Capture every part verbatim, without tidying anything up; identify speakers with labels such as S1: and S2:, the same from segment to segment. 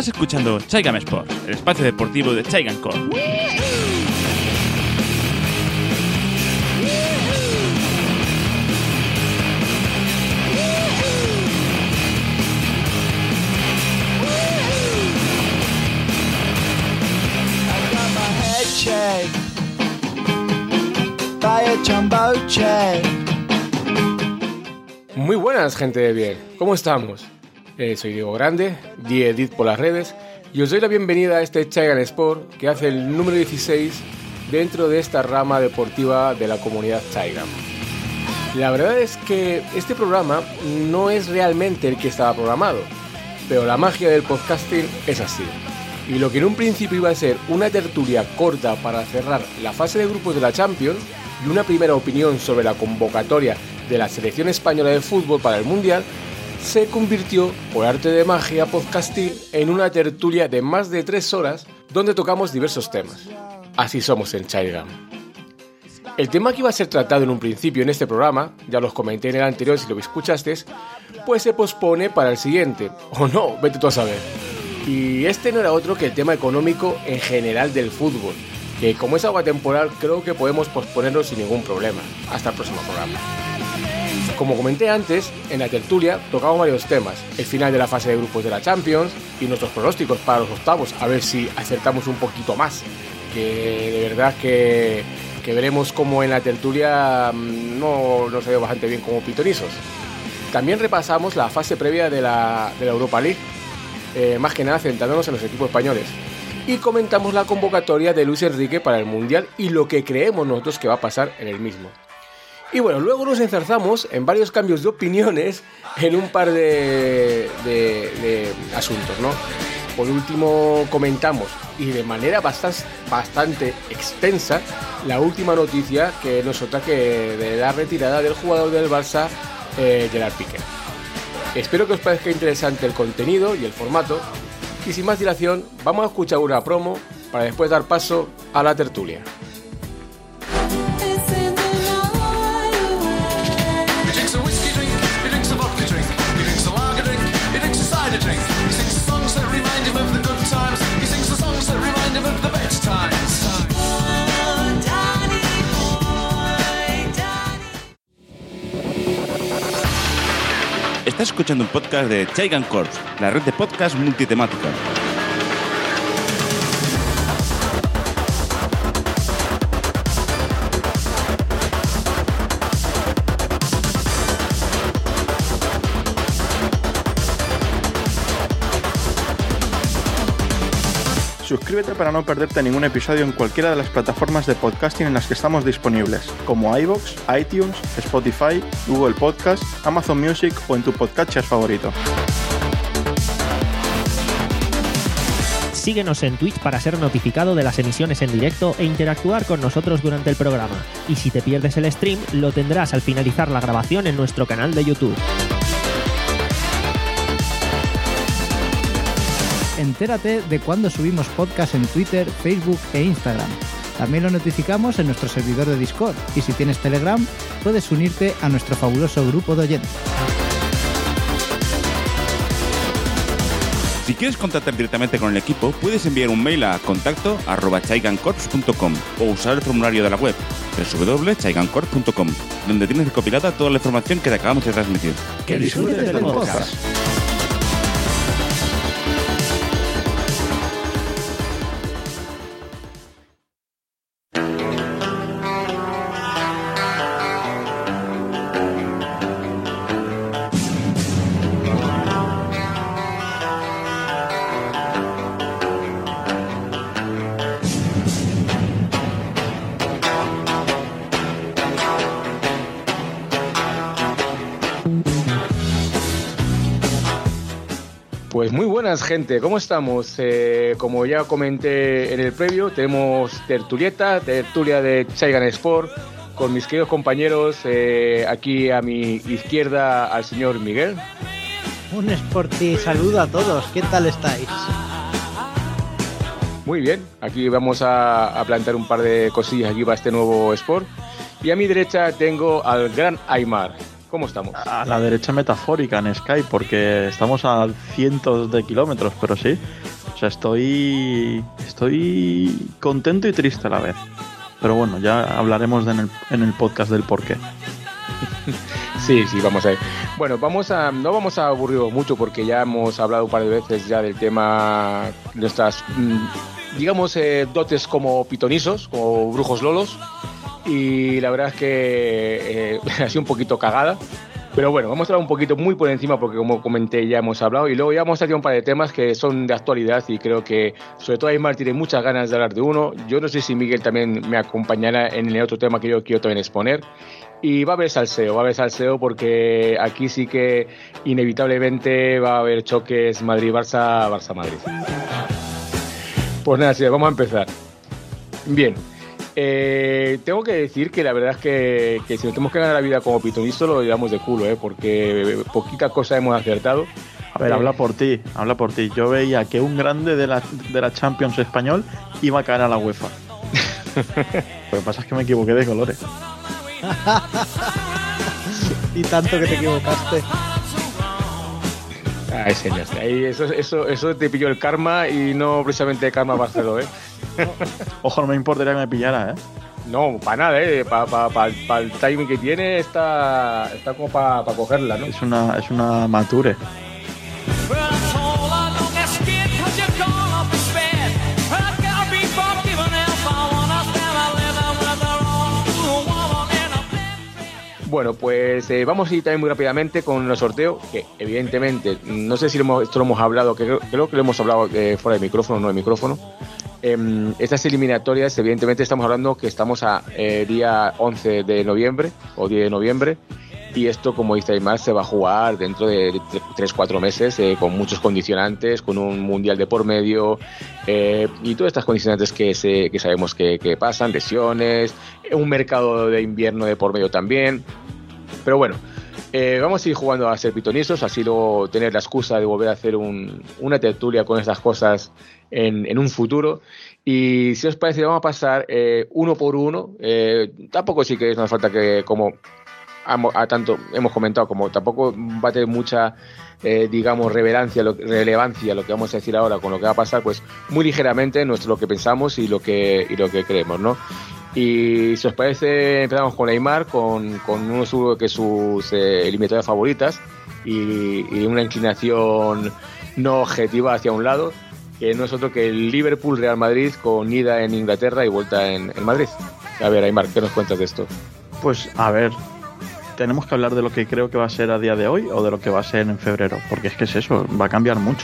S1: Estás escuchando Chaigam Sport, el espacio deportivo de Chaigam Corp.
S2: Muy buenas, gente de bien, ¿cómo estamos? Eh, soy Diego Grande, Diedit por las redes, y os doy la bienvenida a este Chaigam Sport, que hace el número dieciséis dentro de esta rama deportiva de la comunidad Chaigam. La verdad es que este programa no es realmente el que estaba programado, pero la magia del podcasting es así. Y lo que en un principio iba a ser una tertulia corta para cerrar la fase de grupos de la Champions y una primera opinión sobre la convocatoria de la selección española de fútbol para el Mundial, se convirtió, por arte de magia podcasting, en una tertulia de más de tres horas donde tocamos diversos temas. Así somos en Chaigam. El tema que iba a ser tratado en un principio en este programa, ya los comenté en el anterior si lo escuchaste, pues se pospone para el siguiente, o no, vete tú a saber. Y este no era otro que el tema económico en general del fútbol, que como es algo temporal creo que podemos posponerlo sin ningún problema, hasta el próximo programa. Como comenté antes, en la tertulia tocamos varios temas, el final de la fase de grupos de la Champions y nuestros pronósticos para los octavos, a ver si acertamos un poquito más, que de verdad que, que veremos como en la tertulia no nos ha ido bastante bien como pitonizos. También repasamos la fase previa de la, de la Europa League, eh, más que nada centrándonos en los equipos españoles, y comentamos la convocatoria de Luis Enrique para el Mundial y lo que creemos nosotros que va a pasar en el mismo. Y bueno, luego nos enzarzamos en varios cambios de opiniones en un par de, de, de asuntos, ¿no? Por último comentamos, y de manera bastante, bastante extensa, la última noticia que nos ataque de la retirada del jugador del Barça, eh, Gerard Piqué. Espero que os parezca interesante el contenido y el formato, y sin más dilación, vamos a escuchar una promo para después dar paso a la tertulia.
S1: Estás escuchando un podcast de Chaigam Corp, la red de podcast multitemática.
S3: Suscríbete para no perderte ningún episodio en cualquiera de las plataformas de podcasting en las que estamos disponibles, como iVoox, iTunes, Spotify, Google Podcast, Amazon Music o en tu podcatcher favorito.
S4: Síguenos en Twitch para ser notificado de las emisiones en directo e interactuar con nosotros durante el programa. Y si te pierdes el stream, lo tendrás al finalizar la grabación en nuestro canal de YouTube.
S5: Entérate de cuando subimos podcast en Twitter, Facebook e Instagram. También lo notificamos en nuestro servidor de Discord, y si tienes Telegram, puedes unirte a nuestro fabuloso grupo de oyentes.
S1: Si quieres contactar directamente con el equipo, puedes enviar un mail a contacto arroba chaigamcorps punto com o usar el formulario de la web doble u doble u doble u punto chaigamcorps punto com, donde tienes recopilada toda la información que te acabamos de transmitir.
S5: ¡Que disfrutes del podcast!
S2: Pues muy buenas, gente, ¿cómo estamos? Eh, como ya comenté en el previo, tenemos tertulieta, tertulia de Chaigam Sport, con mis queridos compañeros, eh, aquí a mi izquierda al señor Miguel.
S6: Un Sporty saludo a todos, ¿qué tal estáis?
S2: Muy bien, aquí vamos a, a plantear un par de cosillas aquí para este nuevo Sport. Y a mi derecha tengo al gran Aymar. ¿Cómo estamos?
S3: A la derecha metafórica en Skype, porque estamos a cientos de kilómetros, pero sí. sea, estoy estoy contento y triste a la vez. Pero bueno, ya hablaremos de en, el, en el podcast del porqué.
S2: Sí, sí, vamos a ver. Bueno, vamos a, no vamos a aburrirnos mucho porque ya hemos hablado un par de veces ya del tema, nuestras, digamos, eh, dotes como pitonizos, como brujos lolos. Y la verdad es que eh, ha sido un poquito cagada. Pero bueno, vamos a hablar un poquito muy por encima porque como comenté ya hemos hablado y luego ya vamos a hacer un par de temas que son de actualidad y creo que sobre todo Aymar tiene muchas ganas de hablar de uno. Yo no sé si Miguel también me acompañará en el otro tema que yo quiero también exponer. Y va a haber salseo, va a haber salseo porque aquí sí que inevitablemente va a haber choques Madrid-Barça, Barça-Madrid. Pues nada, sí, vamos a empezar. Bien. Eh, tengo que decir que la verdad es que, que si nos tenemos que ganar la vida como pitonizo lo llevamos de culo, ¿eh? Porque poquita cosa hemos acertado.
S3: A ver, eh, habla por ti, habla por ti. Yo veía que un grande de la, de la Champions español iba a caer a la UEFA. Lo que pasa es que me equivoqué de colores.
S6: Y tanto que te equivocaste.
S2: Ay, señor, ahí eso, eso, eso te pilló el karma y no precisamente el karma Barceló, ¿eh?
S3: Ojo, no me importaría que me pillara, ¿eh?
S2: No, para nada, ¿eh? Para pa, pa, pa el timing que tiene está, está como para pa cogerla, ¿no?
S3: Es una, es una mature.
S2: Bueno, pues eh, vamos a ir también muy rápidamente con el sorteo, que evidentemente, no sé si lo hemos, esto lo hemos hablado, que creo, creo que lo hemos hablado eh, fuera de micrófono, no de micrófono. Eh, estas eliminatorias, evidentemente estamos hablando que estamos a eh, día once de noviembre, o diez de noviembre, y esto, como dice Aymar, se va a jugar dentro de tres cuatro meses, eh, con muchos condicionantes, con un mundial de por medio, eh, y todas estas condicionantes que, se, que sabemos que, que pasan, lesiones, un mercado de invierno de por medio también. Pero bueno, eh, vamos a ir jugando a ser pitonizos, así luego tener la excusa de volver a hacer un, una tertulia con estas cosas en, en un futuro. Y si os parece, vamos a pasar eh, uno por uno. Eh, tampoco sí que no hace falta que, como a, a tanto hemos comentado, como tampoco va a tener mucha, eh, digamos, relevancia lo, relevancia lo que vamos a decir ahora con lo que va a pasar, pues muy ligeramente nuestro lo que pensamos y lo que, y lo que creemos, ¿no? Y si os parece, empezamos con Aymar, con, con uno su, que sus eh, eliminatorias favoritas y, y una inclinación no objetiva hacia un lado, que no es otro que el Liverpool-Real Madrid con ida en Inglaterra y vuelta en, en Madrid. A ver, Aymar, ¿qué nos cuentas de esto?
S3: Pues a ver, tenemos que hablar de lo que creo que va a ser a día de hoy o de lo que va a ser en febrero, porque es que es eso, va a cambiar mucho.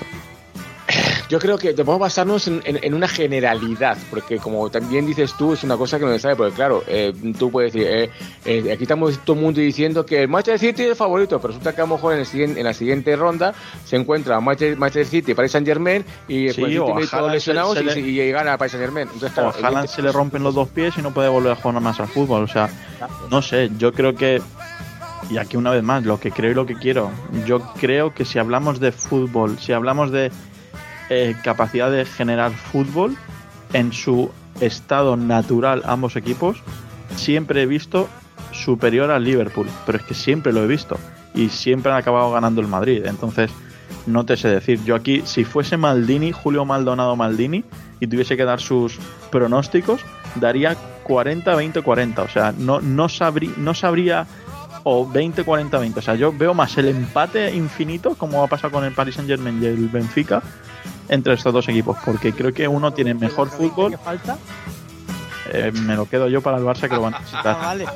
S2: Yo creo que debemos basarnos en, en, en una generalidad, porque como también dices tú, es una cosa que no se sabe, porque claro, eh, tú puedes decir, eh, eh, aquí estamos todo el mundo diciendo que el Manchester City es el favorito, pero resulta que a lo mejor en, el siguiente, en la siguiente ronda se encuentra Manchester, Manchester City, Paris Saint Germain, y
S3: sí,
S2: pues, el todos lesionados
S3: se, se
S2: y, le... y gana a Paris Saint Germain. Entonces, claro,
S3: o a Haaland se le rompen los dos pies y no puede volver a jugar más al fútbol, o sea, no sé, yo creo que, y aquí una vez más, lo que creo y lo que quiero, yo creo que si hablamos de fútbol, si hablamos de Eh, capacidad de generar fútbol en su estado natural, ambos equipos, siempre he visto superior al Liverpool, pero es que siempre lo he visto y siempre han acabado ganando el Madrid. Entonces no te sé decir, yo aquí si fuese Maldini, Julio Maldonado Maldini, y tuviese que dar sus pronósticos, daría cuarenta veinte cuarenta, o sea, no, no, sabrí, no sabría, o veinte cuarenta veinte, o sea, yo veo más el empate infinito, como va a pasar con el Paris Saint Germain y el Benfica, entre estos dos equipos, porque creo que uno tiene mejor fútbol.
S6: ¿Qué falta?
S3: Eh, me lo quedo yo para el Barça, que lo van a necesitar.
S6: Ah, vale.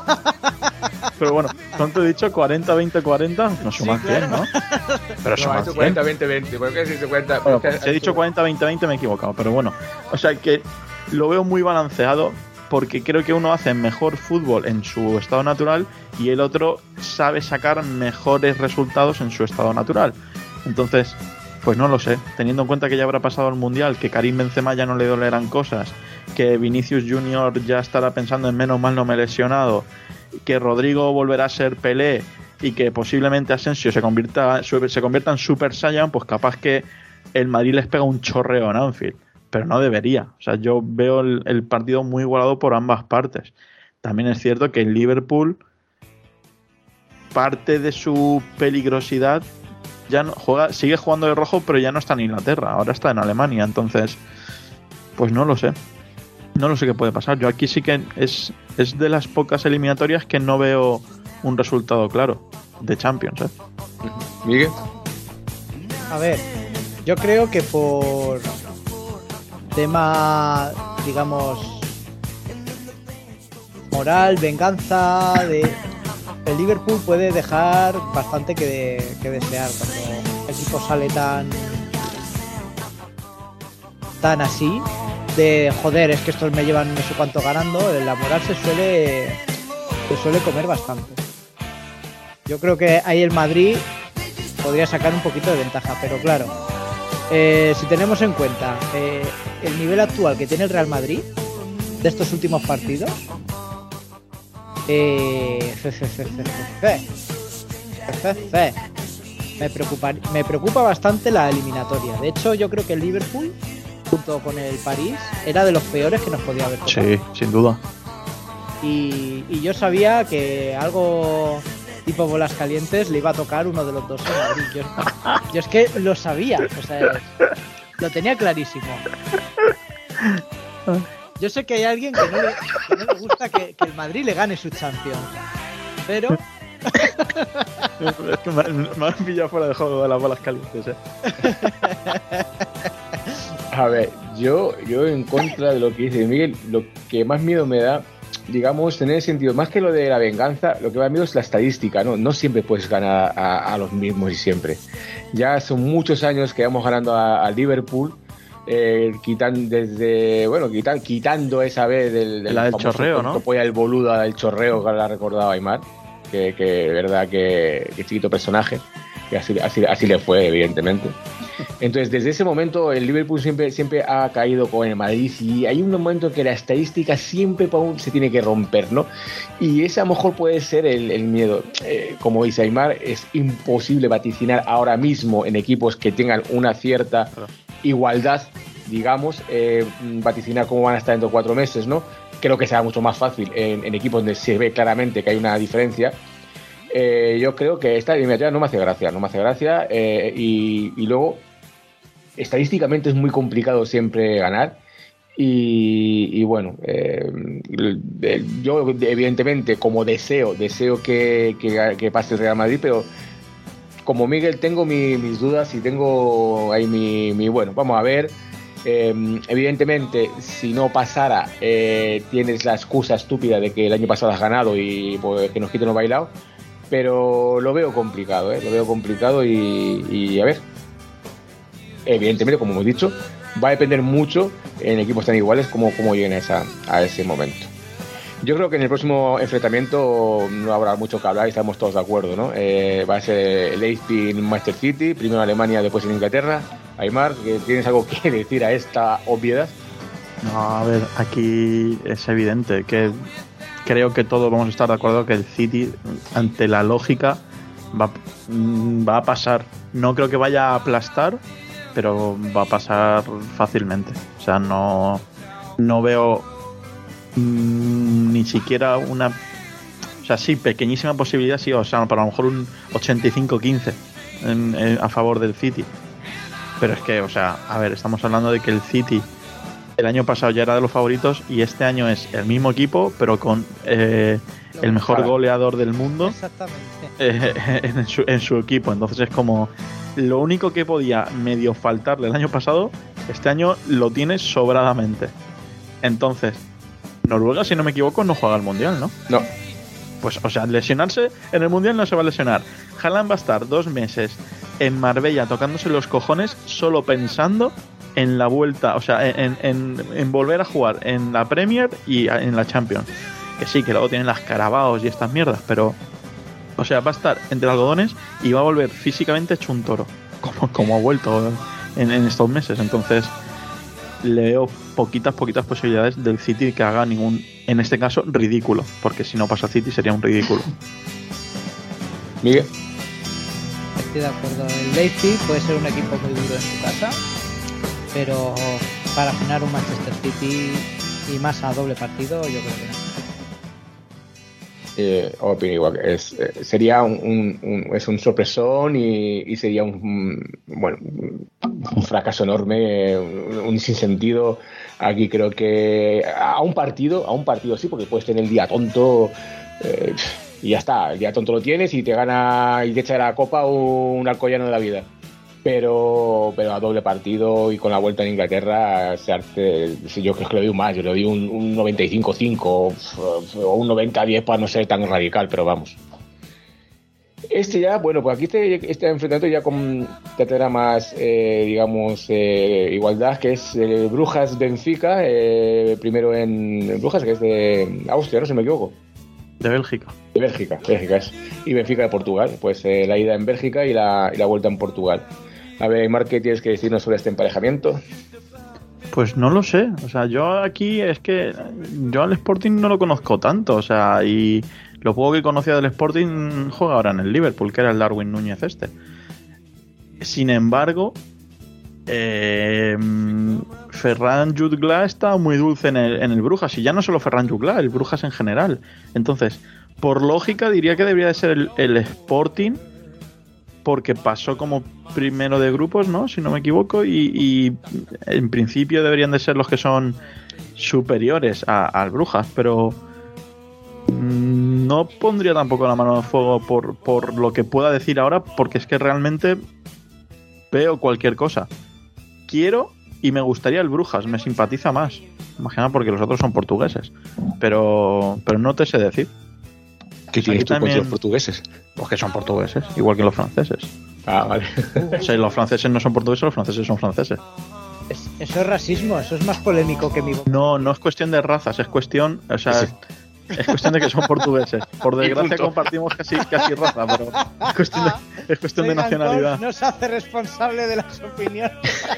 S3: Pero bueno, ¿cuánto he dicho? cuarenta veinte cuarenta, no suman
S6: Sí, claro.
S3: cien, ¿no? Pero
S2: no,
S3: suman
S2: hecho
S3: cien.
S2: cuarenta veinte veinte, porque si se cuenta...
S3: Bueno, pues, si he dicho cuarenta veinte veinte me he equivocado, pero bueno, o sea que lo veo muy balanceado, porque creo que uno hace mejor fútbol en su estado natural y el otro sabe sacar mejores resultados en su estado natural. Entonces, pues no lo sé, teniendo en cuenta que ya habrá pasado el Mundial, que Karim Benzema ya no le dolerán cosas, que Vinicius Junior ya estará pensando en menos mal no me he lesionado, que Rodrigo volverá a ser Pelé y que posiblemente Asensio se convierta, se convierta en Super Saiyan, pues capaz que el Madrid les pega un chorreo en Anfield, pero no debería. O sea, yo veo el, el partido muy igualado por ambas partes. También es cierto que el Liverpool, parte de su peligrosidad ya no, juega, sigue jugando de rojo, pero ya no está en Inglaterra, ahora está en Alemania, entonces pues no lo sé. No lo sé qué puede pasar. Yo aquí sí que es, es de las pocas eliminatorias que no veo un resultado claro de Champions, ¿eh?
S2: Miguel.
S6: A ver, yo creo que por tema, digamos, moral, venganza, de el Liverpool puede dejar bastante que, de, que desear cuando el equipo sale tan tan así. De joder, es que estos me llevan no sé cuánto ganando, la moral se suele se suele comer bastante. Yo creo que ahí el Madrid podría sacar un poquito de ventaja, pero claro, eh, si tenemos en cuenta eh, el nivel actual que tiene el Real Madrid de estos últimos partidos, eh, fe, fe, fe, fe, fe, fe, fe, me preocupa, me preocupa bastante la eliminatoria. De hecho, yo creo que el Liverpool junto con el París era de los peores que nos podía haber tocado.
S3: Sí, sin duda.
S6: Y, y yo sabía que algo tipo bolas calientes le iba a tocar uno de los dos en Madrid. Yo, yo es que lo sabía, o sea, lo tenía clarísimo. Yo sé que hay alguien que no le, que no le gusta que, que el Madrid le gane su Champions, pero
S3: es que me, me han pillado fuera de juego de las bolas calientes, ¿eh?
S2: A ver, yo, yo en contra de lo que dice Miguel, lo que más miedo me da, digamos, en ese sentido, más que lo de la venganza, lo que más miedo es la estadística, ¿no? No siempre puedes ganar a, a los mismos y siempre. Ya son muchos años que vamos ganando a, a Liverpool, eh, quitan desde, bueno, quitan, quitando esa vez del, del,
S3: la del chorreo, ¿no?
S2: Polla el boludo del chorreo que la ha recordado Aymar, que, que de verdad que, que chiquito personaje, que así, así, así le fue, evidentemente. Entonces, desde ese momento, el Liverpool siempre, siempre ha caído con el Madrid y hay un momento en que la estadística siempre se tiene que romper, ¿no? Y ese a lo mejor puede ser el, el miedo. Eh, como dice Aymar, es imposible vaticinar ahora mismo en equipos que tengan una cierta igualdad, digamos, eh, vaticinar cómo van a estar dentro de cuatro meses, ¿no? Creo que será mucho más fácil en, en equipos donde se ve claramente que hay una diferencia. Eh, yo creo que esta eliminatoria no me hace gracia, no me hace gracia eh, y, y luego estadísticamente es muy complicado siempre ganar y, y bueno, eh, yo evidentemente como deseo, deseo que, que, que pase el Real Madrid, pero como Miguel tengo mi, mis dudas y tengo ahí mi, mi bueno, vamos a ver. Eh, evidentemente, si no pasara, eh, tienes la excusa estúpida de que el año pasado has ganado y pues, que nos quiten los bailados. Pero lo veo complicado, ¿eh? Lo veo complicado y, y a ver. Evidentemente, como hemos dicho, va a depender mucho en equipos tan iguales como, como lleguen a, esa, a ese momento. Yo creo que en el próximo enfrentamiento no habrá mucho que hablar y estamos todos de acuerdo, ¿no? Eh, va a ser el Leipzig en Manchester City, primero en Alemania, después en Inglaterra. Aymar, ¿tienes algo que decir a esta obviedad?
S3: No, a ver, aquí es evidente que creo que todos vamos a estar de acuerdo que el City, ante la lógica, va, va a pasar. No creo que vaya a aplastar, pero va a pasar fácilmente. O sea, no, no veo mmm, ni siquiera una... O sea, sí, pequeñísima posibilidad, sí, o sea, para a lo mejor un ochenta y cinco quince en, en, a favor del City. Pero es que, o sea, a ver, estamos hablando de que el City el año pasado ya era de los favoritos y este año es el mismo equipo, pero con eh, el mejor goleador del mundo eh, en, su, en su equipo. Entonces es como lo único que podía medio faltarle el año pasado, este año lo tiene sobradamente. Entonces, Noruega, si no me equivoco, no juega al Mundial, ¿no?
S2: No.
S3: Pues, o sea, lesionarse en el Mundial no se va a lesionar. Haaland va a estar dos meses en Marbella tocándose los cojones solo pensando en la vuelta, o sea, en, en, en volver a jugar en la Premier y en la Champions. Que sí, que luego tienen las Carabaos y estas mierdas, pero, o sea, va a estar entre algodones y va a volver físicamente hecho un toro, como, como ha vuelto en, en estos meses. Entonces, le veo poquitas, poquitas posibilidades del City que haga ningún, en este caso, ridículo, porque si no pasa City sería un ridículo.
S2: Miguel.
S6: Estoy de acuerdo. El Leipzig puede ser un equipo muy duro en su casa, pero para ganar un Manchester City y más a doble partido, yo creo que no.
S2: Eh, opino igual. Es, eh, sería un, un, un, es un sorpresón y, y sería un, un, bueno, un fracaso enorme, un, un sinsentido. Aquí creo que a un partido, a un partido sí, porque puedes tener el día tonto eh, y ya está. El día tonto lo tienes y te gana y te echa de la copa un alcoyano de la vida. Pero, pero a doble partido y con la vuelta en Inglaterra, se arte, yo creo que lo doy más, yo le doy un, un noventa y cinco cinco o un noventa diez para no ser tan radical, pero vamos. Este ya, bueno, pues aquí este, este enfrentamiento ya con tendrá más, eh, digamos, eh, igualdad, que es eh, Brujas-Benfica, eh, primero en, en Brujas, que es de Austria, no se me equivoco.
S3: De Bélgica.
S2: De Bélgica, Bélgica es. Y Benfica de Portugal, pues eh, la ida en Bélgica y la, y la vuelta en Portugal. A ver, Aymar, ¿qué tienes que decirnos sobre este emparejamiento?
S3: Pues no lo sé, o sea, yo aquí es que yo al Sporting no lo conozco tanto, o sea, y lo poco que conocía del Sporting juega ahora en el Liverpool, que era el Darwin Núñez este. Sin embargo, eh, Ferran Jutgla está muy dulce en el, en el Brujas, y ya no solo Ferran Jutgla, el Brujas en general. Entonces, por lógica diría que debería de ser el, el Sporting, porque pasó como primero de grupos, ¿no? Si no me equivoco, y, y en principio deberían de ser los que son superiores a, al Brujas, pero mmm, no pondría tampoco la mano al fuego por, por lo que pueda decir ahora, porque es que realmente veo cualquier cosa. Quiero y me gustaría el Brujas, me simpatiza más, imagina, porque los otros son portugueses, pero, pero no te sé decir.
S2: ¿Qué tienes tú
S3: también,
S2: contra los portugueses?
S3: Pues que son portugueses, igual que los franceses.
S2: Ah, vale.
S3: O sea, los franceses no son portugueses, los franceses son franceses.
S6: Es, eso es racismo, eso es más polémico que mi...
S3: No, no es cuestión de razas, es cuestión... O sea, sí. Es cuestión de que son portugueses. Por desgracia compartimos casi, casi raza, pero es cuestión de, es cuestión de nacionalidad.
S6: No se hace responsable de las opiniones.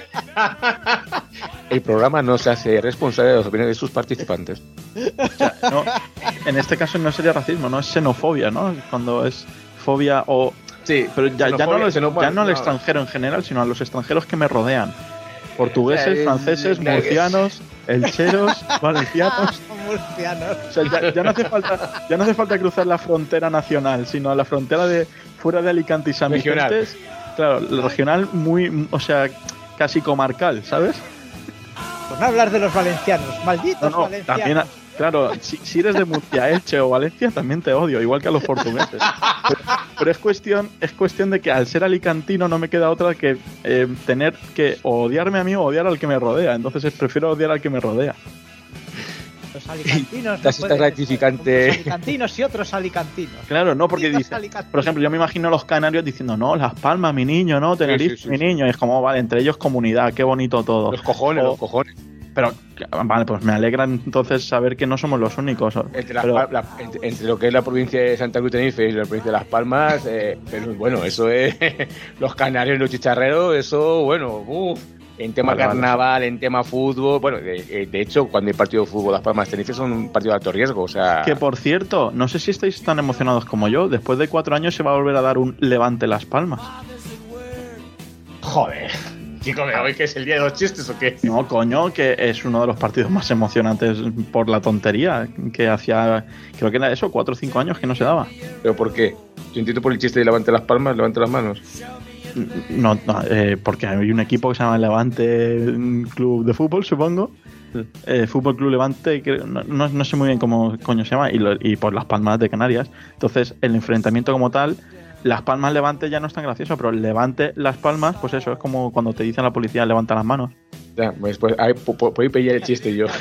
S2: El programa no se hace responsable de las opiniones de sus participantes.
S3: O sea, no, en este caso no sería racismo, no es xenofobia, ¿no? Cuando es fobia o...
S2: Sí,
S3: pero ya, ya no, los, ya no al extranjero en general, sino a los extranjeros que me rodean. Portugueses, eh, franceses, eh, murcianos, elcheros, valencianos.
S6: Murcianos.
S3: O sea, ya, ya, no hace falta, ya no hace falta cruzar la frontera nacional, sino la frontera de fuera de Alicante y San Vicente. Claro, el regional muy, o sea, casi comarcal, ¿sabes?
S6: Por no hablar de los valencianos, malditos
S3: no, no,
S6: valencianos.
S3: También, claro, si, si eres de Murcia, Elche o Valencia, también te odio, igual que a los portugueses. Pero, pero es cuestión es cuestión de que al ser alicantino no me queda otra que eh, tener que o odiarme a mí o odiar al que me rodea. Entonces prefiero odiar al que me rodea.
S6: Los alicantinos.
S2: No está gratificante.
S6: Los alicantinos y otros alicantinos.
S3: Claro, no, porque dice, por ejemplo, yo me imagino a los canarios diciendo, no, Las Palmas, mi niño, no, Tenerife, sí, sí, sí, mi sí. niño. Y es como, vale, entre ellos comunidad, qué bonito todo.
S2: Los cojones, o, los cojones.
S3: Pero, vale, pues me alegra entonces saber que no somos los únicos.
S2: Entre, la,
S3: pero,
S2: la, entre, entre lo que es la provincia de Santa Cruz de Tenerife y la provincia de Las Palmas, eh, pero bueno, eso es. Los canarios y los chicharreros, eso, bueno, uff. En tema vale, carnaval, vale. En tema fútbol, bueno, de, de hecho, cuando hay partido de fútbol, Las Palmas Tenerife son un partido de alto riesgo, o sea...
S3: Que por cierto, no sé si estáis tan emocionados como yo, después de cuatro años se va a volver a dar un Levante Las Palmas.
S2: Joder, chico, ¿me hoy que es el día de los chistes o qué?
S3: No, coño, que es uno de los partidos más emocionantes por la tontería que hacía, creo que era eso, cuatro o cinco años que no se daba.
S2: ¿Pero por qué? Yo entiendo por el chiste de Levante Las Palmas, Levante las manos.
S3: No, no eh, porque hay un equipo que se llama Levante Club de Fútbol, supongo. Sí. Eh, Fútbol Club Levante, que no, no, no sé muy bien cómo coño se llama, y, lo, y por Las Palmas de Canarias. Entonces, el enfrentamiento como tal, Las Palmas Levante ya no es tan gracioso, pero Levante Las Palmas, pues eso, es como cuando te dicen la policía levanta las manos.
S2: Ya, pues, pues ahí puedo pillar el chiste yo.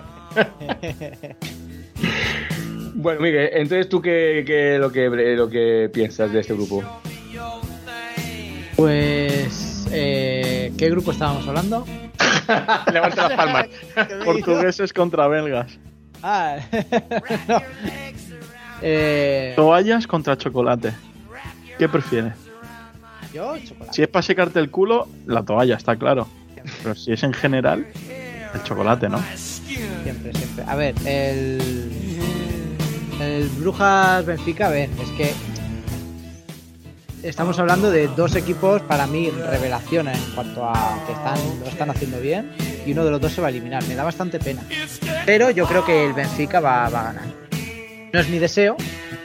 S2: Bueno, Miguel, entonces tú qué, qué lo que lo que piensas de este grupo.
S6: Pues, eh, ¿qué grupo estábamos hablando?
S2: Levanta las palmas.
S3: Portugueses contra belgas.
S6: Ah, no. Eh...
S3: Toallas contra chocolate. ¿Qué prefieres?
S6: Yo, chocolate.
S3: Si es para secarte el culo, la toalla, está claro. Pero si es en general, el chocolate, ¿no?
S6: Siempre, siempre. A ver, el... El Brujas Benfica, a ver, es que... Estamos hablando de dos equipos, para mí, revelaciones en cuanto a que están, lo están haciendo bien, y uno de los dos se va a eliminar. Me da bastante pena. Pero yo creo que el Benfica va, va a ganar. No es mi deseo,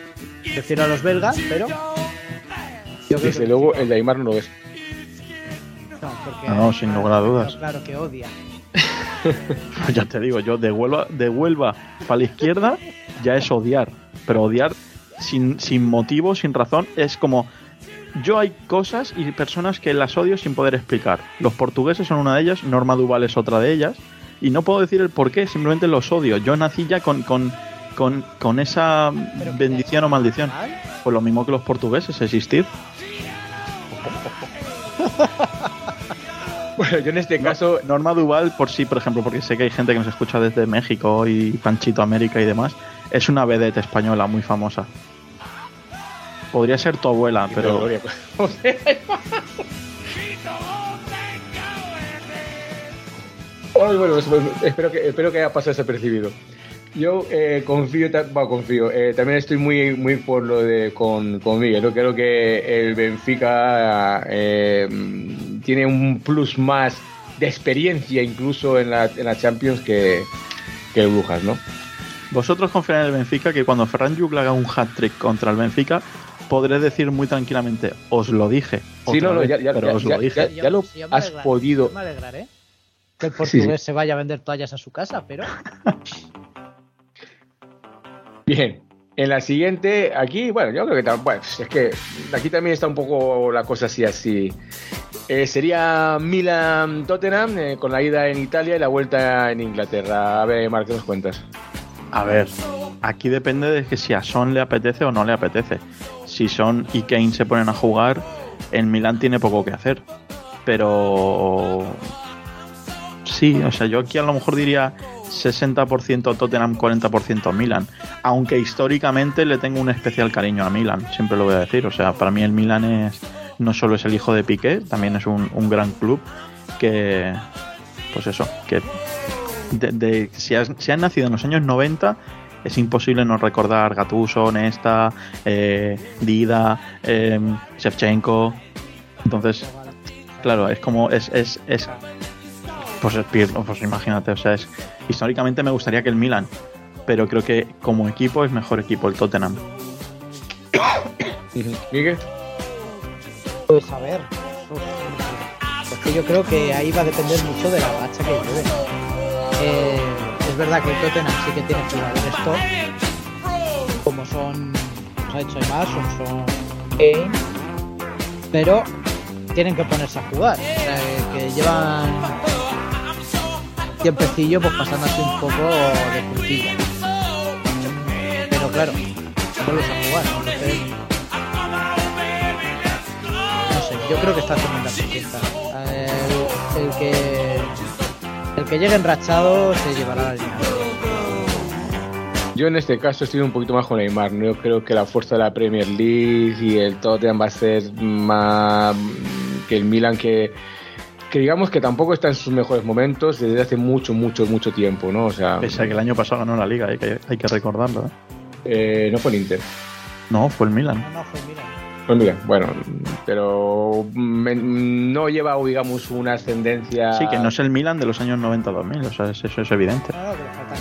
S6: prefiero a los belgas, pero... Yo creo
S2: Desde
S6: que
S2: luego el de Aimar no lo es.
S6: No, porque,
S3: No, no, sin lugar a dudas.
S6: Claro, claro que odia.
S3: Ya te digo, yo de Huelva, de Huelva para la izquierda ya es odiar. Pero odiar sin, sin motivo, sin razón, es como... Yo hay cosas y personas que las odio sin poder explicar. Los portugueses son una de ellas, Norma Duval es otra de ellas. Y no puedo decir el por qué, simplemente los odio. Yo nací ya con, con, con, con esa bendición o maldición. Pues lo mismo que los portugueses, existir.
S2: Bueno, yo en este caso...
S3: Norma Duval, por sí, por ejemplo, porque sé que hay gente que nos escucha desde México y Panchito América y demás, es una vedette española muy famosa. Podría ser tu abuela, pero...
S2: Gloria, pues. Ay, bueno, espero que, espero que haya pasado desapercibido. Yo eh, confío, bueno, confío, eh, también estoy muy muy por lo de con, con Miguel. Yo creo que el Benfica eh, tiene un plus más de experiencia incluso en la, en la Champions que, que el Brujas, ¿no?
S3: Vosotros confiáis en el Benfica que cuando Ferran Llull haga un hat-trick contra el Benfica podré decir muy tranquilamente, os lo dije.
S2: Sí, no, no,
S3: vez,
S2: ya, ya,
S3: pero
S2: ya,
S3: os lo
S2: ya,
S3: dije.
S2: ya, ya lo
S6: Sí,
S2: has
S6: alegraré,
S2: podido...
S6: me alegraré que el portugués
S2: Sí, sí.
S6: se vaya a vender toallas a su casa, pero...
S2: Bien, en la siguiente, aquí, bueno, yo creo que tam- bueno, es que aquí también está un poco la cosa así, así. Eh, sería Milan-Tottenham eh, con la ida en Italia y la vuelta en Inglaterra. A ver, Marc, ¿qué nos cuentas?
S3: A ver, aquí depende de que si a Son le apetece o no le apetece. Si Son y Kane se ponen a jugar, el Milan tiene poco que hacer. Pero... Sí, o sea, yo aquí a lo mejor diría sesenta por ciento Tottenham, cuarenta por ciento Milan. Aunque históricamente le tengo un especial cariño a Milan, siempre lo voy a decir. O sea, para mí el Milan es no solo es el hijo de Piqué, también es un, un gran club que, pues eso, que de, de, si, has, si has nacido en los años noventa, es imposible no recordar Gattuso, Nesta, eh, Dida, eh, Shevchenko. Entonces, claro, es como es, es, es pues, es Pirlo, pues imagínate, o sea, es históricamente me gustaría que el Milan, pero creo que como equipo es mejor equipo el Tottenham.
S2: Miguel.
S6: Pues a ver, es que yo creo que ahí va a depender mucho de la racha que lleve. Eh, es verdad que el Tottenham sí que tiene jugadores top, como son, os ha dicho Aimar, son, son Kane, pero tienen que ponerse a jugar. O sea, que llevan tiempecillo pues pasándose un poco de puntilla. Pero claro, vuelves a jugar, entonces... Yo creo que está haciendo una cincuenta. El, el que el que llegue enrachado se llevará la línea.
S2: Yo en este caso estoy un poquito más con Neymar. ¿No? Yo creo que la fuerza de la Premier League y el Tottenham va a ser más que el Milan, que, que digamos que tampoco está en sus mejores momentos desde hace mucho, mucho, mucho tiempo, ¿no? O sea,
S3: Pese a que el año pasado ganó la Liga, hay que, hay que recordarlo, ¿eh?
S2: Eh, no fue el Inter.
S3: No, fue el Milan.
S6: No, no, fue Milan.
S2: Pues mira, bueno, pero me, no lleva, digamos, una ascendencia...
S3: Sí, que no es el Milan de los años noventa a dos mil, o sea, eso es evidente.
S6: No, no, que le faltan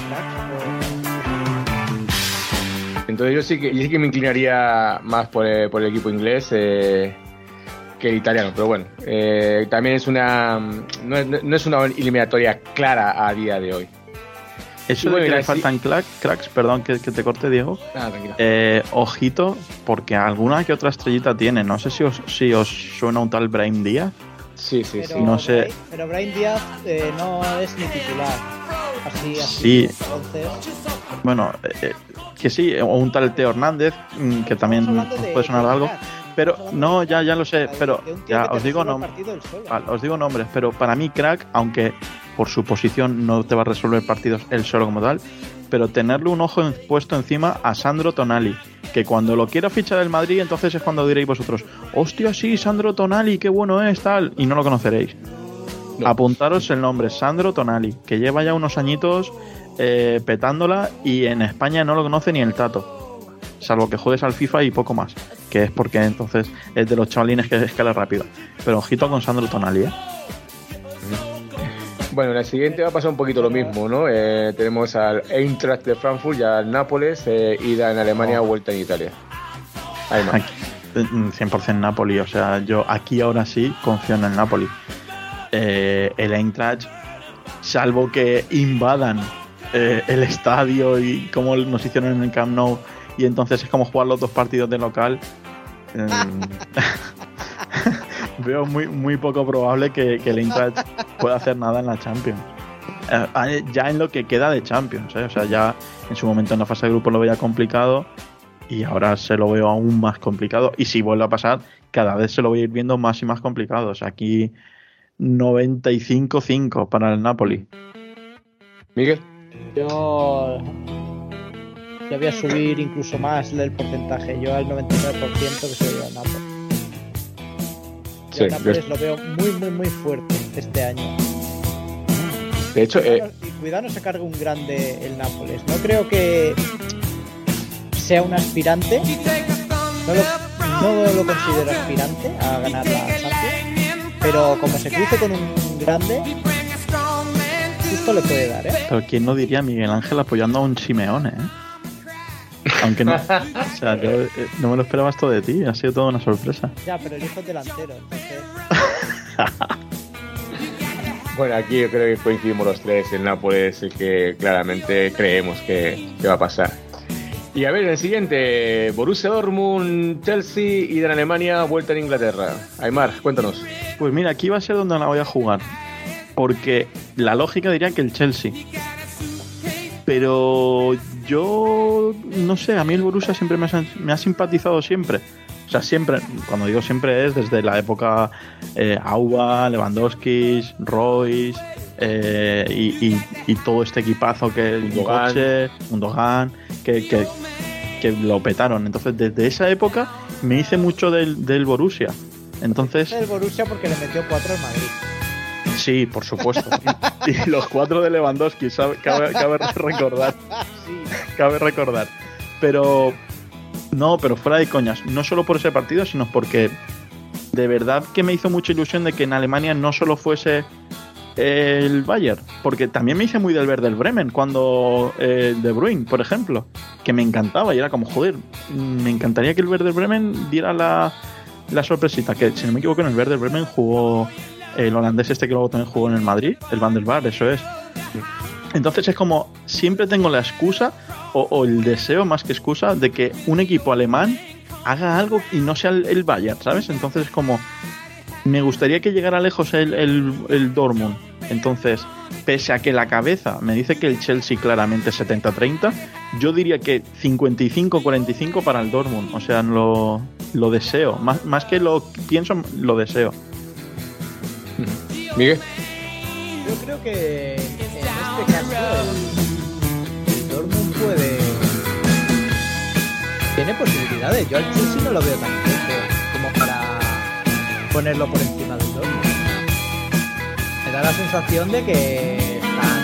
S6: cracks.
S2: Entonces yo sí que, yo sí que me inclinaría más por el, por el equipo inglés eh, que el italiano, pero bueno, eh, también es una no es, no es una eliminatoria clara a día de hoy.
S3: Eso
S2: bueno,
S3: de que le
S2: sí.
S3: faltan crack, cracks, perdón que, que te corte, Diego.
S2: Ah, tranquila.
S3: Eh, ojito, porque alguna que otra estrellita tiene. No sé si os, si os suena un tal Brahim Díaz.
S2: Sí, sí,
S6: Pero,
S2: sí.
S3: no sé.
S6: Brahim, pero Brahim Díaz eh, no es ni titular. Así, así.
S3: Sí.
S6: Entonces,
S3: Bueno, eh, que sí, o un tal Teo Hernández, mm, que también
S6: estamos hablando de-
S3: puede sonar
S6: de
S3: algo.
S6: crack.
S3: Pero
S6: Estamos hablando
S3: no,
S6: de-
S3: ya, ya lo sé, pero
S6: de un tío
S3: ya
S6: que te
S3: os digo
S6: resuelve
S3: no,
S6: el partido él solo.
S3: vale, os digo nombres, pero para mí crack, aunque por su posición no te va a resolver partidos él solo como tal, pero tenerle un ojo en- puesto encima a Sandro Tonali, que cuando lo quiera fichar el Madrid, entonces es cuando diréis vosotros, hostia, sí, Sandro Tonali, qué bueno es, tal, y no lo conoceréis.
S2: No.
S3: Apuntaros el nombre, Sandro Tonali, que lleva ya unos añitos eh, petándola y en España no lo conoce ni el Tato, salvo que juegues al FIFA y poco más, que es porque entonces es de los chavalines que escala rápido. Pero ojito con Sandro Tonali, ¿eh?
S2: Bueno, en la siguiente va a pasar un poquito lo mismo, ¿no? Eh, tenemos al Eintracht de Frankfurt y al Nápoles, eh, ida en Alemania, vuelta en Italia. Aymar.
S3: cien por ciento Napoli, o sea, yo aquí ahora sí confío en el Napoli. Eh, el Eintracht, salvo que invadan eh, el estadio y como nos hicieron en el Camp Nou, y entonces es como jugar los dos partidos de local, eh, veo muy, muy poco probable que, que el Eintracht pueda hacer nada en la Champions. Eh, ya en lo que queda de Champions, ¿eh? O sea, ya en su momento en la fase de grupos lo veía complicado y ahora se lo veo aún más complicado, y si vuelve a pasar cada vez se lo voy a ir viendo más y más complicado. O sea, aquí noventa y cinco cinco para el Napoli.
S2: Miguel.
S6: Yo yo voy a subir incluso más el porcentaje, yo al noventa y nueve por ciento que se lo lleva el Napoli. Yo
S2: Sí,
S6: el Nápoles
S2: yo-
S6: lo veo muy muy muy fuerte este año.
S2: De hecho, eh,
S6: Y cuidado no se cargue un grande el Nápoles. No creo que sea un aspirante. No lo, no lo considero aspirante a ganar la Champions. Pero como se cruce con un grande, justo le puede dar, ¿eh?
S3: Pero quién no diría Miguel Ángel apoyando a un Simeone, ¿eh? Aunque no, o sea, yo eh, no me lo esperaba esto de ti, ha sido toda una sorpresa.
S6: Ya, pero el hijo es delantero, entonces.
S2: bueno, aquí yo creo que coincidimos los tres. El Nápoles es el que claramente creemos que, que va a pasar. Y a ver, en el siguiente, Borussia Dortmund, Chelsea y de Alemania, vuelta en Inglaterra. Aymar, cuéntanos.
S3: Pues mira, aquí va a ser donde la voy a jugar, porque la lógica diría que el Chelsea. Pero yo no sé, a mí el Borussia siempre me ha, me ha simpatizado siempre. O sea, siempre, cuando digo siempre es desde la época eh, Auba, Lewandowski, Royce eh, y, y, y todo este equipazo que
S2: Gundogan.
S3: Götze, Gundogan, que, que, que lo petaron. Entonces, desde esa época me hice mucho del, del Borussia. Entonces,
S6: El Borussia porque le metió cuatro al Madrid.
S3: sí, por supuesto. Y, y los cuatro de Lewandowski, ¿sabe? Cabe, cabe recordar. Cabe recordar. Pero no, pero fuera de coñas. No solo por ese partido, sino porque de verdad que me hizo mucha ilusión de que en Alemania no solo fuese el Bayern, porque también me hice muy del Werder Bremen cuando eh, De Bruyne, por ejemplo, que me encantaba y era como, joder, me encantaría que el Werder Bremen diera la, la sorpresita, que si no me equivoco en el Werder Bremen jugó el holandés este que luego también jugó en el Madrid, el Van der Vaart, eso es. Entonces es como, siempre tengo la excusa o, o el deseo más que excusa de que un equipo alemán haga algo y no sea el, el Bayern, ¿sabes? Entonces es como, me gustaría que llegara lejos el, el, el Dortmund. Entonces, pese a que la cabeza me dice que el Chelsea claramente setenta treinta, yo diría que cincuenta y cinco cuarenta y cinco para el Dortmund. O sea, lo, lo deseo. Más, más que lo pienso, lo deseo.
S2: Miguel.
S6: Yo creo que en este caso el, el Dortmund puede. Tiene posibilidades. Yo al Chelsea no lo veo tan fuerte como para ponerlo por encima del Dortmund. Me da la sensación de que están.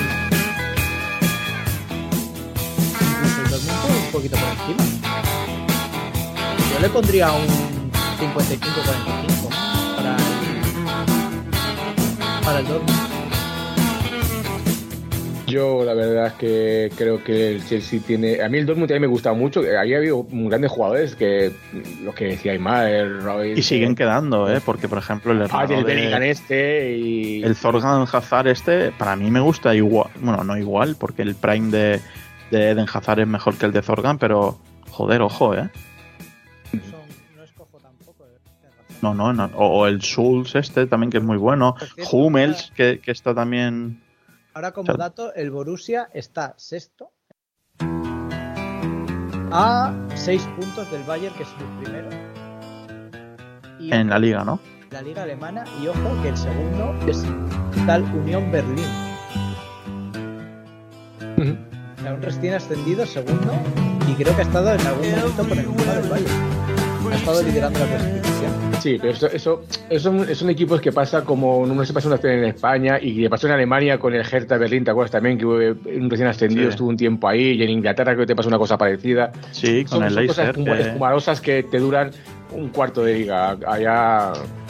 S6: Incluso el Dortmund puede un poquito por encima. Yo le pondría un cincuenta y cinco cuarenta y cinco para el, para el Dortmund.
S2: Yo la verdad es que creo que el Chelsea tiene... A mí el Dortmund también me gusta mucho. Había habido grandes jugadores que... Los que decía Aymar, el Royce...
S3: Y siguen quedando, ¿eh? Porque, por ejemplo, el
S2: Ah,
S3: hermano
S2: el Bellingham
S3: de...
S2: este y...
S3: El Thorgan Hazard este, para mí me gusta igual. Bueno, no igual, porque el prime de, de Eden Hazard es mejor que el de Thorgan, pero... Joder, ojo, ¿eh?
S6: No escojo tampoco.
S3: No, no, no. O, o el Schulz este también, que es muy bueno.
S6: Por cierto,
S3: Hummels, que, que está también...
S6: Ahora como
S3: Claro.
S6: dato, el Borussia está sexto a seis puntos del Bayern, que es el primero. Y
S3: en la liga, ¿no?
S6: la liga alemana, y ojo que el segundo es tal Unión Berlín.
S2: Ujú.
S6: O sea, un recién ascendido segundo, y creo que ha estado en algún momento por encima del Bayern. Ha estado liderando la clasificación.
S2: Sí, pero eso, eso, eso son, son equipos que pasa como no se pasa una en España y que pasó en Alemania con el Hertha Berlín, ¿te acuerdas también? Que hubo un recién ascendido,
S3: Sí.
S2: estuvo un tiempo ahí, y en Inglaterra creo que te pasó una cosa parecida.
S3: Sí, con
S2: Son,
S3: el
S2: son cosas
S3: Leicester.
S2: espuma-
S3: que-
S2: espumarosas que te duran un cuarto de liga. Allá...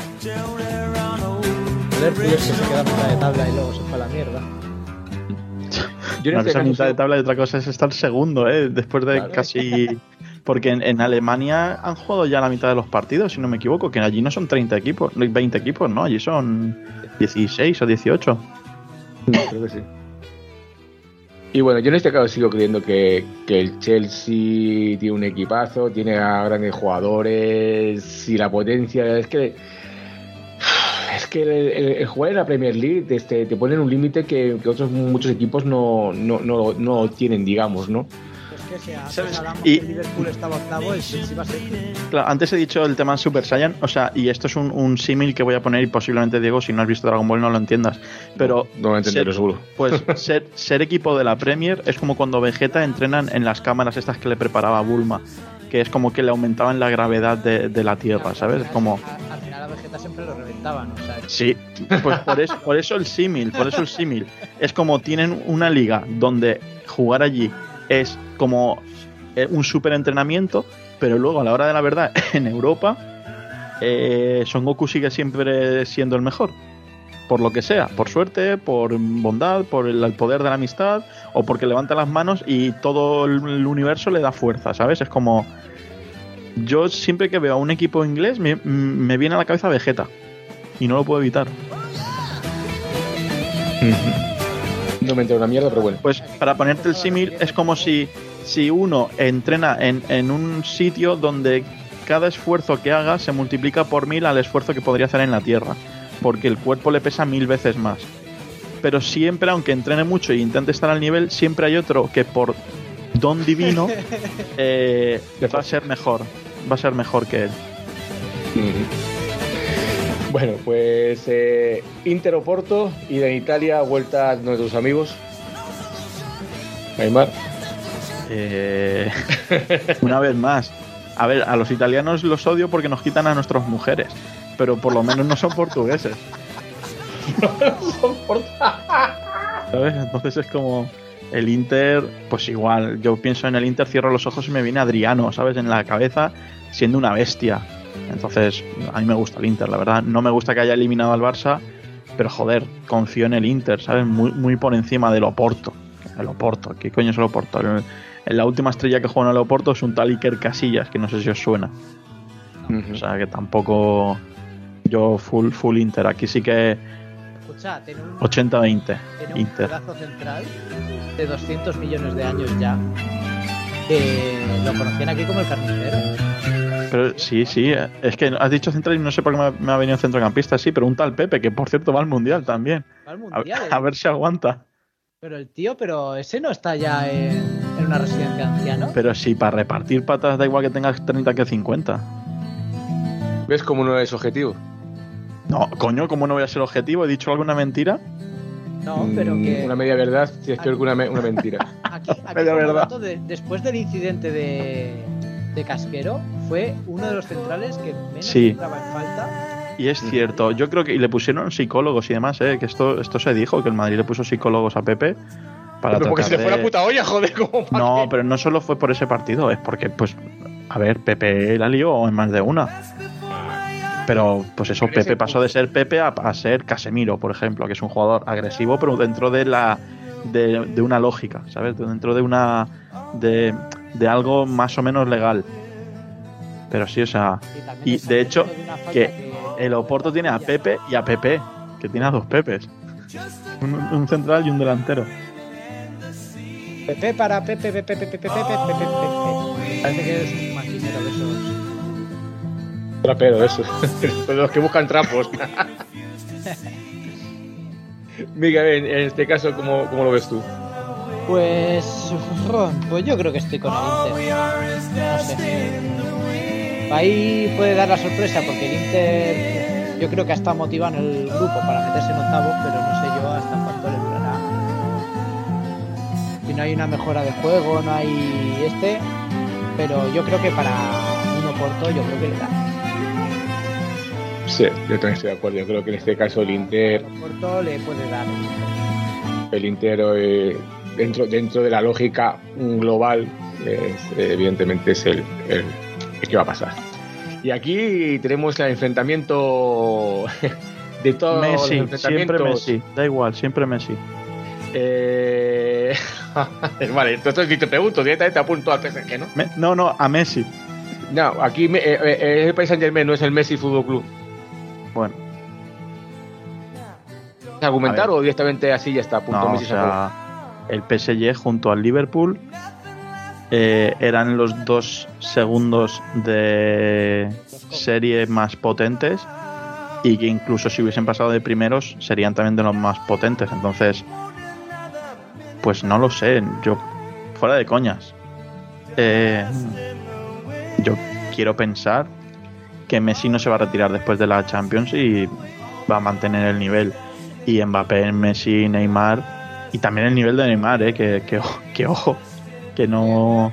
S6: Joder, tío, es que se queda a mitad de tabla y luego se fue a la mierda.
S2: Yo en
S3: Una
S2: este
S3: cosa
S2: caso
S3: mitad de
S2: soy-
S3: tabla y otra cosa es estar segundo, ¿eh? Después de
S2: Claro.
S3: casi Porque en, en Alemania han jugado ya la mitad de los partidos, si no me equivoco, que allí no son treinta equipos, veinte equipos, ¿no? Allí son dieciséis o dieciocho.
S2: Creo que sí. Y bueno, yo en este caso sigo creyendo que, que el Chelsea tiene un equipazo, tiene a grandes jugadores y la potencia. Es que es que el, el, el jugar en la Premier League te, te, te ponen un límite que, que otros muchos equipos no, no, no, no tienen, digamos, ¿no?
S6: Es que si antes
S3: ¿Sabes?
S6: hablamos
S3: Y-
S6: que Liverpool estaba octavo, el Chelsea va a ser.
S3: Claro, antes he dicho el tema Super Saiyan, o sea, y esto es un, un símil que voy a poner y posiblemente, Diego, si no has visto Dragon Ball no lo entiendas, pero
S2: No lo entenderé,
S3: ser-
S2: seguro.
S3: pues ser, ser equipo de la Premier es como cuando Vegeta entrenan en las cámaras estas que le preparaba Bulma, que es como que le aumentaban la gravedad de, de la Tierra, ¿sabes? Es como...
S6: Al, al final a Vegeta siempre lo reventaban, o sea.
S3: Sí, pues por eso, por eso el símil, por eso el símil. Es como tienen una liga donde jugar allí es como eh, un super entrenamiento, pero luego a la hora de la verdad en Europa eh, Son Goku sigue siempre siendo el mejor. Por lo que sea, por suerte, por bondad, por el, el poder de la amistad, o porque levanta las manos y todo el, el universo le da fuerza, ¿sabes? Es como... Yo siempre que veo a un equipo inglés me, me viene a la cabeza Vegeta. Y no lo puedo evitar.
S2: No me entero una mierda, pero bueno.
S3: Pues para ponerte el símil, es como si, si uno entrena en, en un sitio donde cada esfuerzo que haga se multiplica por mil al esfuerzo que podría hacer en la Tierra, porque el cuerpo le pesa mil veces más. Pero siempre, aunque entrene mucho e intente estar al nivel, siempre hay otro que por don divino eh, va a ser mejor. Va a ser mejor que él.
S2: Bueno, pues eh, Inter Oporto y en Italia vuelta a nuestros amigos. Aymar.
S3: Eh, una vez más. A ver, a los italianos los odio porque nos quitan a nuestras mujeres, pero por lo menos no son portugueses. ¿Sabes? Entonces es como el Inter, pues igual, yo pienso en el Inter, cierro los ojos y me viene Adriano, ¿sabes? En la cabeza, siendo una bestia. Entonces, a mí me gusta el Inter, la verdad. No me gusta que haya eliminado al Barça, pero joder, confío en el Inter, ¿sabes? Muy, muy por encima del Oporto. El Oporto, ¿qué coño es el Oporto? El, el, la última estrella que juega en el Oporto es un tal Iker Casillas, que no sé si os suena.
S2: Uh-huh.
S3: O sea, que tampoco... Yo full, full Inter. Aquí sí que...
S6: Escucha, tiene un,
S3: ochenta veinte
S6: tiene un
S3: Inter.
S6: pedazo central de doscientos millones de años ya, que lo conocían aquí como el carnicero.
S3: Pero sí, sí, es que has dicho central y no sé por qué me ha, me ha venido centrocampista, sí, pero un tal Pepe, que por cierto va al Mundial también.
S6: Va al Mundial,
S3: A, a ver si aguanta.
S6: Pero el tío, pero ese no está ya en, en una residencia de ancianos.
S3: Pero sí, para repartir patas da igual que tengas treinta que cincuenta.
S2: ¿Ves cómo no es objetivo?
S3: No, coño, ¿cómo no voy a ser objetivo? ¿He dicho alguna mentira?
S6: No, pero
S2: Mm,
S6: que...
S2: Una media verdad si es peor que una, me- una mentira.
S6: Aquí, aquí
S3: Media
S6: como
S3: verdad.
S6: dato de- después del incidente de, de Casquero, fue uno de los centrales que menos
S3: Sí.
S6: entraba en falta.
S3: Y es cierto, yo creo que... Y le pusieron psicólogos y demás, ¿eh? Que esto, esto se dijo, que el Madrid le puso psicólogos a Pepe para
S2: Pero porque se
S3: tratar
S2: le fue
S3: de-
S2: la puta olla, joder, como para
S3: No,
S2: qué?
S3: pero no solo fue por ese partido, es porque, pues, a ver, Pepe la lió en más de una. Pero, pues eso,
S2: Pero ese
S3: Pepe pasó de ser Pepe a, a ser Casemiro, por ejemplo, que es un jugador agresivo, pero dentro de la de, de una lógica, ¿sabes? Dentro de una de, de algo más o menos legal. Pero sí, o sea,
S6: Y, también
S3: y
S6: está
S3: de hecho,
S6: dentro de una falta
S3: que el Oporto tiene a Pepe y a Pepe, que tiene a dos Pepes. Un, un central y un delantero.
S6: Pepe para Pepe, Pepe, Pepe, Pepe, Pepe, Pepe, Pepe. Parece que eres un maquinero de esos.
S2: Trapero, eso. De los que buscan trapos. Miguel, en, en este caso, ¿cómo, ¿cómo lo ves tú?
S6: Pues, pues yo creo que estoy con el Inter. No sé. Ahí puede dar la sorpresa porque el Inter yo creo que ha estado motivado en el grupo para meterse en octavos, pero no sé yo hasta cuánto le durará. Si no hay una mejora de juego, no hay este, pero yo creo que para un Oporto yo creo que le da.
S2: Sí, yo también estoy de acuerdo. Yo creo que en este caso el Inter,
S6: Oporto le puede dar.
S2: el Inter eh, dentro, dentro de la lógica global, es, eh, evidentemente es el, el, el que va a pasar. Y aquí tenemos el enfrentamiento de todos
S3: Messi,
S2: los
S3: siempre
S2: enfrentamientos.
S3: Messi, da igual, siempre Messi.
S2: Eh, Vale, entonces si te pregunto, directamente apunto al P S G, ¿no?
S3: Me- no, no, a Messi.
S2: No, aquí me, eh, eh, es el Paris Saint-Germain, no es el Messi Fútbol Club.
S3: Bueno,
S2: ¿Argumentar
S3: A ver.
S2: o directamente así ya está? Punto
S3: no, o
S2: Messi se acabó.
S3: sea, el P S G junto al Liverpool eh, eran los dos segundos de serie más potentes y que incluso si hubiesen pasado de primeros serían también de los más potentes. Entonces, pues no lo sé, yo fuera de coñas. Eh, yo quiero pensar que Messi no se va a retirar después de la Champions y va a mantener el nivel. Y Mbappé, Messi, Neymar y también el nivel de Neymar, eh, que, que, que ojo, que no...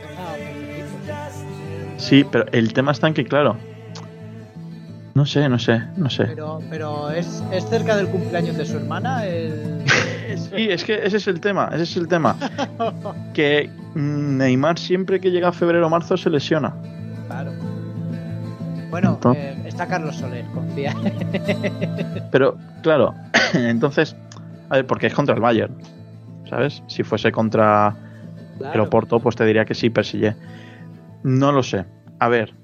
S3: Sí, pero el tema está en que, claro, no sé, no sé, no sé.
S6: Pero, pero es, es cerca del cumpleaños de su hermana. El...
S3: Sí, es que ese es el tema, ese es el tema. Que mm, Neymar siempre que llega a febrero o marzo se lesiona.
S6: Claro. Bueno,
S3: Entonces-
S6: eh, está Carlos Soler, confía.
S3: Pero, claro, entonces, a ver, porque es contra el Bayern, ¿sabes? Si fuese contra el Oporto, pues te diría que sí, P S G. No lo sé. A ver,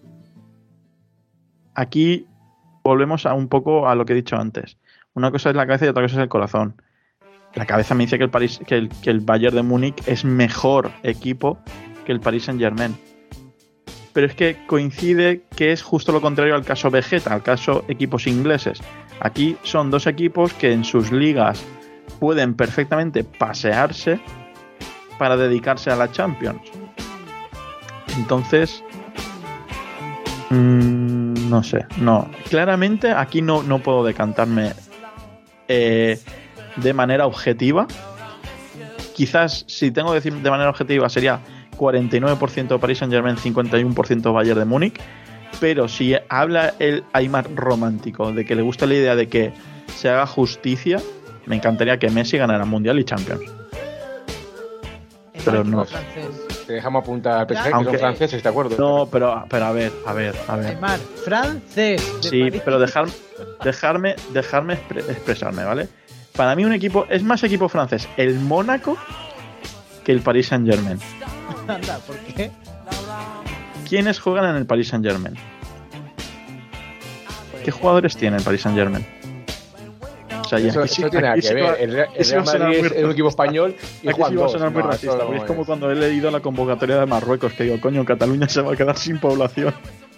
S3: aquí volvemos a un poco a lo que he dicho antes. Una cosa es la cabeza y otra cosa es el corazón. La cabeza me dice que el París, que el, que el Bayern de Múnich es mejor equipo que el Paris Saint-Germain. Pero es que coincide que es justo lo contrario al caso Vegeta, al caso equipos ingleses. Aquí son dos equipos que en sus ligas pueden perfectamente pasearse para dedicarse a la Champions. Entonces, mmm, no sé, no. Claramente aquí no, no puedo decantarme eh, de manera objetiva. Quizás si tengo que decir de manera objetiva sería cuarenta y nueve por ciento Paris Saint-Germain, cincuenta y uno por ciento Bayern de Múnich. Pero si habla el Aymar romántico de que le gusta la idea de que se haga justicia, me encantaría que Messi ganara Mundial y Champions. Pero no.
S6: Francés.
S2: Te dejamos apuntar al P S G, que
S3: Aunque-
S2: son franceses, ¿de acuerdo?
S3: No, pero, pero a ver, a ver, a ver.
S6: Neymar, francés. de
S3: Sí,
S6: París.
S3: pero dejar, dejarme, dejarme expre- expresarme, ¿vale? Para mí un equipo, es más equipo francés el Mónaco que el Paris Saint-Germain.
S6: Anda, ¿por qué?
S3: ¿Quiénes juegan en el Paris Saint-Germain? ¿Qué jugadores tiene el Paris Saint-Germain? O sea, y
S2: Eso,
S3: aquí sí-
S2: eso tiene nada
S3: aquí
S2: que
S3: sí
S2: ver.
S3: va-
S2: El, Real-
S3: aquí
S2: el
S3: sí
S2: Real
S3: va a sonar
S2: Madrid
S3: muy
S2: es, es un equipo español y
S3: Aquí
S2: juegan
S3: sí va a
S2: dos.
S3: sonar muy
S2: No,
S3: racista,
S2: eso no
S3: pero es como
S2: es.
S3: cuando he leído la convocatoria de Marruecos, que digo, coño, Cataluña se va a quedar sin población.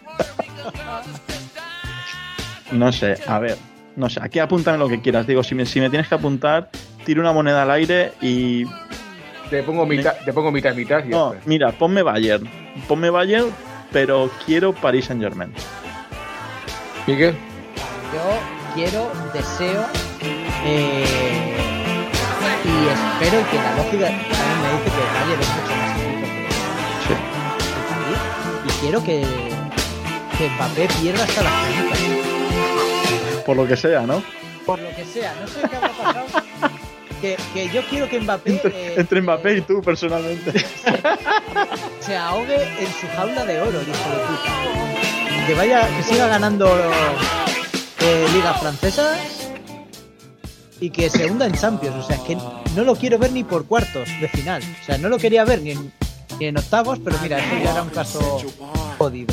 S3: No sé, a ver, no sé, aquí apúntame lo que quieras. Digo, si me, si me tienes que apuntar, tiro una moneda al aire y...
S2: Te pongo mitad, te pongo mitad, mitad y ya
S3: No,
S2: está.
S3: mira, ponme Bayern. Ponme Bayern, pero quiero Paris Saint-Germain.
S2: Miguel,
S6: Yo quiero, deseo eh, y espero que la lógica también me dice que el Bayern es mucho más equipo que
S3: Sí.
S6: el París. Y quiero que, que Mbappé pierda hasta las canicas.
S3: Por lo que sea, ¿no?
S6: Por lo que sea, no sé qué habrá pasado. Que, que yo quiero que Mbappé
S3: Entre,
S6: eh,
S3: entre Mbappé y tú, personalmente.
S6: se ahogue en su jaula de oro, el hijo de puta. Que vaya, que siga ganando eh, ligas francesas y que se hunda en Champions. O sea, es que no lo quiero ver ni por cuartos de final. O sea, no lo quería ver ni en, ni en octavos, pero mira, eso ya era un caso jodido.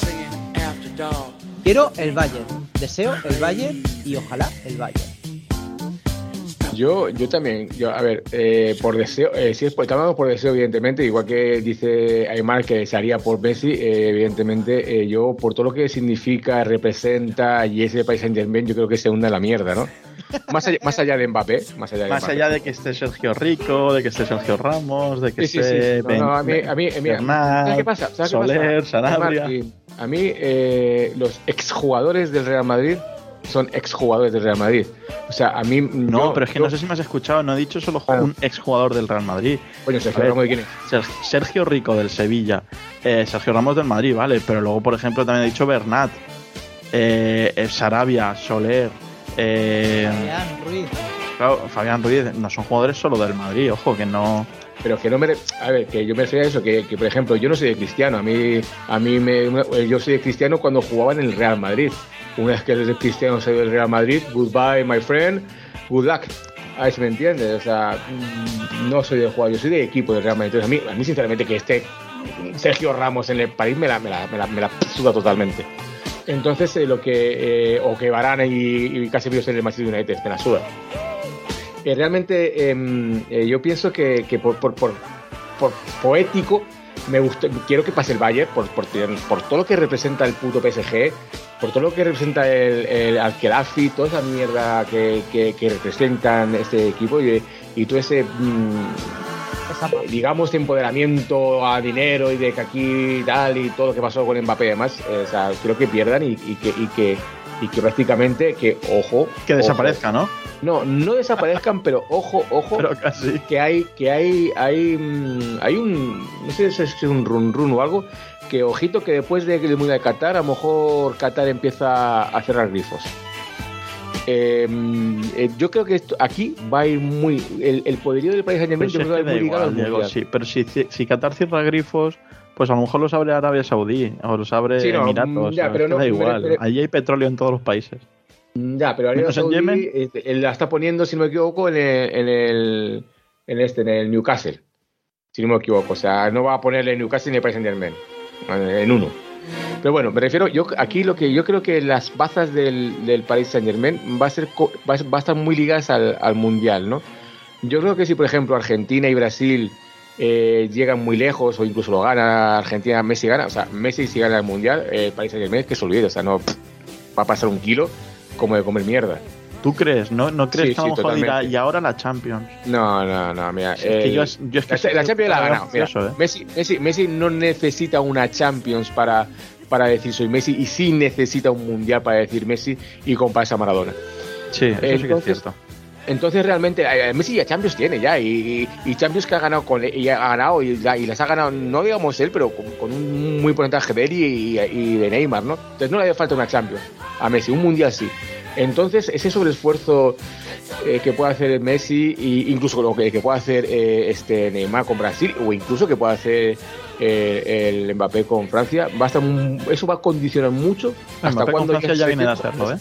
S6: Quiero el Bayern, deseo el Bayern y ojalá el Bayern.
S2: yo, yo también, yo, a ver, eh, por deseo, eh, si es por, estamos hablando por deseo, evidentemente, igual que dice Aymar que se haría por Messi, eh, evidentemente, eh, yo, por todo lo que significa, representa y ese Paris Saint-Germain, yo creo que se hunda la mierda, ¿no? Más allá, más allá de Mbappé, más allá de
S3: Más
S2: Mbappé.
S3: allá de que esté Sergio Rico, de que esté Sergio Ramos, de que
S2: Sí, sí, sí.
S3: esté
S2: No, no, a mí, a mí, eh, mira,
S3: Bernat,
S2: ¿sabes qué pasa? ¿Sabes qué
S3: Soler,
S2: pasa?
S3: Sanabria.
S2: Aymar, y a mí, eh, los exjugadores del Real Madrid son exjugadores del Real Madrid. O sea, a mí...
S3: No,
S2: yo-
S3: pero es que
S2: yo-
S3: no sé si me has escuchado, no he dicho solo
S2: Claro.
S3: un exjugador del Real Madrid.
S2: Coño, Sergio
S3: A ver,
S2: Ramos, ¿de quién es?
S3: Ser- Sergio Rico del Sevilla, eh, Sergio Ramos del Madrid, vale, pero luego, por ejemplo, también he dicho Bernat, eh, eh, Sarabia, Soler, eh,
S6: Fabián Ruiz.
S3: claro, Fabián Ruiz, no son jugadores solo del Madrid, ojo, que no...
S2: Pero que no me... re- A ver, que yo me refiero a eso, que, que por ejemplo, yo no soy de Cristiano. A mí, a mí me... Yo soy de Cristiano cuando jugaba en el Real Madrid. Una vez que el Cristiano se del Real Madrid, goodbye, my friend, good luck. A ver si me entiendes. O sea, no soy de jugador, yo soy de equipo de Real Madrid. Entonces, a mí, a mí sinceramente, que esté Sergio Ramos en el París me la, me la, me la, me la suda totalmente. Entonces, eh, lo que. Eh, o que Varane y, y Casemiro en el Manchester United, me la suda. Eh, realmente, eh, eh, yo pienso que, que por, por, por, por poético, me gusta, quiero que pase el Bayern por, por, por todo lo que representa el puto P S G, por todo lo que representa el, el Al-Khelafi, toda esa mierda que, que, que representan este equipo y, y todo ese, mmm, digamos, empoderamiento a dinero y de que aquí y tal y todo lo que pasó con Mbappé y demás, eh, o sea, creo que pierdan y, y, que, y, que, y que prácticamente, que ojo...
S3: Que desaparezca,
S2: ojo,
S3: ¿no?
S2: No, no desaparezcan, pero ojo, ojo,
S3: pero casi.
S2: que hay, que hay, hay, hay un, no sé si es un run run o algo, que ojito que después de el Mundial de Qatar, a lo mejor Qatar empieza a cerrar grifos. Eh, eh, yo creo que esto, aquí va a ir muy, el, el poderío del país Saint-Germain yo creo que va a ir muy ligado al Mundial.
S3: Sí, pero si, si Qatar cierra grifos, pues a lo mejor los abre Arabia Saudí o los abre sí, no, Emiratos, ya, pero no, da igual, pero, pero, allí hay petróleo en todos los países.
S2: Ya, pero Arabia Saudí eh, la está poniendo, si no me equivoco, en el, en el, en este, en el Newcastle, si no me equivoco. O sea, no va a ponerle Newcastle ni el Paris Saint-Germain, en uno. Pero bueno, me refiero, yo aquí lo que yo creo que las bazas del, del Paris Saint-Germain va a ser va a, va a estar muy ligadas al, al Mundial, ¿no? Yo creo que si, por ejemplo, Argentina y Brasil eh, llegan muy lejos o incluso lo gana Argentina, Messi gana, o sea, Messi si gana el Mundial, el eh, Paris Saint-Germain es que se olvide, o sea, no pff, va a pasar un kilo como de comer mierda.
S3: ¿Tú crees? ¿No, no crees
S2: sí,
S3: que a lo
S2: sí,
S3: mejor dirá, y ahora la Champions?
S2: No, no, no, mira.
S3: Sí, el, yo, yo es que
S2: la, la Champions la ha ganado. Mira,
S3: ¿eh?
S2: Messi, Messi, Messi no necesita una Champions para, para decir soy Messi y sí necesita un Mundial para decir Messi y compararse a Maradona.
S3: Sí, eso entonces, sí que es cierto.
S2: Entonces realmente Messi ya Champions tiene ya y, y, y Champions que ha ganado con y ha ganado y, y las ha ganado, no digamos él, pero con, con un muy porcentaje de él y, y, y de Neymar, ¿no? Entonces no le hace falta una Champions a Messi, un Mundial sí. Entonces ese sobreesfuerzo eh, que puede hacer Messi e incluso lo que, que puede hacer eh, este Neymar con Brasil o incluso que puede hacer eh, el Mbappé con Francia, va a estar un, eso va a condicionar mucho hasta
S3: Mbappé
S2: cuando
S3: con Francia ya viene de hacerlo, ¿eh?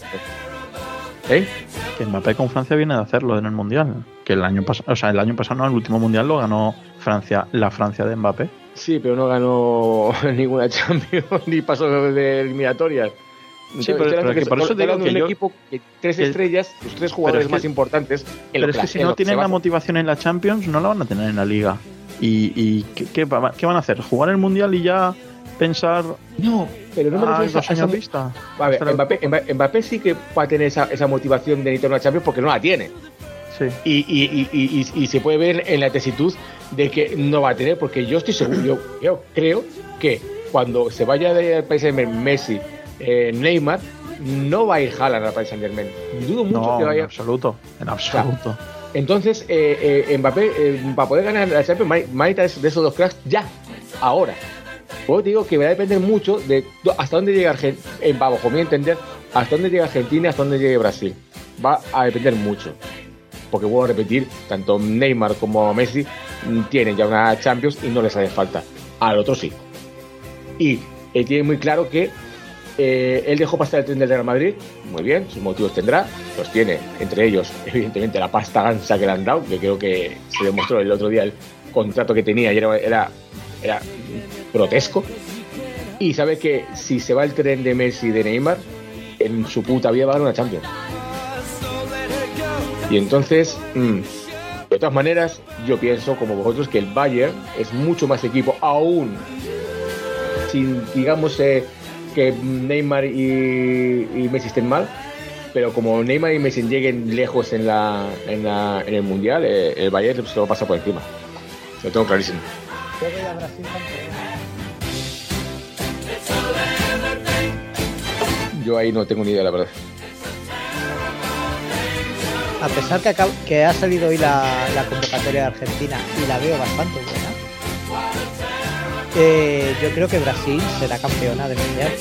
S2: ¿Eh?
S3: Que Mbappé con Francia viene de hacerlo en el Mundial. Que el año pasado, o sea, el año pasado no, el último Mundial lo ganó Francia, la Francia de Mbappé.
S2: Sí, pero no ganó ninguna Champions ni pasó de eliminatorias.
S3: Sí, pero, pero que por eso digo que
S2: un
S3: yo,
S2: equipo que tres que, estrellas, los tres jugadores es que, más importantes. En
S3: pero
S2: lo
S3: es que si no tienen la motivación en la Champions, no la van a tener en la Liga. ¿Y, y ¿qué, qué, qué van a hacer? ¿Jugar el Mundial y ya pensar?
S2: No, pero no me
S3: ah,
S2: refiero a esa vista. A ver, Mbappé, Mbappé, Mbappé sí que va a tener esa, esa motivación de necesitar una Champions porque no la tiene.
S3: Sí.
S2: Y, y, y, y, y, y se puede ver en la tesitud de que no va a tener, porque yo estoy seguro, yo, yo creo que cuando se vaya del país de Messi, eh, Neymar, no va a ir Haaland al Paris Saint-Germain. Dudo mucho
S3: no,
S2: que vaya.
S3: En absoluto, en absoluto.
S2: O sea, entonces, eh, eh, Mbappé, eh, para poder ganar la Champions, necesita de esos dos cracks ya, ahora. Pues digo que va a depender mucho de hasta dónde llega Argentina, bajo mi entender, hasta dónde llega Argentina, hasta dónde llegue Brasil. Va a depender mucho. Porque vuelvo a repetir, tanto Neymar como Messi tienen ya una Champions y no les hace falta. Al otro sí. Y él tiene muy claro que eh, él dejó pasar el tren del Real Madrid, muy bien, sus motivos tendrá, los tiene, entre ellos, evidentemente, la pasta gansa que le han dado, que creo que se demostró el otro día el contrato que tenía y era, era, era grotesco. Y sabe que si se va el tren de Messi y de Neymar, en su puta vida va a ganar una Champions. Y entonces, mmm, de todas maneras, yo pienso, como vosotros, que el Bayern es mucho más equipo, aún sin, digamos, eh, que Neymar y, y Messi estén mal, pero como Neymar y Messi lleguen lejos en la en, la, en el Mundial, eh, el Bayern se lo va a pasar por encima. Lo tengo clarísimo. Yo ahí no tengo ni idea, la verdad.
S6: A pesar que, acab- que ha salido hoy la, la convocatoria de Argentina y la veo bastante buena, eh, yo creo que Brasil será campeona del Mundial.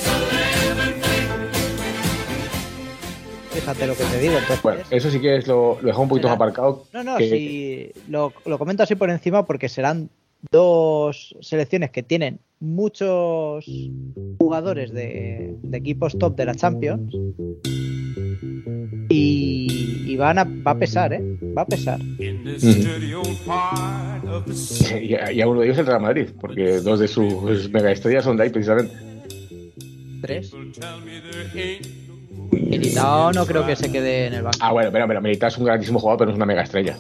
S6: Fíjate lo que te digo. Entonces,
S2: bueno, eso sí que es lo, lo dejo un poquito
S6: será...
S2: más aparcado.
S6: No, no,
S2: que...
S6: sí, lo, lo comento así por encima porque serán dos selecciones que tienen muchos jugadores de, de equipos top de la Champions Y, y van a, va a pesar, ¿eh? Va a pesar.
S2: Y, y a uno de ellos el Real Madrid, porque dos de sus mega estrellas son de ahí precisamente.
S6: Tres. Militao no creo que se quede en el banco.
S2: Ah, bueno, pero, pero Militao es un grandísimo jugador, pero no es una mega estrella.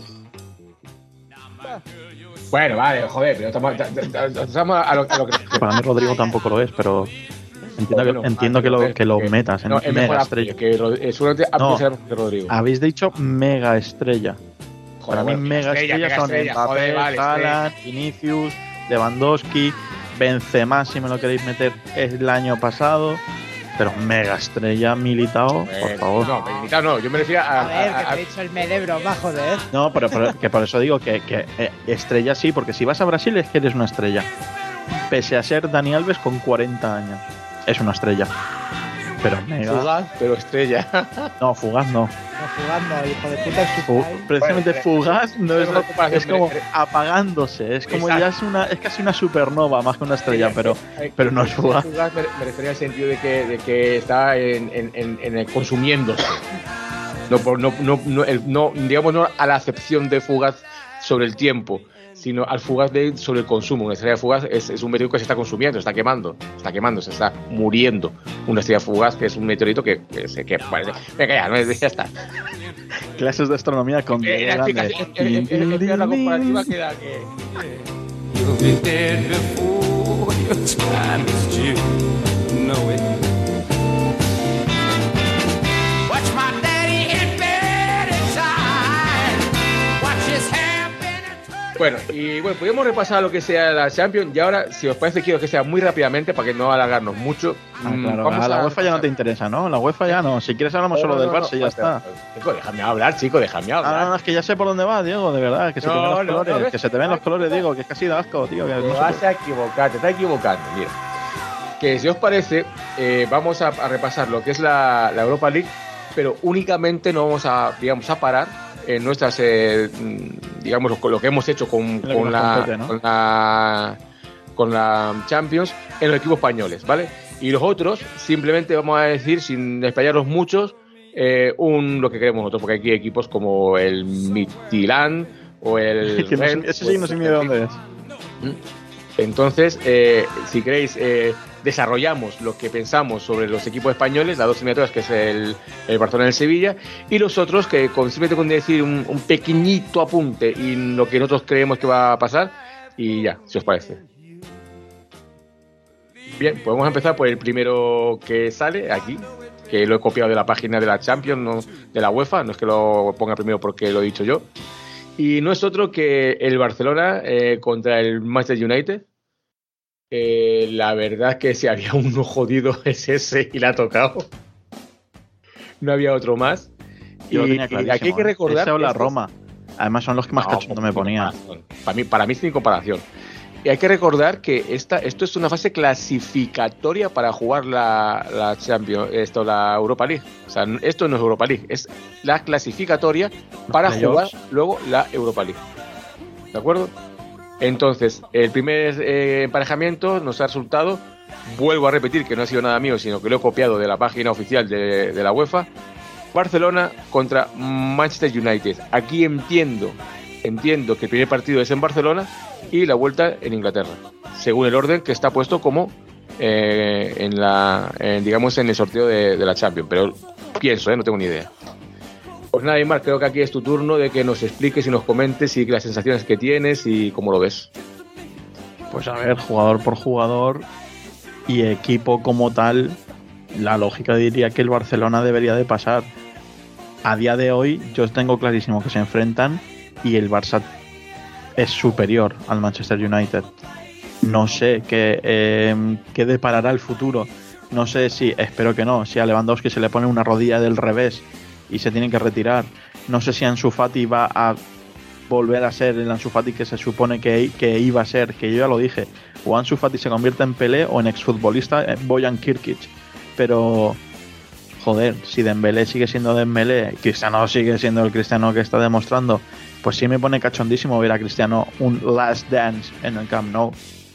S2: Bueno, vale, joder, pero estamos, estamos a, lo, a lo que...
S3: Para mí Rodrigo tampoco lo es, pero entiendo que,
S2: bueno,
S3: entiendo que lo, que lo metas en
S2: no, es
S3: mega estrella.
S2: Que Rod- seguramente
S3: No,
S2: a ser Rodrigo.
S3: Habéis dicho mega estrella.
S2: Joder,
S3: Para mí
S2: bueno,
S3: mega
S2: estrella,
S3: estrellas
S2: mega
S3: son
S2: estrella,
S3: Mbappé,
S2: joder, vale,
S3: Haaland, Vinicius, Lewandowski, Benzema, si me lo queréis meter, es el año pasado. Pero mega estrella Militao, por
S2: Eh,
S3: favor.
S2: No, Militao no, yo me refiero a...
S6: A ver,
S2: a-
S6: que
S2: a-
S6: te he dicho el Medebro bajo de él.
S3: No, pero, pero que por eso digo que, que eh, estrella sí, porque si vas a Brasil es que eres una estrella. Pese a ser Dani Alves con cuarenta años. Es una estrella. Pero mega.
S2: Fugaz, pero estrella.
S3: No, fugaz no.
S6: No jugando, hijo de puta, en su
S3: Fu-
S6: prime.
S3: precisamente
S2: Bueno,
S3: fugaz no
S2: es
S3: es,
S2: una comparación,
S3: es como
S2: pero-
S3: apagándose. Es como
S2: Exacto.
S3: ya es una, es casi una supernova más que una estrella, pero, pero no es fugaz.
S2: Fugaz me, me refería al sentido de que, de que está en, en, en, en el consumiéndose. No, por, no, no, no, el- no, digamos, no a la acepción de fugaz sobre el tiempo, sino al fugaz de, sobre el consumo. Una estrella fugaz es, es un meteorito que se está consumiendo, se está quemando, se está quemando, se está muriendo. Una estrella fugaz que es un meteorito que, que se que parece. Venga, ya, no, ya está.
S3: Clases de astronomía con
S2: Eh, la
S3: Diego Grande.
S2: explicación- eh, eh, eh, eh, la comparativa queda que.
S7: You'll be dead before your time is due. Know it. Watch my daddy in bed inside. Watch his hair bend.
S2: Bueno, y bueno, podemos repasar lo que sea la Champions. Y ahora, si os parece, quiero que sea muy rápidamente para que no alargarnos mucho.
S3: Ah,
S2: Mm,
S3: claro,
S2: vamos
S3: a la
S2: a
S3: UEFA ya no te
S2: repasar.
S3: interesa, ¿no? La UEFA ya no. Si quieres hablamos solo
S2: No,
S3: del
S2: no,
S3: Barça y
S2: no,
S3: ya
S2: espera,
S3: está.
S2: Chico, déjame hablar, chico, déjame hablar.
S3: Ah, no, no, es que ya sé por dónde va, Diego, de verdad. Que se
S2: No,
S3: te ven los
S2: no,
S3: colores,
S2: no ves.
S3: que se te ven los colores, Diego, que es casi da asco, tío. Que
S2: Te
S3: no se
S2: vas
S3: puede.
S2: a equivocar, te estás equivocando. Mira, que si os parece, eh, vamos a, a repasar lo que es la, la Europa League, pero únicamente no vamos a, digamos, a parar en nuestras, eh, mm, digamos, lo, lo que hemos hecho con,
S3: Lo que
S2: con,
S3: nos
S2: la,
S3: compete, ¿no?
S2: con la con la Champions en los equipos españoles, ¿vale? Y los otros, simplemente vamos a decir, sin desplayarlos muchos, eh, un, lo que queremos nosotros, porque aquí hay equipos como el Midtjylland o el...
S3: Que no sé-
S2: Rennes,
S3: ese sí no sé ni de dónde es.
S2: Entonces, eh, si queréis, eh, desarrollamos lo que pensamos sobre los equipos españoles, las dos eliminatorias, que es el, el Barcelona y el Sevilla, y los otros, que con, simplemente con decir un, un pequeñito apunte y lo que nosotros creemos que va a pasar, y ya, si os parece. Bien, podemos empezar por el primero que sale aquí, que lo he copiado de la página de la Champions, no, de la UEFA, no es que lo ponga primero porque lo he dicho yo. Y no es otro que el Barcelona eh, contra el Manchester United. Eh, la verdad es que si había uno jodido es ese y la ha tocado. No había otro más.
S3: Yo lo
S2: y,
S3: tenía
S2: y
S3: clarísimo.
S2: aquí hay que recordar...
S3: Ese o la
S2: que estos-
S3: Roma. Además son los que más
S2: No,
S3: cachondo me
S2: sin
S3: ponía.
S2: comparación. Para mí, para mí sin comparación. Y hay que recordar que esta, esto es una fase clasificatoria para jugar la, la Champions, esto, la Europa League. O sea, esto no es Europa League, es la clasificatoria para jugar
S3: playoffs.
S2: luego la Europa League. ¿De acuerdo? Entonces, el primer eh, emparejamiento nos ha resultado, vuelvo a repetir que no ha sido nada mío, sino que lo he copiado de la página oficial de, de la UEFA, Barcelona contra Manchester United. Aquí entiendo, entiendo que el primer partido es en Barcelona y la vuelta en Inglaterra, según el orden que está puesto como eh, en la, en, digamos, en el sorteo de, de la Champions, pero pienso, eh, no tengo ni idea. Pues nada, Aymar, creo que aquí es tu turno de que nos expliques y nos comentes y las sensaciones que tienes y cómo lo ves.
S3: Pues a ver, jugador por jugador y equipo como tal, la lógica diría que el Barcelona debería de pasar. A día de hoy yo tengo clarísimo que se enfrentan y el Barça es superior al Manchester United. No sé qué, eh, qué deparará el futuro. No sé si, espero que no, si a Lewandowski se le pone una rodilla del revés y se tiene que retirar. No sé si Ansu Fati va a volver a ser el Ansu Fati que se supone que, que iba a ser, que yo ya lo dije. O Ansu Fati se convierte en Pelé o en exfutbolista eh, Bojan Kirkic. Pero, joder, si Dembélé sigue siendo Dembélé, Cristiano sigue siendo el Cristiano que está demostrando, pues sí me pone cachondísimo ver a Cristiano un last dance en el Camp Nou.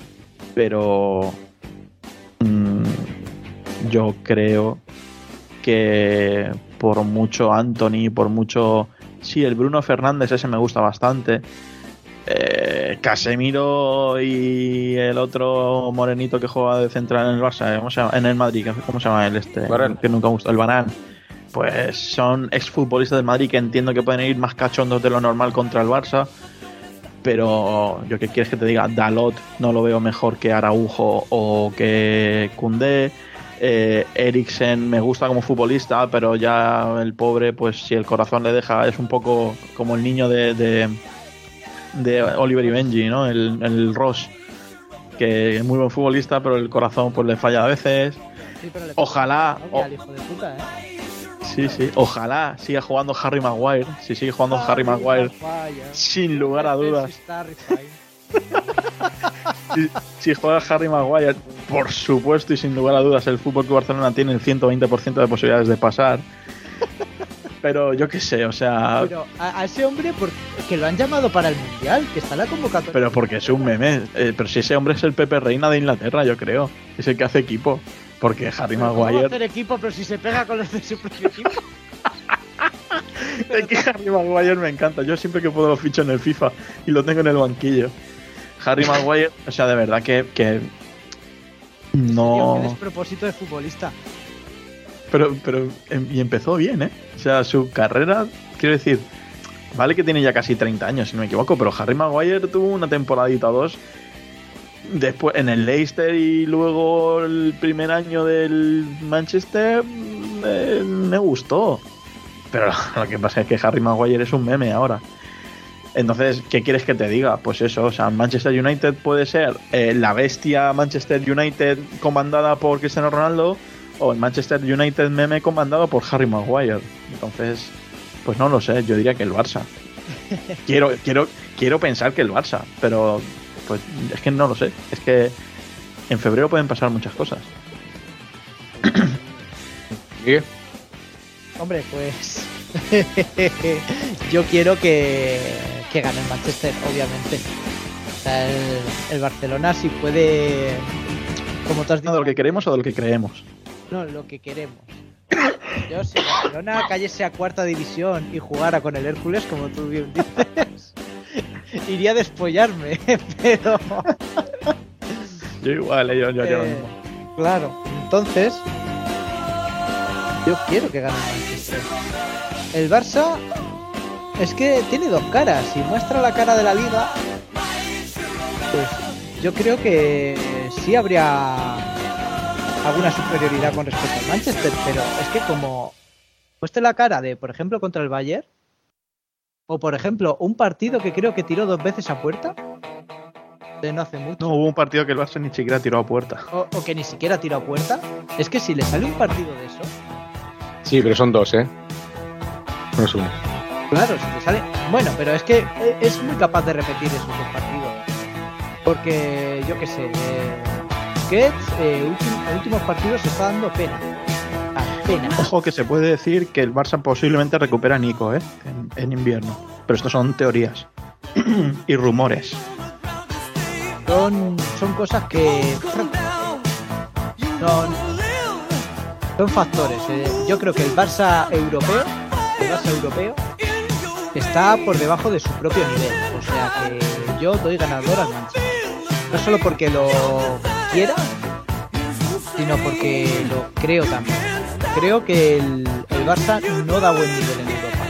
S3: Pero mmm, yo creo que por mucho Anthony, por mucho... Sí, el Bruno Fernández ese me gusta bastante. Eh, Casemiro y el otro morenito que juega de central en el Barça, ¿cómo se llama? En el Madrid, ¿cómo se llama él este?
S2: Varane.
S3: Que nunca me gustó, el Varane. Pues son exfutbolistas del Madrid que entiendo que pueden ir más cachondos de lo normal contra el Barça, pero yo qué quieres que te diga, Dalot no lo veo mejor que Araujo o que Koundé. eh, Eriksen me gusta como futbolista, pero ya el pobre, pues si el corazón le deja, es un poco como el niño de, de, de Oliver y Benji, ¿no? El, el Ross, que es muy buen futbolista, pero el corazón pues le falla a veces.
S6: Sí, pero le
S3: Ojalá,
S6: no,
S3: o-
S6: al hijo de puta, ¿eh?
S3: Sí, sí. Ojalá siga jugando Harry Maguire. Si sigue jugando Harry Maguire, sin lugar a dudas. Si, si juega Harry Maguire, por supuesto y sin lugar a dudas, el Fútbol Club Barcelona tiene el ciento veinte por ciento de posibilidades de pasar. Pero yo qué sé, o sea...
S6: Pero a, a ese hombre, por, que lo han llamado para el Mundial, que está en la convocatoria.
S3: Pero porque es un meme. Eh, pero si ese hombre es el Pepe Reina de Inglaterra, yo creo. Es el que hace equipo. Porque Harry
S6: Pero ¿cómo va a
S3: Maguire...
S6: hacer equipo, pero si se pega con los de su propio equipo?
S3: Es que Harry Maguire me encanta. Yo siempre que puedo lo ficho en el FIFA y lo tengo en el banquillo. Harry Maguire, o sea, de verdad que, que
S6: Tío, qué
S3: no.
S6: despropósito de futbolista.
S3: Pero, pero em- y empezó bien, ¿eh? O sea, su carrera, quiero decir, vale que tiene ya casi treinta años, si no me equivoco, pero Harry Maguire tuvo una temporadita o dos. Después en el Leicester y luego el primer año del Manchester me, me gustó. Pero lo que pasa es que Harry Maguire es un meme ahora. Entonces, ¿qué quieres que te diga? Pues eso, o sea, Manchester United puede ser eh, la bestia Manchester United comandada por Cristiano Ronaldo o el Manchester United meme comandado por Harry Maguire. Entonces, pues no lo sé, yo diría que el Barça. Quiero, quiero, quiero pensar que el Barça, pero pues es que no lo sé. Es que en febrero pueden pasar muchas cosas.
S2: Miguel.
S6: Hombre, pues yo quiero que, que gane el Manchester, obviamente. O sea, el, el Barcelona si puede, como tú has
S3: ¿De
S6: dicho,
S3: lo que queremos o de lo que creemos?
S6: no, lo que queremos. Yo si el Barcelona cayese a cuarta división y jugara con el Hércules, como tú bien dices, iría a despollarme, pero
S3: Yo igual, eh, yo, yo haría lo
S6: eh,
S3: mismo.
S6: claro, entonces yo quiero que gane el Manchester. El Barça es que tiene dos caras y muestra la cara de la liga. Pues yo creo que sí habría alguna superioridad con respecto al Manchester, pero es que como muestre la cara de, por ejemplo, contra el Bayern, o por ejemplo, un partido que creo que tiró dos veces a puerta, de no hace mucho,
S3: No, hubo un partido que el Barça ni siquiera tiró a puerta.
S6: o, o que ni siquiera tiró a puerta, es que si le sale un partido de eso,
S2: Sí, pero son dos, ¿eh? No es uno.
S6: claro, si le sale... Bueno, pero es que es muy capaz de repetir esos dos partidos. Porque, yo qué sé, eh, Busquets, eh, últim- en últimos partidos se está dando pena. Ah, pena.
S3: Ojo que se puede decir que el Barça posiblemente recupera a Nico, ¿eh? En, en invierno. Pero esto son teorías. Y rumores.
S6: Son, son cosas que... Son, son factores. eh. Yo creo que el Barça europeo, el Barça europeo, está por debajo de su propio nivel. O sea que yo doy ganador al Manchester. No solo porque lo quiera, sino porque lo creo también. Creo que el, el Barça no da buen nivel en Europa.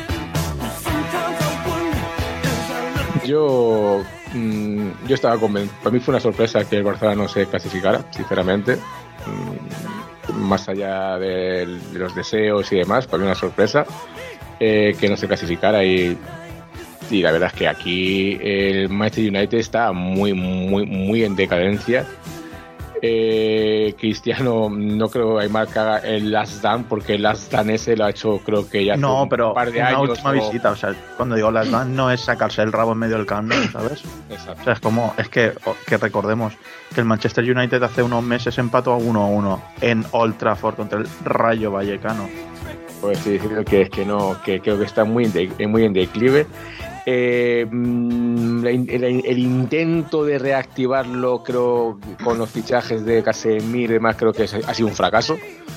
S2: Yo, mm, yo estaba convencido. Para mí fue una sorpresa que el Barcelona no se clasificara, sinceramente. Mm, más allá de, de los deseos y demás, para mí una sorpresa eh, que no se clasificara. Y, y la verdad es que aquí el Manchester United está muy, muy, muy en decadencia. Eh, Cristiano, no creo que Aymar que haga el Last Dance, porque el Last Dance ese lo ha hecho, creo que ya hace
S3: No,
S2: un
S3: pero
S2: par de
S3: una
S2: años.
S3: última
S2: o-
S3: visita. O sea, cuando digo las dan no es sacarse el rabo en medio del campo, ¿sabes?
S2: Exacto.
S3: O sea, es como, es que, o- que recordemos que el Manchester United hace unos meses empató a uno a uno en Old Trafford contra el Rayo Vallecano.
S2: Pues sí, creo que es que no, que creo que está muy en, de- muy en declive. Eh, mm, la in- el, el intento de reactivarlo, creo, con los fichajes de Casemiro y demás, creo que es- ha sido un fracaso.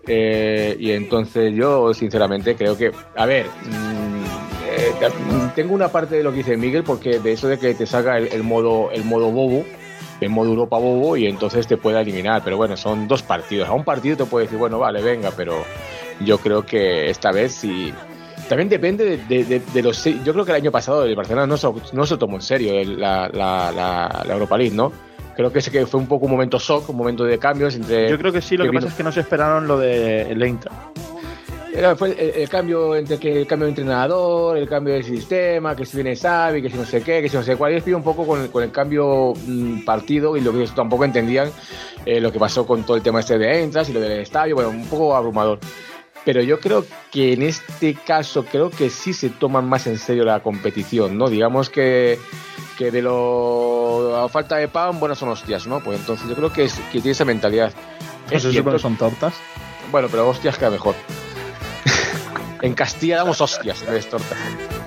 S2: Eh, y entonces yo sinceramente creo que, a ver, mmm, eh, tengo una parte de lo que dice Miguel, porque de eso de que te saca el, el modo el modo bobo, el modo Europa bobo, y entonces te puede eliminar, pero bueno, son dos partidos. A un partido te puede decir, bueno, vale, venga, pero yo creo que esta vez sí. También depende de, de, de, de los. Yo creo que el año pasado el Barcelona no se, no se tomó en serio el, la, la, la, la Europa League, ¿no? Creo que ese que fue un poco un momento shock, un momento de cambios entre.
S3: Yo creo que sí, lo que, que pasa vino... es que no se esperaron lo de el Eintracht.
S2: Era, fue el, el cambio entre que el cambio de entrenador, el cambio de sistema, que si viene Xavi, que si no sé qué, que si no sé cuál. Yo estoy un poco con el, con el cambio mmm, partido, y lo que ellos tampoco entendían eh, lo que pasó con todo el tema este de Eintracht y lo del estadio, bueno, un poco abrumador. Pero yo creo que en este caso creo que sí se toman más en serio la competición, ¿no? Digamos que, que de lo a falta de pan, buenas son hostias, ¿no? Pues entonces yo creo que, es, que tiene esa mentalidad.
S3: ¿Eso sí, pero son tortas?
S2: Bueno, pero hostias queda mejor. En Castilla damos hostias en vez de tortas.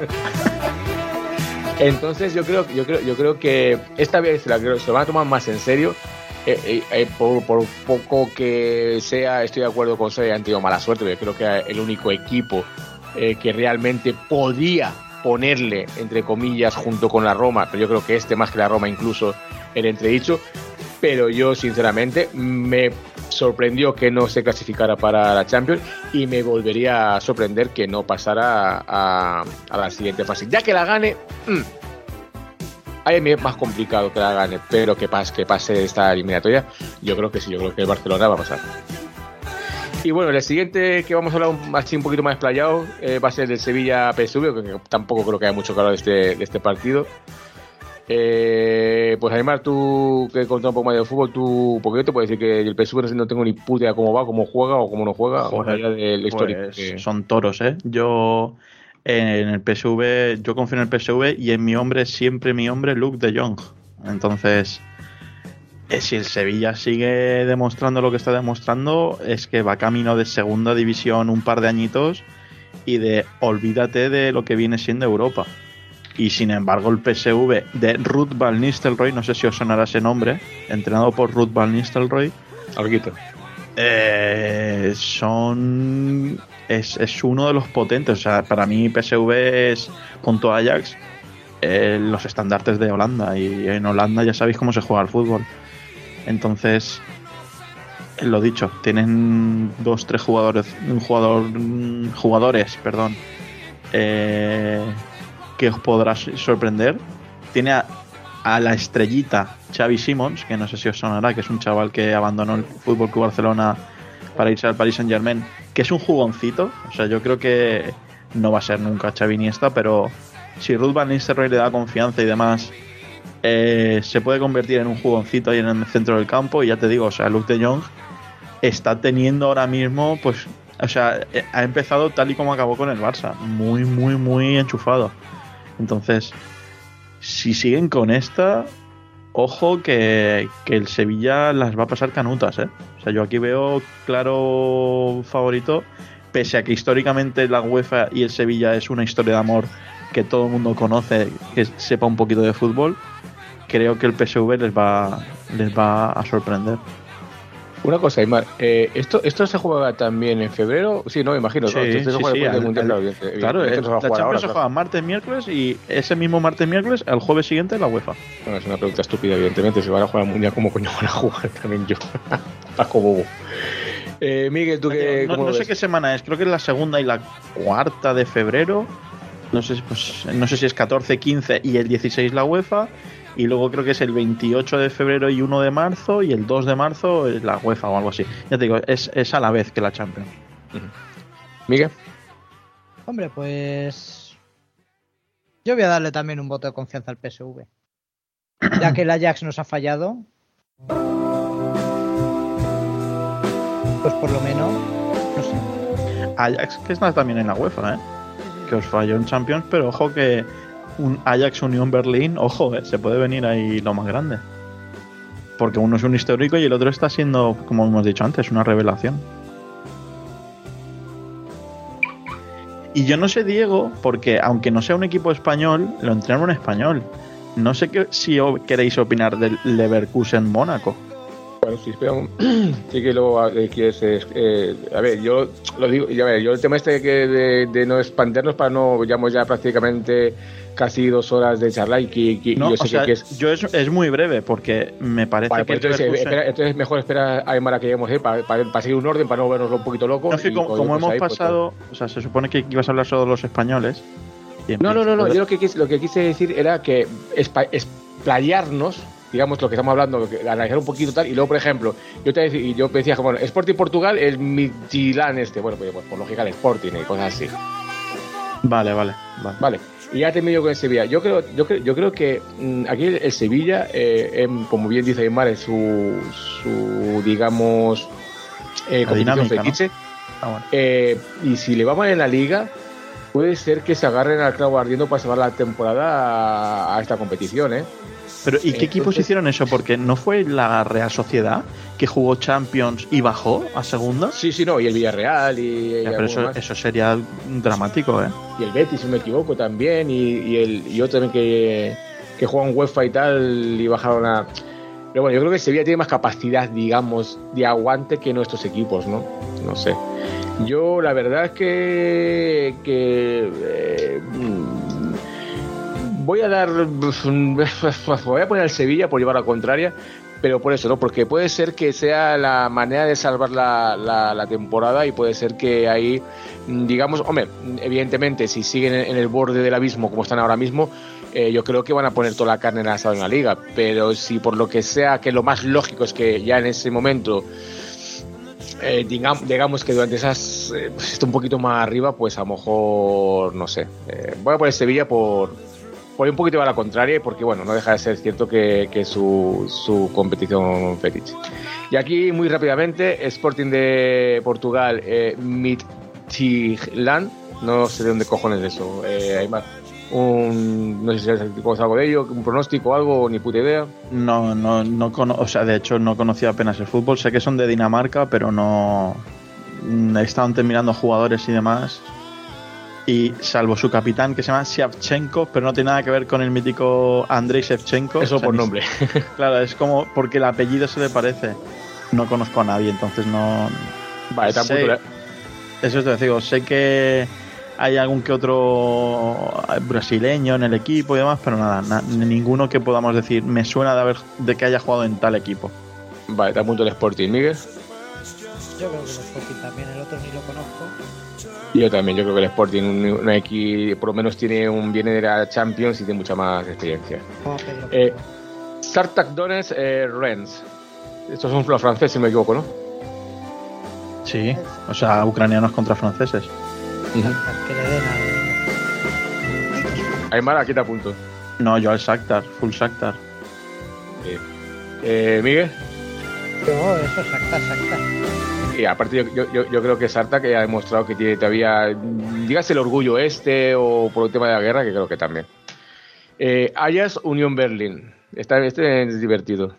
S2: Entonces yo creo, yo creo, yo creo que esta vez la, se lo van a tomar más en serio. Eh, eh, eh, por, por poco que sea, estoy de acuerdo con Sede, han tenido mala suerte, pero creo que el único equipo eh, que realmente podía ponerle, entre comillas, junto con la Roma, pero yo creo que este más que la Roma incluso el entredicho, pero yo sinceramente me sorprendió que no se clasificara para la Champions, y me volvería a sorprender que no pasara a, a la siguiente fase, ya que la gane. Mmm, Ahí es más complicado que la gane, pero que pase, que pase esta eliminatoria, yo creo que sí, yo creo que el Barcelona va a pasar. Y bueno, el siguiente que vamos a hablar así un poquito más explayado eh, va a ser el Sevilla P S V, que tampoco creo que haya mucho claro de este, de este partido. Eh, pues Aymar, tú que contado un poco más de fútbol, tú, porque yo te puedo decir que el P S V no tengo ni puta idea cómo va, cómo juega o cómo no juega,
S3: Joder,
S2: allá de la historia.
S3: Pues
S2: que...
S3: Son toros, ¿eh? Yo... En el P S V, yo confío en el P S V, y en mi hombre, siempre mi hombre, Luke de Jong. Entonces, eh, si el Sevilla sigue demostrando lo que está demostrando, es que va camino de segunda división un par de añitos, y de olvídate de lo que viene siendo Europa. Y sin embargo, el P S V de Ruud van Nistelrooy, no sé si os sonará ese nombre, entrenado por Ruud van Nistelrooy,
S2: Alguito.
S3: Eh, son es, es uno de los potentes. O sea, para mí P S V es, junto a Ajax, eh, los estandartes de Holanda, y en Holanda ya sabéis cómo se juega al fútbol. Entonces, lo dicho, tienen dos, tres jugadores, un jugador, jugadores, perdón, eh, que os podrá sorprender. Tiene a, a la estrellita Xavi Simons, que no sé si os sonará, que es un chaval que abandonó el F C Barcelona para irse al Paris Saint-Germain, que es un jugoncito. O sea, yo creo que no va a ser nunca Xavi Iniesta, pero si Ruud van Nistelrooy le da confianza y demás, eh, se puede convertir en un jugoncito ahí en el centro del campo. Y ya te digo, o sea, Luke de Jong está teniendo ahora mismo, pues, o sea, ha empezado tal y como acabó con el Barça, muy, muy, muy enchufado. Entonces, si siguen con esta, ojo que, que el Sevilla las va a pasar canutas, ¿eh? O sea, yo aquí veo claro favorito, pese a que históricamente la UEFA y el Sevilla es una historia de amor que todo el mundo conoce, que sepa un poquito de fútbol. Creo que el P S V les va, les va a sorprender.
S2: Una cosa, Aymar, eh, ¿esto, ¿esto se juega también en febrero? Sí, no, me imagino.
S3: Sí,
S2: ¿no?
S3: sí,
S2: se juega
S3: sí,
S2: el
S3: el,
S2: mundial,
S3: el,
S2: claro,
S3: claro, el,
S2: no se va a
S3: la
S2: jugar
S3: Champions
S2: ahora,
S3: se
S2: claro.
S3: juega martes, miércoles, y ese mismo martes, miércoles, el jueves siguiente la UEFA.
S2: Bueno, es una pregunta estúpida, evidentemente. Si van a jugar al mundial, ¿cómo coño van a jugar también yo? Paco Bobo. Eh, Miguel, tú que...
S3: No, no sé qué semana es, creo que es la segunda y la cuarta de febrero. No sé, pues, no sé si es catorce, quince y el dieciséis la UEFA. Y luego creo que es el veintiocho de febrero y uno de marzo, y el dos de marzo es la UEFA o algo así. Ya te digo, es, es a la vez que la Champions.
S2: Uh-huh. ¿Miguel?
S6: Hombre, pues yo voy a darle también un voto de confianza al P S V. Ya que el Ajax nos ha fallado, pues por lo menos, no sé.
S3: Ajax, que está también en la UEFA, ¿eh? Que os falló en Champions, pero ojo que un Ajax Unión Berlín, ojo, eh, se puede venir ahí lo más grande. Porque uno es un histórico y el otro está siendo, como hemos dicho antes, una revelación. Y yo no sé, Diego, porque aunque no sea un equipo español, lo entrenan un español. No sé qué, si queréis opinar del Leverkusen Mónaco.
S2: Bueno, sí, esperamos. Sí que lo eh, quieres. Eh, a ver, yo lo digo. A ver, yo el tema este que de, de no expandernos para no. Llevamos ya prácticamente casi dos horas de charla y que, que
S3: no,
S2: yo sé
S3: o sea,
S2: que, que es.
S3: Yo es, es muy breve porque me parece
S2: Vale,
S3: que.
S2: pues entonces,
S3: Leverkusen-
S2: espera, entonces mejor espera a Emma que lleguemos, ¿eh? Para, para, para seguir un orden, para no vernos un poquito locos.
S3: No, es que
S2: y
S3: como,
S2: con-
S3: como
S2: pues
S3: hemos
S2: ahí, pues,
S3: pasado. O sea, se supone que ibas a hablar solo de los españoles. y en
S2: No, no, no, no.
S3: principio-
S2: Yo lo que quise, lo que quise decir era que espa- explayarnos, digamos, lo que estamos hablando, lo que- analizar un poquito tal, y luego, por ejemplo, yo te decía, y yo decía que, bueno, Sporting Portugal, el Midtjylland este, bueno, pues, pues por lógica el Sporting y cosas así.
S3: Vale, vale, vale.
S2: Vale, y ya termino con el Sevilla. Yo creo, yo creo, yo creo que mm, aquí el, el Sevilla, eh, em, como bien dice Aymar, es su, su digamos, eh,
S3: La
S2: competición
S3: dinámica, ¿no?
S2: fetiche.
S3: Ah, bueno.
S2: Eh, y si le va mal en la liga, puede ser que se agarren al clavo ardiendo para salvar la temporada a, a esta competición, ¿eh?
S3: Pero ¿y qué equipos
S2: Entonces-
S3: hicieron eso? Porque no fue la Real Sociedad que jugó Champions y bajó a segunda.
S2: Sí, sí, no, y el Villarreal y, y,
S3: Ya, pero
S2: alguno
S3: eso,
S2: más.
S3: eso sería dramático, ¿eh?
S2: Y el Betis, si no me equivoco, también, y, y, el, y otro también que, que juega en UEFA y tal, y bajaron a... Pero bueno, yo creo que Sevilla tiene más capacidad, digamos, de aguante que nuestros equipos, ¿no? No sé. Yo, la verdad es que... que eh, voy a dar... Voy a poner al Sevilla por llevar la contraria, pero por eso, ¿no? Porque puede ser que sea la manera de salvar la, la, la temporada y puede ser que ahí, digamos, hombre, evidentemente, si siguen en el borde del abismo como están ahora mismo, eh, yo creo que van a poner toda la carne en el asado en la liga, pero si por lo que sea, que lo más lógico es que ya en ese momento, eh, digamos, digamos que durante esas, eh, pues esté un poquito más arriba, pues a lo mejor, no sé, eh, voy a poner Sevilla por... por un poquito a la contraria, porque bueno, no deja de ser cierto que, que su, su competición fetiche. Y aquí muy rápidamente, Sporting de Portugal, eh, Midtjylland, no sé de dónde cojones es eso, eh, Aymar. Un, no sé si sabes algo de ello, un pronóstico, algo, ni puta idea.
S3: No, no, no cono- o sea, de hecho no conocía apenas el fútbol. Sé que son de Dinamarca, pero no estaban terminando jugadores y demás. Y salvo su capitán, que se llama Shevchenko, pero no tiene nada que ver con el mítico Andrei Shevchenko.
S2: Eso
S3: O sea,
S2: por
S3: ni-
S2: nombre.
S3: Claro, es como porque el apellido se le parece. No conozco a nadie, entonces no.
S2: Vale, tampoco.
S3: Sé- Eso es, te digo, sé que hay algún que otro brasileño en el equipo y demás, pero nada, na- ninguno que podamos decir me suena de haber de que haya jugado en tal equipo.
S2: Vale, está a punto el Sporting, Miguel.
S6: Yo creo que el Sporting también, el otro ni lo conozco.
S2: Y yo también, yo creo que el Sporting, un, un equi- por lo menos tiene un viene de la Champions y tiene mucha más experiencia.
S6: Oh, Pedro.
S2: Eh, Spartak Donetsk, eh, Rennes. Estos son los franceses, si no me equivoco, ¿no?
S3: Sí, o sea, ucranianos contra franceses.
S6: Las que le den al...
S2: Aymar, aquí te apunto.
S3: No, yo al Shakhtar, full Shakhtar.
S2: Eh, eh, Miguel.
S6: No, eso es exacta, exacta.
S2: Y aparte yo, yo, yo, yo creo que Sarta que ha demostrado que tiene todavía, digas el orgullo este o por el tema de la guerra, que creo que también. Eh, Ajax Unión Berlín. Está, este es divertido.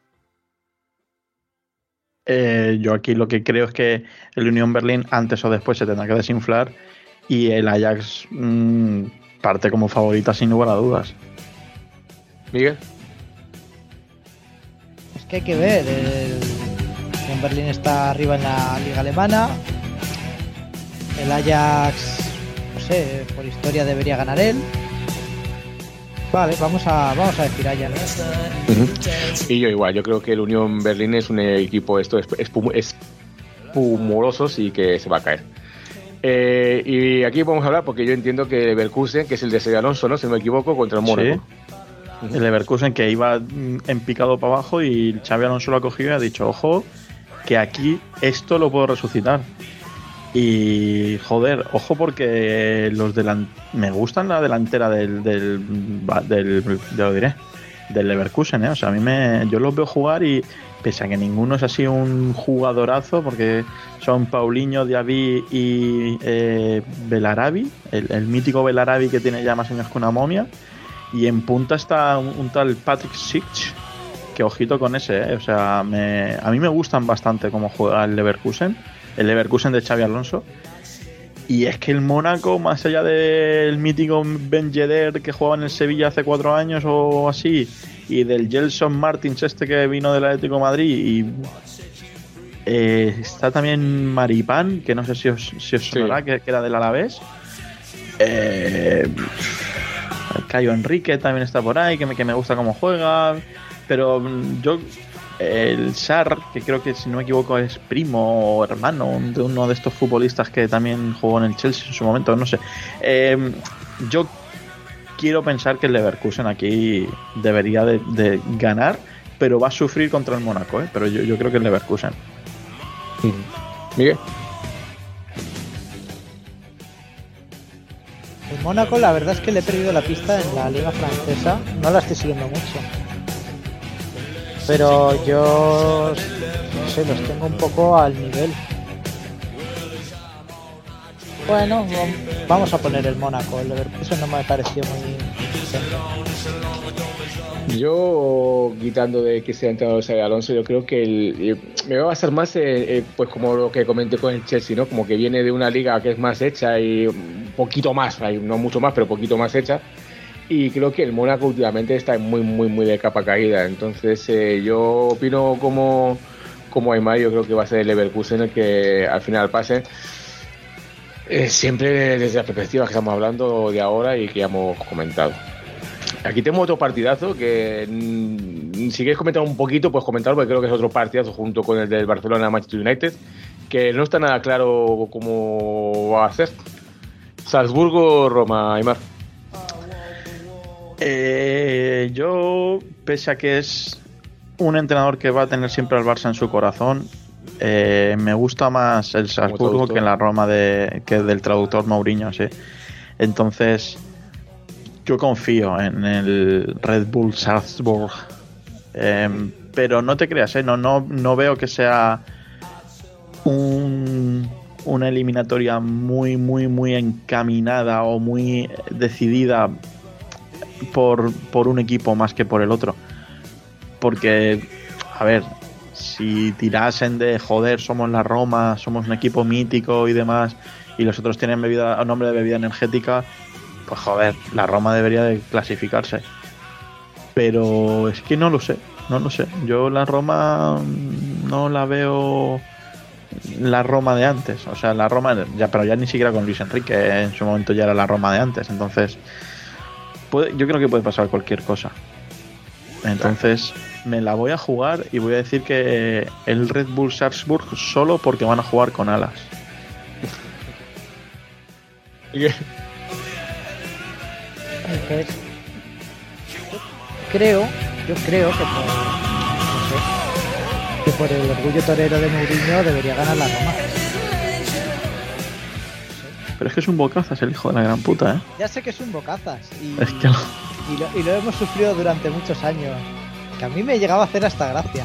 S3: Eh, yo aquí lo que creo es que el Unión Berlín antes o después se tendrá que desinflar y el Ajax mmm, parte como favorita sin lugar a dudas.
S2: Miguel.
S6: Es que hay que ver. El Unión Berlín está arriba en la liga alemana. El Ajax, no sé, por historia debería ganar él. Vale, vamos a, vamos a decir Ajax.
S2: Uh-huh. Y yo igual, yo creo que el Unión Berlín es un equipo esto espum- espumoroso y que se va a caer. Eh, y aquí vamos a hablar porque yo entiendo que Leverkusen, que es el de Xabi Alonso, ¿no? Si no me equivoco, contra el Mónaco.
S3: Sí. El Leverkusen que iba en picado para abajo y Xabi Alonso lo ha cogido y ha dicho, ojo, que aquí esto lo puedo resucitar. Y joder, ojo porque los delan- me gustan la delantera del del, del, del ya lo diré, del Leverkusen, ¿eh? O sea, a mí me yo los veo jugar y pese a que ninguno es así un jugadorazo porque son Paulinho, Diaby y eh, Belarabi, el, el mítico Belarabi que tiene ya más años que una momia, y en punta está un, un tal Patrick Schick, que ojito con ese, ¿eh? O sea, me, a mí me gustan bastante cómo juega el Leverkusen. El Leverkusen de Xabi Alonso. Y es que el Mónaco, más allá del mítico Ben Yedder que jugaba en el Sevilla hace cuatro años o así, y del Gelson Martins este que vino del Atlético de Madrid, y eh, está también Maripán, que no sé si os, si os sonará, sí. que, que era del Alavés. Eh, Cayo Enrique también está por ahí, que me, que me gusta cómo juega, pero yo el Sarr, que creo que si no me equivoco es primo o hermano de uno de estos futbolistas que también jugó en el Chelsea en su momento, no sé, eh, yo quiero pensar que el Leverkusen aquí debería de, de ganar, pero va a sufrir contra el Mónaco, ¿eh? Pero yo, yo creo que el Leverkusen.
S2: Miguel.
S6: El Mónaco, la verdad es que le he perdido la pista en la liga francesa, no la estoy siguiendo mucho, pero yo no sé, los tengo un poco al nivel. Bueno, vamos a poner el Mónaco, el Leverkusen no me pareció muy decente.
S2: Yo, quitando de que sea entrenador Xabi Alonso, yo creo que el, me va a basar más eh, eh, pues como lo que comenté con el Chelsea, ¿no? Como que viene de una liga que es más hecha y un poquito más, no mucho más, pero poquito más hecha. Y creo que el Mónaco últimamente está muy, muy, muy de capa caída. Entonces eh, yo opino como, como Aymar, yo creo que va a ser el Leverkusen el que al final pase. Eh, siempre desde la perspectiva que estamos hablando de ahora y que ya hemos comentado. Aquí tenemos otro partidazo que mmm, si quieres comentar un poquito, pues comentarlo, porque creo que es otro partidazo junto con el del Barcelona-Manchester United, que no está nada claro cómo va a ser. Salzburgo-Roma, Aymar.
S3: Eh, yo, pese a que es un entrenador que va a tener siempre al Barça en su corazón, eh, me gusta más el Salzburgo que en la Roma de, que del traductor Mourinho, sí. Entonces yo confío en el Red Bull Salzburg, eh, pero no te creas, eh, no, no, no veo que sea un, una eliminatoria muy, muy, muy encaminada o muy decidida por, por un equipo más que por el otro. Porque, a ver, si tirasen de joder, somos la Roma, somos un equipo mítico y demás, y los otros tienen bebida, nombre de bebida energética, pues joder, la Roma debería de clasificarse. Pero es que no lo sé, no lo sé. Yo la Roma no la veo la Roma de antes. O sea, la Roma, ya, pero ya ni siquiera con Luis Enrique, en su momento ya era la Roma de antes. Entonces, puede, yo creo que puede pasar cualquier cosa. Entonces, me la voy a jugar y voy a decir que el Red Bull Salzburg solo porque van a jugar con alas.
S6: Entonces, yo creo, yo creo que por, no sé, que por el orgullo torero de Mourinho debería ganar la Roma.
S3: Pero es que es un bocazas el hijo de la gran puta, ¿eh?
S6: Ya sé que es un bocazas y,
S3: es que...
S6: y, lo, y lo hemos sufrido durante muchos años, que a mí me llegaba a hacer hasta gracia.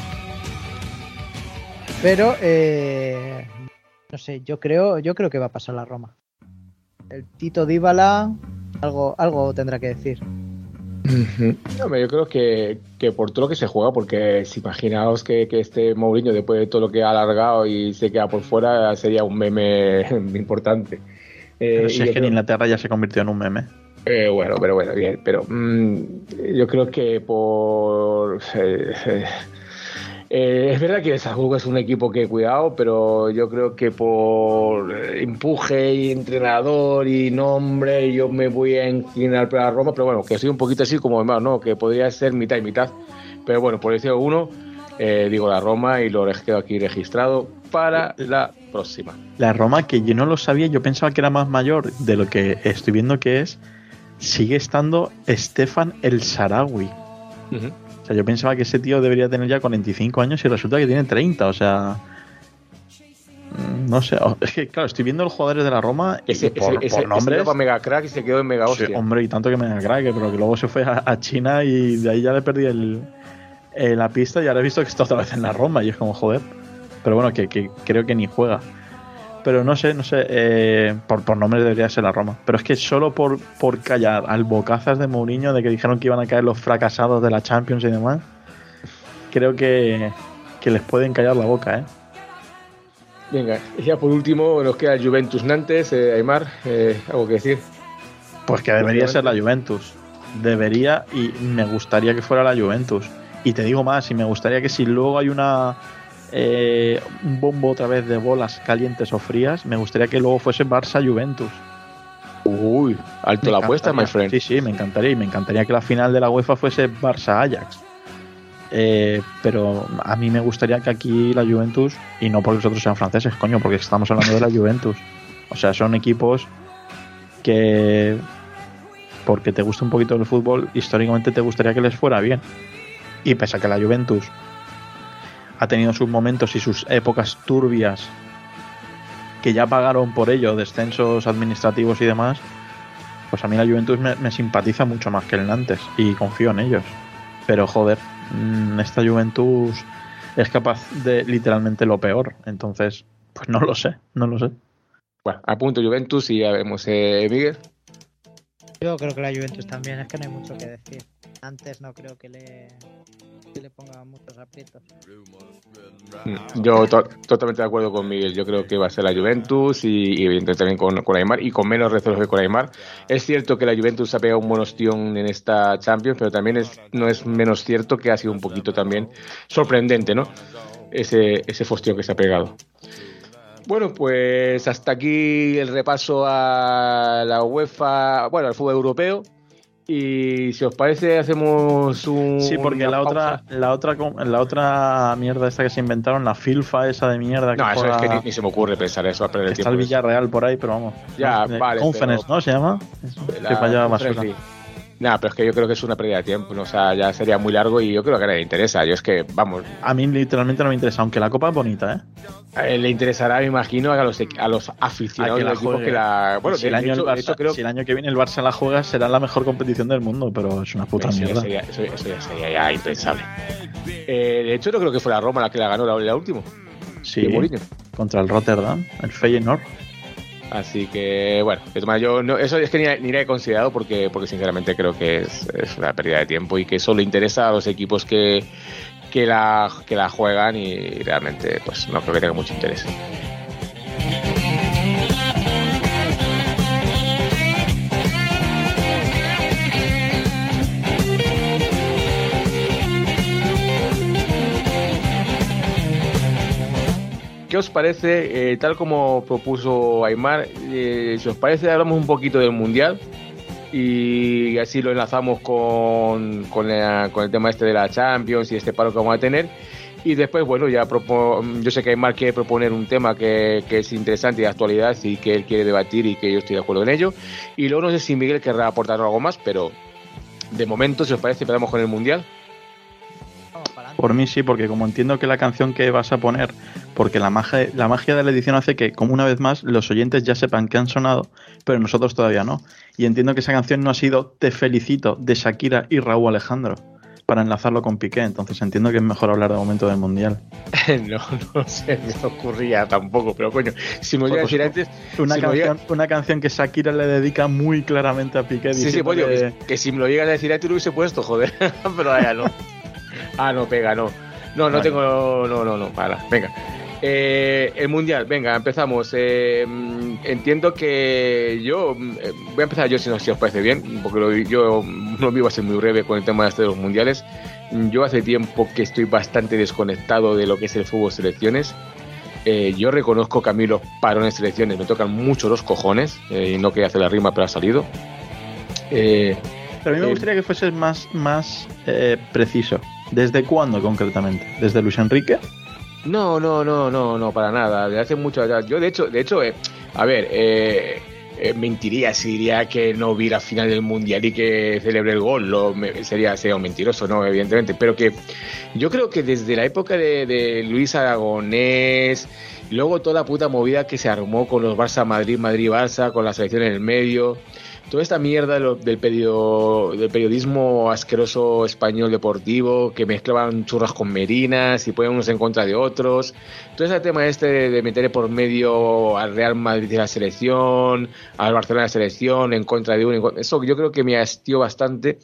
S6: Pero eh, no sé, yo creo, yo creo que va a pasar la Roma. El Tito Dybala algo, algo tendrá que decir.
S2: Hombre, yo creo que, que por todo lo que se juega, porque si imaginaos que, que este Mourinho, después de todo lo que ha alargado y se queda por fuera, sería un meme importante. Eh,
S3: pero si es que
S2: creo...
S3: en Inglaterra ya se convirtió en un meme.
S2: Eh, bueno, pero bueno, bien, pero mmm, yo creo que por... Eh, eh, Eh, es verdad que el Salzburgo es un equipo que cuidado, pero yo creo que por empuje y entrenador y nombre yo me voy a inclinar para Roma, pero bueno, que soy un poquito así como demás, ¿no? Que podría ser mitad y mitad, pero bueno, por decir uno, eh, digo la Roma y lo quedo aquí registrado para la próxima.
S3: La Roma, que yo no lo sabía, yo pensaba que era más mayor de lo que estoy viendo que es, sigue estando Stefan El Shaarawy. Uh-huh. O sea, yo pensaba que ese tío debería tener ya cuarenta y cinco años y resulta que tiene treinta, o sea... No sé, es que claro, estoy viendo los jugadores de la Roma y
S2: ese,
S3: por,
S2: ese,
S3: por nombres...
S2: Ese mega crack y se quedó en mega hostia.
S3: Sí, hombre, y tanto que mega crack, pero que luego se fue a, a China y de ahí ya le perdí el, eh, la pista y ahora he visto que está otra vez en la Roma y es como, joder. Pero bueno, que, que creo que ni juega. Pero no sé, no sé, eh, por, por nombre debería ser la Roma. Pero es que solo por, por callar al bocazas de Mourinho, de que dijeron que iban a caer los fracasados de la Champions y demás, creo que, que les pueden callar la boca, ¿eh?
S2: Venga, y ya por último nos queda el Juventus Nantes, eh, Aymar, eh, ¿algo que decir?
S3: Pues que debería ser la Juventus. debería y me gustaría que fuera la Juventus. Y te digo más, y me gustaría que si luego hay una eh, un bombo otra vez de bolas calientes o frías, me gustaría que luego fuese Barça-Juventus.
S2: Uy, alto
S3: Me
S2: la apuesta, my
S3: encantaría.
S2: friend.
S3: Sí, sí, me encantaría. Y me encantaría que la final de la UEFA fuese Barça-Ajax. Eh, pero a mí me gustaría que aquí la Juventus, y no porque los otros sean franceses, coño, porque estamos hablando de la Juventus. O sea, son equipos que, porque te gusta un poquito el fútbol, históricamente te gustaría que les fuera bien. Y pese a que la Juventus ha tenido sus momentos y sus épocas turbias, que ya pagaron por ello, descensos administrativos y demás, pues a mí la Juventus me, me simpatiza mucho más que el Nantes y confío en ellos. Pero joder, esta Juventus es capaz de literalmente lo peor. Entonces, pues no lo sé, no lo sé.
S2: Bueno, apunto Juventus y ya vemos, eh, Miguel.
S6: Yo creo que la Juventus también, es que no hay mucho que decir. Antes no creo que le, que le ponga muchos aprietos.
S2: Yo to- totalmente de acuerdo con Miguel. Yo creo que va a ser la Juventus y, y evidentemente también con, con Aimar y con menos recelos que con Aimar. Es cierto que la Juventus ha pegado un buen ostión en esta Champions, pero también es, no es menos cierto que ha sido un poquito también sorprendente, ¿no? Ese, ese fostión que se ha pegado. Bueno, pues hasta aquí el repaso a la UEFA, bueno, al fútbol europeo. Y si os parece hacemos un
S3: Sí, porque la otra, la otra la otra mierda esta que se inventaron, la FIFA esa de mierda que
S2: No, eso
S3: juega,
S2: es que ni, ni se me ocurre pensar eso, a perder el
S3: está
S2: tiempo.
S3: el Villarreal por ahí, pero vamos.
S2: Ya,
S3: ¿no?
S2: vale,
S3: Conference,
S2: pero-
S3: ¿no? Se llama.
S2: La
S3: Que vaya basura.
S2: Conference League. Nah, pero es que yo creo que es una pérdida de tiempo, ¿no? O sea, ya sería muy largo y yo creo que a nadie le interesa. Yo es que, vamos,
S3: A mí literalmente no me interesa, aunque la copa es bonita, ¿eh?
S2: eh, le interesará, me imagino, a los, a los aficionados
S3: A que
S2: de
S3: la
S2: los equipos
S3: juegue.
S2: que la... Bueno,
S3: si, el
S2: de,
S3: año
S2: de hecho,
S3: el
S2: de hecho
S3: Barça-
S2: creo
S3: si el año que viene el Barça la juega, será la mejor competición del mundo, pero es una puta
S2: eso, ya
S3: mierda.
S2: sería, eso, eso ya sería ya impensable. Eh, de hecho, no creo que fue la Roma la que la ganó la, la última.
S3: Sí,
S2: de Mourinho.
S3: contra el Rotterdam, el Feyenoord.
S2: Así que, bueno, es más, yo no, eso es que ni, ni la he considerado porque, porque sinceramente creo que es, es una pérdida de tiempo y que solo interesa a los equipos que, que, la, que la juegan y realmente pues no creo que tenga mucho interés. ¿Qué os parece, eh, tal como propuso Aimar, eh, si os parece hablamos un poquito del Mundial y así lo enlazamos con, con, la- con el tema este de la Champions y este paro que vamos a tener y después, bueno, ya propo- yo sé que Aimar quiere proponer un tema que, que es interesante y de actualidad y que él quiere debatir y que yo estoy de acuerdo en ello y luego no sé si Miguel querrá aportar algo más, pero de momento, si os parece, empezamos con el Mundial.
S6: Vamos para adelante.
S3: Por mí sí, porque como entiendo que la canción que vas a poner, porque la magia, la magia de la edición hace que, como una vez más, los oyentes ya sepan que han sonado, pero nosotros todavía no. Y entiendo que esa canción no ha sido Te felicito de Shakira y Raúl Alejandro, para enlazarlo con Piqué, entonces entiendo que es mejor hablar de momento del Mundial.
S2: no, no se me ocurría tampoco, pero coño, si me lo
S3: Pues,
S2: llega a decir
S3: pues,
S2: antes...
S3: Una,
S2: si me lo
S3: canción,
S2: llega-
S3: una canción que Shakira le dedica muy claramente a Piqué.
S2: Sí, sí, pollo,
S3: diciéndole-
S2: que, que si me lo llegas a decir antes lo hubiese puesto, joder. Pero ahora ya no. Ah, no, pega, no. No, no
S3: Vale.
S2: tengo. No, no, no, para. Venga. Eh, el mundial, venga, empezamos. Eh, mm, entiendo que yo. mm, eh, voy a empezar yo si, no, si os parece bien, porque lo- yo no vivo a ser muy breve con el tema este de los mundiales. Yo hace tiempo que estoy bastante desconectado de lo que es el fútbol selecciones. Eh, yo reconozco que a mí los parones selecciones me tocan mucho los cojones. Eh, y no quería hacer la rima, pero ha salido. Eh,
S3: Pero a mí me
S2: Eh,
S3: gustaría que fuese más, más eh, preciso. ¿Desde cuándo concretamente? ¿Desde Luis Enrique?
S2: No, no, no, no, no, para nada. De hace mucho. Yo, de hecho, de hecho, eh, a ver, eh, eh, mentiría si diría que no vi la final del mundial y que celebré el gol. Lo, me- sería, sería un mentiroso, no, evidentemente. Pero que yo creo que desde la época de, de Luis Aragonés, luego toda la puta movida que se armó con los Barça Madrid, Madrid Barça, con la selección en el medio. Toda esta mierda de lo- del, perio- del periodismo asqueroso español deportivo que mezclaban churras con merinas y ponían unos en contra de otros. Todo ese tema este de, de meter por medio al Real Madrid de la selección, al Barcelona de la selección, en contra de uno. En contra- eso yo creo que me hastió bastante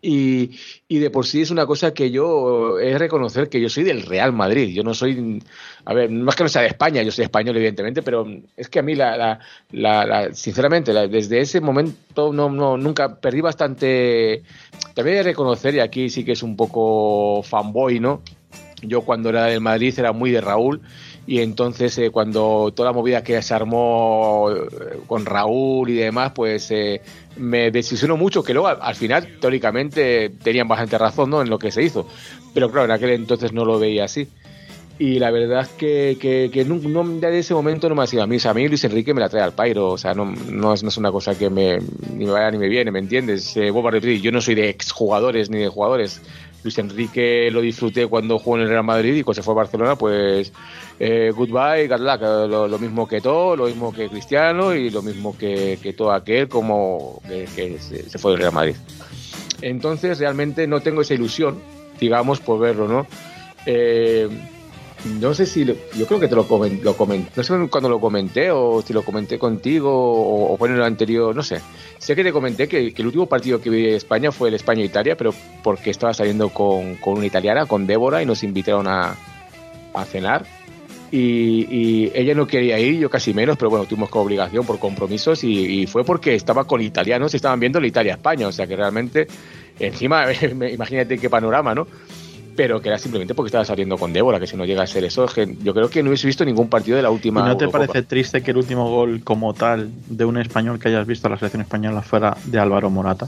S2: Y, y de por sí es una cosa que yo he de reconocer que yo soy del Real Madrid. Yo no soy, a ver, no es que no sea de España, yo soy español evidentemente, pero es que a mí la, la, la, la sinceramente la, desde ese momento no, no nunca perdí bastante. También he de reconocer, y aquí sí que es un poco fanboy, ¿no? Yo cuando era del Madrid era muy de Raúl. Y entonces eh, cuando toda la movida que se armó eh, con Raúl y demás, pues eh, me desilusionó mucho, que luego al, al final teóricamente tenían bastante razón, ¿no?, en lo que se hizo, pero claro, en aquel entonces no lo veía así. Y la verdad es que, que, que no, no, desde ese momento no me ha sido a mí. O sea, a mí Luis Enrique me la trae al pairo. O sea, no, no, es, no es una cosa que me, ni me vaya ni me viene, ¿me entiendes? Eh, vuelvo a repetir, yo no soy de exjugadores ni de jugadores. Luis Enrique lo disfruté cuando jugó en el Real Madrid y cuando se fue a Barcelona, pues eh, goodbye, good luck. Lo, lo mismo que todo, lo mismo que Cristiano y lo mismo que, que todo aquel como que, que se, se fue del Real Madrid. Entonces, realmente no tengo esa ilusión, digamos, por verlo, ¿no? Eh... No sé si, lo, yo creo que te lo comenté, lo comenté, no sé cuando lo comenté o si lo comenté contigo o, o fue en el anterior, no sé. Sé que te comenté que, que el último partido que vi de España fue el España-Italia, pero porque estaba saliendo con, con una italiana, con Débora, y nos invitaron a, a cenar. Y, y ella no quería ir, yo casi menos, pero bueno, tuvimos con obligación por compromisos y, y fue porque estaba con italianos y estaban viendo la Italia-España, o sea que realmente, encima, imagínate qué panorama, ¿no? Pero que era simplemente porque estaba saliendo con Débora, que si no llega a ser eso, es que yo creo que no hubiese visto ningún partido de la última.
S3: ¿Y no te
S2: Eurocopa.
S3: parece triste que el último gol como tal de un español que hayas visto a la selección española fuera de Álvaro Morata?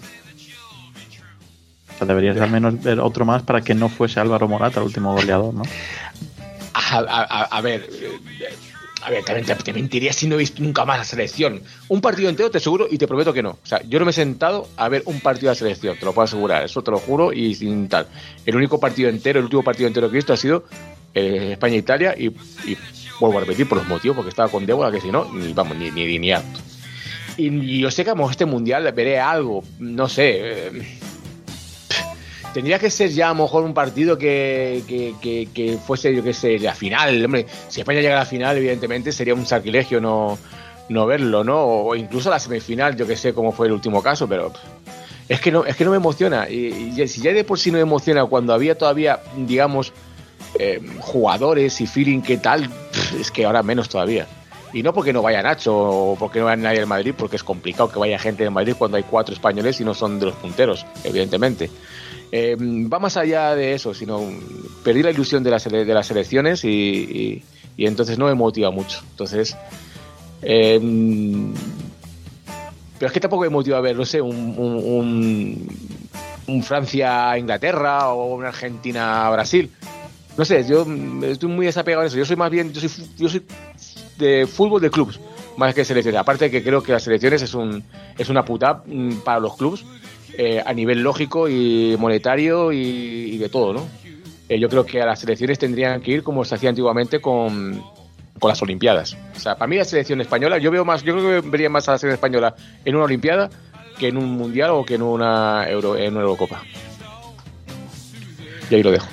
S3: O sea, deberías al menos ver otro más para que no fuese Álvaro Morata el último goleador, ¿no?
S2: A, a, a ver, a ver, también te, te mentiría si no he visto nunca más la selección. Un partido entero te aseguro y te prometo que no. O sea, yo no me he sentado a ver un partido de la selección, te lo puedo asegurar, eso te lo juro y sin tal. El único partido entero, el último partido entero que he visto ha sido eh, España-Italia y, y vuelvo a repetir por los motivos, porque estaba con Débora, que si no, ni, vamos, ni, ni, ni harto. Y, y yo sé que a este mundial veré algo, no sé... Eh, tendría que ser ya a lo mejor un partido que, que, que, que fuese, yo qué sé, la final. Hombre, si España llega a la final, evidentemente sería un sacrilegio no, no verlo, ¿no? O incluso la semifinal, yo que sé cómo fue el último caso, pero es que no, es que no me emociona. Y, y si ya de por sí no me emociona cuando había todavía, digamos, eh, jugadores y feeling que tal, es que ahora menos todavía. Y no porque no vaya Nacho o porque no vaya nadie del Madrid, porque es complicado que vaya gente del Madrid cuando hay cuatro españoles y no son de los punteros, evidentemente. Eh, va más allá de eso, sino perdí la ilusión de las, de las elecciones y, y, y entonces no me motiva mucho. Entonces, eh, pero es que tampoco me motiva a ver, no sé, un, un, un, un Francia-Inglaterra o un Argentina-Brasil. No sé, yo estoy muy desapegado en eso. Yo soy más bien, yo soy, yo soy de fútbol de clubes, más que de selecciones. Aparte de que creo que las selecciones es, un, es una puta para los clubes. Eh, a nivel lógico y monetario y, y de todo, ¿no? Eh, yo creo que a las selecciones tendrían que ir como se hacía antiguamente con, con las Olimpiadas. O sea, para mí la selección española, yo veo más, yo creo que vería más a la selección española en una Olimpiada que en un Mundial o que en una, Euro, en una Eurocopa. Y ahí lo dejo.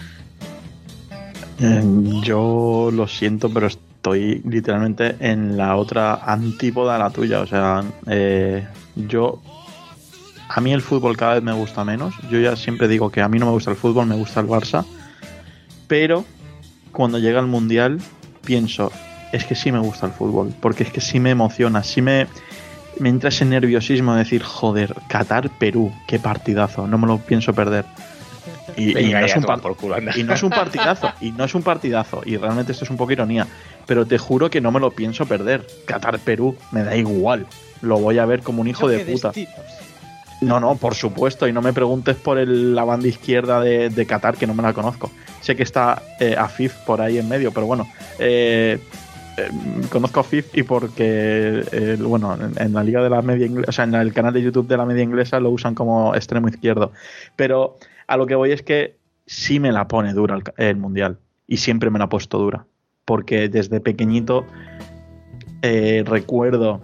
S3: Eh, yo lo siento, pero estoy literalmente en la otra antípoda a la tuya. O sea, eh, yo... A mí el fútbol cada vez me gusta menos. Yo ya siempre digo que a mí no me gusta el fútbol, me gusta el Barça. Pero cuando llega el Mundial pienso, es que sí me gusta el fútbol. Porque es que sí me emociona, sí me, me entra ese nerviosismo de decir, joder, Qatar-Perú, qué partidazo, no me lo pienso perder. Y, y, no es un par- y no es un partidazo, y no es un partidazo. Y realmente esto es un poco ironía. Pero te juro que no me lo pienso perder. Qatar-Perú, me da igual. Lo voy a ver como un hijo de puta. Destinos. No, no, por supuesto, y no me preguntes por el, la banda izquierda de, de Qatar, que no me la conozco. Sé que está eh, Afif por ahí en medio, pero bueno, eh, eh, conozco a Afif y porque, eh, bueno, en, en la liga de la media inglesa, o sea, en el canal de YouTube de la media inglesa lo usan como extremo izquierdo. Pero a lo que voy es que sí me la pone dura el, el Mundial, y siempre me la ha puesto dura, porque desde pequeñito eh, recuerdo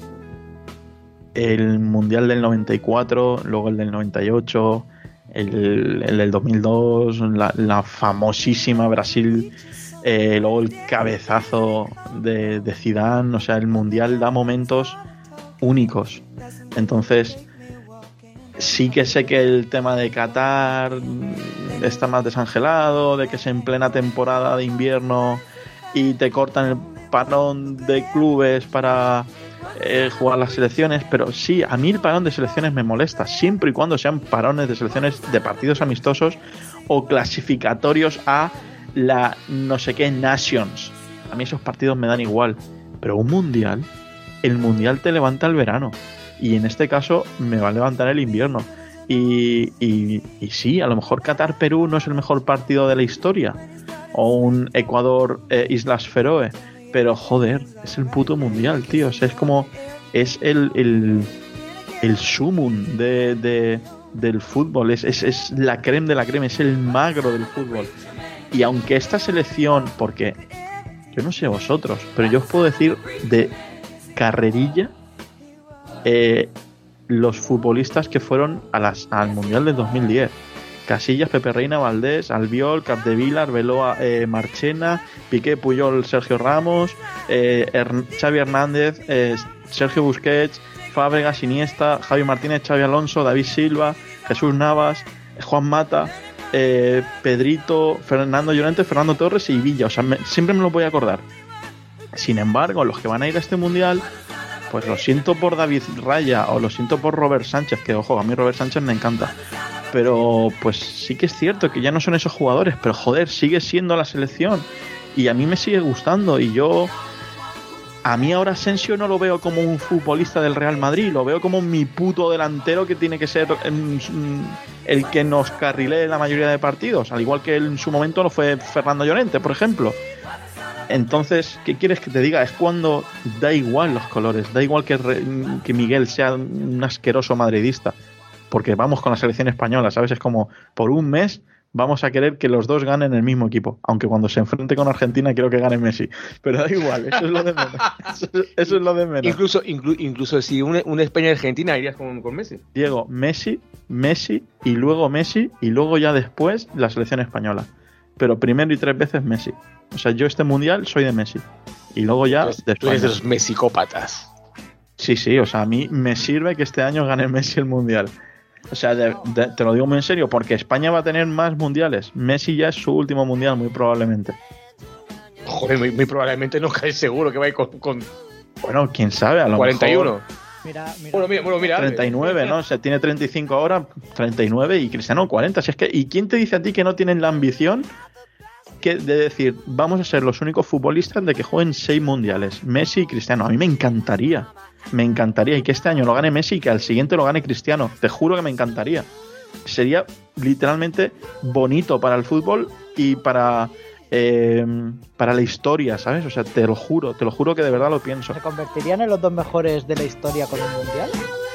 S3: el Mundial del noventa y cuatro, luego el del noventa y ocho, el, el del dos mil dos, la, la famosísima Brasil, eh, luego el cabezazo de, de Zidane. O sea, el Mundial da momentos únicos. Entonces, sí que sé que el tema de Qatar está más desangelado, de que es en plena temporada de invierno y te cortan el parón de clubes para eh, jugar las selecciones, pero sí, a mí el parón de selecciones me molesta, siempre y cuando sean parones de selecciones de partidos amistosos o clasificatorios a la no sé qué Nations. A mí esos partidos me dan igual, pero un mundial, el mundial te levanta el verano y en este caso me va a levantar el invierno. Y, y, y sí, a lo mejor Qatar-Perú no es el mejor partido de la historia, o un Ecuador-Islas eh, Feroe, pero joder, es el puto mundial, tío. O sea, es como, es el el, el sumum de, de, del fútbol, es, es, es la creme de la creme, es el magro del fútbol. Y aunque esta selección, porque yo no sé vosotros, pero yo os puedo decir de carrerilla eh, los futbolistas que fueron a las, al mundial del dos mil diez. Casillas, Pepe Reina, Valdés, Albiol, Capdevila, Arbeloa, eh, Marchena, Piqué, Puyol, Sergio Ramos, eh, Her- Xavi Hernández, eh, Sergio Busquets, Fábregas, Iniesta, Javi Martínez, Xavi Alonso, David Silva, Jesús Navas, Juan Mata, eh, Pedrito, Fernando Llorente, Fernando Torres y Villa. O sea, me, siempre me lo voy a acordar. Sin embargo, los que van a ir a este mundial, pues lo siento por David Raya o lo siento por Robert Sánchez, que ojo, a mí Robert Sánchez me encanta. Pero pues sí que es cierto que ya no son esos jugadores, pero joder, sigue siendo la selección y a mí me sigue gustando. Y yo, a mí ahora Asensio no lo veo como un futbolista del Real Madrid, lo veo como mi puto delantero que tiene que ser um, el que nos carrilee la mayoría de partidos, al igual que él en su momento lo fue Fernando Llorente, por ejemplo. Entonces, ¿qué quieres que te diga? Es cuando da igual los colores, da igual que, que Miguel sea un asqueroso madridista, porque vamos con la selección española, ¿sabes? Es como, por un mes vamos a querer que los dos ganen el mismo equipo, aunque cuando se enfrente con Argentina quiero que gane Messi, pero da igual, eso es lo de menos. Eso, eso es lo de menos.
S2: Incluso, inclu, incluso si una, una España y Argentina irías con, con Messi.
S3: Diego, Messi, Messi y luego Messi y luego ya después la selección española. Pero primero y tres veces Messi. O sea, yo este mundial soy de Messi. Y luego ya
S2: Entonces,
S3: de
S2: tú eres de los
S3: España.
S2: mesicópatas.
S3: Sí, sí, o sea, a mí me sirve que este año gane Messi el mundial. O sea, de, de, te lo digo muy en serio, porque España va a tener más mundiales. Messi ya es su último mundial, muy probablemente.
S2: Joder, muy, muy probablemente no caes seguro que va a ir con, con
S3: Bueno, quién sabe, a lo
S2: cuarenta y uno.
S3: mejor
S6: Mira, mira.
S2: Bueno, mira, bueno, mira.
S3: treinta y nueve, ¿no? O sea, tiene treinta y cinco ahora, treinta y nueve y Cristiano cuarenta. Si es que, ¿y quién te dice a ti que no tienen la ambición que de decir, vamos a ser los únicos futbolistas de que jueguen seis mundiales? Messi y Cristiano. A mí me encantaría. Me encantaría. Y que este año lo gane Messi y que al siguiente lo gane Cristiano. Te juro que me encantaría. Sería literalmente bonito para el fútbol y para... Eh, para la historia, ¿sabes? O sea, te lo juro, te lo juro que de verdad lo pienso.
S6: ¿Se convertirían en los dos mejores de la historia con un mundial?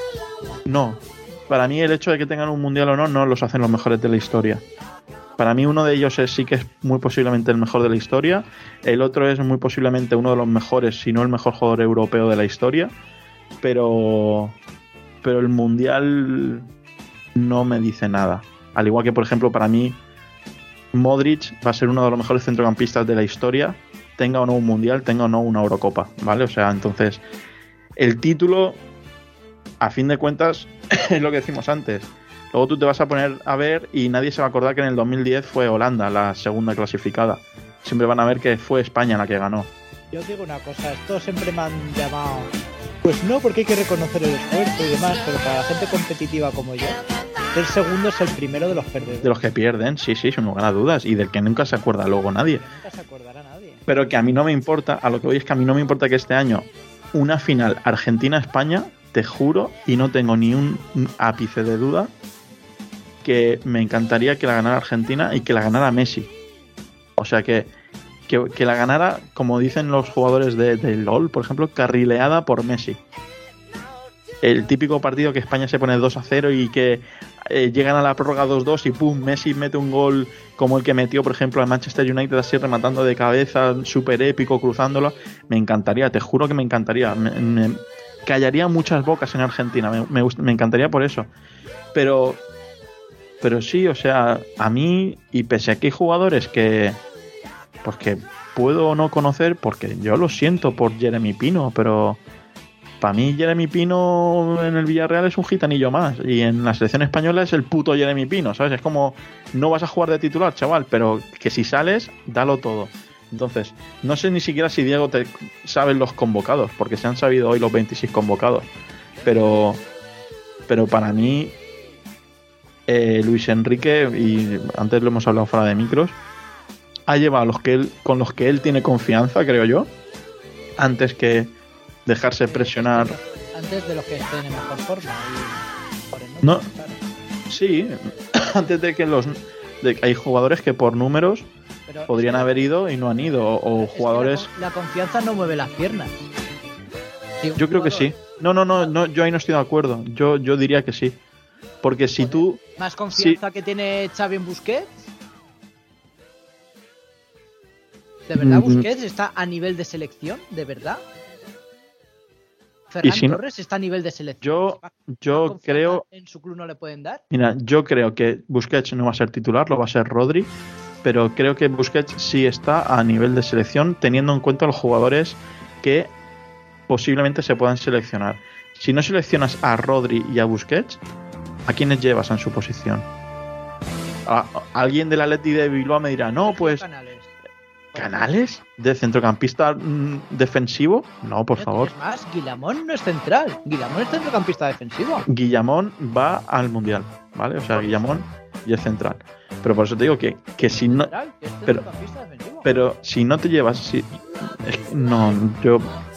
S3: No, para mí el hecho de que tengan un mundial o no, no los hacen los mejores de la historia. Para mí uno de ellos es, sí que es muy posiblemente el mejor de la historia, el otro es muy posiblemente uno de los mejores, si no el mejor jugador europeo de la historia, pero, pero el mundial no me dice nada. Al igual que, por ejemplo, para mí Modric va a ser uno de los mejores centrocampistas de la historia, tenga o no un mundial, tenga o no una Eurocopa, ¿vale? O sea, entonces, el título, a fin de cuentas, es lo que decimos antes. Luego tú te vas a poner a ver y nadie se va a acordar que en el dos mil diez fue Holanda la segunda clasificada. Siempre van a ver que fue España la que ganó.
S6: Yo os digo una cosa, esto siempre me han llamado... Pues no, porque hay que reconocer el esfuerzo y demás, pero para la gente competitiva como yo, el segundo es el primero de los perdedores.
S3: De los que pierden, sí, sí, sin lugar a dudas. Y del que nunca se acuerda luego nadie.
S6: Nunca se acordará nadie.
S3: Pero que a mí no me importa, a lo que voy es que a mí no me importa que este año una final Argentina-España, te juro, y no tengo ni un ápice de duda, que me encantaría que la ganara Argentina y que la ganara Messi. O sea que, que, que la ganara, como dicen los jugadores de, de LOL, por ejemplo, carrileada por Messi. El típico partido que España se pone dos a cero y que eh, llegan a la prórroga dos dos y pum, Messi mete un gol como el que metió, por ejemplo, al Manchester United, así rematando de cabeza, súper épico, cruzándolo. Me encantaría, te juro que me encantaría. Me, me callaría muchas bocas en Argentina, me, me, me encantaría por eso. Pero, pero sí, o sea, a mí, y pese a que hay jugadores que, pues que puedo no conocer, porque yo lo siento por Jeremy Pino, pero... para mí Jeremy Pino en el Villarreal es un gitanillo más, y en la selección española es el puto Jeremy Pino, ¿sabes? Es como, no vas a jugar de titular, chaval, pero que si sales, dalo todo. Entonces, no sé ni siquiera si Diego te sabe los convocados, porque se han sabido hoy los veintiséis convocados, pero pero para mí eh, Luis Enrique, y antes lo hemos hablado fuera de micros, ha llevado a los que él, con los que él tiene confianza, creo yo, antes que dejarse presionar.
S6: Antes de los que estén en mejor forma. Y por el
S3: No,
S6: número, claro.
S3: sí, antes de que los de que hay jugadores que por números
S6: Pero
S3: podrían
S6: es que-
S3: haber ido y no han ido, o, o
S6: es que
S3: jugadores.
S6: la, la confianza no mueve las piernas. Si un
S3: Yo creo que
S6: jugador
S3: sí. No, no, no, no, yo ahí no estoy de acuerdo. Yo, yo diría que sí. Porque si tú.
S6: Más confianza que tiene Xavi en Busquets. ¿De verdad
S3: Mm.
S6: Busquets está a nivel de selección? ¿De verdad? ¿Ferran
S3: si no-
S6: Torres está a nivel de selección?
S3: Yo,
S6: ¿Más
S3: yo
S6: confianza
S3: creo.
S6: ¿En su club no le pueden dar?
S3: Mira, yo creo que Busquets no va a ser titular, lo va a ser Rodri. Pero creo que Busquets sí está a nivel de selección, teniendo en cuenta los jugadores que posiblemente se puedan seleccionar. Si no seleccionas a Rodri y a Busquets, ¿a quiénes llevas en su posición? A, a- alguien del Atleti de Bilbao me dirá, no, pues
S6: Canales.
S3: ¿Canales? ¿De centrocampista mm, defensivo? No, por
S6: Es
S3: favor.
S6: más, Guillamón no es central. Guillamón es centrocampista defensivo.
S3: Guillamón va al Mundial, ¿vale? O sea, Guillamón y es central. Pero por eso te digo que, que si no...
S6: Central, que es
S3: pero-
S6: centrocampista defensivo.
S3: Pero si no te llevas... Si, es que no, yo...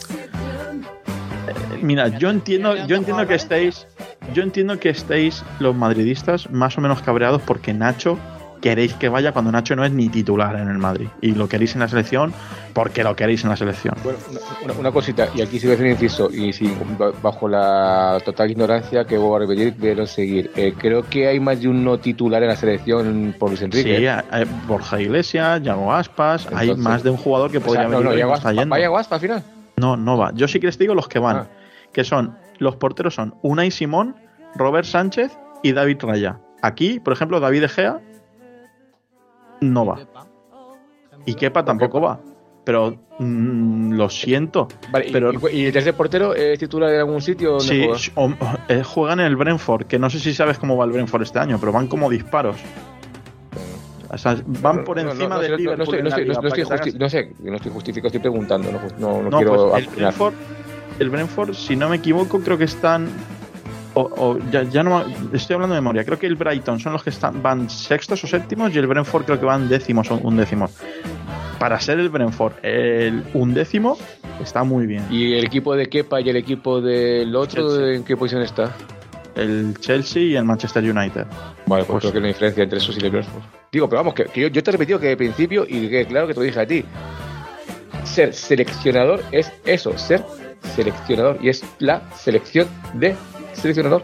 S3: eh, Mira, yo entiendo, yo entiendo que estéis... Yo entiendo que estéis los madridistas más o menos cabreados porque Nacho queréis que vaya cuando Nacho no es ni titular en el Madrid. Y lo queréis en la selección porque lo queréis en la selección.
S2: Bueno, una, una- una cosita, y aquí sí voy a hacer un inciso, y si bajo la total ignorancia que vuelvo a repetir, quiero seguir. Eh, creo que hay más de un no titular en la selección por Luis Enrique.
S3: Sí, hay Borja Iglesias, Yago Aspas, hay
S2: Entonces-
S3: más de un jugador que
S2: O sea,
S3: podría
S2: no,
S3: haber
S2: no,
S3: ido y
S2: ya
S3: no
S2: vas,
S3: está yendo.
S2: ¿vaya Guaspa al final?
S3: No, no va. Yo sí que les digo los que van.
S2: Ah.
S3: Que son, los porteros son Unai Simón, Robert Sánchez y David Raya. Aquí, por ejemplo, David De Gea no va.
S6: Kepa.
S3: Y Kepa tampoco va. Pero mm, lo siento.
S2: Vale, y-
S3: pero
S2: y, y el tercer portero es titular en algún sitio? ¿Dónde
S3: sí,
S2: juega?
S3: o- eh, juegan en el Brentford, que no sé si sabes cómo va el Brentford este año, pero van como disparos. O sea, van por
S2: No, no,
S3: encima
S2: no,
S3: del
S2: no, no,
S3: Liverpool
S2: no estoy,
S3: en
S2: no
S3: la
S2: estoy, no,
S3: liga,
S2: no estoy
S3: para que te
S2: justi- no sé, no estoy justificando, estoy preguntando, no, ju- no, no
S3: No,
S2: quiero
S3: pues el
S2: opinar.
S3: Brentford, el Brentford, si no me equivoco, creo que están. O, o ya, ya no estoy hablando de memoria. Creo que el Brighton son los que están van sextos o séptimos y el Brentford creo que van décimos o undécimos. Para ser el Brentford el undécimo está muy bien.
S2: ¿Y el equipo de Kepa y el equipo del otro
S3: Chelsea.
S2: en qué posición está?
S3: El Chelsea y el Manchester United.
S2: Vale, pues,
S3: Pues-
S2: creo que no hay diferencia entre esos y el Brentford. Digo, pero vamos, que, que yo, yo te he repetido que de principio, y que claro que te lo dije a ti, ser seleccionador es eso, ser seleccionador, y es la selección de seleccionador.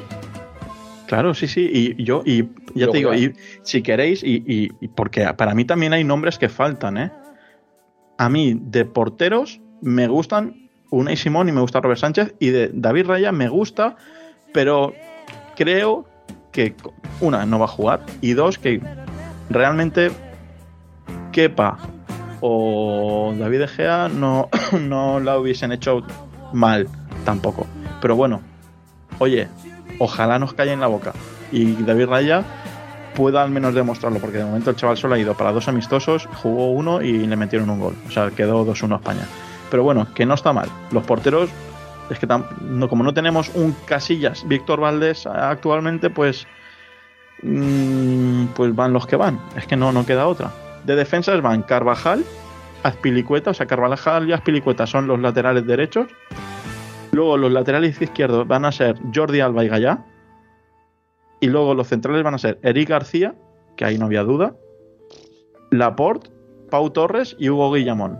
S3: Claro, sí, sí. Y yo, y ya
S2: Luego
S3: te digo,
S2: ya.
S3: y si queréis, y, y- y porque para mí también hay nombres que faltan, ¿eh? A mí, de porteros, me gustan Unai Simón y me gusta Robert Sánchez, y de David Raya me gusta, pero creo que, una, no va a jugar, y dos, que realmente Kepa o David De Gea no, no la hubiesen hecho mal tampoco. Pero bueno, oye, ojalá nos calle en la boca y David Raya pueda al menos demostrarlo, porque de momento el chaval solo ha ido para dos amistosos, jugó uno y le metieron un gol, o sea, quedó dos uno a España. Pero bueno, que no está mal. Los porteros, es que tam- no, como no tenemos un Casillas, Víctor Valdés actualmente, pues mm, pues van los que van, es que no, no queda otra. De defensas van Carvajal, Azpilicueta, o sea, Carvajal y Azpilicueta son los laterales derechos. Luego los laterales izquierdos van a ser Jordi Alba y Gallá. Y luego los centrales van a ser Eric García, que ahí no había duda, Laporte, Pau Torres y Hugo Guillamón.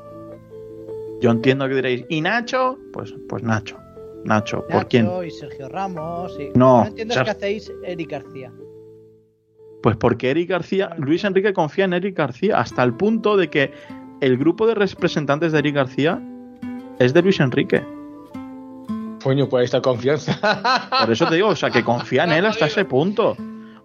S3: Yo entiendo que diréis, ¿y Nacho? Pues, pues Nacho. Nacho, ¿por
S6: Nacho
S3: quién?
S6: y Sergio Ramos. Y...
S3: No,
S6: no entiendo es
S3: Ser-
S6: que hacéis Eric García.
S3: Pues porque Eric García, Luis Enrique confía en Eric García hasta el punto de que el grupo de representantes de Eric García es de Luis Enrique.
S2: Coño, pues ahí está confianza.
S3: Por eso te digo, o sea, que confía en él hasta ese punto.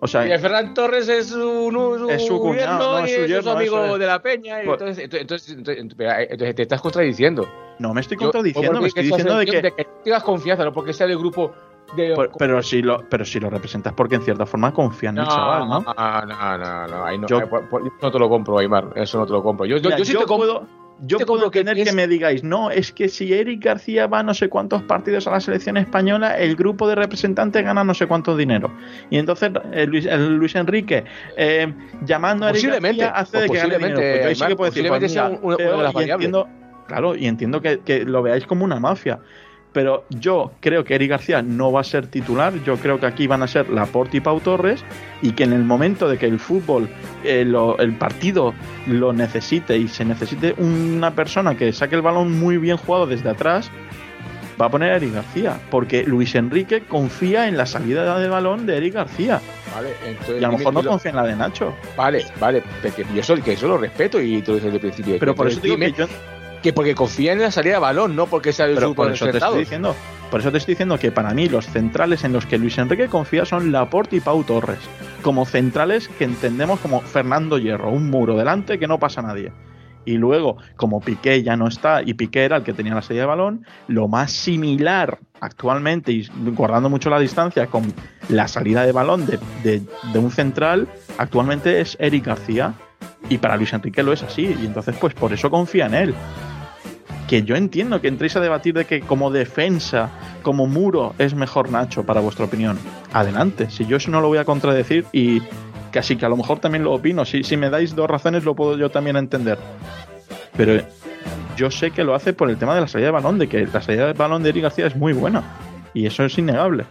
S3: O sea,
S2: y Ferran Torres es su, su,
S3: es su cuñado, no,
S2: y
S3: es su
S2: es
S3: yerno,
S2: su amigo
S3: eso es.
S2: de la peña. Y
S3: Pues-
S2: entonces, entonces, entonces, entonces, entonces te estás contradiciendo.
S3: no me estoy
S2: Yo-
S3: contradiciendo, me
S2: porque
S3: estoy
S2: esa
S3: diciendo de
S2: sensación
S3: que...
S2: de que tengas confianza, no porque sea del grupo de.
S3: Pero, pero si lo, pero si lo representas porque en cierta forma confían en el chaval, ¿no?
S2: No, no, no, no, ahí no,
S3: Yo-
S2: ahí, por- por- no te lo compro, Aymar, eso no te lo compro. Yo, yo,
S3: Mira,
S2: yo sí te compro.
S3: puedo, yo
S2: te
S3: puedo
S2: compro que
S3: tener que,
S2: es-
S3: me digáis, no, es que si Eric García va a no sé cuántos partidos a la selección española, el grupo de representantes gana no sé cuánto dinero. Y entonces el Luis, el Luis Enrique, eh, llamando a Eric
S2: Posiblemente,
S3: García, hace de que gane dinero.
S2: posiblemente,
S3: Pues yo ahí sí que
S2: Aymar,
S3: puedo decir, pues
S2: posiblemente sea
S3: mira,
S2: un- una
S3: creo
S2: de las
S3: y
S2: variables.
S3: entiendo, claro, y entiendo que, que lo veáis como una mafia. Pero yo creo que Eric García no va a ser titular. Yo creo que aquí van a ser Laporte y Pau Torres. Y que en el momento de que el fútbol, eh, lo- el partido lo necesite y se necesite una persona que saque el balón muy bien jugado desde atrás, va a poner a Eric García. Porque Luis Enrique confía en la salida de balón de Eric García.
S2: Vale, entonces,
S3: Y a lo
S2: dime
S3: mejor no
S2: que lo-
S3: confía en la de Nacho.
S2: Vale, vale, porque yo eso, que eso lo respeto y te lo dije desde el principio.
S3: Pero por eso
S2: Entonces,
S3: digo que
S2: dime
S3: yo...
S2: que porque confía en la salida de balón, no porque sea del
S3: Pero
S2: grupo
S3: por
S2: de
S3: eso te estoy diciendo, por eso te estoy diciendo que para mí los centrales en los que Luis Enrique confía son Laporte y Pau Torres, como centrales que entendemos como Fernando Hierro, un muro delante que no pasa nadie. Y luego, como Piqué ya no está y Piqué era el que tenía la salida de balón, lo más similar actualmente, y guardando mucho la distancia con la salida de balón de, de, de un central, actualmente es Eric García. Y para Luis Enrique lo es así, y entonces pues por eso confía en él. Que yo entiendo que entréis a debatir de que como defensa, como muro, es mejor Nacho, para vuestra opinión. Adelante, si yo eso no lo voy a contradecir y casi que a lo mejor también lo opino. Si, si me dais dos razones lo puedo yo también entender. Pero yo sé que lo hace por el tema de la salida de balón, de que la salida de balón de Eric García es muy buena. Y eso es innegable.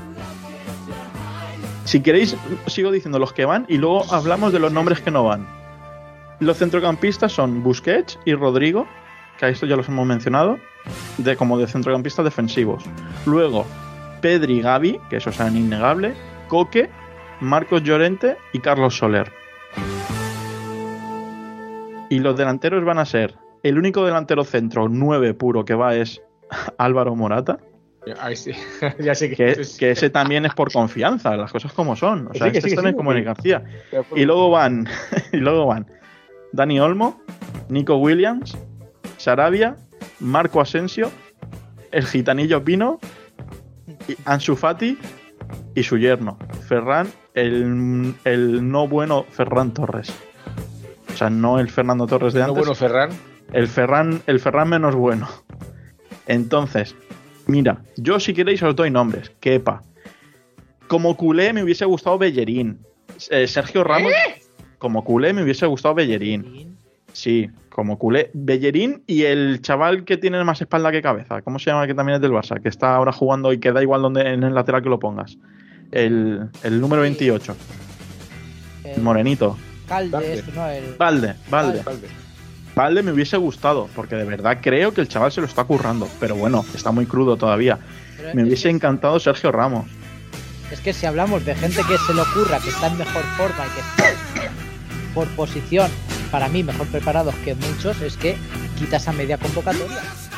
S3: Si queréis, sigo diciendo los que van y luego hablamos de los nombres que no van. Los centrocampistas son Busquets y Rodrigo, que a esto ya los hemos mencionado, de como de centrocampistas defensivos. Luego, Pedri y Gavi, que eso es innegable, Coque, Marcos Llorente y Carlos Soler. Y los delanteros van a ser, el único delantero centro nueve puro que va es Álvaro Morata,
S2: Ay, sí. Ya sé que,
S3: que,
S2: esto es-
S3: que ese también es por confianza, las cosas como son. O sea,
S2: Sí, que
S3: este
S2: sí, que
S3: también
S2: sí,
S3: como
S2: que-
S3: Eric García.
S2: pero por-
S3: Y luego van, y luego van Dani Olmo, Nico Williams, Sarabia, Marco Asensio, el gitanillo Pino, y Ansu Fati y su yerno, Ferran, el, el no bueno Ferran Torres. O sea, no el Fernando Torres de
S2: No,
S3: antes,
S2: bueno, Ferran.
S3: el Ferran, el Ferran menos bueno. Entonces, mira, yo si queréis os doy nombres. Kepa. Como culé me hubiese gustado Bellerín. Eh, Sergio Ramos. Como culé me hubiese gustado Bellerín. Sí, como culé. Bellerín y el chaval que tiene más espalda que cabeza. ¿Cómo se llama? Que también es del Barça. Que está ahora jugando y que da igual donde en el lateral que lo pongas. El, el número veintiocho. El morenito.
S6: Calde, no el.
S3: Valde, Valde.
S2: Valde.
S3: Valde me hubiese gustado, porque de verdad creo que el chaval se lo está currando. Pero bueno, está muy crudo todavía.
S6: Pero
S3: Me
S6: es
S3: hubiese
S6: que-
S3: encantado Sergio Ramos.
S6: Es que si hablamos de gente que se le ocurra, que está en mejor forma y que está por posición, para mí, mejor preparados que muchos, es que quitas a media convocatoria.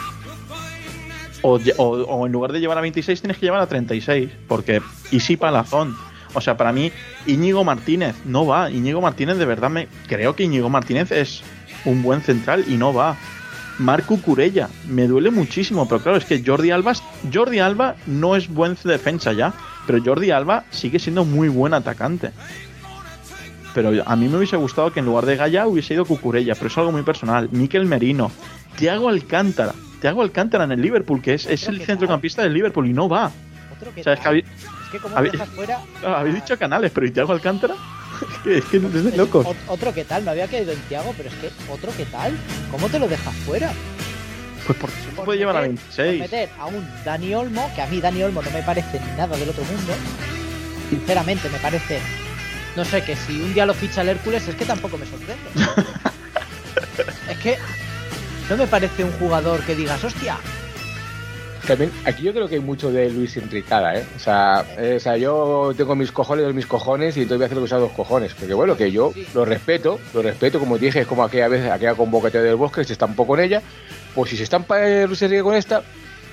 S3: O, lle- o- o en lugar de llevar a veintiséis tienes que llevar a treinta y seis. Porque y sí Palazón. O sea, para mí, Íñigo Martínez no va. Íñigo Martínez, de verdad, me creo que Íñigo Martínez es un buen central y no va. Marco Curella, me duele muchísimo, pero claro, es que Jordi Alba, Jordi Alba no es buen defensa ya, pero Jordi Alba sigue siendo muy buen atacante. Pero a mí me hubiese gustado que en lugar de Gaya hubiese ido Cucurella, pero es algo muy personal. Mikel Merino, Thiago Alcántara, Thiago Alcántara en el Liverpool, que es, es
S6: Otro
S3: el
S6: que
S3: centrocampista del Liverpool y no va.
S6: Otro que
S3: O sea, es que
S6: tal.
S3: habéis,
S6: Es que como
S3: habéis-
S6: dejas fuera.
S3: claro, habéis dicho Canales, pero ¿y Thiago Alcántara? Es que, es que es de locos.
S6: Ot- Otro que tal, me había caído en Thiago, pero es que otro que tal, ¿cómo te lo dejas fuera?
S3: Pues porque se
S6: Por
S3: puede llevar a
S6: meter-
S3: veintiséis.
S6: por meter a un Dani Olmo, que a mí Dani Olmo no me parece nada del otro mundo. Sinceramente, me parece. No sé, que si un día lo ficha el Hércules, es que tampoco me sorprende. Es que no me parece un jugador que digas, hostia.
S2: También, aquí yo creo que hay mucho de Luis Enricada, ¿eh? O sea, eh, o sea, yo tengo mis cojones, doy mis cojones y entonces voy a hacer lo que sea los cojones. Porque bueno, que yo
S6: Sí.
S2: lo respeto, lo respeto, como te dije, es como aquella vez, aquella convocatoria del Bosque, se estampó con ella. Pues si se estampa eh, Luis Enrique con esta,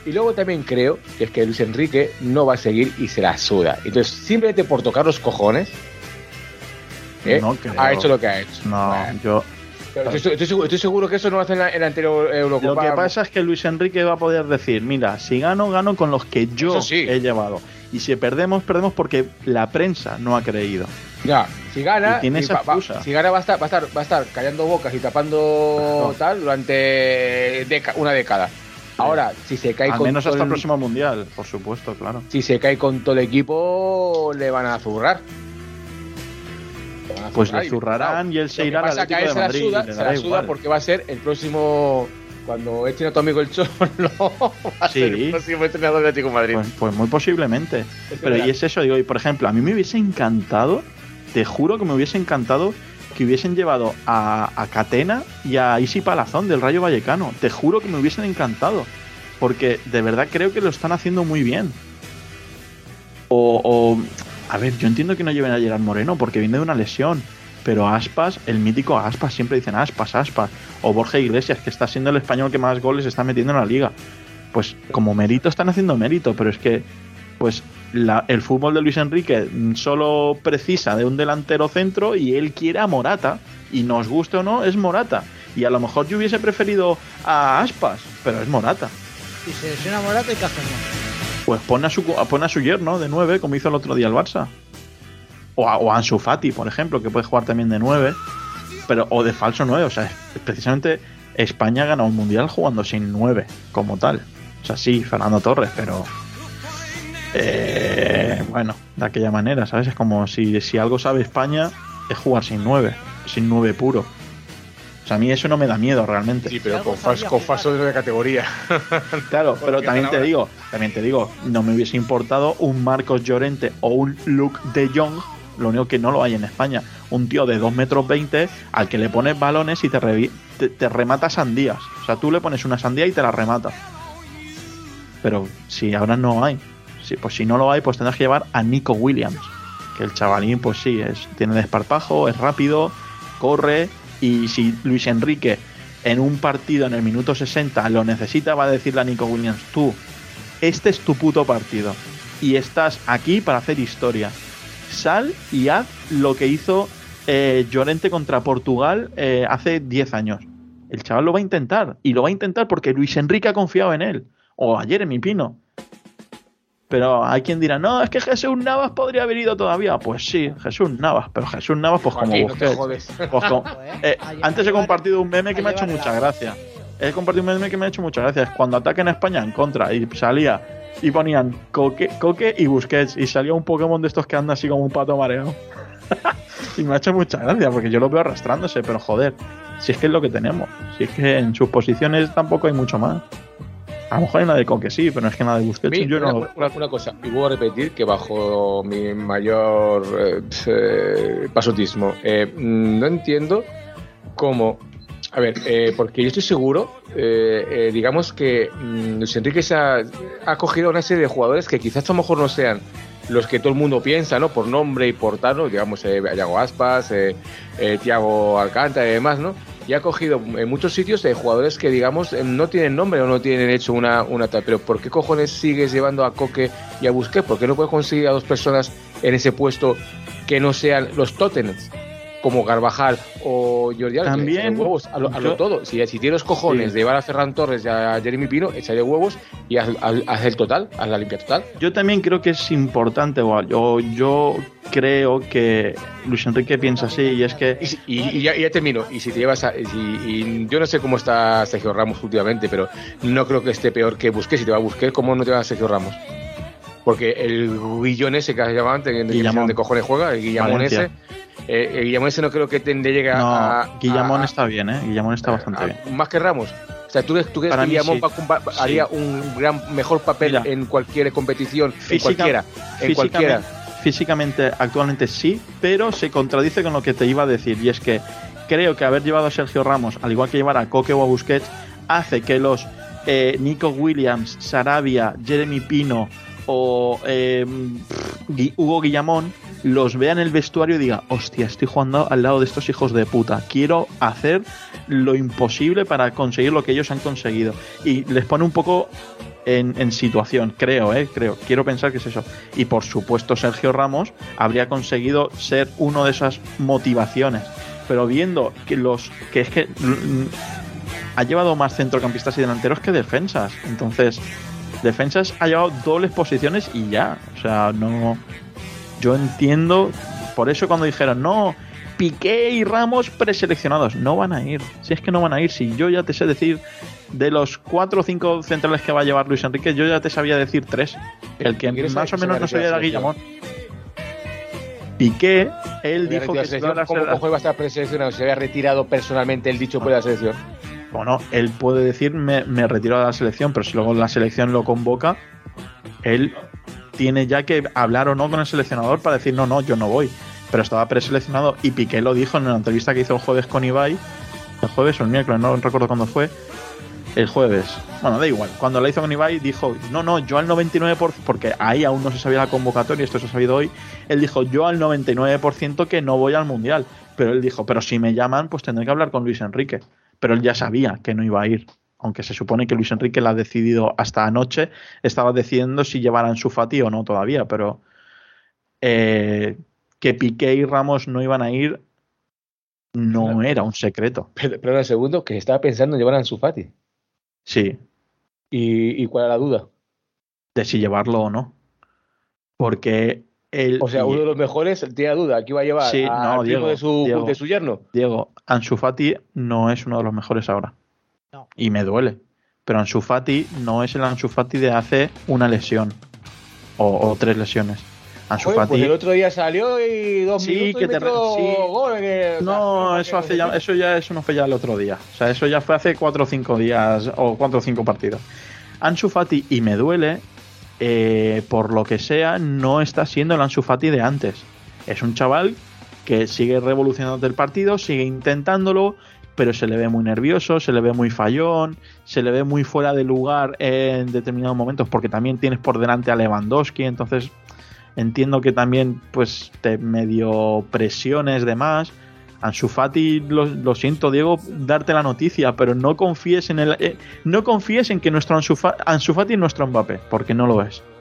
S2: Y luego también creo que es que Luis Enrique no va a seguir y se la suda. Entonces, simplemente por tocar los cojones, ¿eh?
S3: No creo.
S2: ha hecho lo que ha hecho.
S3: No,
S2: Bueno,
S3: yo...
S2: pero estoy, estoy seguro, estoy seguro que eso no lo hace en la, en la anterior Eurocopa.
S3: Lo que pasa es que Luis Enrique va a poder decir, mira, si gano, gano con los que yo
S2: Eso sí.
S3: he llevado. Y si perdemos, perdemos porque la prensa no ha creído.
S2: Ya, si gana,
S3: Y tiene
S2: y
S3: esa
S2: va, va-
S3: excusa.
S2: si gana va a estar, va a estar, va a estar callando bocas y tapando
S3: No.
S2: tal durante deca- una década. Ahora, si se cae
S3: Al
S2: con
S3: menos
S2: todo
S3: hasta el
S2: el-
S3: próximo Mundial, por supuesto, claro.
S2: si se cae con todo el equipo, le van a zurrar. Le van a
S3: Pues
S2: zurrar
S3: le
S2: y-
S3: zurrarán y él se
S2: Lo que
S3: irá al
S2: pasa es que a
S3: Atlético
S2: él
S3: de
S2: se la
S3: Madrid.
S2: suda,
S3: y le
S2: se
S3: dará
S2: la suda
S3: igual.
S2: porque va a ser el próximo. Cuando echen a tu amigo el Cholo, va a
S3: Sí.
S2: ser el próximo entrenador del Atlético de Madrid.
S3: Pues, pues muy posiblemente. Pero y es eso, digo, y por ejemplo, a mí me hubiese encantado, te juro que me hubiese encantado que hubiesen llevado a, a Catena y a Isi Palazón del Rayo Vallecano. Te juro que me hubiesen encantado. Porque de verdad creo que lo están haciendo muy bien. O, o a ver, yo entiendo que no lleven a Gerard Moreno porque viene de una lesión. Pero Aspas, el mítico Aspas, siempre dicen Aspas, Aspas. O Borja Iglesias, que está siendo el español que más goles está metiendo en la liga. Pues como mérito están haciendo mérito, pero es que pues la- el fútbol de Luis Enrique solo precisa de un delantero centro y él quiere a Morata. Y nos guste o no, es Morata. Y a lo mejor yo hubiese preferido a Aspas, pero es Morata.
S6: Si se lesiona Morata, ¿y qué hacemos?
S3: Pues pone a su, pone a su yerno de nueve, como hizo el otro día el Barça. O a, o a Ansu Fati, por ejemplo, que puede jugar también de nueve. Pero, o de falso nueve. O sea, es- precisamente España gana un mundial jugando sin nueve, como tal. O sea, sí, Fernando Torres, pero. Eh, bueno, de aquella manera, ¿sabes? Es como si, si algo sabe España, es jugar sin nueve, sin nueve puro. O sea, a mí eso no me da miedo realmente.
S2: Sí, pero
S6: algo
S2: con, fals,
S6: sabía
S2: con
S6: jugar.
S2: falso de categoría.
S3: Claro, pero
S2: Porque
S3: también
S2: hacen
S3: te
S2: ahora.
S3: digo, también te digo, no me hubiese importado un Marcos Llorente o un Luke de Jong, lo único que no lo hay en España. Un tío de dos metros veinte al que le pones balones y te, revi- te, te remata sandías. O sea, tú le pones una sandía y te la remata. Pero si ahora no hay, si, pues si no lo hay, pues tendrás que llevar a Nico Williams. Que el chavalín, pues sí, es, tiene desparpajo, es rápido, corre. Y si Luis Enrique en un partido en el minuto sesenta lo necesita, va a decirle a Nico Williams, tú, este es tu puto partido y estás aquí para hacer historia. Sal y haz lo que hizo eh, Llorente contra Portugal eh, hace diez años. El chaval lo va a intentar, y lo va a intentar porque Luis Enrique ha confiado en él, o a Jeremy Pino. Pero hay quien dirá, no, es que Jesús Navas podría haber ido todavía. Pues sí, Jesús Navas, pero Jesús Navas, pues como
S2: Joaquín, no te
S3: Busquets.
S2: jodes.
S3: Pues como- eh,
S6: A lle-
S3: antes
S6: a
S3: he
S6: llevar-
S3: compartido un meme que
S6: a
S3: me ha hecho
S6: llevar
S3: mucha
S6: la-
S3: gracia. He compartido un meme que me ha hecho mucha gracia. Es cuando atacan a España en contra y salía y ponían Coque, Coque y Busquets y salía un Pokémon de estos que anda así como un pato mareado. Y me ha hecho mucha gracia porque yo lo veo arrastrándose, pero joder, si es que es lo que tenemos. Si es que en sus posiciones tampoco hay mucho más. A lo mejor hay una de Coque, sí, pero es que nada de Busquets.
S2: Mi-
S3: yo
S2: una,
S3: no.
S2: una- una cosa, y vuelvo a repetir que bajo mi mayor eh, eh, pasotismo, eh, no entiendo cómo. A ver, eh, porque yo estoy seguro, eh, eh, digamos que mm, Luis Enrique se ha, ha cogido una serie de jugadores que quizás a lo mejor no sean los que todo el mundo piensa, ¿no? Por nombre y por tal, ¿no? Digamos, eh, Yago Aspas, eh, eh, Thiago Alcántara y demás, ¿no? Y ha cogido en muchos sitios de jugadores que, digamos, eh, no tienen nombre o no tienen hecho una, una tal. Pero ¿por qué cojones sigues llevando a Coque y a Busquets? ¿Por qué no puedes conseguir a dos personas en ese puesto que no sean los Tottenhams? Como Carvajal o Jordi Alba.
S3: También,
S2: Échale huevos a lo, a lo
S3: yo-
S2: todo. Si, si tienes los cojones
S3: Sí.
S2: de llevar a Ferran Torres y a Jeremy Pino, échale huevos y haz, haz- haz el total, haz la limpia total.
S3: Yo también creo que es importante, o yo, yo creo que Luis Enrique piensa así, y es que
S2: Y, si- y- y ya, y ya termino. Y si te llevas a. y- y yo no sé cómo está Sergio Ramos últimamente, pero no creo que esté peor que Busquets. Si te va a Busquets, ¿cómo no te va a Sergio Ramos? Porque el Guillón ese que llamaban, de
S3: Guillamón.
S2: de cojones juega, el Guillamón
S3: Valencia.
S2: ese. Eh, el Guillamón ese no creo que te le llegue a.
S3: no,
S2: a-
S3: Guillamón
S2: a-
S3: está bien, ¿eh? Guillamón está bastante
S2: a-
S3: bien.
S2: Más que Ramos. O sea, ¿tú, tú crees
S3: Para
S2: que
S3: mí
S2: Guillamón
S3: sí.
S2: va a compa- haría un gran mejor papel
S3: Mira,
S2: en cualquier competición? En
S3: física-
S2: cualquiera. En cualquiera.
S3: Físicamente, físicamente, actualmente sí, pero se contradice con lo que te iba a decir, y es que creo que haber llevado a Sergio Ramos, al igual que llevar a Coque o a Busquets, hace que los eh, Nico Williams, Sarabia, Jeremy Pino o eh, pff, Gui- Hugo Guillamón los vea en el vestuario y diga, hostia, estoy jugando al lado de estos hijos de puta, quiero hacer lo imposible para conseguir lo que ellos han conseguido. Y les pone un poco en, en situación, creo, eh, creo, quiero pensar que es eso. Y por supuesto Sergio Ramos habría conseguido ser uno de esas motivaciones, pero viendo que los que es que mm, ha llevado más centrocampistas y delanteros que defensas, entonces defensas ha llevado dobles posiciones y ya, o sea, no, yo entiendo, por eso cuando dijeron no, Piqué y Ramos preseleccionados, no van a ir, si es que no van a ir, si yo ya te sé decir de los cuatro o cinco centrales que va a llevar Luis Enrique, yo ya te sabía decir tres, el que más o menos no sabía era Guillamón. Piqué, él dijo que
S2: se ¿Cómo, ¿Cómo iba a estar preseleccionado? ¿Se había retirado personalmente el dicho por la selección?
S3: Bueno, él puede decir me, me retiro de la selección, pero si luego la selección lo convoca, él tiene ya que hablar o no con el seleccionador para decir no, no, yo no voy. Pero estaba preseleccionado y Piqué lo dijo en la entrevista que hizo el jueves con Ibai, el jueves o el miércoles, no recuerdo cuándo fue, el jueves, bueno, da igual, cuando la hizo con Ibai dijo, no, no, yo al noventa y nueve por ciento, porque ahí aún no se sabía la convocatoria, esto se ha sabido hoy, él dijo, yo al noventa y nueve por ciento que no voy al Mundial, pero él dijo, pero si me llaman, pues tendré que hablar con Luis Enrique. Pero él ya sabía que no iba a ir, aunque se supone que Luis Enrique la ha decidido hasta anoche, estaba decidiendo si llevar a Ansu Fati o no todavía, pero eh, que Piqué y Ramos no iban a ir no claro. Era un secreto.
S2: Pero, pero en el segundo, que estaba pensando en llevar a Ansu Fati.
S3: Sí.
S2: ¿Y, y cuál era la duda?
S3: De si llevarlo o no. Porque él...
S2: O sea, uno de los mejores tenía duda, que iba a llevar
S3: sí,
S2: a,
S3: no,
S2: al
S3: Diego,
S2: de su,
S3: Diego,
S2: de su yerno.
S3: Diego, Ansu Fati no es uno de los mejores ahora.
S6: No.
S3: Y me duele. Pero Ansu Fati no es el Ansu Fati de hace una lesión. O, o tres lesiones. Ansu
S2: Oye,
S3: Fati...
S2: Pues el otro día salió y dos
S3: sí,
S2: minutos
S3: que
S2: y
S3: te
S2: metió
S3: sí.
S2: gol. Que,
S3: no,
S2: o sea,
S3: eso hace ya, eso ya eso no fue ya el otro día. O sea, eso ya fue hace cuatro o cinco días o cuatro o cinco partidos. Ansu Fati, y me duele, eh, por lo que sea, no está siendo el Ansu Fati de antes. Es un chaval que sigue revolucionando el partido, sigue intentándolo, pero se le ve muy nervioso, se le ve muy fallón, se le ve muy fuera de lugar en determinados momentos, porque también tienes por delante a Lewandowski, entonces entiendo que también pues te medio presiones de más. Ansu Fati, lo, lo siento, Diego, darte la noticia, pero no confíes en el eh, no confíes en que nuestro Ansu Fati, Ansu Fati es nuestro Mbappé, porque no lo es.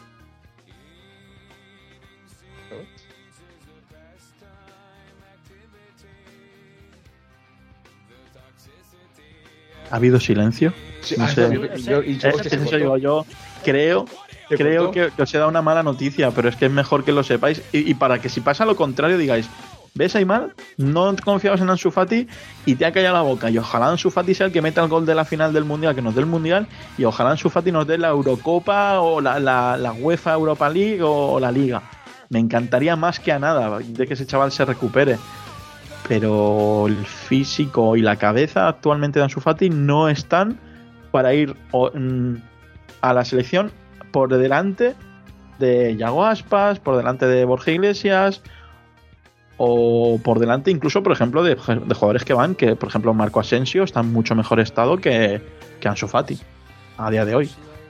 S3: ¿Ha habido silencio? Sí, no sé. Yo, yo, yo, es, es yo, yo creo creo que, que os he dado una mala noticia, pero es que es mejor que lo sepáis y, y para que si pasa lo contrario digáis, ¿ves, Aymar? No confiabas en Ansu Fati y te ha callado la boca. Y ojalá Ansu Fati sea el que meta el gol de la final del Mundial, que nos dé el Mundial, y ojalá Ansu Fati nos dé la Eurocopa o la, la, la UEFA Europa League o la Liga. Me encantaría más que a nada de que ese chaval se recupere. Pero el físico y la cabeza actualmente de Ansu Fati no están para ir o, mm, a la selección por delante de Yago Aspas, por delante de Borja Iglesias o por delante incluso, por ejemplo, de, de jugadores que van, que por ejemplo Marco Asensio está en mucho mejor estado que, que Ansu Fati a día de hoy.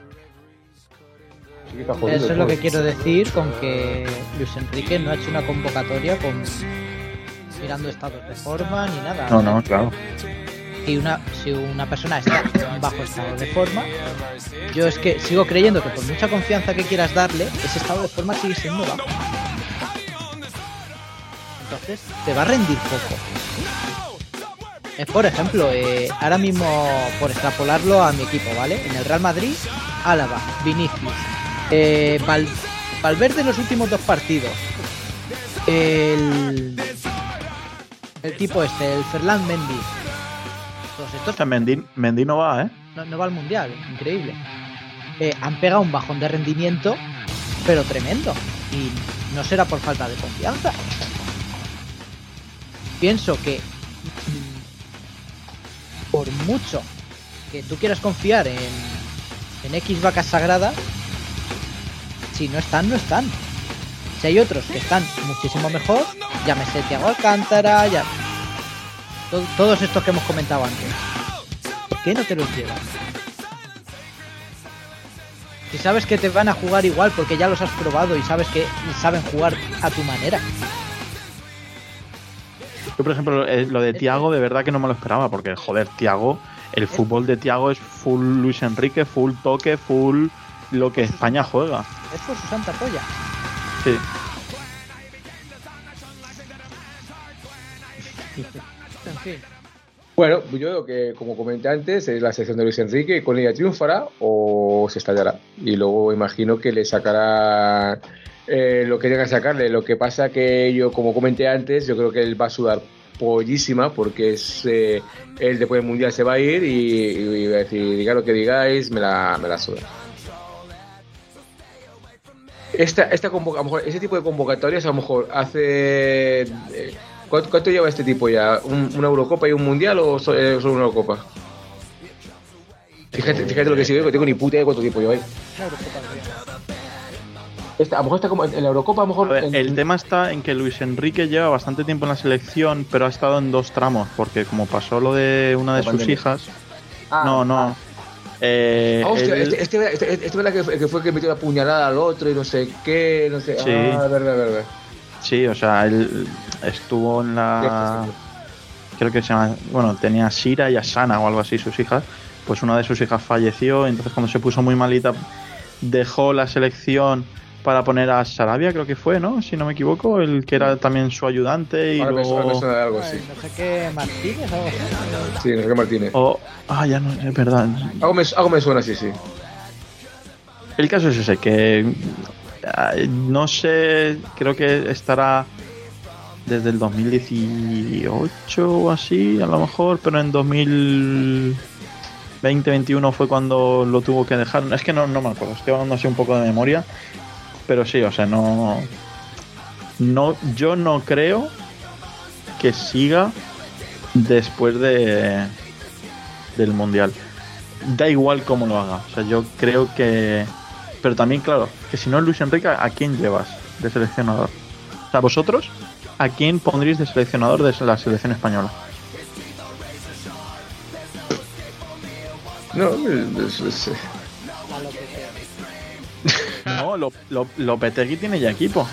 S6: Eso es lo que quiero decir con que Luis Enrique no ha hecho una convocatoria con mirando estados de forma ni nada.
S3: No, no, claro.
S6: Si una, si una persona está en bajo estado de forma, yo es que sigo creyendo que por mucha confianza que quieras darle, ese estado de forma sigue siendo bajo. Entonces, te va a rendir poco. Es por ejemplo, eh, ahora mismo, por extrapolarlo a mi equipo, ¿vale? En el Real Madrid, Álava, Vinicius, eh, Val, Valverde en los últimos dos partidos, el, el tipo este, el Ferland Mendy. Todos estos,
S3: o sea, Mendy, Mendy no va, ¿eh?
S6: No, no va al Mundial, increíble. Eh, han pegado un bajón de rendimiento, pero tremendo. Y no será por falta de confianza. Pienso que por mucho que tú quieras confiar en, en X vacas sagradas, si no están, no están. Si hay otros que están muchísimo mejor, llámese Thiago Alcántara, ya... Todo, todos estos que hemos comentado antes. ¿Por qué no te los llevas? Si sabes que te van a jugar igual porque ya los has probado y sabes que saben jugar a tu manera.
S3: Yo, por ejemplo, eh, lo de Thiago de verdad que no me lo esperaba, porque, joder, Thiago, el fútbol de Thiago es full Luis Enrique, full toque, full lo que España juega.
S6: Es por su santa polla.
S3: Sí.
S6: En fin.
S2: Bueno, yo creo que, como comenté antes, es la sección de Luis Enrique y con ella triunfará o se estallará. Y luego imagino que le sacará eh, lo que tenga que sacarle. Lo que pasa que yo, como comenté antes, yo creo que él va a sudar pollísima porque es eh, él después del Mundial se va a ir y, y va a decir, diga lo que digáis, me la, me la suda. Esta, esta convoca, a lo mejor, ese tipo de convocatorias a lo mejor hace... Eh, ¿Cuánto, ¿Cuánto lleva este tipo ya? ¿Un, ¿Una Eurocopa y un Mundial o so, eh, solo una Eurocopa? Fíjate, fíjate lo que sigue, que tengo ni puta idea de cuánto tiempo lleva ahí. Esta, a lo mejor está como en la Eurocopa, a lo mejor...
S3: A ver,
S2: en...
S3: el tema está en que Luis Enrique lleva bastante tiempo en la selección, pero ha estado en dos tramos, porque como pasó lo de una de
S2: La
S3: sus
S2: pandemia.
S3: hijas...
S2: Ah,
S3: no, no.
S2: ah.
S3: Eh,
S2: Ah, hostia,
S3: él-
S2: este, este, este, este es verdad que, que fue el que metió la puñalada al otro y no sé qué, no sé...
S3: Sí.
S2: Ah, verdad, verdad.
S3: Sí, o sea, él estuvo en la... Creo que se llama... Bueno, tenía Sira y Asana o algo así, sus hijas. Pues una de sus hijas falleció, entonces cuando se puso muy malita dejó la selección para poner a Sarabia, creo que fue, ¿no? Si no me equivoco, el que era también su ayudante y
S2: Ahora me, ahora me
S3: luego...
S2: suena de algo
S6: Ay,
S2: así.
S6: no sé qué Martínez, algo así.
S2: Sí, no sé qué Martínez.
S3: o- Ah, ya no, es verdad.
S2: Algo me, algo me suena así, sí.
S3: El caso es ese, que eh, no sé, creo que estará desde el dos mil dieciocho o así, a lo mejor, pero en dos mil veinte veintiuno fue cuando lo tuvo que dejar. Es que no, no me acuerdo, estoy hablando así un poco de memoria, pero sí, o sea, no, no, yo no creo que siga después de del Mundial. Da igual cómo lo haga, o sea, yo creo que... Pero también, claro, que si no es Luis Enrique, ¿a quién llevas de seleccionador? O sea, vosotros, ¿a quién pondréis de seleccionador de la selección española?
S2: No, es, es, es-
S6: A lo que sea.
S3: No, Lo- Lo- Lopetegui tiene ya equipo.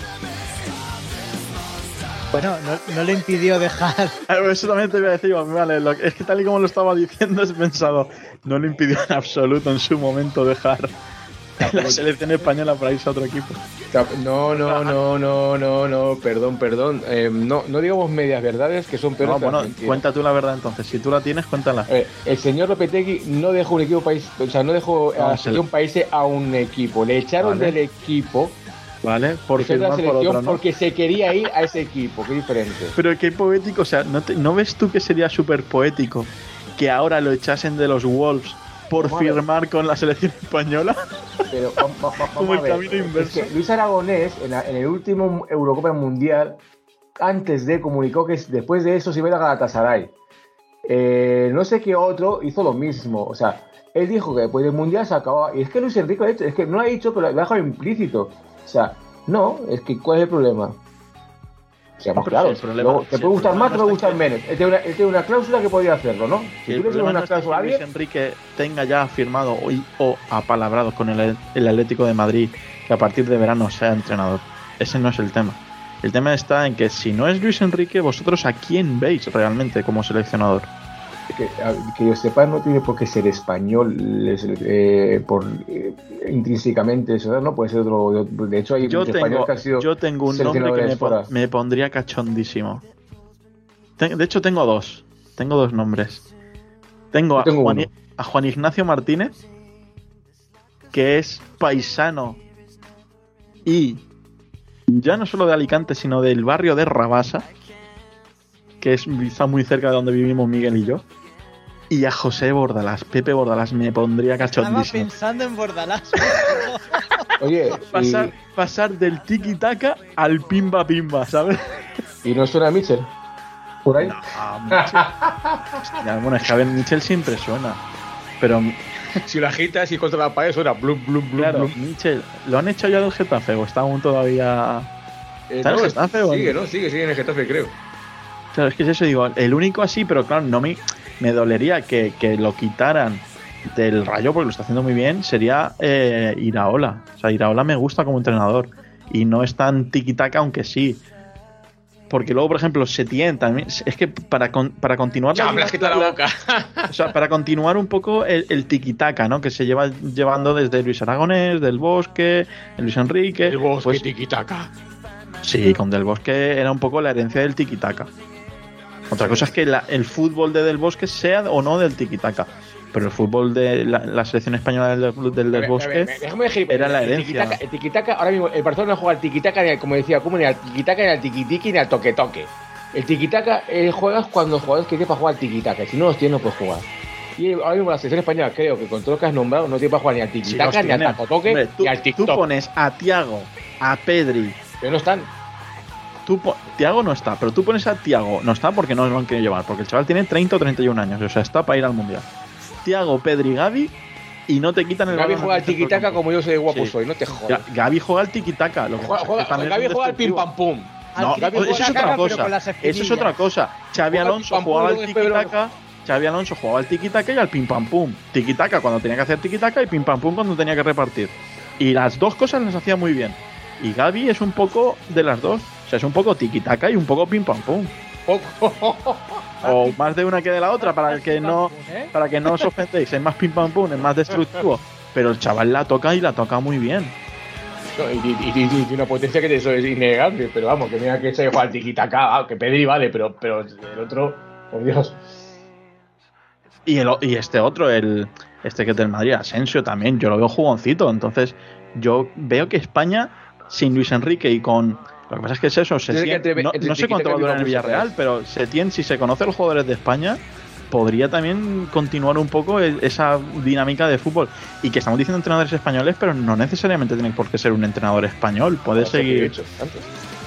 S6: Bueno, no, no le impidió dejar.
S3: Eso también te iba a decir, vale, lo- es que tal y como lo estaba diciendo, he pensado, no le impidió en absoluto en su momento dejar la selección española para irse a otro equipo.
S2: No, no, no, no, no, no, perdón, perdón. Eh, no, no digamos medias verdades que son peores
S3: No,
S2: que las
S3: bueno,
S2: mentiras.
S3: cuenta tú la verdad entonces. Si tú la tienes, cuéntala.
S2: Eh, el señor Lopetegui no dejó un equipo país, o sea, no dejó
S3: No,
S2: a la
S3: se-
S2: selección país a un equipo. Le echaron
S3: Vale.
S2: del equipo
S3: ¿Vale? Por
S2: dejó de la
S3: firmar por
S2: selección
S3: otro, ¿no?
S2: porque se quería ir a ese equipo. Qué diferente.
S3: Pero qué poético, o sea, ¿no, te- ¿no ves tú que sería súper poético que ahora lo echasen de los Wolves por
S2: Vamos a ver.
S3: firmar con la selección española?
S2: Pero va- va- va- vamos
S3: Como el
S2: a ver.
S3: camino
S2: Es
S3: inverso.
S2: que Luis Aragonés, en, la- en el último Eurocopa Mundial, antes de comunicó que después de eso se iba a ir a Galatasaray. Eh, no sé qué otro hizo lo mismo. O sea, él dijo que después del Mundial se acababa. Y es que Luis Enrique, de hecho, es que no lo ha dicho, pero lo ha dejado implícito. O sea, no, es que ¿cuál es el problema? Seamos
S3: Pero si
S2: claros.
S3: el problema-
S2: Luego, te
S3: si
S2: puede
S3: el
S2: gustar
S3: problema
S2: más, te
S3: no
S2: puede
S3: está
S2: gustar
S3: que-
S2: menos. Él tiene, una, él tiene una cláusula que podría hacerlo, ¿no? Si
S3: El
S2: tú le pones
S3: problema
S2: una
S3: no es que
S2: cláusula a
S3: Luis
S2: alguien,
S3: Enrique tenga ya firmado hoy o apalabrado con el, el Atlético de Madrid que a partir de verano sea entrenador. Ese no es el tema. El tema está en que si no es Luis Enrique, vosotros a quién veis realmente como seleccionador.
S2: que, a- que yo sepa, no tiene por qué ser español les- eh, por eh, intrínsecamente eso, no puede ser otro. De hecho, hay
S3: Yo
S2: muchos
S3: tengo,
S2: españoles que han sido
S3: yo tengo un nombre que
S2: seleccionadores
S3: me, pon-
S2: fuera.
S3: me pondría cachondísimo. Ten- de hecho, tengo dos. Tengo dos nombres. Tengo,
S2: Yo
S3: a,
S2: tengo
S3: Juan,
S2: uno.
S3: a Juan Ignacio Martínez, que es paisano y ya no solo de Alicante, sino del barrio de Rabasa, que es está muy cerca de donde vivimos Miguel y yo. Y a José Bordalás, Pepe Bordalás, me pondría
S6: Estaba
S3: cachondísimo.
S6: pensando en Bordalás.
S2: Oye,
S3: Pasar, pasar del tiki-taka al pimba-pimba, ¿sabes?
S2: y, y no suena a Mitchell. Por ahí.
S3: No, Mitchell. Hostia, bueno, es que a ver, Mitchell siempre suena. Pero,
S2: Si lo agitas y contra la pared suena blum, blum, blum,
S3: claro,
S2: blum.
S3: Mitchell, ¿lo han hecho ya del Getafe o está aún todavía...?
S2: Eh,
S3: ¿Está en
S2: no,
S3: el Getafe o en-
S2: sigue, ¿no? Sigue, sigue en el Getafe, creo.
S3: Claro, es que es eso, digo, el único así, pero claro, no me, me dolería que, que lo quitaran del Rayo, porque lo está haciendo muy bien, sería eh, Iraola. O sea, Iraola me gusta como entrenador y no es tan tiki-taka, aunque sí. Porque luego, por ejemplo, Setién también. Es que para, con, para continuar.
S2: Ya, hablas que te la boca.
S3: O sea, para continuar un poco el, el tiki-taka, ¿no? Que se lleva llevando desde Luis Aragonés, Del Bosque, Luis Enrique.
S2: El Bosque,
S3: pues,
S2: tiki-taka.
S3: Sí, con Del Bosque era un poco la herencia del tiki-taka. Otra cosa es que la, el fútbol de Del Bosque sea o no del tiki-taka. Pero el fútbol de la, la selección española del, del, del Bosque era la herencia.
S2: El tiki-taka, ahora mismo, el Barcelona no juega al tiki-taka, ni al, como decía Kuma, ni al tiki-taka, ni al tiki-tiki, ni al toque-toque. El tiki-taka eh, juegas cuando los jugadores que tienen para jugar al tiki-taka. Si no los tienes, no puedes jugar. Y ahora mismo la selección española, creo que con todo lo que has nombrado, no tiene para jugar ni al tiki-taka,
S3: sí,
S2: ni al taco-toque, ni al TikTok.
S3: Tú pones a Thiago, a Pedri.
S2: Pero no están.
S3: Tú, Thiago no está, pero tú pones a Thiago, no está porque no lo han querido llevar, porque el chaval tiene treinta o treinta y un años, o sea, está para ir al Mundial. Thiago, Pedri, Gavi y no te quitan el
S2: Gavi
S3: balón.
S2: juega al tiki-taka como yo soy de guapo
S3: sí.
S2: soy, no te jodas.
S3: Gavi juega al tiki-taka. Lo que
S2: juega, juega,
S3: es que
S2: Gavi juega al pim-pam-pum.
S3: No, eso es otra cosa. Eso es otra cosa. Xavi Alonso jugaba al tiki-taka. Xavi Alonso jugaba al tiki-taka y al pim-pam-pum. Tiki-taka cuando tenía que hacer tiki-taka y pim-pam-pum cuando tenía que repartir. Y las dos cosas las hacía muy bien. Y Gavi es un poco de las dos. O sea, es un poco tiki-taka y un poco pim-pam-pum. O más de una que de la otra para que no para que no os ofendéis. Es más pim pam pum, es más destructivo. Pero el chaval la toca y la toca muy bien.
S2: No, y, y, y, y tiene una potencia que eso es innegable. Pero vamos, que mira que se juega al tiki-taka, que Pedri vale, pero, pero el otro, por Dios.
S3: Y, el, y este otro, el este que es del Madrid, Asensio también, yo lo veo jugoncito. Entonces, yo veo que España, sin Luis Enrique y con. Lo que pasa es que es eso, Setién,
S2: te,
S3: no, no sé cuánto va a durar en el Villarreal, pero Setién, si se conoce a los jugadores de España, podría también continuar un poco esa dinámica de fútbol. Y que estamos diciendo entrenadores españoles, pero no necesariamente tiene por qué ser un entrenador español, puede
S2: no,
S3: seguir...
S2: Hecho, antes.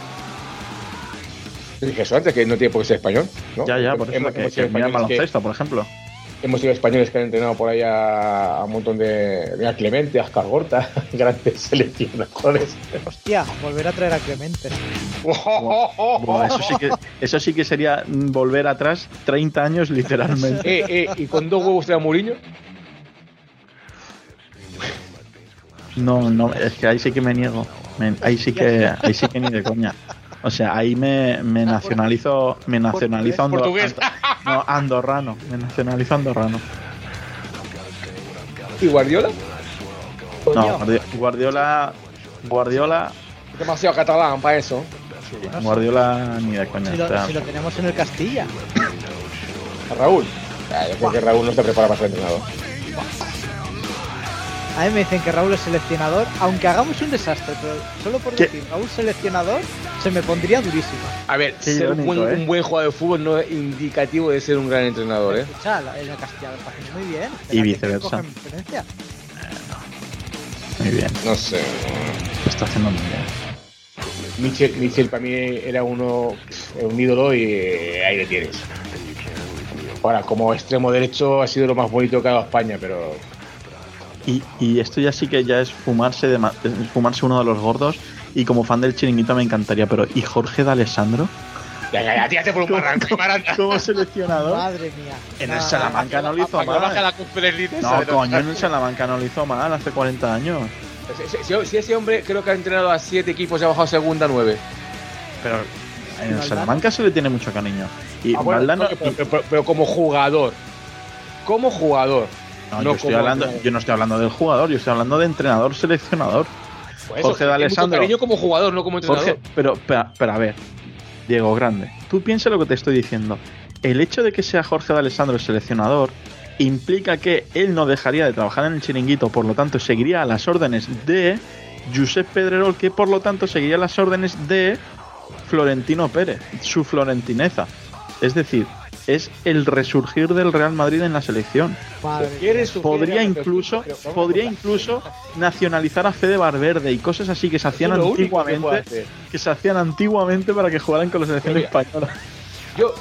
S2: Dije eso antes, que no tiene por qué ser español, ¿no?
S3: Ya, ya, por eso,
S2: hemos,
S3: que,
S2: hemos
S3: que mira el baloncesto,
S2: que...
S3: por ejemplo.
S2: Hemos sido españoles que han entrenado por ahí a, a un montón de, de a Clemente, a Oscar Gorta, grandes seleccionadores.
S6: Hostia, volver a traer a Clemente.
S3: Bueno, eso, sí que, eso sí que sería volver atrás treinta años literalmente.
S2: Eh, eh, ¿Y con dos huevos trae a Mourinho?
S3: No, no, es que ahí sí que me niego. Me, ahí sí que ahí sí que ni de coña. O sea, ahí me, me nacionalizo me nacionalizo andor,
S2: portugués.
S3: No, andorrano, me nacionalizo andorrano.
S2: ¿Y Guardiola?
S3: No, Guardiola Guardiola
S2: Es demasiado catalán para eso.
S3: Guardiola ni de coña.
S6: Si lo,
S3: o sea,
S6: si lo tenemos en el Castilla.
S2: ¿A Raúl? Ah, yo creo que Raúl no está preparado para ser entrenador.
S6: A mí me dicen que Raúl es seleccionador, aunque hagamos un desastre, pero solo por
S3: ¿Qué?
S6: decir Raúl seleccionador se me pondría durísimo.
S2: A ver,
S3: Qué
S2: ser
S3: irónico,
S2: un, buen,
S3: ¿eh?
S2: un buen jugador de fútbol no es indicativo de ser un gran entrenador, ¿eh?
S6: Escucha, la- en el Castilla lo está haciendo muy bien.
S3: Y
S6: Espérate que
S3: viceversa.
S6: cojan diferencia.
S3: muy bien,
S2: No sé.
S3: lo está haciendo muy bien.
S2: Michel, Michel para mí era uno un ídolo y eh, ahí le tienes. Ahora, como extremo derecho ha sido lo más bonito que ha dado España, pero...
S3: Y, y esto ya sí que ya es fumarse de ma- es fumarse uno de los gordos. Y como fan del Chiringuito me encantaría, pero ¿y Jorge D'Alessandro?
S2: Ya, ya, ya, tírate por un barranco, Maranta.
S3: Como seleccionador.
S6: Madre mía.
S3: En el
S6: Ah,
S3: Salamanca no lo hizo
S2: Para que baje
S3: mal.
S2: la cumbre elite,
S3: No,
S2: ¿sabes?
S3: coño, en el Salamanca no lo hizo mal hace cuarenta años.
S2: Si, si- si ese hombre creo que ha entrenado a siete equipos y ha bajado a segunda a nueve.
S3: Pero en el Salamanca se le tiene mucho cariño. Y
S2: Ah, bueno,
S3: Valdano.
S2: pero, pero- pero- pero como jugador. Como jugador.
S3: No,
S2: no
S3: yo, estoy
S2: como
S3: hablando,
S2: entrenador.
S3: yo no estoy hablando del jugador, yo estoy hablando de entrenador seleccionador.
S2: Por eso,
S3: Jorge
S2: tiene mucho
S3: D'Alessandro.
S2: cariño como jugador, no como entrenador.
S3: Jorge, pero, pero, pero a ver, Diego Grande, tú piensa lo que te estoy diciendo. El hecho de que sea Jorge D'Alessandro el seleccionador implica que él no dejaría de trabajar en el Chiringuito, por lo tanto seguiría a las órdenes de Josep Pedrerol, que por lo tanto seguiría las órdenes de Florentino Pérez, su florentineza. Es decir, es el resurgir del Real Madrid en la selección.
S6: Madre mía.
S2: ¿Quieres sufrir?
S3: Podría
S2: Pero-
S3: incluso,
S2: pero- pero-
S3: podría incluso nacionalizar a Fede Valverde y cosas así que se hacían
S2: Eso es lo único que puede
S3: antiguamente,
S2: hacer.
S3: que se hacían antiguamente para que jugaran con la selección
S2: Mira.
S3: española.
S2: Yo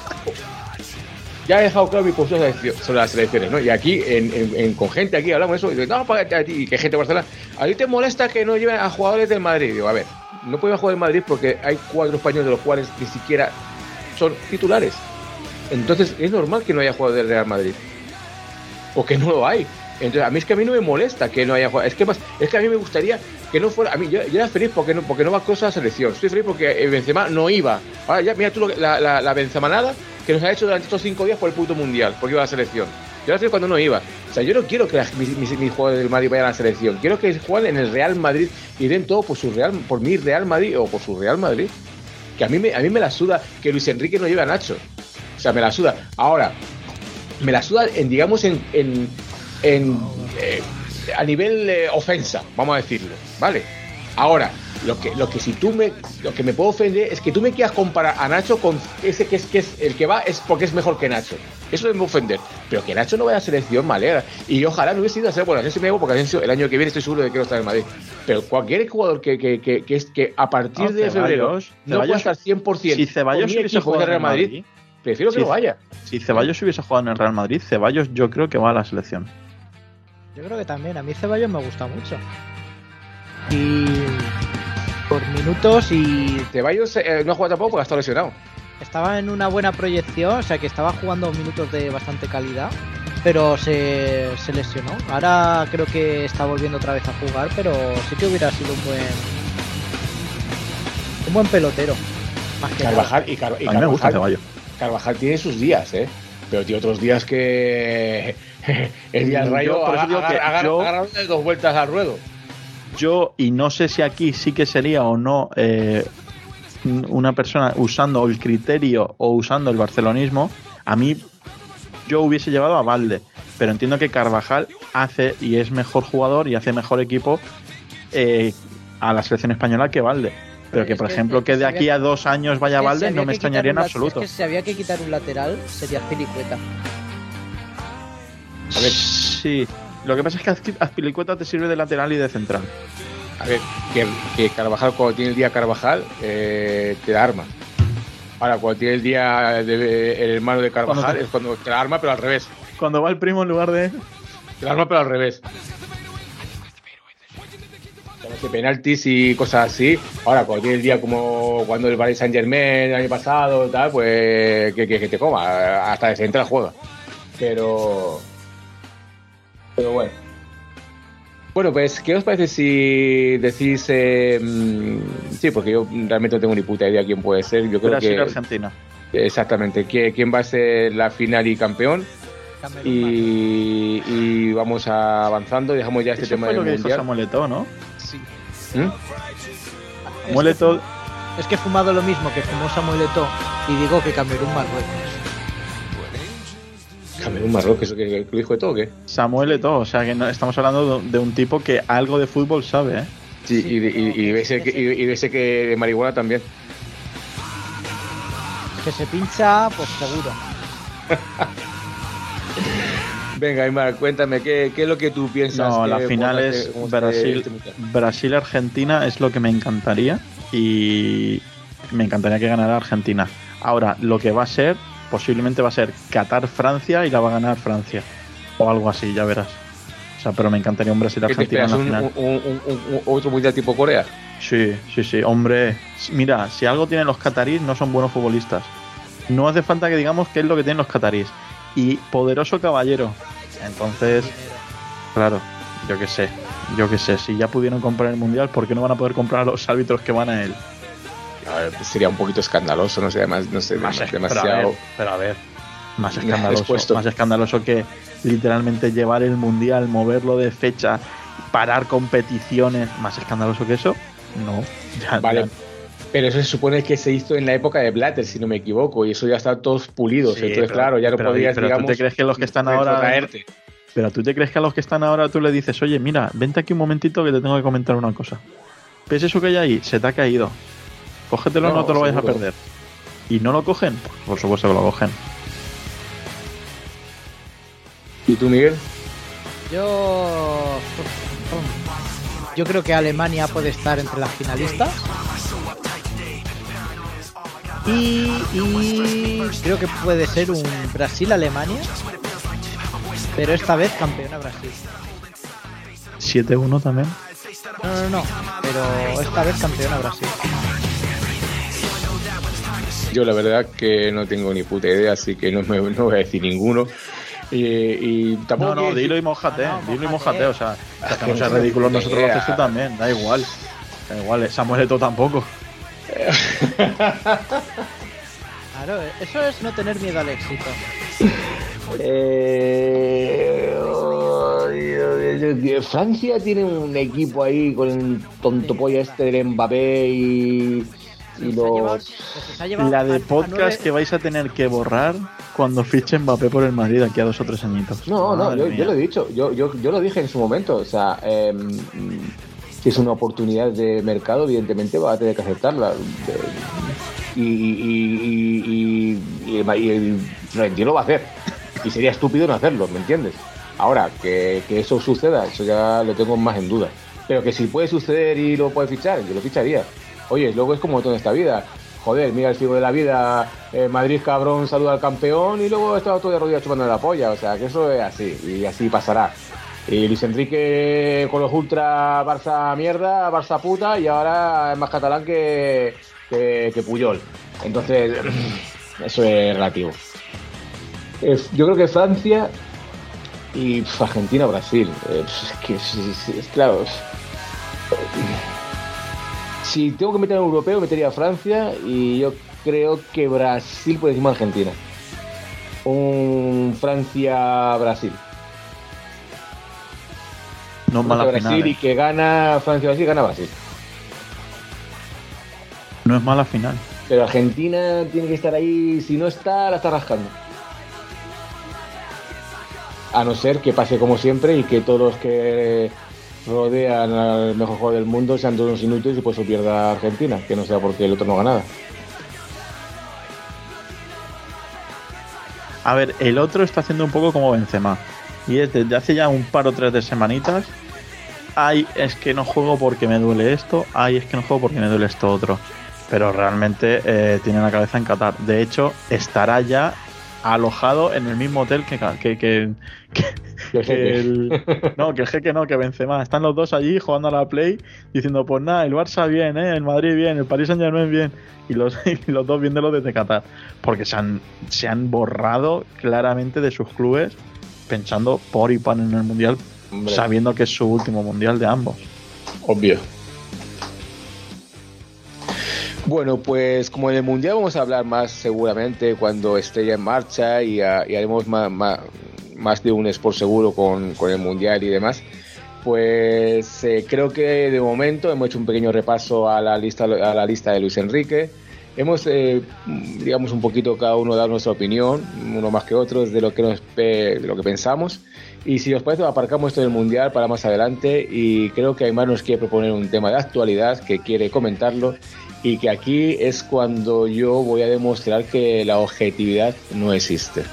S2: ya he dejado claro mi postura sobre las selecciones, ¿no? Y aquí, en, en- en- con gente aquí hablamos de eso, y digo, no, para a ti, y que gente de Barcelona, ¿a ti te molesta que no lleven a jugadores del Madrid? Digo, a ver, no pueden jugar del Madrid porque hay cuatro españoles de los cuales ni siquiera son titulares. Entonces, es normal que no haya jugadores del Real Madrid. Porque no lo hay. Entonces, a mí es que a mí no me molesta que no haya jugado. Es que, es que a mí me gustaría que no fuera. A mí, yo, yo era feliz porque no, porque no va Kroos a la selección. Estoy feliz porque Benzema no iba. Ahora ya, mira tú lo, la, la, la Benzemanada que nos ha hecho durante estos cinco días por el puto mundial, porque iba a la selección. Yo era feliz cuando no iba. O sea, yo no quiero que la, mis, mis, mis jugadores del Madrid vayan a la selección. Quiero que jueguen en el Real Madrid y den todo por su Real, por mi Real Madrid o por su Real Madrid. Que a mí me, a mí me la suda que Luis Enrique no lleve a Nacho. O sea, me la suda. Ahora, me la suda, en, digamos, en, en, en eh, a nivel eh, ofensa, vamos a decirlo, ¿vale? Ahora, lo que, lo que si tú me, lo que me puedo ofender es que tú me quieras comparar a Nacho con ese que es, que es el que va es porque es mejor que Nacho. Eso me puede ofender. Pero que Nacho no vaya a selección, me alegra. Y ojalá no hubiese ido a ser, bueno, así me hago porque el año que viene estoy seguro de que quiero estar en Madrid. Pero cualquier jugador que, que, que, que, es, que a partir
S3: no,
S2: de
S3: Ceballos,
S2: febrero no pueda estar cien por ciento
S3: si Ceballos hubiese jugado en Real Madrid, Madrid
S2: prefiero que
S3: si,
S2: no vaya.
S3: Si Ceballos hubiese jugado en el Real Madrid, Ceballos yo creo que va a la selección.
S6: Yo creo que también. A mí Ceballos me gusta mucho. Y por minutos y...
S2: Ceballos eh, no ha jugado tampoco porque ha estado lesionado.
S6: Estaba en una buena proyección, o sea que estaba jugando minutos de bastante calidad, pero se, se lesionó. Ahora creo que está volviendo otra vez a jugar, pero sí que hubiera sido un buen un buen pelotero. Más que
S2: Carvajal y, Car y
S3: a mí me gusta Ceballos.
S2: Carvajal tiene sus días, ¿eh? Pero tiene otros días que el día del Rayo
S3: yo, por eso digo que
S2: agarra,
S3: yo,
S2: agarra dos vueltas al ruedo.
S3: Yo, y no sé si aquí sí que sería o no eh, una persona usando el criterio o usando el barcelonismo, a mí yo hubiese llevado a Valde, pero entiendo que Carvajal hace y es mejor jugador y hace mejor equipo eh, a la selección española que Valde. Pero que, por ejemplo, que de aquí a dos años vaya Valde no me extrañaría en absoluto.
S6: Es que si había que quitar un lateral sería Azpilicueta.
S3: A ver, sí. Lo que pasa es que Azpilicueta te sirve de lateral y de central.
S2: A ver, que, que Carvajal, cuando tiene el día Carvajal, eh, te da arma. Ahora, cuando tiene el día de, de, el hermano de Carvajal, cuando te... es cuando te da arma, pero al revés.
S3: Cuando va el primo en lugar de...
S2: Te da arma, pero al revés. De penaltis y cosas así. Ahora, cuando tiene el día como cuando el Paris Saint Germain el año pasado, tal, pues que, que, que te coma. Hasta de central juega. Pero... Pero bueno. Bueno, pues, ¿qué os parece si decís... Eh, sí, porque yo realmente no tengo ni puta idea quién puede ser. Yo creo
S3: Brasil,
S2: que...
S3: Argentina.
S2: Exactamente. ¿Quién va a ser la final y campeón? Y, y vamos avanzando y dejamos ya este
S3: Eso
S2: tema
S3: fue
S2: del
S3: lo que
S2: mundial.
S3: dijo Samuel Eto'o, ¿no?
S6: Sí.
S2: ¿Mm?
S3: Samuel Eto'o...
S6: Es que he fumado lo mismo que fumó Samuel Eto'o y digo que Camerún Marruecos.
S2: Camerún Marruecos, ¿eso que lo dijo Eto'o o qué?
S3: Samuel Eto'o, o sea que no, estamos hablando de, de un tipo que algo de fútbol sabe, ¿eh?
S2: Sí, sí, y, y, y, ese, que, y, y ese que de marihuana también.
S6: Que se pincha, pues seguro.
S2: Venga, Aymar, cuéntame, ¿qué, ¿qué es lo que tú piensas?
S3: No,
S2: que
S3: la final es Brasil, Brasil-Argentina, es lo que me encantaría y me encantaría que ganara Argentina. Ahora, lo que va a ser, posiblemente va a ser Qatar-Francia y la va a ganar Francia. O algo así, ya verás. O sea, pero me encantaría un Brasil-Argentina en la
S2: un,
S3: final.
S2: Un, un, un, un, ¿Otro mundial tipo Corea?
S3: Sí, sí, sí, hombre. Mira, si algo tienen los cataríes, no son buenos futbolistas. No hace falta que digamos qué es lo que tienen los cataríes. Y poderoso caballero. Entonces, claro, yo qué sé, yo qué sé. Si ya pudieron comprar el mundial, ¿por qué no van a poder comprar a los árbitros que van a él?
S2: A ver, pues sería un poquito escandaloso, no sé, además, no sé,
S3: más,
S2: demasiado.
S3: Pero a ver, pero a ver más escandaloso, más escandaloso que literalmente llevar el mundial, moverlo de fecha, parar competiciones. Más escandaloso que eso, no. Ya,
S2: vale.
S3: Ya.
S2: Pero eso se supone que se hizo en la época de Blatter, si no me equivoco, y eso ya está todos pulidos. Sí, entonces, pero, claro, ya no
S3: pero,
S2: podías,
S3: pero
S2: digamos...
S3: ¿tú te crees que los que están ahora...
S2: Traerte.
S3: Pero tú te crees que a los que están ahora tú le dices, oye, mira, vente aquí un momentito que te tengo que comentar una cosa. ¿Ves eso que hay ahí? Se te ha caído. Cógetelo, no, no te lo vayas a perder. ¿Y no lo cogen? Por supuesto que lo cogen.
S2: ¿Y tú, Miguel?
S6: Yo... Yo creo que Alemania puede estar entre las finalistas. Y, y creo que puede ser un Brasil-Alemania, pero esta vez campeona Brasil.
S3: siete uno también.
S6: No, no, no, pero esta vez campeona Brasil.
S2: Yo la verdad que no tengo ni puta idea, así que no, me, no voy a decir ninguno. y, y tampoco
S3: No, no,
S2: quiere
S3: dilo y
S2: decir-
S3: mójate,
S6: No, no,
S3: dilo y
S6: mójate.
S3: mójate, o sea, que hacemos
S2: no
S3: el
S2: sé,
S3: ridículo
S2: ni
S3: nosotros lo
S2: idea.
S3: haces tú también, da igual. Da igual, Samuel Eto'o tampoco.
S6: Claro, eso es no tener miedo al éxito.
S2: Eh, Francia tiene un equipo ahí con el tonto polla este del Mbappé y, y
S6: Se ha llevado-
S2: los...
S6: se ha llevado
S3: La
S6: a-
S3: de
S6: a
S3: podcast
S6: nueve-
S3: que vais a tener que borrar cuando fiche Mbappé por el Madrid aquí a dos o tres añitos.
S2: No, no,
S3: Madre
S2: yo,
S3: mía.
S2: yo lo he dicho, yo, yo, yo lo dije en su momento, o sea, eh, si es una oportunidad de mercado, evidentemente va a tener que aceptarla. Eh, Y, y, y, y, y, el- y el Florentino lo va a hacer, y sería estúpido no hacerlo, ¿me entiendes? Ahora, que, que eso suceda, eso ya lo tengo más en duda, pero que si puede suceder y lo puede fichar, yo lo ficharía. Oye, luego es como todo en esta vida. Joder, mira el ciego de la vida, eh, Madrid cabrón saluda al campeón y luego está todo de rodillas chupando la polla, o sea que eso es así y así pasará. Y Luis Enrique con los ultra Barça mierda, Barça puta y ahora es más catalán que, que, que Puyol. Entonces, eso es relativo. Es- yo creo que Francia y pf, Argentina, Brasil. Eh, pf, es que es, es- es claro. Si tengo que meter a un europeo, metería a Francia y yo creo que Brasil por encima de Argentina. Un Francia-Brasil.
S3: No es mala
S2: Francia-Brasil
S3: final.
S2: y
S3: eh.
S2: que gana Francia-Brasil, gana Brasil.
S3: No es mala final.
S2: Pero Argentina tiene que estar ahí, si no está, la está rascando. A no ser que pase como siempre y que todos los que rodean al mejor jugador del mundo sean todos unos inútiles y por eso pierda Argentina, que no sea porque el otro no gana nada.
S3: A ver, el otro está haciendo un poco como Benzema. Y es desde hace ya un par o tres de semanitas. Ay, es que no juego porque me duele esto. Ay, es que no juego porque me duele esto otro. Pero realmente eh, tiene la cabeza en Qatar. De hecho, estará ya alojado en el mismo hotel que, que, que, que,
S2: El jeque.
S3: que el... No, que el jeque no, que Benzema. Están los dos allí jugando a la Play diciendo, pues nada, el Barça bien, ¿eh? El Madrid bien, el Paris Saint-Germain bien. Y los, y los dos viéndolo desde Qatar. Porque se han, se han borrado claramente de sus clubes pensando por y pan en el Mundial,
S2: Hombre,
S3: sabiendo que es su último Mundial de ambos.
S2: obvio. Bueno, pues como en el Mundial vamos a hablar más seguramente cuando esté ya en marcha y, a- y haremos más, más, más de un sport seguro con, con el Mundial y demás, pues eh, creo que de momento hemos hecho un pequeño repaso a la lista, a la lista de Luis Enrique. Hemos, eh, digamos, un poquito cada uno dar nuestra opinión, uno más que otros, de lo que, nos, pe- de lo que pensamos. Y si os parece, aparcamos esto del Mundial para más adelante. Y creo que Aymar nos quiere proponer un tema de actualidad, que quiere comentarlo. Y que aquí es cuando yo voy a demostrar que la objetividad no existe.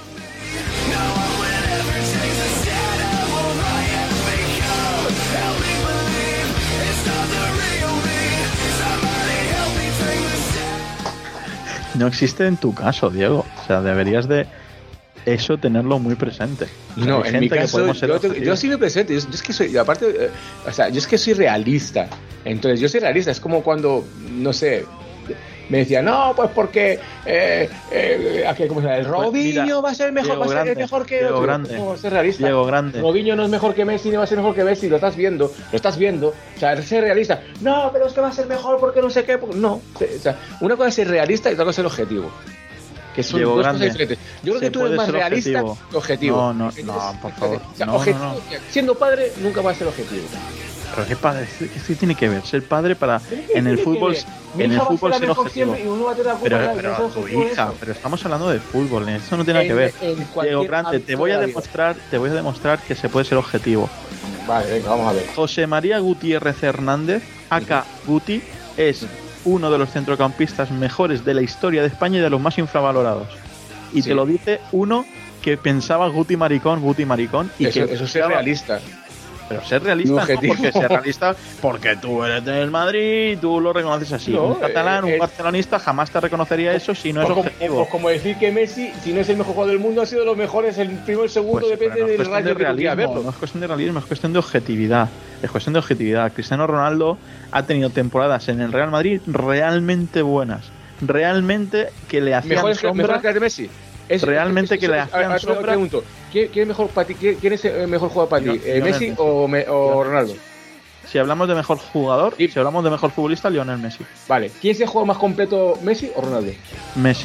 S3: No existe en tu caso, Diego. O sea, deberías de eso tenerlo muy presente. O sea,
S2: No,
S3: hay
S2: en
S3: gente
S2: mi
S3: que
S2: caso,
S3: podemos ser
S2: yo, te- yo
S3: objetivos.
S2: sí me presento. Yo, yo es que soy, aparte, eh, o sea, yo es que soy realista. Entonces, yo soy realista. Es como cuando, no sé, me decía, no, pues porque eh, eh, aquí, ¿cómo se llama? El
S3: Pues
S2: Robinho
S3: mira,
S2: va a ser mejor,
S3: Diego
S2: va a ser
S3: Grande,
S2: mejor que
S3: Diego
S2: otro.
S3: Grande,
S2: ¿Cómo ser realista?
S3: Diego Grande.
S2: Robinho no es mejor que Messi, no va a ser mejor que Messi. Lo estás viendo, lo estás viendo. O sea, ser realista. No, pero es que va a ser mejor porque no sé qué. porque- No, o sea, una cosa es ser realista y otra cosa es ser objetivo. Que son
S3: Diego
S2: dos
S3: Grande,
S2: cosas diferentes. Yo creo
S3: se
S2: que tú eres
S3: puede
S2: más
S3: ser
S2: realista
S3: objetivo.
S2: que objetivo.
S3: No, no,
S2: Entonces,
S3: no, por favor.
S2: o sea,
S3: No, no,
S2: objetivo,
S3: no.
S2: siendo padre nunca va a ser objetivo.
S3: Pero qué padre, ¿qué tiene que ver? Ser padre para en el
S2: Tiene que
S3: fútbol,
S2: ver. Mi
S3: en el
S2: hija va a
S3: fútbol
S2: ser la
S3: ser
S2: mejor
S3: objetivo.
S2: siempre y uno va a tener la culpa,
S3: Pero,
S2: ¿verdad?
S3: pero
S2: Yo soy
S3: tu
S2: objetivo en
S3: hija,
S2: eso.
S3: pero estamos hablando de fútbol, eso no tiene nada
S2: En-
S3: que ver.
S2: en cualquier
S3: Diego Grande, te
S2: ámbito
S3: voy
S2: de
S3: a
S2: la vida.
S3: demostrar, te voy a demostrar que se puede ser objetivo.
S2: Vale, venga, vamos a ver.
S3: José María Gutiérrez Hernández, aka Guti, es uno de los centrocampistas mejores de la historia de España y de los más infravalorados. Y
S2: Sí.
S3: te lo dice uno que pensaba Guti maricón, Guti maricón, y
S2: Eso,
S3: que
S2: eso es ser realista.
S3: Pero ser realista
S2: Un
S3: no
S2: objetivo.
S3: porque ser realista porque tú eres del Madrid y tú lo reconoces así.
S2: No,
S3: un catalán,
S2: eh,
S3: un
S2: es-
S3: barcelonista jamás te reconocería eso si no es
S2: Pues como,
S3: objetivo.
S2: pues como decir que Messi, si no es el mejor jugador del mundo, ha sido de los mejores, el primero, el segundo,
S3: Pues,
S2: depende
S3: pero no es
S2: del
S3: cuestión de
S2: radio que tú quieras
S3: realismo,
S2: verlo.
S3: no es cuestión de realismo, es cuestión de objetividad. Es cuestión de objetividad. Cristiano Ronaldo ha tenido temporadas en el Real Madrid realmente buenas. Realmente que le hacían
S2: ¿Mejores que,
S3: sombra.
S2: mejores que las de Messi? Es,
S3: realmente
S2: es,
S3: que
S2: es,
S3: le
S2: es,
S3: hacían
S2: a- a-
S3: sombra.
S2: pregunto, ¿quién, quién es mejor para ti? ¿Quién, quién es el mejor jugador para ti?
S3: Lionel
S2: Eh, ¿Messi
S3: Messi.
S2: o, me- o Ronaldo?
S3: Si hablamos de mejor jugador,
S2: Sí.
S3: si hablamos de mejor futbolista, Lionel Messi.
S2: Vale, ¿quién es el jugador más completo, Messi o Ronaldo?
S3: Messi.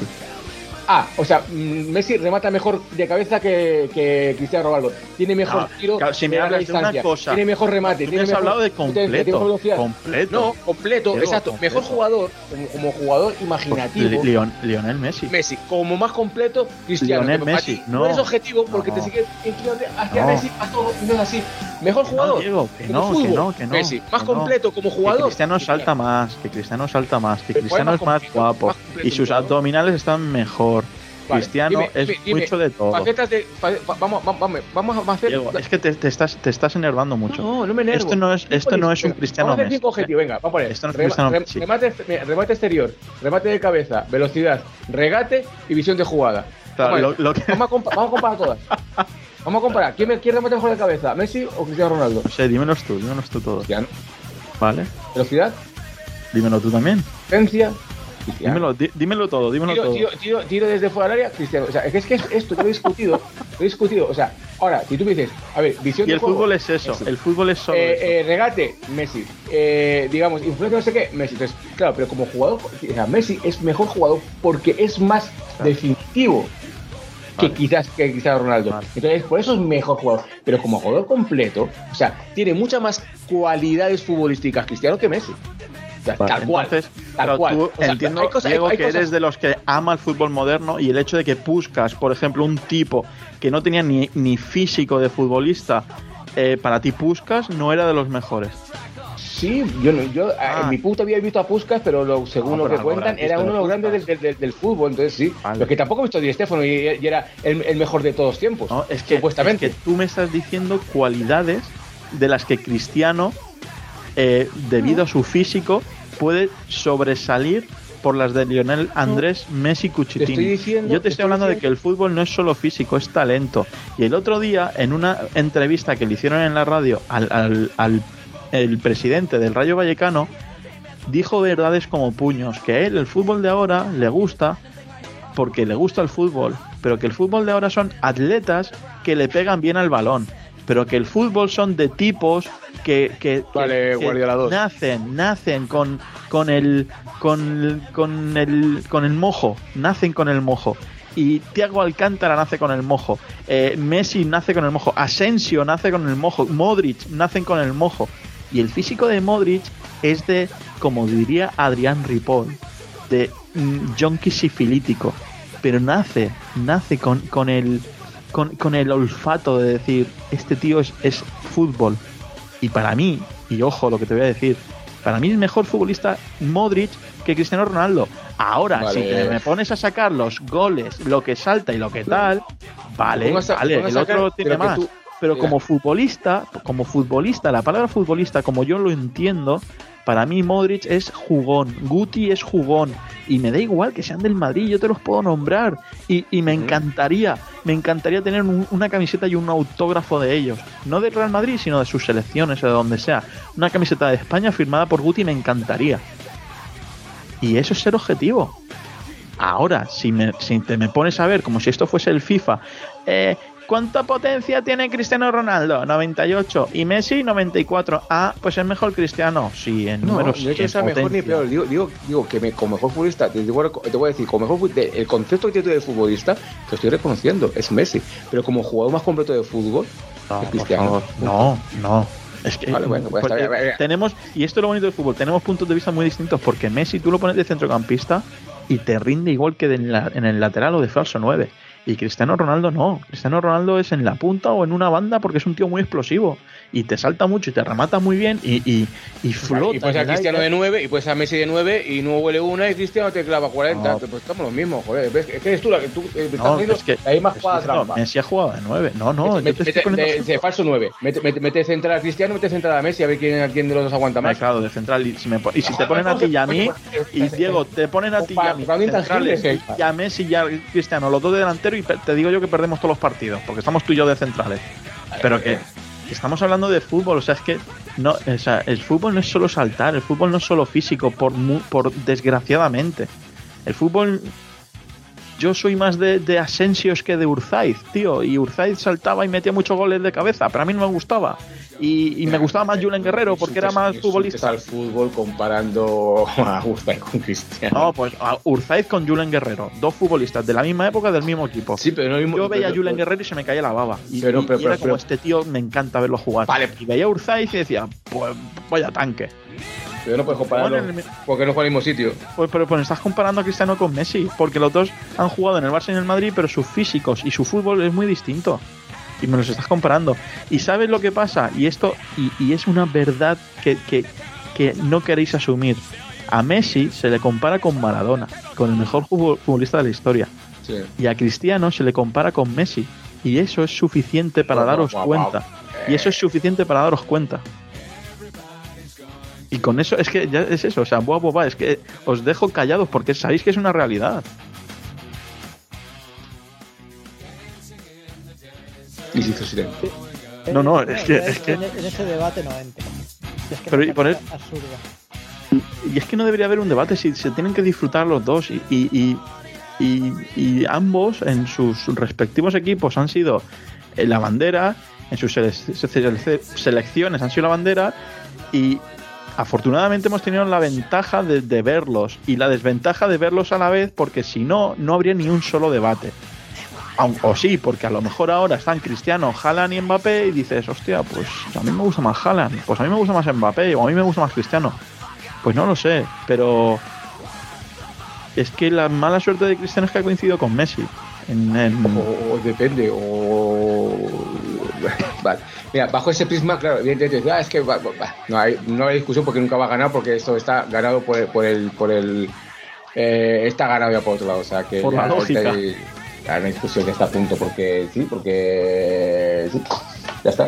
S2: Ah, o sea, mm, Messi remata mejor de cabeza que, que Cristiano Ronaldo. Tiene mejor
S3: No,
S2: tiro
S3: claro, si me
S2: de larga
S3: hablas de una
S2: distancia.
S3: cosa,
S2: tiene mejor remate.
S3: tú
S2: tiene
S3: me has
S2: mejor
S3: hablado de
S2: potencia, tiene
S3: completo,
S2: mejor velocidad.
S3: completo.
S2: No, completo,
S3: Diego,
S2: exacto.
S3: completo.
S2: Mejor jugador, como, como jugador imaginativo.
S3: Pues, Leon- Lionel Messi.
S2: Messi, como más completo, Cristiano.
S3: Lionel
S2: que para
S3: Messi,
S2: ti
S3: no.
S2: no es objetivo porque
S3: No.
S2: te sigue inclinándote hacia
S3: No.
S2: Messi a todo y no es así. Mejor jugador.
S3: No, Diego, que
S2: como
S3: no, que
S2: fútbol,
S3: no, que no.
S2: Messi, más
S3: que no.
S2: completo como
S3: Que
S2: jugador.
S3: Cristiano salta más, que Cristiano salta más, que
S2: Pero
S3: Cristiano
S2: ¿cuál
S3: es
S2: es
S3: más
S2: más completo?
S3: guapo
S2: Más completo
S3: y sus
S2: jugador.
S3: abdominales están mejor.
S2: Vale,
S3: Cristiano
S2: dime,
S3: es
S2: dime, dime,
S3: mucho de todo.
S2: facetas de, fa- fa- vamos, vamos, vamos, vamos a hacer.
S3: Diego, es que te, te estás, te estás enervando mucho.
S2: No, no me enervo.
S3: Esto no es, esto no es un
S2: Venga,
S3: Cristiano
S2: Vamos a hacer
S3: Messi.
S2: cinco objetivos, venga, vamos a poner.
S3: Esto no es
S2: Rema-
S3: Cristiano
S2: rem-
S3: Messi.
S2: remate, mira, remate exterior, remate de cabeza, velocidad, regate y visión de jugada.
S3: Claro,
S2: vamos, a
S3: lo-
S2: ver,
S3: lo que-
S2: vamos, a compa- vamos a comparar todas. Vamos a comparar. ¿Quién, me, ¿Quién remate mejor de cabeza? ¿Messi o Cristiano Ronaldo?
S3: No sé, dímelos tú, dímelos tú todos.
S2: Cristiano.
S3: ¿Vale?
S2: Velocidad,
S3: Dímelo tú también.
S2: potencia, Cristiano.
S3: Dímelo, di- dímelo todo, dímelo
S2: Tiro,
S3: todo.
S2: tiro, tiro, tiro desde fuera del área, Cristiano. O sea, es que, es que esto yo lo he discutido. Lo he discutido. O sea, ahora, si tú me dices, a ver, visión
S3: Y
S2: de
S3: el
S2: juego,
S3: fútbol es eso,
S2: Messi.
S3: el fútbol es solo
S2: Eh,
S3: eso.
S2: eh, regate, Messi. Eh, digamos, influencia no sé qué, Messi. Entonces, claro, pero como jugador, o sea, Messi es mejor jugador porque es más definitivo que
S3: Vale.
S2: quizás que Cristiano Ronaldo.
S3: Vale.
S2: Entonces, por eso es mejor jugador. Pero como jugador completo, o sea, tiene muchas más cualidades futbolísticas Cristiano que Messi. O sea,
S3: Vale,
S2: tal cual.
S3: entonces,
S2: tal
S3: pero
S2: cual.
S3: tú
S2: O sea,
S3: entiendo,
S2: hay cosas- hay-
S3: Diego,
S2: hay
S3: que
S2: cosas-
S3: eres de los que ama el fútbol moderno y el hecho de que Puskás, por ejemplo, un tipo que no tenía ni, ni físico de futbolista, eh, para ti Puskás no era de los mejores.
S2: Sí, yo, no- yo
S3: Ah.
S2: en mi puta había visto a Puskás, pero lo, según
S3: No,
S2: lo
S3: pero
S2: que
S3: algo
S2: cuentan,
S3: habrás
S2: era
S3: visto
S2: uno de
S3: de
S2: los grandes del,
S3: Puskás.
S2: del- del- del fútbol, entonces sí.
S3: Vale.
S2: Lo que tampoco he visto Di Stéfano y, y era el, el mejor de todos tiempos.
S3: ¿No? Es, que,
S2: supuestamente.
S3: es que tú me estás diciendo cualidades de las que Cristiano, eh, debido a su físico, puede sobresalir por las de Lionel Andrés Messi Cuchitini.
S2: Te estoy diciendo-
S3: Yo te
S2: te
S3: estoy
S2: estoy
S3: hablando de
S2: diciendo-
S3: que el fútbol no es solo físico, es talento. Y el otro día, en una entrevista que le hicieron en la radio al, al, al el presidente del Rayo Vallecano, dijo verdades como puños, que a él el fútbol de ahora le gusta porque le gusta el fútbol, pero que el fútbol de ahora son atletas que le pegan bien al balón, pero que el fútbol son de tipos que, que, que-
S2: Vale,
S3: que
S2: Guardiola dos.
S3: nacen, nacen con, con el con, con el con el mojo, nacen con el mojo. Y Thiago Alcántara nace con el mojo, eh, Messi nace con el mojo, Asensio nace con el mojo, Modric nacen con el mojo. Y el físico de Modric es de, como diría Adrián Ripoll, de mm, yonki sifilítico. Pero nace, nace con, con, el, con, con el olfato de decir, este tío es, es fútbol. Y para mí, y ojo lo que te voy a decir, para mí es mejor futbolista Modric que Cristiano Ronaldo. Ahora,
S2: Vale.
S3: si te me pones a sacar los goles, lo que salta y lo que tal, vale,
S2: Pongas a-
S3: vale,
S2: pongas
S3: el
S2: a
S3: otro
S2: sacar,
S3: tiene
S2: pero que
S3: más.
S2: tú-
S3: Pero
S2: Mira.
S3: como futbolista, como futbolista, la palabra futbolista, como yo lo entiendo, para mí Modric es jugón, Guti es jugón, y me da igual que sean del Madrid, yo te los puedo nombrar, y, y me encantaría, me encantaría tener un- una camiseta y un autógrafo de ellos, no del Real Madrid, sino de sus selecciones o de donde sea, una camiseta de España firmada por Guti me encantaría, y eso es ser objetivo. Ahora, si, me, si te me pones a ver como si esto fuese el FIFA, eh, ¿cuánta potencia tiene Cristiano Ronaldo? noventa y ocho. Y Messi, noventa y cuatro. Ah, pues es mejor Cristiano. Sí, en
S2: No,
S3: números.
S2: no es que
S3: en
S2: sea mejor ni
S3: potencia.
S2: peor. Digo, digo, digo que me, como mejor futbolista, te, digo- te voy a decir, como mejor fu- de- el concepto que tiene de futbolista, lo estoy reconociendo, es Messi. Pero como jugador más completo de fútbol,
S3: No,
S2: es
S3: por
S2: Cristiano.
S3: favor. No, no. Es que
S2: Vale, bueno, pues
S3: porque
S2: está bien, venga.
S3: tenemos, y esto es lo bonito del fútbol, tenemos puntos de vista muy distintos porque Messi tú lo pones de centrocampista y te rinde igual que de en, la- en el lateral o de falso nueve. Y Cristiano Ronaldo no. Cristiano Ronaldo es en la punta o en una banda porque es un tío muy explosivo. Y te salta mucho y te remata muy bien y, y, y flota.
S2: Y puedes
S3: en
S2: a
S3: el
S2: Cristiano
S3: aire.
S2: de nueve, y puedes a Messi de nueve, y no huele una, y Cristiano te clava cuarenta.
S3: No.
S2: Pues estamos los mismos, joder. ¿Ves? Es que eres tú la que tú eh, estás
S3: No,
S2: haciendo
S3: es que,
S2: la misma
S3: es que
S2: jugada
S3: no,
S2: trampa.
S3: Messi ha jugado de nueve. No, no, yo
S2: Mete-
S3: te estoy
S2: mete-
S3: poniendo
S2: de,
S3: ejemplo.
S2: de falso nueve. Mete, mete, mete central a Cristiano, mete central a Messi, a ver quién, a quién de los dos aguanta
S3: Me ha
S2: más.
S3: quedado de central. Y si, me, pon- y si te ponen a ti y a mí, y Diego, te ponen a ti y a mí,
S2: Para mí intangible,
S3: centrales,
S2: sí.
S3: y a Messi y a Cristiano, los dos de delantero, y pe- te digo yo que perdemos todos los partidos, porque estamos tú y yo de centrales. Pero que, que estamos hablando de fútbol, o sea, es que no, o sea, el fútbol no es solo saltar, el fútbol no es solo físico, por, mu- por desgraciadamente. El fútbol yo soy más de, de Asensios que de Urzaiz, tío. Y Urzaiz saltaba y metía muchos goles de cabeza, pero a mí no me gustaba. Y, y me gustaba más Julen Guerrero porque era más futbolista.
S2: al fútbol comparando a Urzaiz con Cristiano.
S3: No, pues a Urzaiz con Julen Guerrero, dos futbolistas de la misma época del mismo equipo.
S2: Sí, pero no mismo,
S3: yo veía
S2: pero,
S3: a Julen
S2: pero,
S3: Guerrero y se me caía la baba. Y,
S2: pero,
S3: y,
S2: pero,
S3: y era
S2: pero,
S3: como
S2: pero,
S3: este tío, me encanta verlo jugar.
S2: Vale.
S3: Y veía a Urzaiz y decía, pues vaya tanque.
S2: Pero no puedes compararlo
S3: el,
S2: porque no juega en el mismo sitio.
S3: Pues pero, pero estás comparando a Cristiano con Messi, porque los dos han jugado en el Barça y en el Madrid, pero sus físicos y su fútbol es muy distinto. Y me los estás comparando. ¿Y sabes lo que pasa? Y esto y, y es una verdad que, que, que no queréis asumir. A Messi se le compara con Maradona, con el mejor futbolista de la historia.
S2: Sí.
S3: Y a Cristiano se le compara con Messi. Y eso es suficiente para
S2: Wow,
S3: daros
S2: wow, wow,
S3: cuenta.
S2: wow.
S3: Y eso es suficiente para daros cuenta. Y con eso, es que ya es eso, o sea, buah, buah, buah, es que os dejo callados porque sabéis que es una realidad.
S2: Y se hizo silencio.
S3: No, no, es que- es que-
S6: En, en ese debate no entro. Es que
S3: Pero
S6: me
S3: y por
S6: parece
S3: el-
S6: absurdo.
S3: Y es que no debería haber un debate, si se tienen que disfrutar los dos. Y, y, y, y, y ambos en sus respectivos equipos han sido eh, la bandera, en sus sele- sele- selecciones han sido la bandera. Y afortunadamente hemos tenido la ventaja de, de verlos y la desventaja de verlos a la vez, porque si no, no habría ni un solo debate. Aun- o sí, porque a lo mejor ahora están Cristiano, Haaland y Mbappé y dices, hostia, pues a mí me gusta más Haaland, pues a mí me gusta más Mbappé o a mí me gusta más Cristiano. Pues no lo sé, pero es que la mala suerte de Cristiano es que ha coincidido con Messi. En, en-
S2: O, o depende, o... Vale. Mira, bajo ese prisma, claro, evidentemente, ah, es que va, va, no, hay, no hay discusión porque nunca va a ganar, porque esto está ganado por el... Por el, por el eh, está ganado ya por otro lado, o sea que...
S3: Por
S2: ya
S3: la
S2: no
S3: lógica.
S2: hay, ya no hay discusión que está a punto, porque sí, porque... Sí, ya está.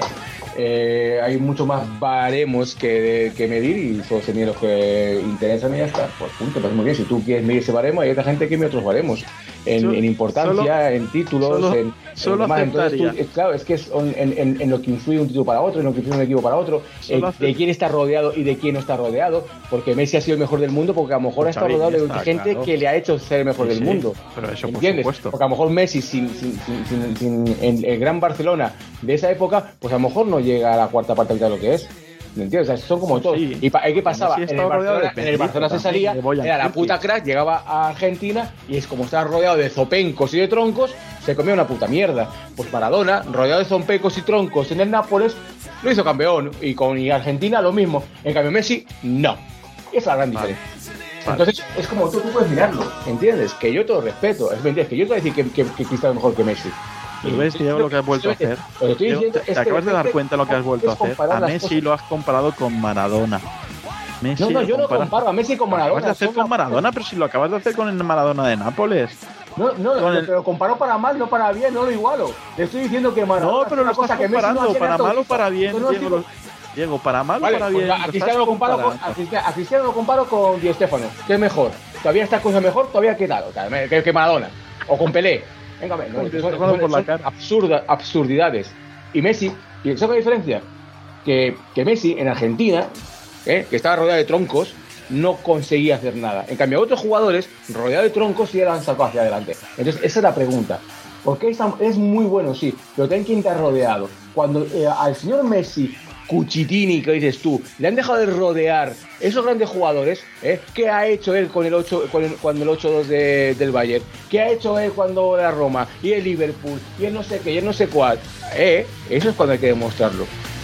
S2: Eh, hay mucho más baremos que, que medir y solo se miden los que interesan y ya está. Pues punto, pues muy bien. Si tú quieres medir ese baremo, hay otra gente que mide otros baremos. En,
S3: Yo-
S2: en importancia,
S3: solo-
S2: en títulos,
S3: solo-
S2: en, en
S3: solo
S2: demás. Entonces, tú-
S3: aceptaría.
S2: es, claro, es que es en, en, en lo que influye un título para otro, en lo que influye un equipo para otro,
S3: Solo
S2: eh,
S3: hace-
S2: de quién está rodeado y de quién no está rodeado. Porque Messi ha sido el mejor del mundo, porque a lo mejor ha estado
S3: Xavi,
S2: rodeado de
S3: está,
S2: gente
S3: claro.
S2: que le ha hecho ser el mejor
S3: Sí,
S2: del
S3: sí,
S2: mundo.
S3: pero eso por
S2: ¿Entiendes?
S3: supuesto.
S2: Porque a lo mejor Messi sin, sin, sin, sin, sin- en el gran Barcelona de esa época, pues a lo mejor no llega a la cuarta parte de lo que es. ¿Me entiendes? O sea, son como todos.
S3: Sí.
S2: ¿Y pa- qué pasaba?
S3: Messi
S2: En el
S3: estaba rodeado
S2: Barcelona,
S3: de
S2: en el Barcelona se
S3: Pedrito
S2: salía,
S3: también, de Boyan
S2: era la
S3: Kirkic.
S2: puta crack, llegaba a Argentina y es como estaba rodeado de zopencos y de troncos, se comía una puta mierda. Pues Maradona, rodeado de zopencos y troncos en el Nápoles, lo hizo campeón. Y con y Argentina lo mismo. En cambio Messi, no. Esa es la gran
S3: Vale.
S2: diferencia.
S3: Vale.
S2: Entonces, es como tú, tú puedes mirarlo, ¿entiendes? Que yo te lo respeto. Es mentira, es que yo te voy a decir que, que, que Cristiano es mejor que Messi.
S3: Pero ves, Diego, lo que has vuelto a hacer.
S2: Lo que estoy
S3: Diego,
S2: diciendo
S3: te
S2: es
S3: te
S2: que
S3: acabas de dar
S2: es
S3: cuenta de lo que has vuelto a
S2: es
S3: hacer.
S2: comparar
S3: A
S2: las
S3: Messi
S2: cosas.
S3: lo has comparado con Maradona. Messi
S2: No, no, yo no
S3: lo comparas-
S2: comparo a Messi con
S3: Lo
S2: Maradona.
S3: acabas de hacer
S2: son
S3: con
S2: una-
S3: Maradona, pero si lo acabas de hacer con el Maradona de Nápoles.
S2: No, no,
S3: Con el-
S2: pero comparo para mal, no para bien, no lo igualo. Le estoy diciendo que Maradona.
S3: No,
S2: hace
S3: pero lo
S2: una cosa
S3: estás
S2: que Messi no
S3: comparando.
S2: hace
S3: Para
S2: tanto.
S3: mal o para bien,
S2: Yo no
S3: Diego.
S2: digo-
S3: lo- Diego, para mal o
S2: Vale,
S3: para
S2: pues
S3: bien.
S2: a
S3: Lo
S2: Cristiano
S3: estás
S2: lo comparo con, a,
S3: comparando.
S2: Cristiano, a Cristiano lo comparo con Di Stéfano, que es mejor. Todavía esta cosa mejor, todavía que tal, o sea, que, que Maradona. O con Pelé. Venga, no,
S3: Con Di
S2: son,
S3: Stéfano
S2: son-
S3: por la
S2: son
S3: cara.
S2: absurda- absurdidades. Y Messi, ¿y sabes la diferencia? Que, que Messi en Argentina, ¿eh? que estaba rodeado de troncos, no conseguía hacer nada. En cambio, otros jugadores rodeados de troncos sí eran sacados hacia adelante. Entonces, esa es la pregunta. Porque es, es muy bueno, sí, pero ten quien te ha rodeado. Cuando eh, al señor Messi, Cuchitini, que dices tú, le han dejado de rodear esos grandes jugadores, ¿eh? ¿Qué ha hecho él con el ocho, con el, cuando el ocho dos de, del Bayern? ¿Qué ha hecho él cuando la Roma? Y el Liverpool, y el no sé qué, y el no sé cuál. ¿Eh? Eso es cuando hay que demostrarlo.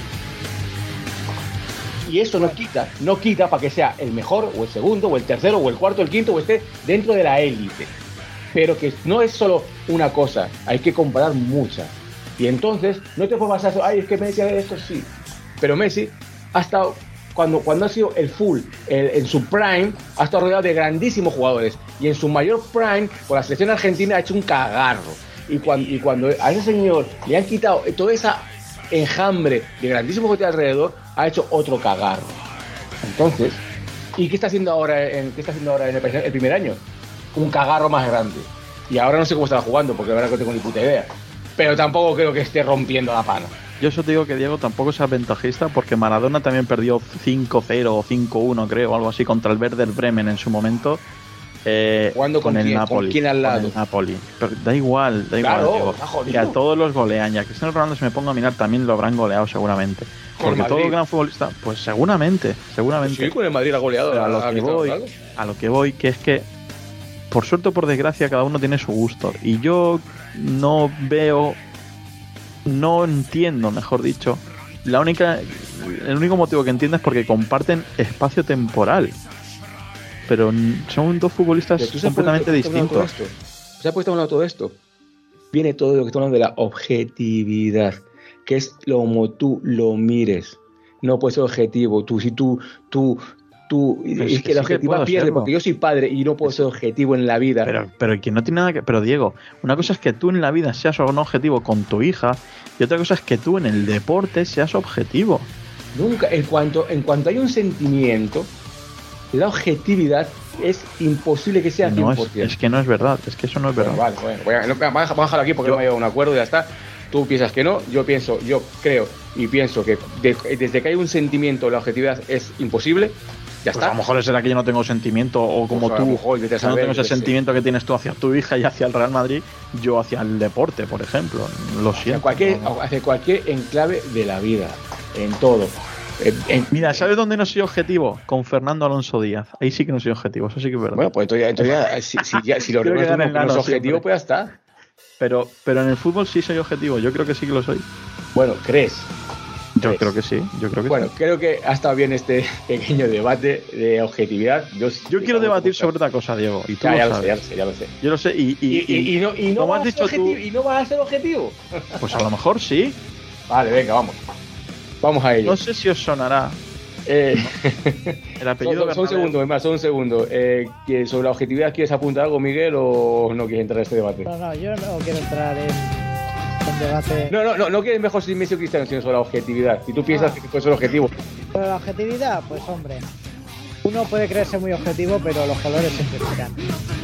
S2: Y eso no quita, no quita para que sea el mejor, o el segundo, o el tercero, o el cuarto, o el quinto, o esté dentro de la élite. Pero que no es solo una cosa, hay que comparar muchas. Y entonces, no te puedes basar eso, ay, es que Messi hace esto, sí. Pero Messi ha estado, cuando, cuando ha sido el full, el, en su prime, ha estado rodeado de grandísimos jugadores. Y en su mayor prime, con la selección argentina, ha hecho un cagarro. Y cuando, y cuando a ese señor le han quitado toda esa enjambre de grandísimos jugadores alrededor, ha hecho otro cagarro. Entonces, ¿y qué está haciendo ahora en, qué está haciendo ahora en el, el primer año? Un cagarro más grande. Y ahora no sé cómo estará jugando, porque la verdad que no tengo ni puta idea. Pero tampoco creo que esté rompiendo la pana.
S3: Yo eso te digo que Diego tampoco es ventajista, porque Maradona también perdió cinco cero o cinco uno, creo, o algo así, contra el Werder Bremen en su momento. Eh,
S2: ¿Jugando con
S3: el
S2: quién?
S3: Napoli.
S2: ¿Con quién al lado?
S3: Con el Napoli. Pero da igual, da
S2: Claro,
S3: igual. Digo,
S2: está jodido.
S3: que a todos los golean. Y a Cristiano Ronaldo, si me pongo a mirar, también lo habrán goleado seguramente.
S2: Con
S3: Porque
S2: Madrid.
S3: todo gran futbolista, pues seguramente, seguramente.
S2: Sí, con el Madrid ha goleado.
S3: Pero a lo
S2: a
S3: que
S2: Cristiano
S3: voy,
S2: Ronaldo.
S3: a lo que voy, que es que por suerte o por desgracia cada uno tiene su gusto. Y yo no veo, no entiendo, mejor dicho, la única, el único motivo que entiendo es porque comparten espacio temporal. Pero n- son dos futbolistas
S2: Pero tú sabes
S3: completamente
S2: por qué estamos hablando de
S3: distintos.
S2: todo esto. ¿Sabes por qué estamos hablando de todo esto? Viene todo lo que estamos hablando de la objetividad, que es lo como tú lo mires. No puede ser objetivo. Tú, si tú, tú, tú,
S3: Pero
S2: es
S3: es
S2: que,
S3: que
S2: la
S3: sí que
S2: objetividad
S3: puedo
S2: pierde,
S3: serlo.
S2: porque yo soy padre y no puedo ser objetivo en la vida.
S3: Pero, pero que no tiene nada que. Pero Diego, una cosa es que tú en la vida seas un objetivo con tu hija, y otra cosa es que tú en el deporte seas objetivo.
S2: Nunca, en cuanto, en cuanto hay un sentimiento, la objetividad es imposible que sea cien
S3: No
S2: por
S3: es,
S2: ciento.
S3: es que no es verdad, es que eso no es verdad.
S2: Bueno, vale, bueno, voy a, no, vamos a bajarlo aquí porque
S3: Yo-
S2: no me llevo a un acuerdo y ya está. Tú piensas que no, yo pienso, yo creo y pienso que de- desde que hay un sentimiento la objetividad es imposible, ya
S3: Pues
S2: está.
S3: a lo mejor será que yo no tengo sentimiento, o como
S2: Pues a lo
S3: tú,
S2: mejor, vete a
S3: yo no
S2: saber,
S3: tengo ese
S2: yo qué sé.
S3: sentimiento que tienes tú hacia tu hija y hacia el Real Madrid, yo hacia el deporte, por ejemplo. Lo
S2: Hacia
S3: siento.
S2: cualquier,
S3: no, no.
S2: hacia cualquier enclave de la vida, en todo. En- en-
S3: Mira, ¿sabes dónde no soy objetivo? Con Fernando Alonso Díaz. Ahí sí que no soy objetivo, eso sí que es verdad.
S2: Bueno, pues entonces, ya- entonces ya, si, si, ya- si lo
S3: Quiero
S2: reconozco
S3: quedar en
S2: como que no es
S3: gano
S2: objetivo,
S3: siempre.
S2: pues ya está.
S3: Pero, pero en el fútbol sí soy objetivo, yo creo que sí que lo soy.
S2: Bueno, ¿crees?
S3: Yo
S2: ¿Crees?
S3: creo que sí, yo creo que
S2: Bueno,
S3: sí.
S2: creo que ha estado bien este pequeño debate de objetividad. Yo,
S3: Yo quiero debatir sobre otra cosa, Diego, y tú
S2: Ya,
S3: lo
S2: ya lo sé,
S3: sabes.
S2: ya lo sé, ya lo sé.
S3: Yo lo sé, y, y,
S2: Y, y- y no, y no
S3: como
S2: va
S3: has
S2: a ser
S3: dicho tú,
S2: objetivo, y no va a ser objetivo.
S3: pues a lo mejor sí.
S2: Vale, venga, vamos. Vamos a ello.
S3: No sé si os sonará
S2: Eh,
S3: el
S2: son,
S3: apellido
S2: son- son un
S3: Bernabéu.
S2: segundo, es más, son un segundo. Eh, que sobre la objetividad, ¿quieres apuntar algo, Miguel, o no quieres entrar en este debate?
S6: No, no, yo no quiero entrar en, en debate.
S2: No, no, no, no quieres mejor si Messi o Cristiano, sino sobre la objetividad. Si tú piensas
S6: Ah.
S2: que puede ser objetivo.
S6: Pero la objetividad, pues hombre, uno puede creerse muy objetivo, pero los colores siempre tiran.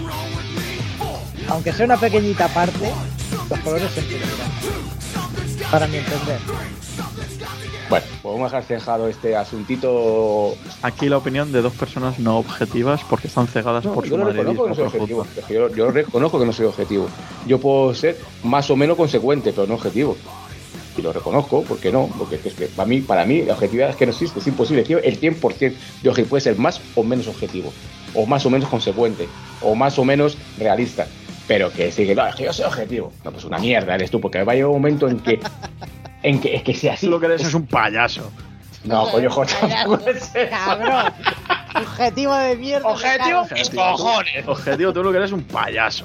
S6: Aunque sea una pequeñita parte, los colores siempre tiran. Para mi entender.
S2: Bueno, pues vamos a dejar cejado este asuntito.
S3: Aquí la opinión de dos personas no objetivas porque están cegadas
S2: No,
S3: por
S2: yo
S3: su
S2: lo reconozco que no
S3: madridismo
S2: soy
S3: por
S2: objetivo.
S3: fútbol.
S2: Yo, yo reconozco que no soy objetivo. Yo puedo ser más o menos consecuente, pero no objetivo. Y lo reconozco, ¿por qué no? Porque es que para mí, para mí la objetividad es que no existe, es imposible. Tío, el cien por ciento de objetivo puede ser más o menos objetivo, o más o menos consecuente, o más o menos realista. Pero que sí, que no, es que yo soy objetivo. No, pues una mierda eres tú, porque va a llegar un momento en que, en que, es que sea así.
S3: Tú lo que eres es un payaso.
S2: No, coño, joder, tampoco es eso.
S6: ¡Cabrón! Objetivo de mierda.
S2: Objetivo,
S6: me
S2: mis
S3: Objetivo,
S2: cojones.
S3: tú- Objetivo, tú lo que eres es un payaso.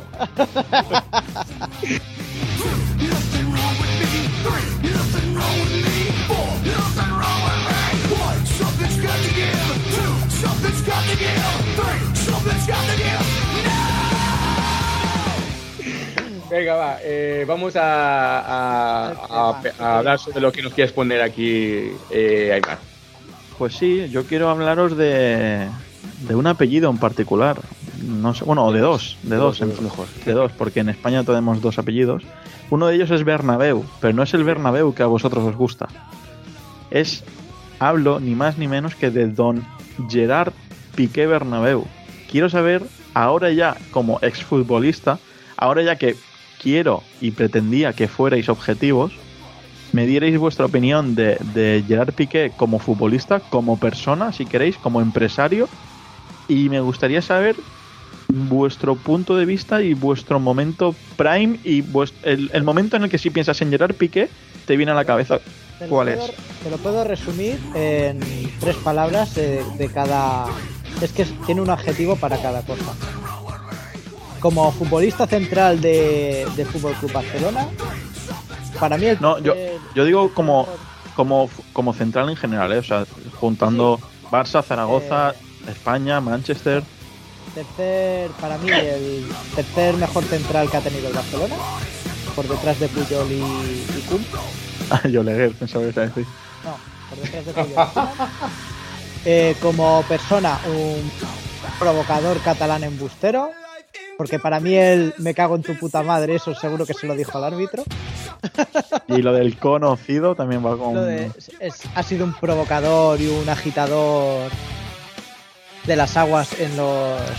S2: Venga, va, eh, vamos a, a, a- a hablar sobre lo que nos quieres poner aquí, eh, Aymar.
S3: Pues sí, yo quiero hablaros de, de un apellido en particular. No sé, bueno, de dos, de dos,
S2: De dos, mejor.
S3: de dos, porque en España tenemos dos apellidos. Uno de ellos es Bernabéu, pero no es el Bernabéu que a vosotros os gusta. Es, hablo ni más ni menos que de don Gerard Piqué Bernabéu. Quiero saber, ahora ya como exfutbolista, ahora ya que quiero y pretendía que fuerais objetivos, me dierais vuestra opinión de, de Gerard Piqué como futbolista, como persona, si queréis, como empresario, y me gustaría saber vuestro punto de vista y vuestro momento prime y vuest- el, el momento en el que si piensas en Gerard Piqué te viene a la cabeza.
S6: Te lo
S3: ¿Cuál
S6: puedo-
S3: es?
S6: Te lo puedo resumir en tres palabras de, de cada... Es que es- tiene un adjetivo para cada cosa. Como futbolista central de, de Fútbol Club Barcelona, para mí el...
S3: No, yo,
S6: el-
S3: yo digo como, como, como central en general, ¿eh? O sea, juntando Barça, Zaragoza,
S6: Eh.
S3: España, Manchester.
S6: tercer, para mí el tercer mejor central que ha tenido el Barcelona, por detrás de Puyol y, y Koeman.
S3: Ah, yo Leguer, pensaba que iba a decir.
S6: No, por detrás de Puyol y Koeman. Eh, como persona, un provocador catalán embustero, porque para mí el me cago en tu puta madre, eso seguro que se lo dijo al árbitro.
S3: Y lo del conocido también va con...
S6: Lo de- es- es- ha sido un provocador y un agitador de las aguas en los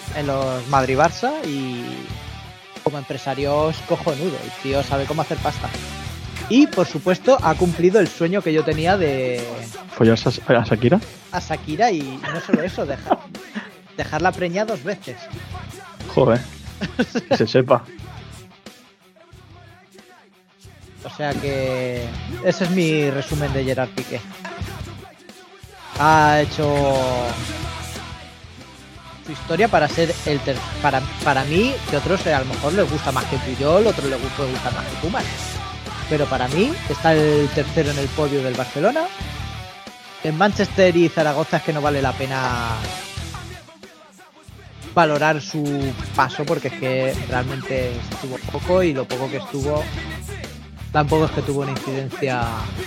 S6: en los Madrid-Barça y como empresario es cojonudo. El tío sabe cómo hacer pasta. Y, por supuesto, ha cumplido el sueño que yo tenía de...
S3: ¿Follarse a Shakira?
S6: A Shakira y no solo eso, dejar, dejarla preñada dos veces.
S3: Joder, que se sepa.
S6: O sea que ese es mi resumen de Gerard Piqué. Ha hecho su historia para ser el ter para para mí, que otros a lo mejor les gusta más que Puyol, otros les gusta, les gusta más que Koeman. Pero para mí está el tercero en el podio del Barcelona. En Manchester y Zaragoza es que no vale la pena valorar su paso porque es que realmente estuvo poco y lo poco que estuvo tampoco es que tuvo una incidencia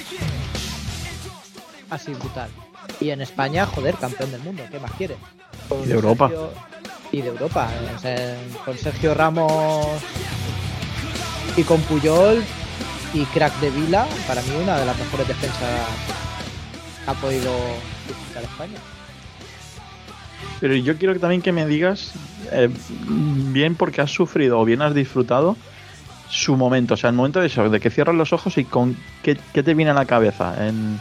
S6: así brutal. Y en España, joder, campeón del mundo, ¿qué más quiere?
S3: Y de Europa.
S6: Sergio... Y de Europa. O sea, con Sergio Ramos y con Puyol y crack de Vila, para mí una de las mejores defensas que ha podido disputar España.
S3: Pero yo quiero que también que me digas eh, bien porque has sufrido o bien has disfrutado su momento, o sea, el momento de eso, de que cierras los ojos y con qué, qué te viene a la cabeza. En...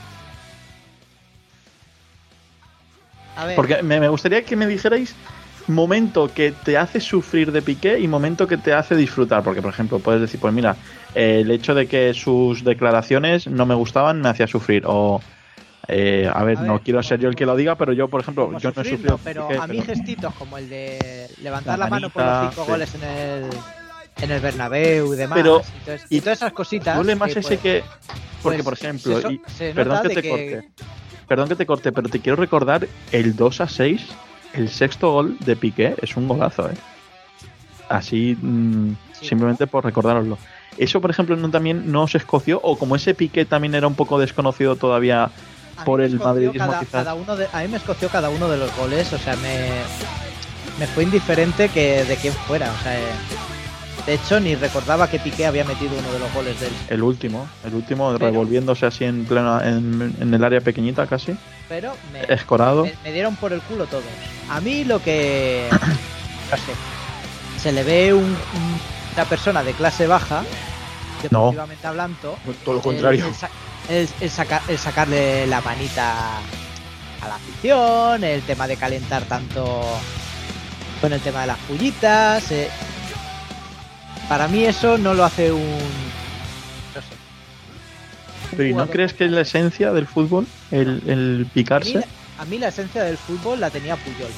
S6: A ver.
S3: Porque me, me gustaría que me dijerais momento que te hace sufrir de Piqué y momento que te hace disfrutar, porque por ejemplo puedes decir, pues mira, eh, el hecho de que sus declaraciones no me gustaban me hacía sufrir, o eh, a ver,
S6: a
S3: no
S6: ver,
S3: quiero ser yo el que lo diga, pero yo por ejemplo,
S6: Como
S3: yo no he
S6: sufrir,
S3: sufrido
S6: no, pero
S3: Piqué,
S6: a mí
S3: pero...
S6: gestitos como el de levantar
S3: La
S6: la, mano por
S3: manita,
S6: los cinco
S3: sí.
S6: goles en el en el Bernabéu y demás,
S3: Pero-
S6: y, todas,
S3: y
S6: y todas esas cositas
S3: duele más
S6: que,
S3: ese
S6: pues,
S3: que porque
S6: pues,
S3: por ejemplo
S6: se,
S3: y,
S6: se
S3: perdón
S6: nota
S3: que
S6: de
S3: te corte perdón que te corte pero te quiero recordar el dos a seis, el sexto gol de Piqué es un golazo, eh así mmm,
S6: Sí.
S3: simplemente por recordároslo. Eso por ejemplo no también no os escoció, o como ese Piqué también era un poco desconocido todavía
S6: a mí
S3: por
S6: me
S3: el
S6: escoció
S3: madridismo,
S6: cada,
S3: quizás.
S6: cada uno de, a mí me escoció cada uno de los goles, o sea, me me fue indiferente que de quién fuera, o sea, eh, de hecho ni recordaba que Piqué había metido uno de los goles del,
S3: el último el último
S6: Pero-
S3: revolviéndose así en plena en, en el área pequeñita casi
S6: pero me,
S3: escorado.
S6: me, me dieron por el culo todos. A mí lo que no sé, se le ve un, un- una persona de clase baja, deportivamente hablando,
S2: Todo lo contrario.
S6: El, el sa- el- el saca- el sacarle la manita a la afición, el tema de calentar tanto con el tema de las pullitas. eh. Para mí eso no lo hace un... No sé. un
S3: Pero ¿y no
S6: jugador.
S3: crees que es la esencia del fútbol el, el
S6: A mí,
S3: picarse?
S6: la- a mí la esencia del fútbol la tenía Puyol.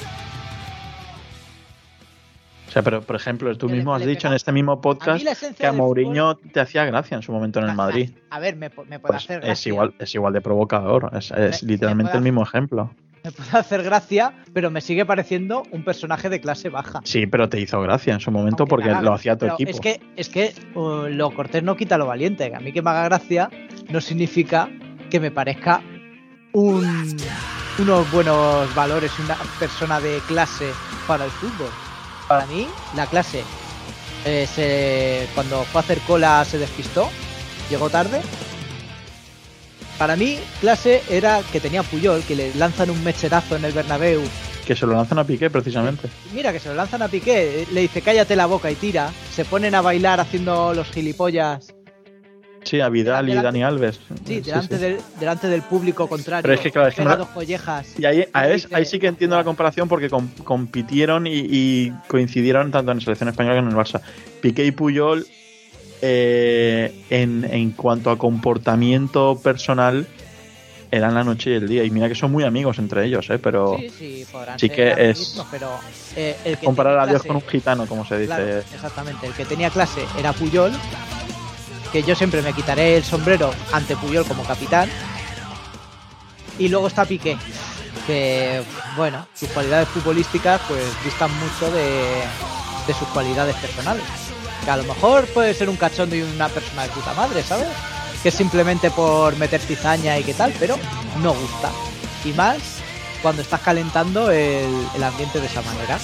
S3: O sea, pero por ejemplo, tú
S6: Le-
S3: mismo has
S6: le
S3: dicho
S6: pega-
S3: en este mismo
S6: A
S3: podcast
S6: mí la esencia
S3: que a
S6: del
S3: Mourinho te hacía gracia en su momento en el
S6: fútbol-
S3: Madrid.
S6: A ver, me, po- me puede
S3: Pues
S6: hacer
S3: es
S6: gracia.
S3: igual, es igual de provocador, es, es
S6: Me-
S3: literalmente
S6: me
S3: el
S6: puede
S3: mismo ejemplo.
S6: Me puede hacer gracia, pero me sigue pareciendo un personaje de clase baja.
S3: Sí, pero te hizo gracia en su momento
S6: Aunque
S3: porque
S6: me haga-
S3: lo hacía tu
S6: pero
S3: equipo.
S6: Es que, es que uh, lo cortés no quita lo valiente. A mí que me haga gracia no significa que me parezca un, unos buenos valores, una persona de clase para el fútbol. Para mí, la clase, eh, se, cuando fue a hacer cola se despistó, llegó tarde. Para mí, clase era que tenía Puyol, que le lanzan un mecherazo en el Bernabéu.
S3: Que se lo lanzan a Piqué precisamente.
S6: Mira, que se lo lanzan a Piqué, le dice cállate la boca y tira. Se ponen a bailar haciendo los gilipollas.
S3: Sí, a Vidal y
S6: Delante-
S3: Dani Alves.
S6: Sí,
S3: Sí,
S6: delante,
S3: sí.
S6: Del, delante del público contrario.
S3: Pero es que, claro, es que
S6: pega
S3: me-
S6: dos collejas.
S3: Y ahí, ahí, es-
S6: dice-
S3: ahí sí que entiendo la comparación porque com- compitieron y, y coincidieron tanto en la selección española como en el Barça. Piqué y Puyol, eh, en, en cuanto a comportamiento personal, eran la noche y el día. Y mira que son muy amigos entre ellos, ¿eh? Pero
S6: Sí, sí, podrán
S3: sí
S6: ser
S3: que es
S6: amiguismos, pero eh, el que
S3: comparar
S6: tenía
S3: a Dios
S6: clase-
S3: con un gitano, como se dice.
S6: Claro, exactamente. El que tenía clase era Puyol, que yo siempre me quitaré el sombrero ante Puyol como capitán. Y luego está Piqué, que, bueno, sus cualidades futbolísticas pues distan mucho de, de sus cualidades personales. Que a lo mejor puede ser un cachondo y una persona de puta madre, ¿sabes? Que es simplemente por meter cizaña y qué tal, pero no gusta. Y más cuando estás calentando el, el ambiente de esa manera.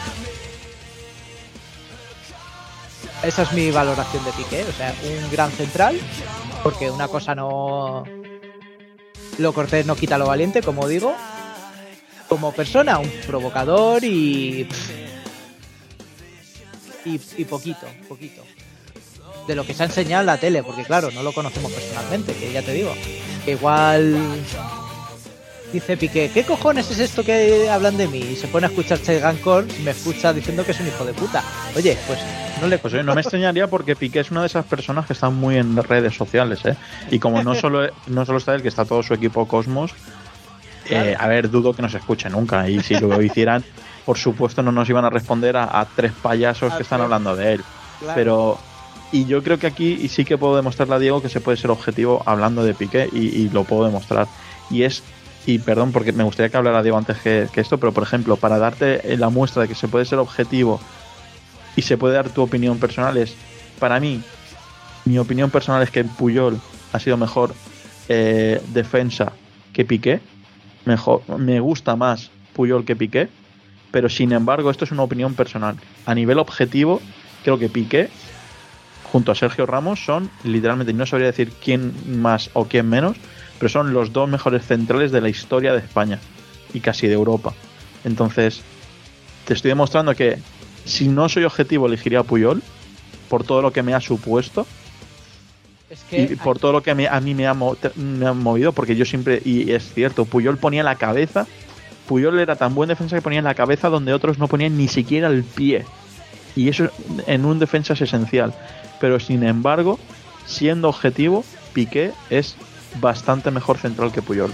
S6: Esa es mi valoración de Piqué, o sea, un gran central, porque una cosa no... Lo cortés no quita lo valiente, como digo. Como persona, un provocador y... pff, y, y poquito, poquito. De lo que se ha enseñado en la tele, porque claro, no lo conocemos personalmente, que ya te digo. Que igual dice Piqué, ¿qué cojones es esto que hablan de mí? Y se pone a escuchar Chaigan Corps y me escucha diciendo que es un hijo de puta. Oye, pues no le...
S3: Pues oye, no me extrañaría porque Piqué es una de esas personas que están muy en redes sociales, ¿eh? Y como no solo, no solo está él, que está todo su equipo Cosmos,
S6: Claro.
S3: eh, a ver, dudo que nos escuche nunca. Y si lo hicieran, por supuesto no nos iban a responder a, a tres payasos
S6: A
S3: que están
S6: tres.
S3: hablando de él.
S6: Claro.
S3: Pero... Y yo creo que aquí y sí que puedo demostrarle a Diego que se puede ser objetivo hablando de Piqué y, y lo puedo demostrar. Y es, y perdón porque me gustaría que hablara Diego antes que, que esto, pero por ejemplo, para darte la muestra de que se puede ser objetivo y se puede dar tu opinión personal es, para mí, mi opinión personal es que Puyol ha sido mejor eh, defensa que Piqué. Mejor, me gusta más Puyol que Piqué, pero sin embargo esto es una opinión personal. A nivel objetivo, creo que Piqué junto a Sergio Ramos son literalmente, no sabría decir quién más o quién menos, pero son los dos mejores centrales de la historia de España y casi de Europa. Entonces, te estoy demostrando que si no soy objetivo elegiría a Puyol por todo lo que me ha supuesto
S6: Es que
S3: y por todo lo que me, a mí me ha, mo- me ha movido, porque yo siempre, y es cierto, Puyol ponía la cabeza, Puyol era tan buen defensa que ponía la cabeza donde otros no ponían ni siquiera el pie. Y eso en un defensa es esencial. Pero sin embargo, siendo objetivo, Piqué es bastante mejor central que Puyol.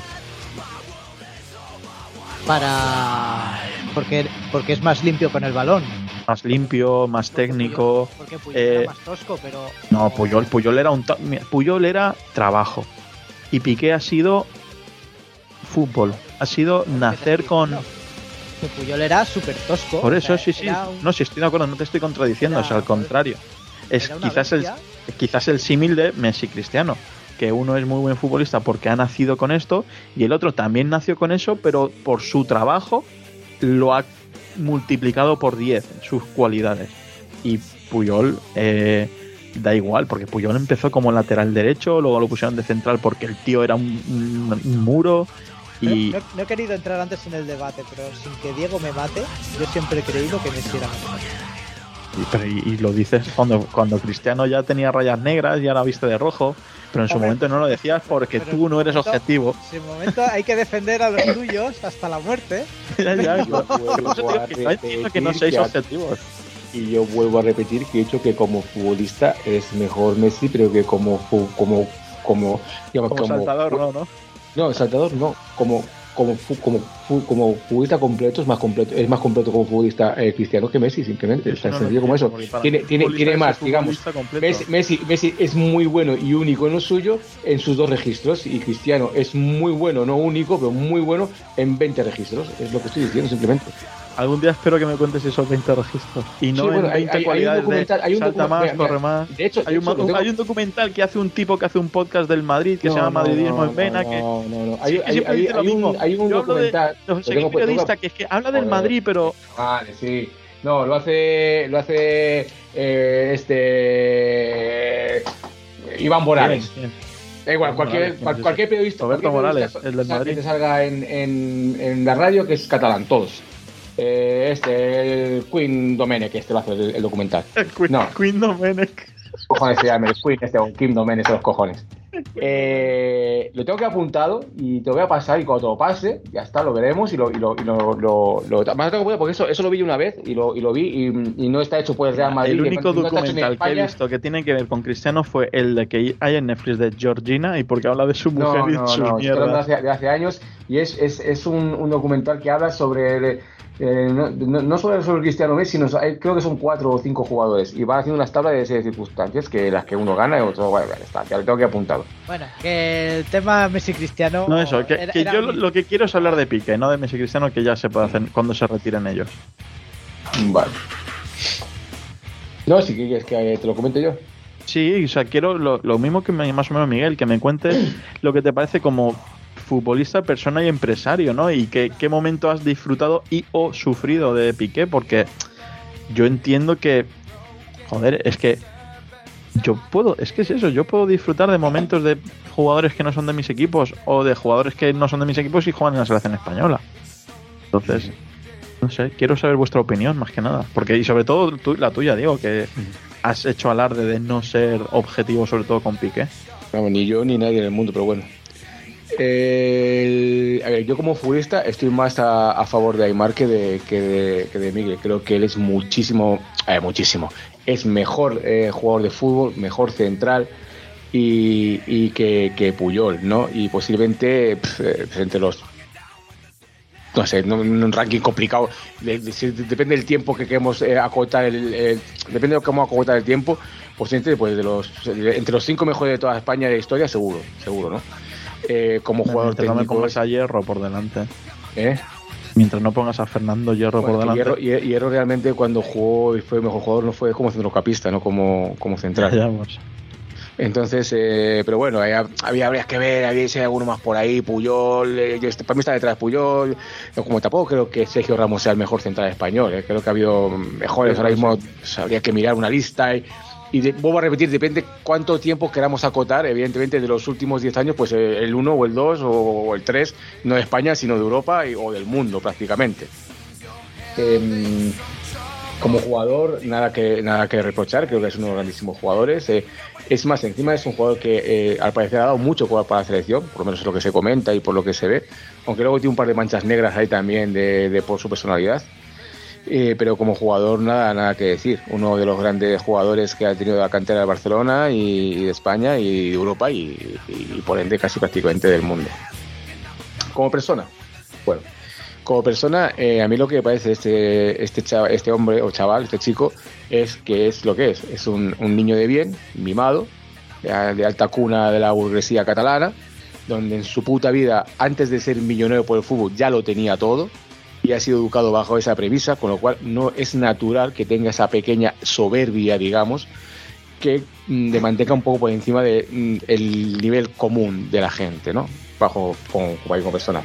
S6: para... Porque, porque es más limpio con el balón.
S3: Más limpio, más técnico.
S6: Porque Puyol
S3: eh,
S6: era más tosco, pero...
S3: No, Puyol, Puyol era un ta- Puyol era trabajo. Y Piqué ha sido fútbol. Ha sido nacer con...
S6: Que Puyol era súper tosco.
S3: Por
S6: o
S3: eso,
S6: sea,
S3: sí, sí.
S6: era un-
S3: No, sí estoy de acuerdo, no te estoy contradiciendo,
S6: Era-
S3: o sea, al contrario. Es
S6: era una
S3: quizás el,
S6: bestia.
S3: quizás el símil de Messi Cristiano, que uno es muy buen futbolista porque ha nacido con esto y el otro también nació con eso, pero por su trabajo lo ha multiplicado por diez sus cualidades. Y Puyol eh, da igual, porque Puyol empezó como lateral derecho, luego lo pusieron de central porque el tío era un, un- un muro. Y
S6: No, no- no he querido entrar antes en el debate, pero sin que Diego me mate, yo siempre he creído que Messi era mejor.
S3: Y, pero y, y lo dices cuando, cuando Cristiano ya tenía rayas negras y ahora viste de rojo, pero en su
S6: Hombre,
S3: momento no lo decías porque
S6: pero
S3: tú
S6: en
S3: no eres
S6: momento-
S3: objetivo.
S6: En ese momento hay que defender a los tuyos hasta la muerte.
S3: Ya, ya,
S8: Yo
S3: yo-
S8: vuelvo
S3: por eso digo
S8: a
S3: que no entiendo que no
S8: repetir
S3: seáis
S8: que a-
S3: objetivos.
S8: Y yo vuelvo a repetir que he dicho que como futbolista es mejor Messi, pero que como fu- como como digamos,
S3: Como saltador, no, ¿no?
S8: no, saltador no, como como fu- como fu- como futbolista completo es más completo, es más completo como futbolista eh, Cristiano que Messi, simplemente, es tan
S3: No, no,
S8: sencillo como eso.
S3: porque para
S8: Tiene
S3: mí
S8: tiene
S3: futbolista
S8: tiene
S3: es
S8: más,
S3: un
S8: digamos.
S3: futbolista completo.
S8: Messi, Messi, Messi es muy bueno y único en lo suyo en sus dos registros y Cristiano es muy bueno, no único, pero muy bueno en veinte registros. Es lo que estoy diciendo simplemente.
S3: Algún día espero que me cuentes esos veinte registros. Y no
S8: Sí, bueno,
S3: en
S8: hay-
S3: veinte
S8: hay- hay un
S3: cualidades
S8: documental- hay
S3: de
S8: un
S3: salta
S8: documental-
S3: más,
S8: mira, mira,
S3: corre más.
S8: de hecho-
S3: hay,
S8: de
S3: un,
S8: hecho, lo tengo-
S3: hay un documental que hace un tipo que hace un podcast del Madrid que
S8: No,
S3: se llama
S8: no,
S3: Madridismo
S8: no,
S3: en Vena.
S8: no,
S3: que
S8: no, no, no.
S3: Sí,
S8: Hay,
S3: que
S8: hay,
S3: siempre
S8: hay,
S3: dice lo
S8: hay un,
S3: mismo.
S8: hay un
S3: Yo hablo de-
S8: documental.
S3: No
S8: lo
S3: sé,
S8: tengo-
S3: qué periodista
S8: tengo-
S3: que es que habla del
S8: Joder.
S3: Madrid, pero
S8: Vale, sí. No, lo hace, lo hace eh, este Iván Morales.
S3: Bien, bien.
S8: Da igual,
S3: Iván
S8: cualquier,
S3: Morales,
S8: cual-
S3: ¿quién es
S8: cualquier
S3: ese?
S8: periodista.
S3: Roberto
S8: cualquier
S3: Morales,
S8: periodista
S3: el del
S8: que
S3: Madrid.
S8: te salga en, en, en la radio, que es catalán, todos. Eh, este, el Queen Domenech, este lo hace el, el documental.
S3: Queen,
S8: No.
S3: Queen Domenech.
S8: Cojones se llama el Queen, este, o Kim Domenech, de los cojones. Eh, lo tengo que apuntado y te lo voy a pasar y cuando te lo pase, ya está, lo veremos y lo... Y lo, y lo, lo, lo- más lo tengo que poner porque eso, eso lo vi una vez y lo, y lo vi y, y no está hecho por el Real Madrid.
S3: El
S8: y
S3: único
S8: no está hecho ni en
S3: documental que he
S8: España.
S3: visto que tiene que ver con Cristiano fue el de que hay en Netflix de Georgina y porque habla de su
S8: No,
S3: mujer y
S8: no,
S3: sus
S8: no, estoy hablando de
S3: mierdas.
S8: hace, de hace años y es, es, es un, un documental que habla sobre... eh, no, no- no solo sobre Cristiano Messi, sino, hay- creo que son cuatro o cinco jugadores y van haciendo unas tablas de circunstancias que las que uno gana y otro, bueno, ya está, ya lo tengo que apuntado.
S6: Bueno, que el tema Messi-Cristiano...
S3: No, eso, que,
S6: era-
S3: que
S6: era
S3: yo
S6: un-
S3: lo, lo que quiero es hablar de Piqué, no de Messi Cristiano, que ya se puede hacer cuando se retiren ellos.
S8: Vale. No, si quieres que te lo comente yo.
S3: Sí, o sea, quiero lo, lo mismo que me, más o menos Miguel, que me cuentes lo que te parece como futbolista, persona y empresario, ¿no? Y qué, qué momento has disfrutado y o sufrido de Piqué, porque yo entiendo que, joder, es que yo puedo, es que es eso, yo puedo disfrutar de momentos de jugadores que no son de mis equipos o de jugadores que no son de mis equipos y juegan en la selección española. Entonces, No sé, quiero saber vuestra opinión más que nada. Porque, y sobre todo tú, la tuya, Diego, que has hecho alarde de no ser objetivo, sobre todo con Piqué.
S2: No, ni yo ni nadie en el mundo, pero bueno. Eh, a ver, yo como futbolista estoy más a, a favor de Aimar que de, que de, que de Miguel. Creo que él es muchísimo, eh, muchísimo. Es mejor eh, jugador de fútbol, mejor central y, y que, que Puyol, ¿no? Y posiblemente pff, entre los... No sé, no, un ranking complicado. De, de, de, depende del tiempo que queremos eh, acotar el, el, depende de cómo acotar el tiempo. Pues entre, pues de los de, entre los cinco mejores de toda España de la historia, seguro, seguro, ¿no? Eh, como jugador
S3: Mientras
S2: técnico.
S3: no me pongas a Hierro por delante.
S2: ¿Eh?
S3: Mientras no pongas a Fernando Hierro
S2: Bueno,
S3: por delante.
S2: Hierro, Hierro realmente cuando jugó y fue el mejor jugador no fue como centrocampista, no como, como central.
S3: Ya, pues.
S2: Entonces, eh, pero bueno, había, había, habría que ver, había si hay alguno más por ahí, Puyol, eh, yo, este, para mí está detrás de Puyol, como tampoco creo que Sergio Ramos sea el mejor central español, eh, creo que ha habido mejores, ahora mismo pues, habría que mirar una lista y, y de, vuelvo a repetir, depende cuánto tiempo queramos acotar, evidentemente de los últimos diez años, pues eh, el uno o el dos o, o el tres, no de España, sino de Europa y, o del mundo prácticamente. Eh, Como jugador, nada que nada que reprochar, creo que es uno de los grandísimos jugadores. Eh, es más, encima es un jugador que eh, al parecer ha dado mucho jugar para la selección, por lo menos es lo que se comenta y por lo que se ve, aunque luego tiene un par de manchas negras ahí también de, de por su personalidad. Eh, pero como jugador nada nada que decir, uno de los grandes jugadores que ha tenido la cantera de Barcelona y, y de España y de Europa y, y, y por ende casi prácticamente del mundo. Como persona, bueno. Como persona, eh, a mí lo que me parece este este chaval, este hombre o chaval, este chico, es que es lo que es. Es un, un niño de bien, mimado, de, de alta cuna de la burguesía catalana, donde en su puta vida, antes de ser millonario por el fútbol, ya lo tenía todo y ha sido educado bajo esa premisa, con lo cual no es natural que tenga esa pequeña soberbia, digamos, que mm, le mantenga un poco por encima del de, mm, nivel común de la gente, ¿no? Bajo como, como persona.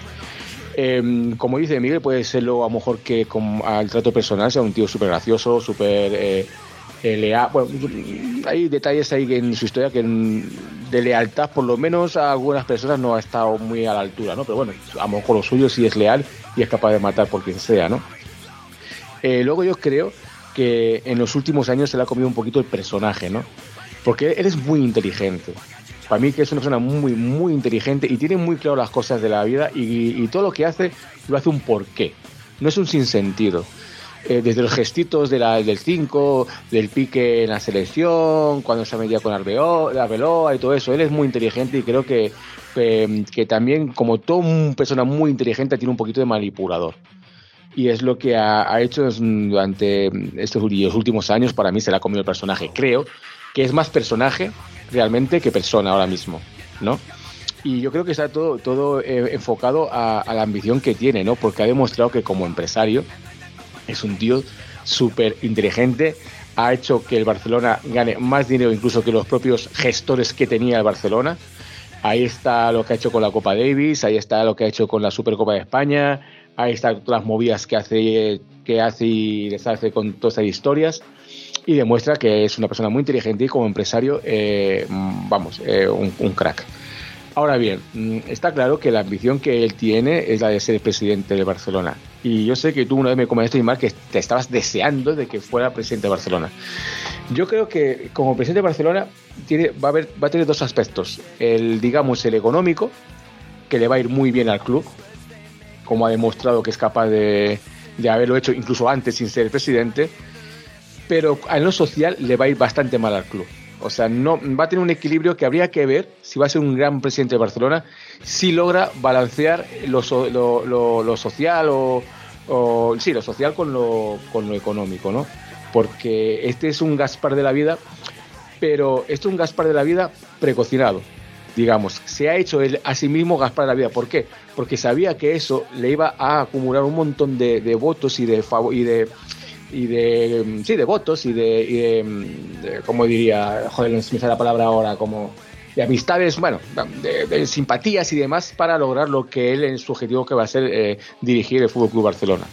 S2: Eh, como dice Miguel, puede serlo a lo mejor que con, al trato personal sea un tío súper gracioso, súper eh, eh, leal. Bueno, hay detalles ahí en su historia que de lealtad, por lo menos a algunas personas no ha estado muy a la altura, ¿no? Pero bueno, a lo mejor lo suyo sí es leal y es capaz de matar por quien sea, ¿no? Eh, luego yo creo que en los últimos años se le ha comido un poquito el personaje, ¿no? Porque él es muy inteligente. Para mí que es una persona muy, muy inteligente y tiene muy claro las cosas de la vida y, y todo lo que hace, lo hace un porqué. No es un sinsentido. Eh, desde los gestitos de la, del cinco, del Pique en la selección, cuando se metía con Arbeloa, Arbeloa y todo eso. Él es muy inteligente y creo que, que, que también, como toda persona muy inteligente, tiene un poquito de manipulador. Y es lo que ha, ha hecho durante estos los últimos años. Para mí se le ha comido el personaje. Creo que es más personaje realmente que persona ahora mismo, ¿no? Y yo creo que está todo, todo eh, enfocado a, a la ambición que tiene, ¿no? Porque ha demostrado que como empresario es un tío súper inteligente, ha hecho que el Barcelona gane más dinero incluso que los propios gestores que tenía el Barcelona. Ahí está lo que ha hecho con la Copa Davis, ahí está lo que ha hecho con la Supercopa de España, ahí están todas las movidas que hace, que hace y deshace con todas esas historias. Y demuestra que es una persona muy inteligente y como empresario, eh, vamos, eh, un, un crack. Ahora bien, está claro que la ambición que él tiene es la de ser presidente de Barcelona. Y yo sé que tú una vez me comentaste, Imar, que te estabas deseando de que fuera presidente de Barcelona. Yo creo que como presidente de Barcelona tiene, va, a haber, va a tener dos aspectos. El, digamos, el económico, que le va a ir muy bien al club, como ha demostrado que es capaz de, de haberlo hecho incluso antes sin ser presidente. Pero en lo social le va a ir bastante mal al club. O sea, no va a tener un equilibrio que habría que ver si va a ser un gran presidente de Barcelona, si logra balancear lo, lo, lo, lo social o, o sí, lo social con lo, con lo económico, ¿no? Porque este es un Gaspar de la vida, pero esto es un Gaspar de la vida precocinado. Digamos, se ha hecho él a sí mismo Gaspar de la vida. ¿Por qué? Porque sabía que eso le iba a acumular un montón de, de votos y de favor y de y de sí de votos y de, y de, de cómo diría, joder, no me sale la palabra ahora, como de amistades, bueno, de, de simpatías y demás para lograr lo que él en su objetivo que va a ser eh, dirigir el F C Barcelona.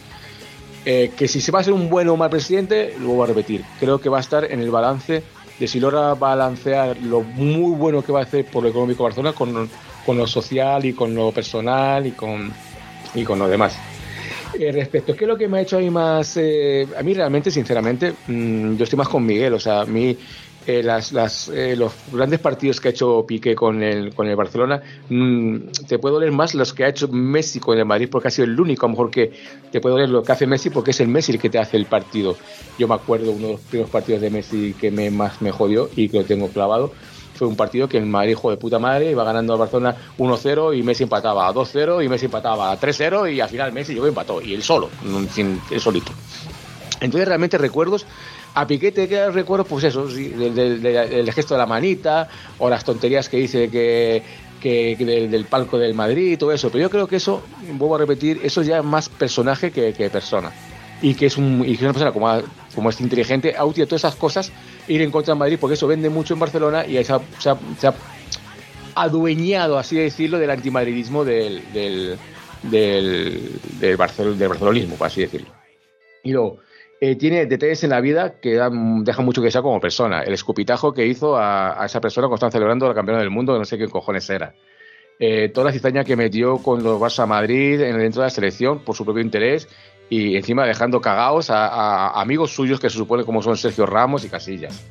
S2: Eh, que si se va a ser un buen o mal presidente, lo voy a repetir, creo que va a estar en el balance de si logra balancear lo muy bueno que va a hacer por lo económico Barcelona con, con lo social y con lo personal y con, y con lo demás. Eh, respecto a qué es lo que me ha hecho a mí más... Eh, a mí realmente, sinceramente, mmm, yo estoy más con Miguel. O sea, a mí eh, las, las, eh, los grandes partidos que ha hecho Piqué con el, con el Barcelona, mmm, te puede doler más los que ha hecho Messi con el Madrid, porque ha sido el único, a lo mejor, que te puede doler lo que hace Messi, porque es el Messi el que te hace el partido. Yo me acuerdo uno de los primeros partidos de Messi que me, más me jodió y que lo tengo clavado. Fue un partido que el Madrid, hijo de puta madre, iba ganando al Barcelona uno cero y Messi empataba a dos cero y Messi empataba a tres cero y al final Messi llegó y empató, y él solo, sin, él solito. Entonces realmente recuerdos, a Piqué te quedan recuerdos, pues eso, sí, del, del, del, del gesto de la manita, o las tonterías que dice que, que, que del, del palco del Madrid y todo eso, pero yo creo que eso, vuelvo a repetir, eso ya es más personaje que, que persona. Y que es un y que una persona como, como es inteligente ha utilizado todas esas cosas, ir en contra de Madrid, porque eso vende mucho en Barcelona y se ha, se ha, se ha adueñado, así de decirlo, del antimadridismo del del del, del, Barcel, del barcelonismo, por así decirlo. Y luego eh, tiene detalles en la vida que dan, dejan mucho que sea como persona. El escupitajo que hizo a, a esa persona cuando estaban celebrando la campeona del mundo, no sé qué cojones era. Eh, toda la cizaña que metió con los Barça Madrid en dentro de la selección por su propio interés, y encima dejando cagados a, a amigos suyos que se supone como son Sergio Ramos y Casillas.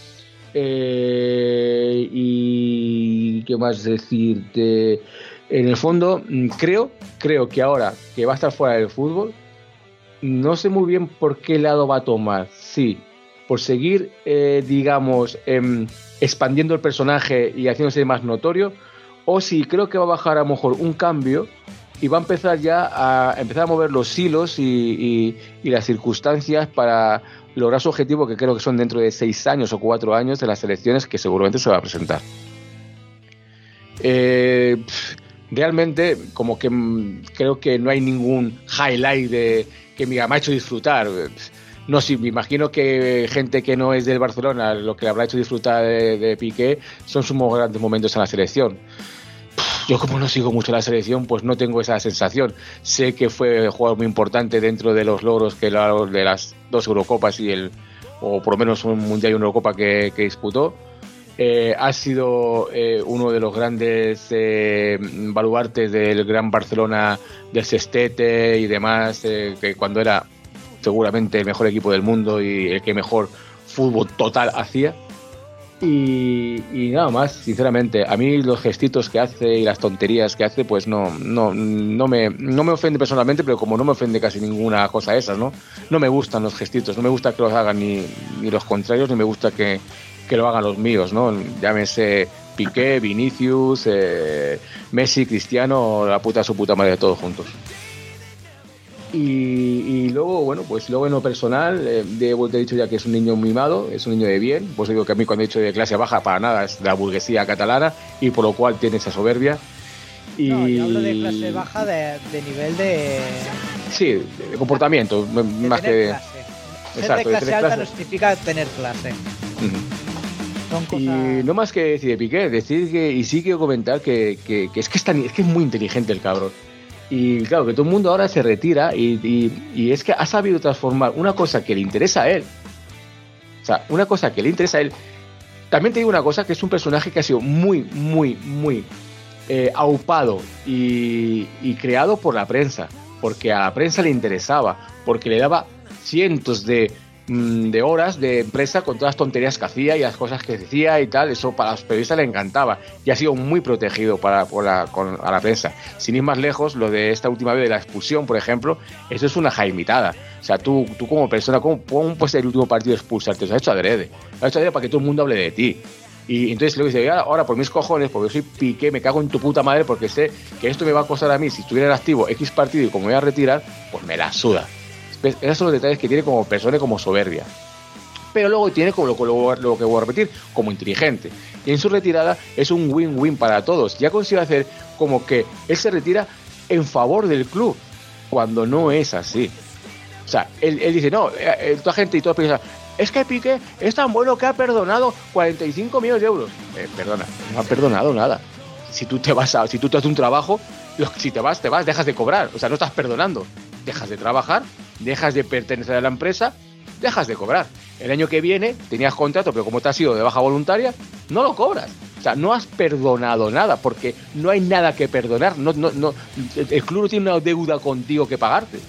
S2: Eh, y qué más decirte. En el fondo, creo, creo que ahora que va a estar fuera del fútbol, no sé muy bien por qué lado va a tomar. Sí, por seguir, eh, digamos, eh, expandiendo el personaje y haciéndose más notorio, o si creo que va a bajar a lo mejor un cambio y va a empezar ya a empezar a mover los hilos y, y, y las circunstancias para lograr su objetivo, que creo que son dentro de seis años o cuatro años de las elecciones que seguramente se va a presentar. Eh, realmente, como que creo que no hay ningún highlight de que me ha hecho disfrutar. No sé, me imagino que gente que no es del Barcelona, lo que le habrá hecho disfrutar de, de Piqué son sus grandes momentos en la selección. Yo, como no sigo mucho la selección, pues no tengo esa sensación. Sé que fue un jugador muy importante dentro de los logros que la, de las dos Eurocopas y el, o por lo menos un Mundial y una Eurocopa que, que disputó. Eh, ha sido eh, uno de los grandes eh, baluartes del gran Barcelona, del Sestete y demás, eh, que cuando era seguramente el mejor equipo del mundo y el que mejor fútbol total hacía. Y, y nada más, sinceramente, a mí los gestitos que hace y las tonterías que hace, pues no, no, no me, no me ofende personalmente, pero como no me ofende casi ninguna cosa de esas, ¿no? No me gustan los gestitos, no me gusta que los hagan ni, ni los contrarios, ni me gusta que, que lo hagan los míos, ¿no? Llámese Piqué, Vinicius, eh, Messi, Cristiano, la puta su puta madre de todos juntos. Y, y luego, bueno, pues luego en lo personal, eh, de, te he dicho ya que es un niño mimado, es un niño de bien, pues digo que a mí cuando he dicho de clase baja, para nada, es de la burguesía catalana, y por lo cual tiene esa soberbia. Y...
S6: No, yo hablo de clase baja de, de nivel de...
S2: Sí, de comportamiento,
S6: de
S2: más que...
S6: Clase. Ser
S2: Exacto,
S6: de clase
S2: de
S6: alta
S2: clase.
S6: no significa tener clase.
S2: Uh-huh.
S6: Son cosas...
S2: Y no más que decir de Piqué, decir que, y sí quiero comentar que, que, que es que es, tan, es que es muy inteligente el cabrón. Y claro, que todo el mundo ahora se retira y, y, y es que ha sabido transformar una cosa que le interesa a él. O sea, una cosa que le interesa a él. También te digo una cosa, que es un personaje que ha sido muy, muy, muy eh, aupado y, y creado por la prensa. Porque a la prensa le interesaba, porque le daba cientos de, de horas de empresa con todas las tonterías que hacía y las cosas que decía y tal. Eso para los periodistas le encantaba y ha sido muy protegido para, por la, con, a la prensa. Sin ir más lejos, lo de esta última vez de la expulsión, por ejemplo, eso es una jaimitada. O sea, tú, tú como persona, ¿cómo, cómo puedes el último partido expulsarte? Lo has hecho adrede. Lo has hecho adrede para que todo el mundo hable de ti. Y entonces luego dice, ahora por mis cojones, porque yo soy Piqué, me cago en tu puta madre porque sé que esto me va a costar a mí. Si estuviera en activo X partido y como me voy a retirar, pues me la suda. Esos son los detalles que tiene como persona y como soberbia. Pero luego tiene como lo, lo, lo que voy a repetir, como inteligente. Y en su retirada es un win-win para todos. Ya consigue hacer como que él se retira en favor del club, cuando no es así. O sea, él, él dice, no, eh, toda gente y todos piensan, es que Piqué es tan bueno que ha perdonado cuarenta y cinco millones de euros. Eh, perdona, no ha perdonado nada. Si tú te vas a, si tú te haces un trabajo, lo, si te vas, te vas, dejas de cobrar. O sea, no estás perdonando. Dejas de trabajar, dejas de pertenecer a la empresa, dejas de cobrar. El año que viene tenías contrato, pero como te has ido de baja voluntaria, no lo cobras. O sea, no has perdonado nada, porque no hay nada que perdonar. No, no, no, el club no tiene una deuda contigo que pagarte.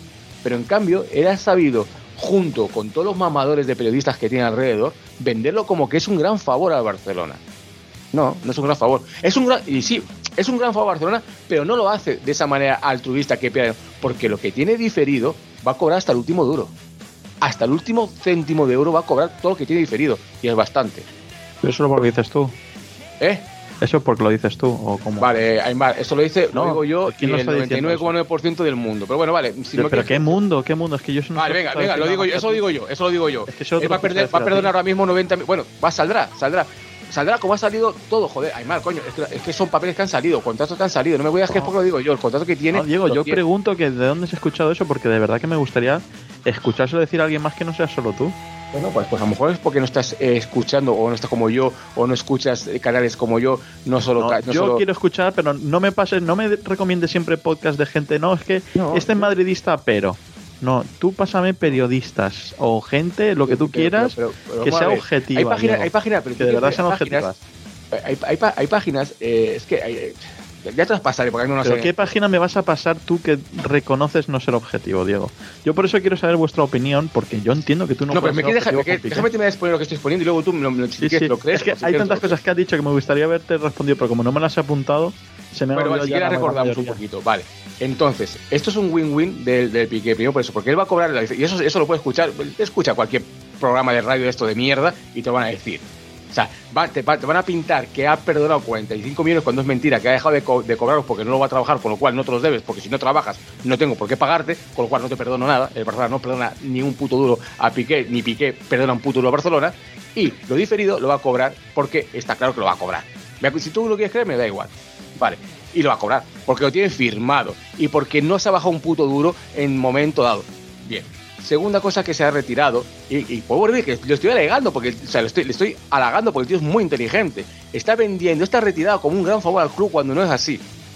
S8: Pero en cambio, él ha sabido, junto con todos los mamadores de periodistas que tiene alrededor, venderlo como que es un gran favor al Barcelona. No, no es un gran favor. Es un gran, y sí, es un gran favor a Barcelona, pero no lo hace de esa manera altruista que pide, porque lo que tiene diferido va a cobrar hasta el último duro. Hasta el último céntimo de euro va a cobrar todo lo que tiene diferido, y es bastante.
S3: Pero eso es porque lo dices tú.
S8: ¿Eh?
S3: ¿Eso es porque lo dices tú o cómo?
S8: Vale, Aymar, eso lo dice,
S3: No,
S8: lo digo yo, y
S3: ¿quién lo
S8: el
S3: está
S8: noventa y nueve coma nueve por ciento del mundo. Pero bueno, vale. Si
S3: pero
S8: no
S3: pero
S8: quieres-
S3: ¿qué mundo? ¿Qué mundo? Es que yo eso no
S8: Vale,
S3: sé
S8: venga,
S3: saber
S8: venga,
S3: qué
S8: lo
S3: nada
S8: digo yo,
S3: más
S8: eso lo digo yo, eso lo digo yo.
S3: Es que eso
S8: Él va a perder, va a perder ahora mismo noventa mil. Bueno, va, saldrá, saldrá. Saldrá como ha salido todo, joder. Aymar, coño, es que, es que son papeles que han salido, contratos que han salido. No me voy a que es porque lo digo yo, el contrato que tiene.
S3: No, Diego,
S8: lo
S3: yo
S8: tiene.
S3: pregunto que de dónde has escuchado eso, porque de verdad que me gustaría escuchárselo decir a alguien más que no sea solo tú.
S8: Bueno, pues, pues a lo mejor es porque no estás eh, escuchando, o no estás como yo, o no escuchas eh, canales como yo, no solo.
S3: No,
S8: ca- no
S3: yo
S8: solo-
S3: quiero escuchar, pero no me pases, no me recomiendes siempre podcast de gente, no, es que
S8: No,
S3: este es
S8: yo-
S3: madridista, pero no, tú pásame periodistas o gente, lo que tú
S8: Pero-
S3: quieras,
S8: pero- pero- pero
S3: que
S8: vamos
S3: sea
S8: a ver.
S3: objetiva.
S8: Hay páginas,
S3: Diego.
S8: hay páginas, pero
S3: que de verdad sean
S8: páginas-
S3: objetivas.
S8: Hay, hay, pa- hay páginas, eh, es que hay, eh, ya te las pasaré porque no las
S3: Pero
S8: sé.
S3: ¿qué página me vas a pasar tú que reconoces no ser objetivo, Diego? Yo por eso quiero saber vuestra opinión, porque yo entiendo que tú no,
S8: No, pero
S3: puedes
S8: me
S3: ser
S8: quieres dejar,
S3: objetivo
S8: me quieres-
S3: con Piqué.
S8: déjame terminar de exponer lo que estoy exponiendo y luego tú me lo, me lo- si
S3: Sí,
S8: quieres
S3: sí.
S8: lo crees.
S3: Es que
S8: o si
S3: hay
S8: quieres
S3: tantas
S8: lo-
S3: cosas que has dicho que me gustaría haberte respondido, pero como no me las he apuntado, se me ha
S8: Bueno, vale,
S3: olvidado
S8: si
S3: ya
S8: quieres
S3: la gran
S8: recordamos un
S3: mayoría.
S8: poquito. Vale. Entonces, esto es un win-win del, del Piqué, primero por eso, porque él va a cobrar, la- y eso, eso lo puede escuchar, escucha cualquier programa de radio de esto de mierda y te lo van a decir. O sea, va- te, va- te van a pintar que ha perdonado cuarenta y cinco millones cuando es mentira, que ha dejado de, co- de cobrarlos porque no lo va a trabajar, con lo cual no te los debes, porque si no trabajas no tengo por qué pagarte, con lo cual no te perdono nada. El Barcelona no perdona ni un puto duro a Piqué, ni Piqué perdona un puto duro a Barcelona. Y lo diferido lo va a cobrar porque está claro que lo va a cobrar. Me- Si tú lo quieres creer, me da igual. Vale. Y lo va a cobrar porque lo tiene firmado y porque no se ha bajado un puto duro en momento dado. Bien. Segunda cosa que se ha retirado, y, y puedo decir que lo estoy alegando, porque, o sea, lo estoy, le estoy halagando porque el tío es muy inteligente. Está vendiendo, está retirado como un gran favor al club cuando no es así.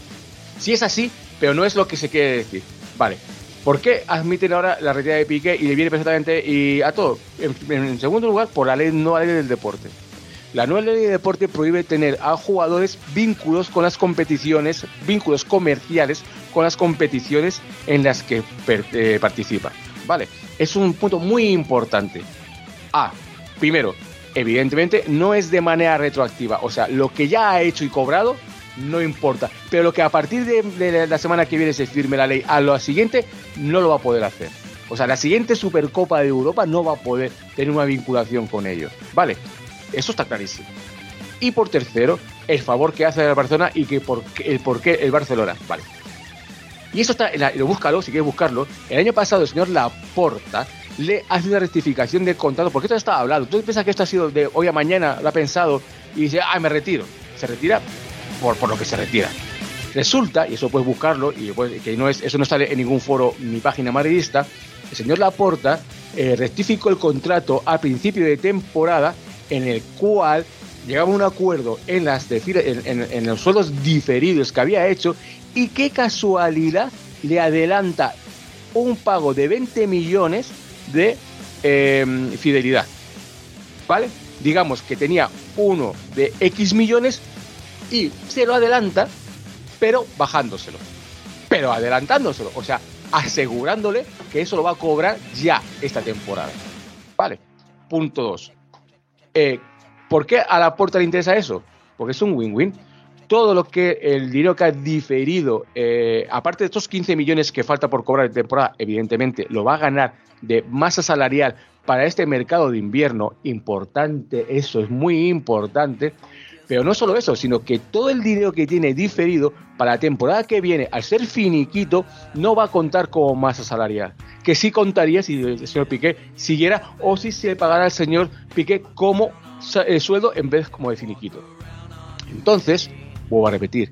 S8: Sí es así, pero no es lo que se quiere decir. Vale. ¿Por qué admiten ahora la retirada de Piqué y le viene perfectamente y a todo? En, en segundo lugar, por la ley, nueva ley del deporte. La nueva ley de deporte prohíbe tener a jugadores vínculos con las competiciones, vínculos comerciales con las competiciones en las que per, eh, participan. Vale, es un punto muy importante. A, primero, evidentemente no es de manera retroactiva, o sea, lo que ya ha hecho y cobrado no importa, pero lo que a partir de, de la semana que viene se firme la ley a lo siguiente no lo va a poder hacer. O sea, la siguiente Supercopa de Europa no va a poder tener una vinculación con ellos. Vale, eso está clarísimo. Y por tercero, el favor que hace al Barcelona y que por, el por qué el Barcelona. Vale. Y eso está, lo búscalo, si quieres buscarlo. El año pasado el señor Laporta le hace una rectificación de contrato, porque esto estaba hablando. Tú piensas que esto ha sido de hoy a mañana, lo ha pensado y dice, ah, me retiro. Se retira por, por lo que se retira. Resulta, y eso puedes buscarlo, y pues, que no es, eso no sale en ningún foro ni página madridista, el señor Laporta eh, rectificó el contrato a principio de temporada en el cual llegaba a un acuerdo en, las de, en, en, en los sueldos diferidos que había hecho. Y qué casualidad le adelanta un pago de veinte millones de eh, fidelidad. ¿Vale? Digamos que tenía uno de X millones y se lo adelanta, pero bajándoselo. Pero adelantándoselo. O sea, asegurándole que eso lo va a cobrar ya esta temporada. ¿Vale? Punto dos. Eh, ¿Por qué a Laporta le interesa eso? Porque es un win-win. Todo lo que el dinero que ha diferido, eh, aparte de estos quince millones que falta por cobrar de temporada, evidentemente lo va a ganar de masa salarial para este mercado de invierno. Importante, eso es muy importante. Pero no solo eso, sino que todo el dinero que tiene diferido para la temporada que viene, al ser finiquito, no va a contar como masa salarial. Que sí contaría si el señor Piqué siguiera o si se pagara al señor Piqué como eh, sueldo en vez como de finiquito. Entonces, vuelvo a repetir,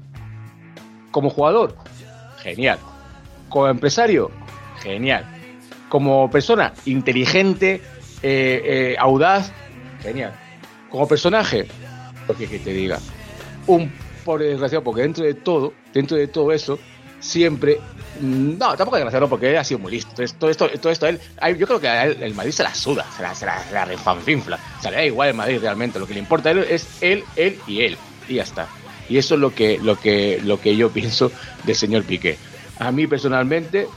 S8: como jugador, genial. Como empresario, genial. Como persona inteligente, eh, eh, audaz, genial. Como personaje, lo que, que te diga, un pobre desgraciado, porque dentro de todo, dentro de todo eso, siempre, no, tampoco desgraciado, porque él ha sido muy listo. Entonces, todo esto, todo esto, él, yo creo que a él, el Madrid se la suda, se la, se la, se la refanfinfla, o sea, le da igual el Madrid realmente, lo que le importa a él es él, él y él, y ya está. Y eso es lo que, lo que, lo que yo pienso del señor Piqué. A mí personalmente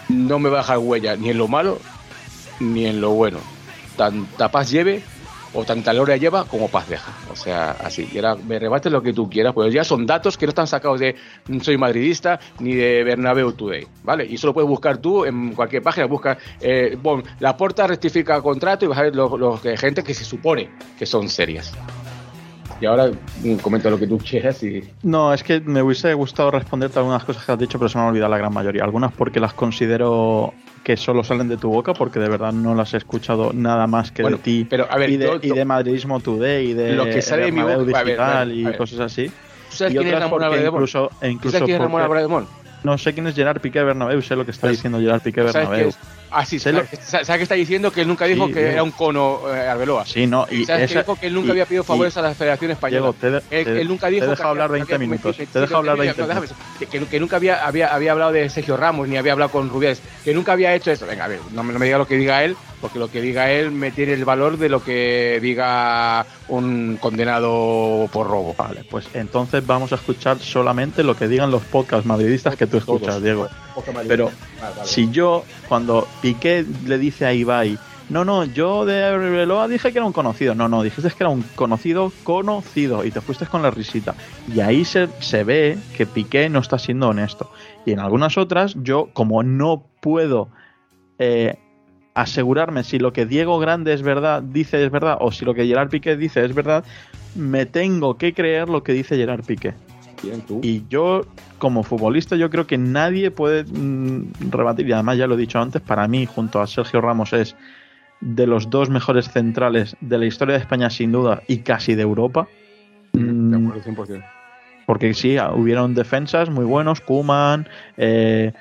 S2: no me va a dejar huella ni en lo malo ni en lo bueno. Tanta paz lleve o tanta gloria lleva como paz deja. O sea, así. Y ahora me rebates lo que tú quieras, pues ya son datos que no están sacados de Soy Madridista ni de Bernabéu Today, ¿vale? Y eso lo puedes buscar tú en cualquier página. Busca, eh, bon, Laporta rectifica contrato y vas a ver los lo, lo, gente que se supone que son serias. Y ahora mm, comenta lo que tú quieras y...
S3: No, es que me hubiese gustado responderte algunas cosas que has dicho, pero se me han olvidado la gran mayoría. Algunas porque las considero que solo salen de tu boca, porque de verdad no las he escuchado nada más que bueno, de ti,
S2: pero, a ver,
S3: y, de,
S2: yo,
S3: y de Madridismo Today y de
S2: lo que sale de mi boca
S3: digital
S2: a ver, a ver,
S3: y
S2: a ver.
S3: cosas así.
S2: ¿Tú sabes
S3: y
S2: quién es
S3: otras
S2: Ramón
S3: porque
S2: Abrademón?
S3: incluso, e incluso
S2: ¿Tú sabes quién es Ramón
S3: porque-
S2: Abrademón?
S3: No sé quién es Gerard Piqué Bernabéu, sé lo que está
S2: Pues,
S3: diciendo Gerard Piqué
S2: ¿Sabes
S3: Bernabéu.
S2: qué es? Ah, sí,
S3: Sé
S2: ¿sabes,
S3: lo-
S2: ¿sabes qué está diciendo? Que él nunca dijo
S3: Sí,
S2: que
S3: Diego.
S2: era un cono eh, Arbeloa.
S3: Sí, no, y
S2: ¿Sabes
S3: esa-
S2: qué dijo? Que él nunca
S3: y-
S2: había pedido favores
S3: y-
S2: a la Federación Española.
S3: Diego, te de-
S2: él,
S3: te-
S2: él nunca
S3: te
S2: dijo
S3: he
S2: que
S3: dejado hablar
S2: había-
S3: veinte
S2: había
S3: minutos,
S2: cometido-
S3: te he dejado hablar
S2: no,
S3: veinte
S2: déjame-
S3: minutos.
S2: que, que- que nunca había, había, había hablado de Sergio Ramos ni había hablado con Rubiales, que nunca había hecho eso. Venga, a ver, no, me- no me diga lo que diga él, porque lo que diga él me tiene el valor de lo que diga un condenado por robo.
S3: Vale, pues entonces vamos a escuchar solamente lo que digan los podcasts madridistas que tú escuchas,
S2: Todos.
S3: Diego. Pero
S2: Vale, vale.
S3: si yo, cuando Piqué le dice a Ibai, no, no, yo de Arbeloa dije que era un conocido. No, no, dijiste que era un conocido conocido y te fuiste con la risita. Y ahí se, se ve que Piqué no está siendo honesto. Y en algunas otras, yo, como no puedo eh, asegurarme si lo que Diego Grande es verdad, dice es verdad, o si lo que Gerard Piqué dice es verdad, me tengo que creer lo que dice Gerard Piqué.
S2: Bien, tú.
S3: Y yo, como futbolista, yo creo que nadie puede mm, rebatir, y además ya lo he dicho antes, para mí, junto a Sergio Ramos, es de los dos mejores centrales de la historia de España, sin duda, y casi de Europa.
S2: De
S3: Mm,
S2: acuerdo, cien por ciento.
S3: porque sí, hubieron defensas muy buenos, Koeman, eh,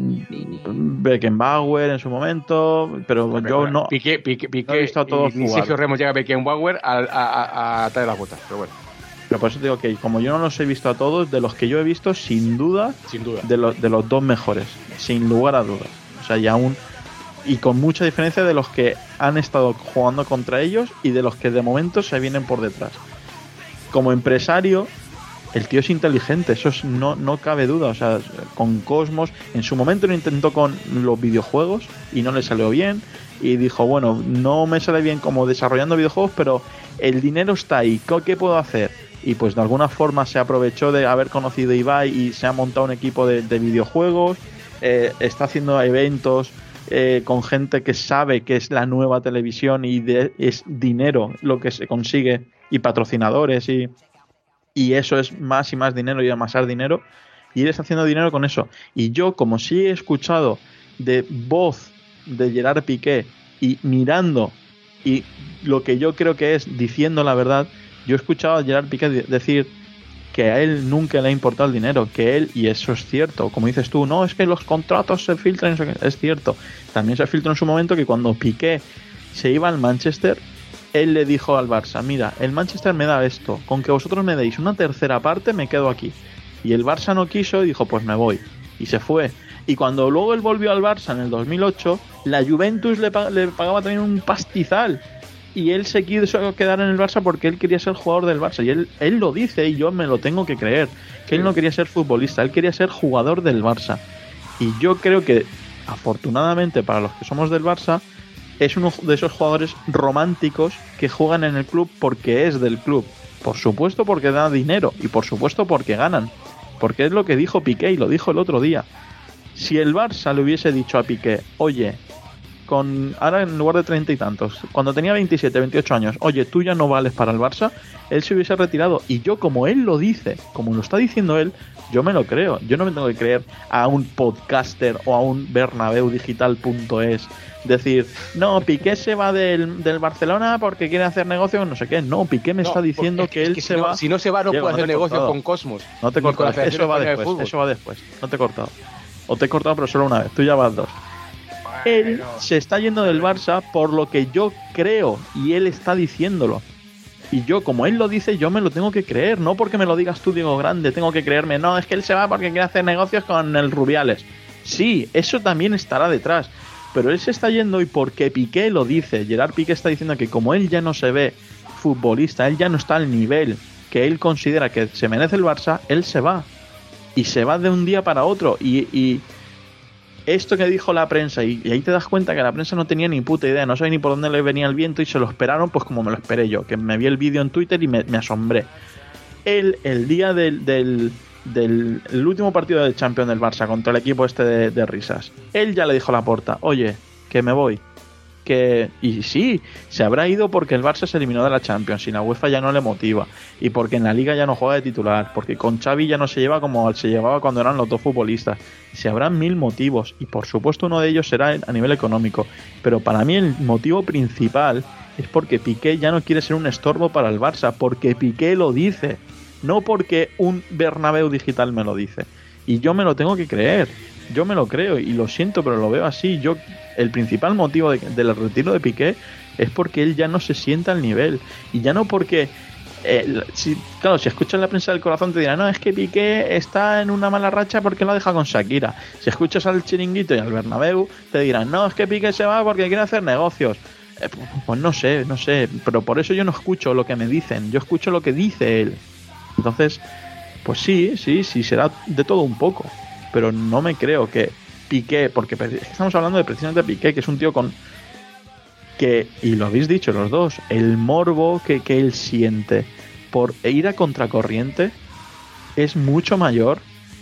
S3: Beckenbauer en su momento, pero yo no...
S2: Piqué, Piqué, Piqué
S3: no he visto a todos
S2: y, y
S3: jugar.
S2: Sergio Ramos llega a Beckenbauer a, a, a, a traer las botas, pero bueno,
S3: Pero por eso te digo que como yo no los he visto a todos, de los que yo he visto, sin duda,
S2: sin duda.
S3: de los, de los dos mejores, sin lugar a dudas. O sea, y aún... Y con mucha diferencia de los que han estado jugando contra ellos y de los que de momento se vienen por detrás. Como empresario, el tío es inteligente, eso es, no, no cabe duda. O sea, con Cosmos, en su momento lo intentó con los videojuegos y no le salió bien. Y dijo, bueno, no me sale bien como desarrollando videojuegos, pero el dinero está ahí, ¿qué puedo hacer? Y pues de alguna forma se aprovechó de haber conocido a Ibai y se ha montado un equipo de, de videojuegos, eh, está haciendo eventos eh, con gente que sabe que es la nueva televisión y de, es dinero lo que se consigue y patrocinadores y, y eso es más y más dinero y amasar dinero y él está haciendo dinero con eso. Y yo, como sí he escuchado de voz de Gerard Piqué y mirando y lo que yo creo que es diciendo la verdad, yo he escuchado a Gerard Piqué decir que a él nunca le ha importado el dinero, que él, y eso es cierto, como dices tú, no, es que los contratos se filtran, es cierto, también se filtró en su momento que cuando Piqué se iba al Manchester, él le dijo al Barça, mira, el Manchester me da esto, con que vosotros me deis una tercera parte me quedo aquí, y el Barça no quiso y dijo, pues me voy, y se fue. Y cuando luego él volvió al Barça en el dos mil ocho, la Juventus le, pag- le pagaba también un pastizal. Y él se quiso quedar en el Barça porque él quería ser jugador del Barça. Y él, él lo dice y yo me lo tengo que creer. Que él no quería ser futbolista, él quería ser jugador del Barça. Y yo creo que, afortunadamente para los que somos del Barça, es uno de esos jugadores románticos que juegan en el club porque es del club. Por supuesto porque da dinero y por supuesto porque ganan. Porque es lo que dijo Piqué y lo dijo el otro día. Si el Barça le hubiese dicho a Piqué, oye, con ahora en lugar de treinta y tantos, cuando tenía veintisiete, veintiocho años, oye, tú ya no vales para el Barça, él se hubiese retirado. Y yo, como él lo dice, como lo está diciendo él, yo me lo creo. Yo no me tengo que creer a un podcaster o a un Bernabéu Digital punto es decir, no, Piqué se va del, del Barcelona porque quiere hacer negocio, no sé qué. No, Piqué me
S2: No,
S3: está diciendo
S2: porque
S3: que
S2: es
S3: él
S2: que
S3: se
S2: si no-
S3: va.
S2: Si no se va, no
S3: Diego,
S2: puede
S3: no
S2: hacer
S3: te he
S2: negocio
S3: cortado.
S2: con Cosmos.
S3: No te he
S2: ni con la
S3: cortado,
S2: Federación
S3: eso va
S2: Española de
S3: después,
S2: Fútbol.
S3: eso va después. No te he cortado. O te he cortado, pero solo una vez. Tú ya vas dos. Él se está yendo del Barça por lo que yo creo y él está diciéndolo. Y yo, como él lo dice, yo me lo tengo que creer. No porque me lo digas tú, Diego Grande, tengo que creerme. No, es que él se va porque quiere hacer negocios con el Rubiales. Sí, eso también estará detrás. Pero él se está yendo y porque Piqué lo dice. Gerard Piqué está diciendo que como él ya no se ve futbolista, él ya no está al nivel que él considera que se merece el Barça, él se va. Y se va de un día para otro. Y... y esto que dijo la prensa, y, y ahí te das cuenta que la prensa no tenía ni puta idea, no sabía ni por dónde le venía el viento y se lo esperaron pues como me lo esperé yo, que me vi el vídeo en Twitter y me, me asombré. Él, el día del, del, del el último partido del Champions del Barça contra el equipo este de, de risas, él ya le dijo a Laporta, oye, que me voy. Que, y sí, se habrá ido porque el Barça se eliminó de la Champions y la UEFA ya no le motiva, y porque en la Liga ya no juega de titular, porque con Xavi ya no se lleva como se llevaba cuando eran los dos futbolistas. Se habrán mil motivos y por supuesto uno de ellos será a nivel económico, pero para mí el motivo principal es porque Piqué ya no quiere ser un estorbo para el Barça, porque Piqué lo dice, no porque un Bernabéu digital me lo dice, y yo me lo tengo que creer. Yo me lo creo y lo siento, pero lo veo así. Yo el principal motivo de, del retiro de Piqué es porque él ya no se sienta al nivel, y ya no porque eh, si, claro, si escuchas la prensa del corazón te dirán, no, es que Piqué está en una mala racha porque lo ha dejado con Shakira. Si escuchas al Chiringuito y al Bernabéu te dirán, no, es que Piqué se va porque quiere hacer negocios. Eh, pues, pues no sé, no sé, pero por eso yo no escucho lo que me dicen, yo escucho lo que dice él. Entonces, pues sí, sí, sí, será de todo un poco, pero no me creo que Piqué, porque estamos hablando de precisamente de Piqué, que es un tío con que, y lo habéis dicho los dos, el morbo que, que él siente por ir a contracorriente es mucho mayor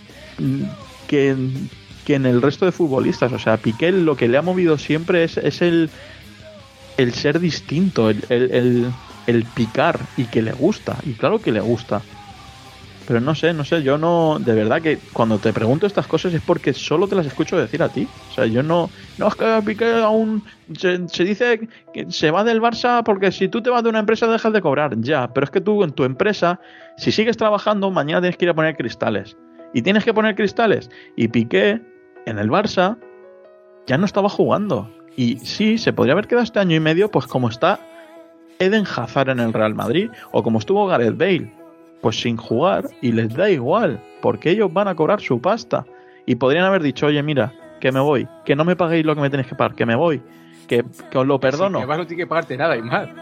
S3: que, que en el resto de futbolistas. O sea, Piqué lo que le ha movido siempre es, es el, el ser distinto, el, el, el, el picar, y que le gusta, y claro que le gusta. Pero no sé, no sé, yo no, de verdad que cuando te pregunto estas cosas es porque solo te las escucho decir a ti. O sea, yo no, no es que Piqué aún, se, se dice que se va del Barça porque si tú te vas de una empresa dejas de cobrar, ya, pero es que tú en tu empresa, si sigues trabajando, mañana tienes que ir a poner cristales. Y tienes que poner cristales. Y Piqué, en el Barça, ya no estaba jugando. Y sí, se podría haber quedado este año y medio, pues como está Eden Hazard en el Real Madrid, o como estuvo Gareth Bale, pues sin jugar, y les da igual, porque ellos van a cobrar su pasta. Y podrían haber dicho, oye, mira, que me voy, que no me paguéis lo que me tenéis que pagar, que me voy, que, que os lo perdono.
S2: Sí, que además no tiene que pagarte nada y más.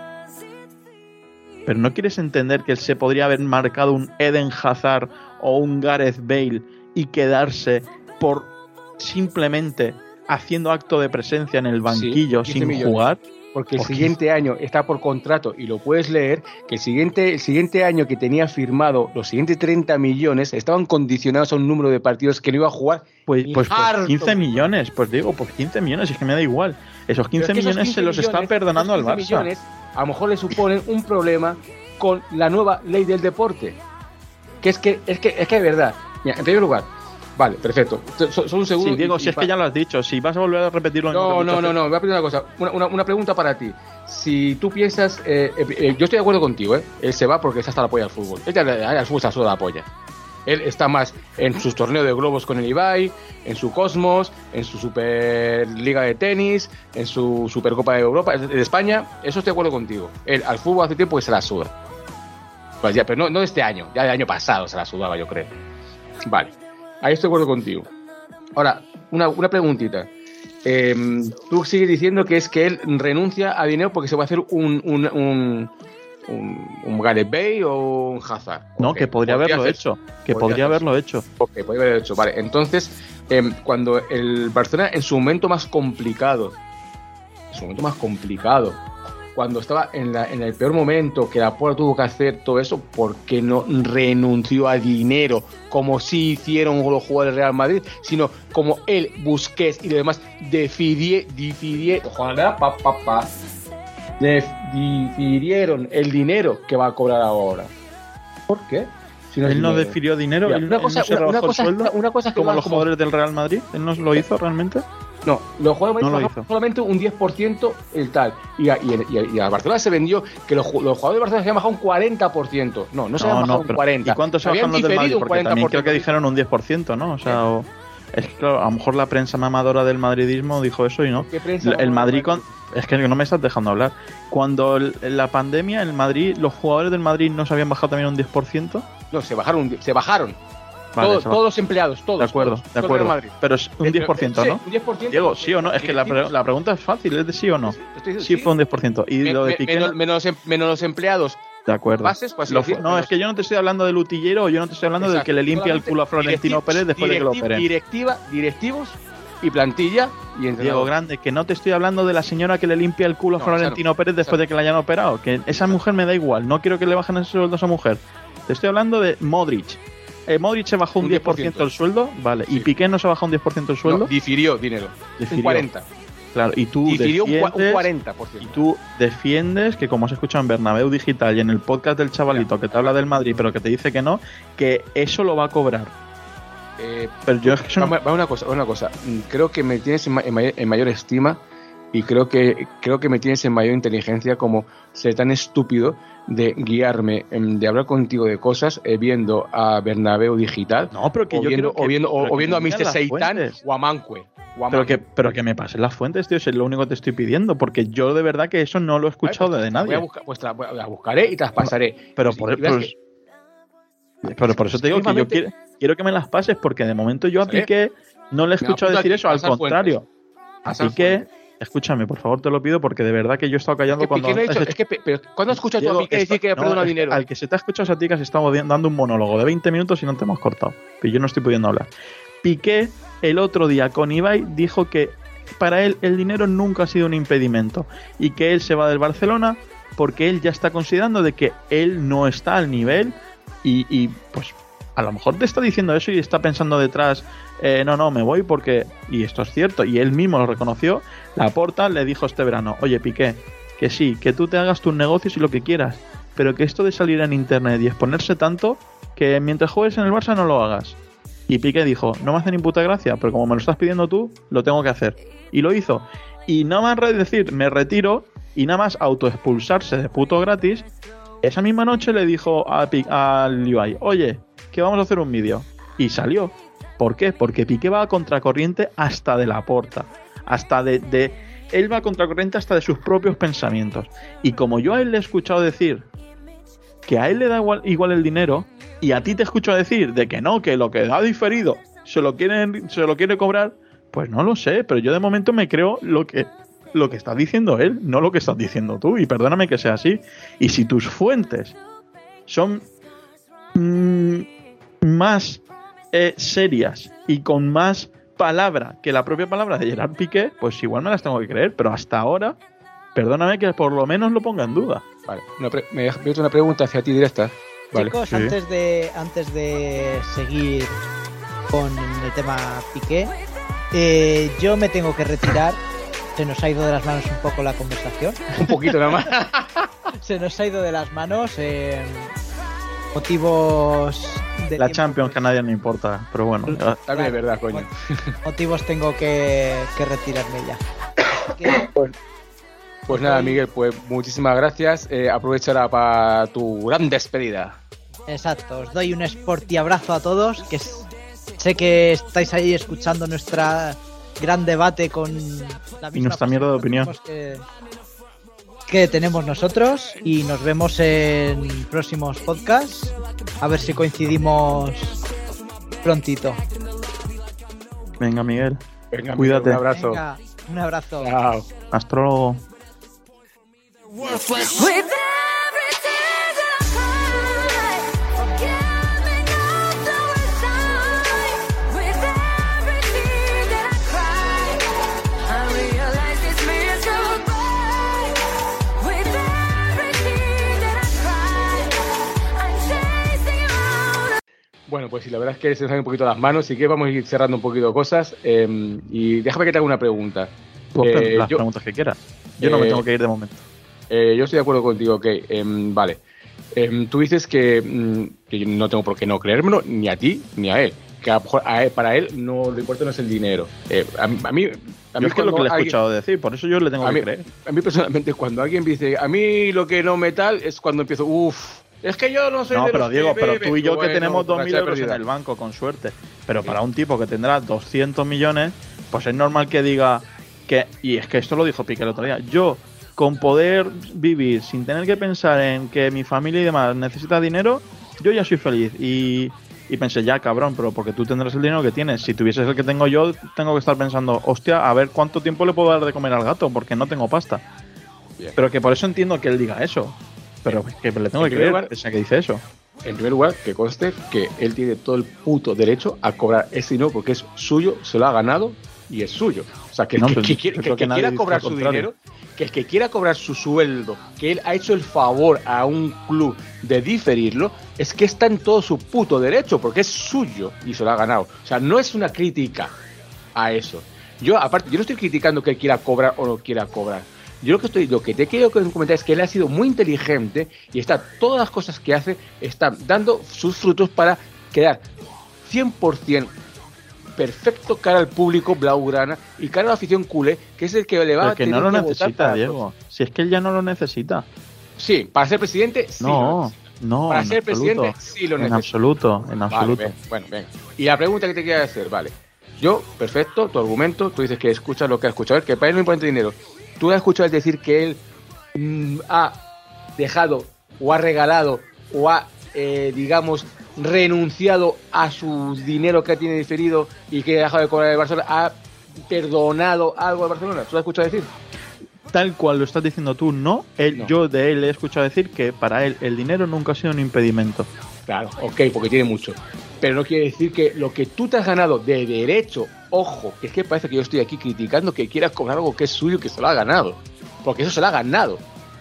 S3: Pero no quieres entender que se podría haber marcado un Eden Hazard o un Gareth Bale y quedarse por simplemente haciendo acto de presencia en el banquillo, sí, sin millones. Jugar.
S2: Porque el siguiente año está por contrato, y lo puedes leer, que el siguiente, el siguiente año que tenía firmado, los siguientes treinta millones estaban condicionados a un número de partidos que no iba a jugar.
S3: Pues, pues, pues quince millones, pues digo, pues quince millones, es que me da igual. Esos quince millones quince se los millones, está perdonando al Barça. Millones,
S2: a lo mejor le suponen un problema con la nueva ley del deporte. Que es que es que es que es verdad. Mira, en primer lugar, vale, perfecto. Solo un segundo.
S3: Sí, Diego, y, si y es pa- que ya lo has dicho, si vas a volver a repetirlo.
S2: No, no, no, no, voy a pedir una cosa, una, una, una pregunta para ti. Si tú piensas, eh, eh, yo estoy de acuerdo contigo, ¿eh? Él se va porque está hasta la polla al fútbol. Él ya al fútbol se la suda la polla. Él está más en sus torneos de globos con el Ibai, en su Cosmos, en su Superliga de tenis, en su Supercopa de Europa, de España. Eso estoy de acuerdo contigo. Él al fútbol hace tiempo que se la suda. Pues ya, pero no, no de este año, ya del año pasado se la sudaba, yo creo. Vale. Ahí estoy de acuerdo contigo. Ahora, una, una preguntita. Eh, tú sigues diciendo que es que él renuncia a dinero porque se va a hacer un un un, un, un Gareth Bale o un Hazard.
S3: No,
S2: okay.
S3: que podría haberlo
S2: hacer,
S3: hecho. Que podría haberlo hecho.
S2: Ok, podría haberlo hecho. Vale, entonces, eh, cuando el Barcelona en su momento más complicado, en su momento más complicado, cuando estaba en, la, en el peor momento, que la Porta tuvo que hacer todo eso, ¿por qué no renunció a dinero como sí hicieron los jugadores del Real Madrid? Sino como él, Busquets y los demás difidieron, ojalá, pa, pa, pa, difirieron el dinero que va a cobrar ahora. ¿Por qué? Si no
S3: él no difirió dinero,
S2: Mira,
S3: él,
S2: una
S3: él
S2: cosa,
S3: no se
S2: una,
S3: rebajó
S2: una cosa,
S3: el sueldo,
S2: una cosa que
S3: como los
S2: como...
S3: jugadores del Real Madrid. ¿Él no lo hizo realmente?
S2: No, los jugadores
S3: no
S2: bajaron solamente un diez por ciento el tal. Y a, y, a, y a Barcelona se vendió que los, los jugadores de Barcelona se habían bajado un cuarenta por ciento. No, no se
S3: no,
S2: habían bajado
S3: no,
S2: un
S3: pero,
S2: cuarenta por ciento.
S3: ¿Y cuánto se bajan los del Madrid? Porque también creo que dijeron un diez por ciento, ¿no? O sea, o, es que claro, a lo mejor la prensa mamadora del madridismo dijo eso y no.
S2: ¿Qué prensa
S3: el Madrid con... Es que no me estás dejando hablar. Cuando el, la pandemia, el Madrid, los jugadores del Madrid no se habían bajado también un diez por ciento.
S2: No, se bajaron, se bajaron.
S3: Vale,
S2: todos, todos los empleados, todos.
S3: De acuerdo,
S2: todos,
S3: de acuerdo.
S2: Madrid.
S3: Pero es un diez por ciento, ¿no?
S2: Un diez por ciento.
S3: Diego, ¿sí o no? Es que la, pre- la pregunta es fácil, es de sí o no. Sí, sí, fue un diez por ciento. Y me, lo de Piqué...
S2: Menos, menos, menos los empleados.
S3: De acuerdo.
S2: Bases, pues,
S3: lo,
S2: decir,
S3: no,
S2: menos...
S3: es que yo no te estoy hablando del utillero, yo no te estoy hablando Exacto. del que le limpia el culo a Florentino Pérez después de que lo opere.
S2: Directiva, directivos y plantilla y entrenador.
S3: Diego Grande, que no te estoy hablando de la señora que le limpia el culo a
S2: No,
S3: Florentino
S2: esa no,
S3: Pérez después
S2: esa no.
S3: de que la hayan operado. Que esa mujer me da igual, no quiero que le bajen el sueldo a esa mujer. Te estoy hablando de Modric. Eh, Modric se bajó un,
S2: Un
S3: diez por ciento el sueldo, vale.
S2: Sí.
S3: ¿Y Piqué no se bajó un diez por ciento el sueldo?
S2: No, difirió dinero.
S3: Difirió.
S2: Un cuarenta.
S3: Claro, y tú
S2: Difirió un, cua-
S3: defiendes,
S2: un cuarenta por
S3: y
S2: ciento.
S3: tú defiendes que, como has escuchado en Bernabéu Digital y en el podcast del chavalito que te habla del Madrid pero que te dice que no, que eso lo va a cobrar.
S2: Eh,
S3: Pero yo es que eso no-
S2: vamos, vamos a una cosa, vamos a una cosa. Mm, Creo que me tienes en, ma- en mayor, en mayor estima y creo que creo que me tienes en mayor inteligencia como ser tan estúpido de guiarme, em, de hablar contigo de cosas eh, viendo a Bernabéu Digital.
S3: No, pero que
S2: o
S3: yo
S2: viendo,
S3: quiero que-
S2: o viendo, o-
S3: pero
S2: o
S3: que
S2: viendo a
S3: me digan
S2: mister
S3: las
S2: Seitan
S3: fuentes.
S2: o a Manque. O a
S3: Pero
S2: Manque.
S3: que, pero que me pasen las fuentes, tío, es lo único que te estoy pidiendo, porque yo de verdad que eso no lo he escuchado
S2: Vale, pues
S3: de
S2: te las voy
S3: nadie.
S2: a buscar- pues te las voy a- las buscaré y te las pasaré.
S3: Pero
S2: Sí,
S3: por,
S2: y verás
S3: pues-
S2: que-
S3: pero por eso te digo que yo
S2: Últimamente-
S3: quiero, quiero que me las pases, porque de momento yo a
S2: ¿Sabes?
S3: Piqué no le he
S2: Me
S3: escuchado
S2: apunto
S3: decir
S2: aquí,
S3: eso, al
S2: pasar
S3: contrario. A
S2: Pasar
S3: Piqué,
S2: fuentes.
S3: escúchame, por favor, te lo pido, porque de verdad que yo he estado
S2: Es
S3: callando
S2: que
S3: cuando...
S2: Piqué no ha dicho-
S3: has
S2: es que, pe- pero ¿cuándo escuchas tú a
S3: Diego,
S2: Piqué decir
S3: esto-
S2: que
S3: no,
S2: perdona
S3: es que
S2: dinero?
S3: al que se te ha escuchado es a ti, que has estado dando un monólogo de veinte minutos y no te hemos cortado. Y yo no estoy pudiendo hablar. Piqué, el otro día con Ibai, dijo que para él el dinero nunca ha sido un impedimento y que él se va del Barcelona porque él ya está considerando de que él no está al nivel y, y, pues a lo mejor te está diciendo eso y está pensando detrás, eh, no, no, me voy porque, y esto es cierto, y él mismo lo reconoció. Laporta le dijo este verano, oye Piqué, que sí, que tú te hagas tus negocios y lo que quieras, pero que esto de salir en internet y exponerse tanto, que mientras juegues en el Barça no lo hagas. Y Piqué dijo, no me hace ni puta gracia, pero como me lo estás pidiendo tú, lo tengo que hacer. Y lo hizo. Y nada más re- decir, me retiro, y nada más autoexpulsarse de puto gratis, esa misma noche le dijo a Pi- al Ibai, oye, que vamos a hacer un vídeo. Y salió. ¿Por qué? Porque Piqué va a contracorriente hasta de Laporta. Hasta de, de... Él va a contracorriente hasta de sus propios pensamientos. Y como yo a él le he escuchado decir que a él le da igual, igual el dinero, y a ti te escucho decir de que no, que lo que da diferido se lo quieren, se lo quiere cobrar, pues no lo sé, pero yo de momento me creo lo que lo que está diciendo él, no lo que estás diciendo tú, y perdóname que sea así. Y si tus fuentes son mm, más eh, serias y con más palabra que la propia palabra de Gerard Piqué, pues igual me las tengo que creer, pero hasta ahora, perdóname que por lo menos lo ponga en duda.
S2: Vale, una pre- me me he hecho una pregunta hacia ti directa. Vale.
S6: Chicos,
S3: sí.
S6: antes de antes de seguir con el tema Piqué, eh, yo me tengo que retirar. Se nos ha ido de las manos un poco la conversación.
S2: Un poquito nada más.
S6: Se nos ha ido de las manos. Eh, motivos de
S3: La
S6: tiempo,
S3: Champions que a nadie le importa, pero bueno. ya-
S2: También es verdad, coño.
S6: motivos tengo que, que retirarme ya. Así que,
S2: Pues nada, Miguel, pues muchísimas gracias. Eh, aprovechará para tu gran despedida.
S6: exacto, os doy un sporty abrazo a todos. Que s- sé que estáis ahí escuchando nuestra gran debate con la misma
S3: nuestra mierda de
S6: pasión
S3: opinión.
S6: que, que tenemos nosotros, y nos vemos en próximos podcasts. A ver si coincidimos prontito.
S3: Venga, Miguel.
S2: Venga,
S3: Cuídate.
S2: Miguel, un abrazo.
S6: Venga, un abrazo.
S2: Chao.
S3: Astrólogo.
S7: With every tear that I cry, forgiving all the inside. With every tear that I cry, I realize this means goodbye. With every tear that I cry, I'm chasing you out.
S2: Bueno, pues sí, la verdad es que se nos salen un poquito las manos, así que vamos a ir cerrando un poquito cosas. eh, y déjame que te haga una pregunta.
S3: Pues
S2: Eh,
S3: las
S2: yo-
S3: preguntas que quieras. Yo no me
S2: eh,
S3: tengo que ir de momento.
S2: Eh, yo estoy de acuerdo contigo, ok. em, vale. Em, tú dices que, mm, que yo no tengo por qué no creérmelo, ni a ti ni a él. Que a lo mejor a él- para él no le importa no es el dinero. Eh, a, a mí, a mí
S3: Yo es que lo
S2: cuando
S3: que le he
S2: alguien-
S3: escuchado decir, por eso yo le tengo
S2: a
S3: que
S2: mí,
S3: creer.
S2: a mí personalmente, cuando alguien dice, a mí lo que no me tal, es cuando empiezo, uff, es que yo no soy
S3: No,
S2: de
S3: pero
S2: los
S3: Diego,
S2: que
S3: pero
S2: beben".
S3: tú y yo que
S2: Bueno,
S3: tenemos dos mil
S2: racha de
S3: euros en
S2: pérdida.
S3: el banco, con suerte. Pero para un tipo que tendrá doscientos millones, pues es normal que diga que... Y es que esto lo dijo Piqué el otro día. Yo, con poder vivir sin tener que pensar en que mi familia y demás necesita dinero, yo ya soy feliz. Y, y pensé, ya cabrón, pero porque tú tendrás el dinero que tienes. Si tuvieses el que tengo yo, tengo que estar pensando, hostia, a ver cuánto tiempo le puedo dar de comer al gato, porque no tengo pasta.
S2: Bien.
S3: Pero que por eso entiendo que él diga eso. Pero que le tengo
S2: En
S3: que
S2: primer
S3: creer,
S2: lugar-
S3: pese a que dice eso.
S2: En primer lugar, que conste que él tiene todo el puto derecho a cobrar ese dinero porque es suyo, se lo ha ganado
S8: y es suyo. O sea, que el
S3: No,
S8: que,
S3: pero
S8: que,
S3: yo
S8: quiere-
S3: creo
S8: que- que
S3: que nadie
S8: quiera
S3: dice
S8: cobrar
S3: lo
S8: su
S3: contrario.
S8: dinero, que el que quiera cobrar su sueldo, que él ha hecho el favor a un club de diferirlo, es que está en todo su puto derecho, porque es suyo y se lo ha ganado. O sea, no es una crítica a eso. Yo, aparte, yo no estoy criticando que él quiera cobrar o no quiera cobrar. Yo lo que estoy, lo que te quiero comentar es que él ha sido muy inteligente y está, todas las cosas que hace están dando sus frutos para quedar cien por ciento perfecto cara al público blaugrana y cara a la afición culé, que es el que le va
S3: Pero
S8: a
S3: que
S8: tener
S3: no lo
S8: que votar
S3: necesita,
S8: para
S3: Diego.
S8: todo.
S3: Si es que él ya no lo necesita.
S8: Sí, para ser presidente, sí. lo
S3: No,
S8: necesita.
S3: no,
S8: Para
S3: en
S8: ser
S3: absoluto.
S8: presidente, sí lo
S3: En
S8: necesita.
S3: absoluto, en
S8: Vale,
S3: absoluto.
S8: ven, bueno, venga. Y la pregunta que te quería hacer, vale. Yo, perfecto, tu argumento, tú dices que escuchas lo que has escuchado, que para él no importa el dinero. Tú has escuchado decir que él mm, ha dejado o ha regalado o ha, eh, digamos, renunciado a su dinero que tiene diferido y que ha dejado de cobrar el Barcelona, ha perdonado algo al Barcelona. ¿Tú lo has escuchado decir?
S3: Tal cual lo estás diciendo tú, no. Él,
S8: No.
S3: Yo de él he escuchado decir que para él el dinero nunca ha sido un impedimento.
S8: Claro, ok, porque tiene mucho. Pero no quiere decir que lo que tú te has ganado de derecho, ojo, que es que parece que yo estoy aquí criticando que quieras cobrar algo que es suyo, que se lo ha ganado. Porque eso se lo ha ganado.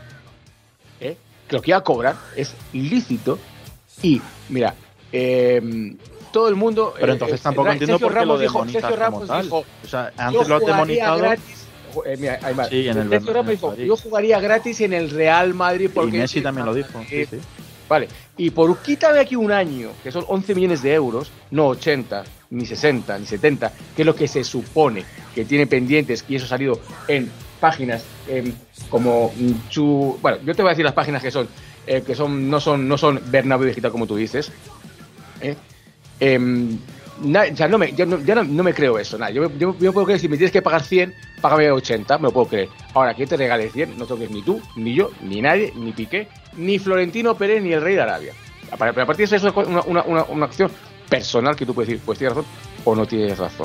S8: ¿Eh? Que lo quiera cobrar es ilícito. Y, mira, eh, todo el mundo...
S3: Pero
S8: eh,
S3: entonces
S8: eh,
S3: tampoco
S8: Ra-
S3: entiendo
S8: Sergio
S3: por qué lo
S8: Ramos dijo-
S3: demonizas
S8: Sergio
S3: como
S8: Ramos
S3: tal.
S8: dijo,
S3: O sea,
S8: yo
S3: antes lo has
S8: jugaría
S3: demonizado
S8: gratis- eh, mira, ahí va.
S3: Sí, en el
S8: Sergio
S3: Bernabéu,
S8: Ramos dijo,
S3: Madrid.
S8: yo jugaría gratis en el Real Madrid
S3: y
S8: porque...
S3: Messi también lo dijo. Sí,
S8: Eh,
S3: sí.
S8: Vale, y por quítame aquí un año, que son once millones de euros, no ochenta, ni sesenta, ni setenta, que es lo que se supone que tiene pendientes, y eso ha salido en páginas em, como mm, chu, bueno, yo te voy a decir las páginas que son, eh, que son no son no son Bernabéu Digital como tú dices. ¿eh? Em, na- ya no me, ya no, ya no, no me creo eso, nada. Yo, yo, yo puedo creer, si me tienes que pagar cien, págame ochenta, me lo puedo creer. Ahora, que te regales cien, no toques ni tú, ni yo, ni nadie, ni Piqué, ni Florentino Pérez, ni el rey de Arabia. Pero a partir de eso es una, una, una, una acción personal que tú puedes decir, pues tienes razón o no tienes razón.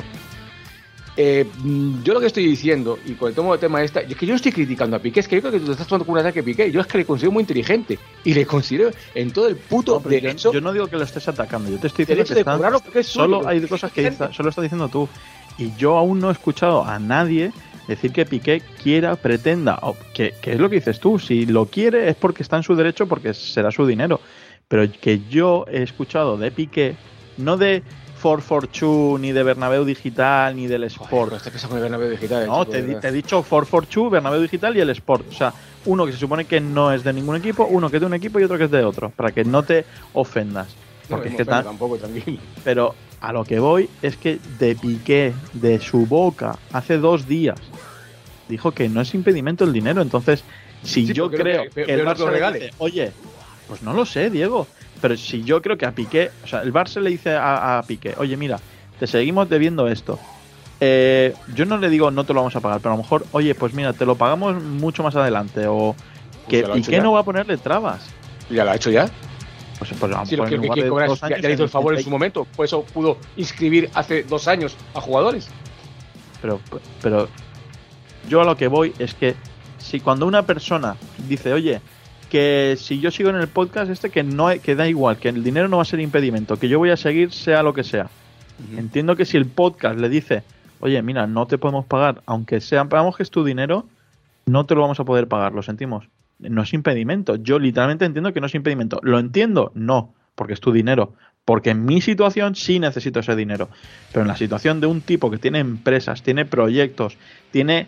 S8: Eh, yo lo que estoy diciendo, y con el tomo de tema esta, es que yo no estoy criticando a Piqué, es que yo creo que tú te estás tomando con un ataque a Piqué. Yo es que le considero muy inteligente y le considero en todo el puto
S3: No, pero yo-
S8: derecho.
S3: yo, no digo que lo estés atacando, yo te estoy diciendo
S8: derecho
S3: que
S8: de
S3: están-
S8: cobrarlo porque es suyo.
S3: solo hay cosas que dice- solo estás diciendo tú. Y yo aún no he escuchado a nadie decir que Piqué quiera, pretenda, o que, que es lo que dices tú. Si lo quiere es porque está en su derecho, porque será su dinero. Pero que yo he escuchado de Piqué, no de cuatro cuatro dos, ni de Bernabéu Digital, ni del Sport.
S8: Joder, este pesa con el Bernabéu Digital.
S3: No,
S8: chico,
S3: te,
S8: de
S3: di-
S8: verdad.
S3: te he dicho cuatro cuatro dos, Bernabéu Digital y el Sport. O sea, uno que se supone que no es de ningún equipo, uno que es de un equipo y otro que es de otro, para que no te ofendas.
S8: No,
S3: Porque
S8: no
S3: es que
S8: me ofendo
S3: tan-
S8: tampoco, tranquilo.
S3: Pero a lo que voy es que de Piqué, de su boca, hace dos días, dijo que no es impedimento el dinero. Entonces, si
S8: Sí,
S3: yo
S8: pero que
S3: creo
S8: no-
S3: que,
S8: pero-
S3: el
S8: pero no te lo
S3: Barça le
S8: regale.
S3: dice, oye, pues no lo sé, Diego, pero si yo creo que a Piqué, o sea, el Barça le dice a, a Piqué, oye, mira, te seguimos debiendo esto. Eh, yo no le digo no te lo vamos a pagar, pero a lo mejor, oye, pues mira, te lo pagamos mucho más adelante. O que
S8: ya lo ha hecho
S3: Piqué
S8: ya.
S3: no va a ponerle trabas.
S8: ¿Ya lo ha hecho ya?
S3: Pues, pues a lo
S8: Si lo
S3: mejor
S8: que
S3: en
S8: que
S3: lugar
S8: quiere
S3: de
S8: cobrar
S3: dos
S8: es- ya,
S3: años
S8: ya le hizo el
S3: en-
S8: favor en
S3: en-
S8: su momento, por eso pudo inscribir hace dos años a jugadores.
S3: Pero, pero yo a lo que voy es que si cuando una persona dice, oye, que si yo sigo en el podcast este, que no hay- que da igual, que el dinero no va a ser impedimento, que yo voy a seguir sea lo que sea. Entiendo que si el podcast le dice, oye, mira, no te podemos pagar, aunque sepamos que es tu dinero, no te lo vamos a poder pagar, lo sentimos. No es impedimento. Yo literalmente entiendo que no es impedimento. ¿Lo entiendo? No, porque es tu dinero. Porque en mi situación sí necesito ese dinero. Pero en la situación de un tipo que tiene empresas, tiene proyectos, tiene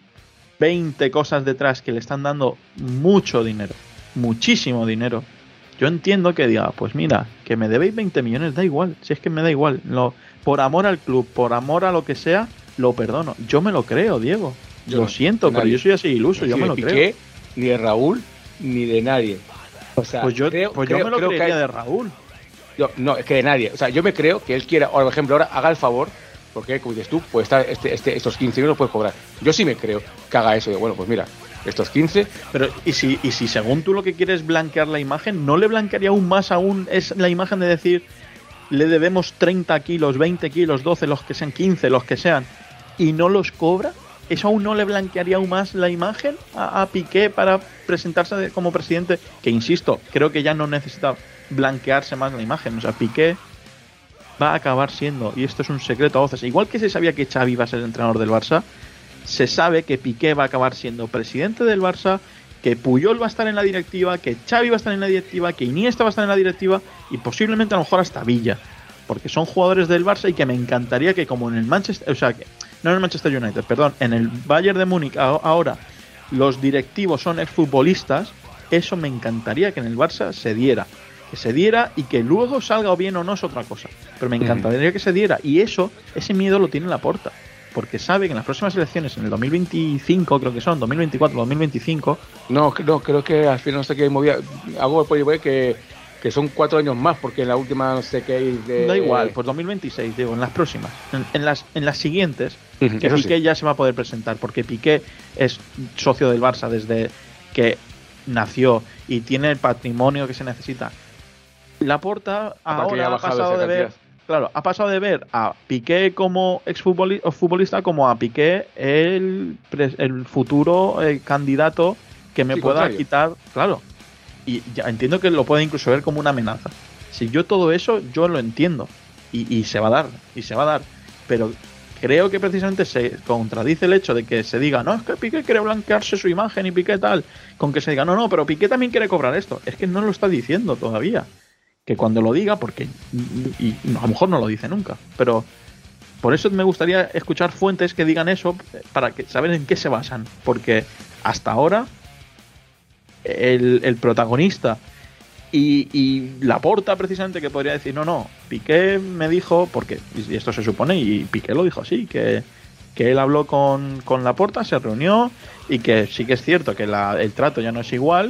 S3: veinte cosas detrás que le están dando mucho dinero, muchísimo dinero, yo entiendo que diga, pues mira, que me debéis veinte millones, da igual, si es que me da igual. Lo, por amor al club, por amor a lo que sea, lo perdono. Yo me lo creo, Diego.
S8: Yo
S3: lo
S8: no,
S3: siento, pero
S8: nadie.
S3: yo soy así iluso, yo
S8: Ni
S3: me
S8: de
S3: lo
S8: Piqué,
S3: creo.
S8: ni de Raúl, ni de nadie. O sea,
S3: Pues yo,
S8: creo,
S3: pues yo
S8: creo-
S3: me lo
S8: creo que
S3: creería
S8: hay-
S3: de Raúl.
S8: Yo- no, es que de nadie. O sea, yo me creo que él quiera, por ejemplo, ahora haga el favor, porque como dices tú, pues está este, este, estos quince euros los puedes cobrar. Yo sí me creo que haga eso de, bueno, pues mira, estos quince,
S3: Pero, ¿y si, y si según tú lo que quieres es blanquear la imagen, ¿no le blanquearía aún más aún es la imagen de decir, le debemos treinta kilos, veinte kilos, doce, los que sean, quince, los que sean, y no los cobra? ¿Eso aún no le blanquearía aún más la imagen a, a Piqué para presentarse de- como presidente? Que insisto, creo que ya no necesita blanquearse más la imagen. O sea, Piqué va a acabar siendo, y esto es un secreto a voces, igual que se sabía que Xavi iba a ser el entrenador del Barça, se sabe que Piqué va a acabar siendo presidente del Barça, que Puyol va a estar en la directiva, que Xavi va a estar en la directiva, que Iniesta va a estar en la directiva y posiblemente a lo mejor hasta Villa, porque son jugadores del Barça y que me encantaría que como en el Manchester, o sea, que, no en el Manchester United, perdón, en el Bayern de Múnich ahora los directivos son exfutbolistas, eso me encantaría que en el Barça se diera. Que se diera y que luego salga o bien o no es otra cosa. Pero me encantaría que se diera. Y eso, ese miedo lo tiene Laporta. Porque sabe que en las próximas elecciones, en el dos mil veinticinco, creo que son, dos mil veinticuatro, dos mil veinticinco.
S2: No, no creo que al final no sé qué movía. Hago por que, que son cuatro años más, porque en la última no sé qué. De...
S3: Da igual, pues dos mil veintiséis, digo, en las próximas. En, en, las, en las siguientes, uh-huh, que Piqué sí. ya se va a poder presentar. Porque Piqué es socio del Barça desde que nació y tiene el patrimonio que se necesita. Laporta ahora ha pasado de ver, claro, ha pasado de ver a Piqué como exfutbolista como a Piqué el, el futuro eh, candidato que me sí, pueda contrario. quitar, claro. Y ya entiendo que lo puede incluso ver como una amenaza. Si yo todo eso, yo lo entiendo. Y, y se va a dar, y se va a dar. Pero creo que precisamente se contradice el hecho de que se diga, no, es que Piqué quiere blanquearse su imagen y Piqué tal, con que se diga, no, no, pero Piqué también quiere cobrar esto. Es que no lo está diciendo todavía. Que cuando lo diga, porque y, y a lo mejor no lo dice nunca, pero por eso me gustaría escuchar fuentes que digan eso para que saber en qué se basan, porque hasta ahora el, el protagonista y, y Laporta precisamente que podría decir, no, no, Piqué me dijo, porque y esto se supone, y Piqué lo dijo así, que, que él habló con, con Laporta, se reunió y que sí que es cierto que la, el trato ya no es igual,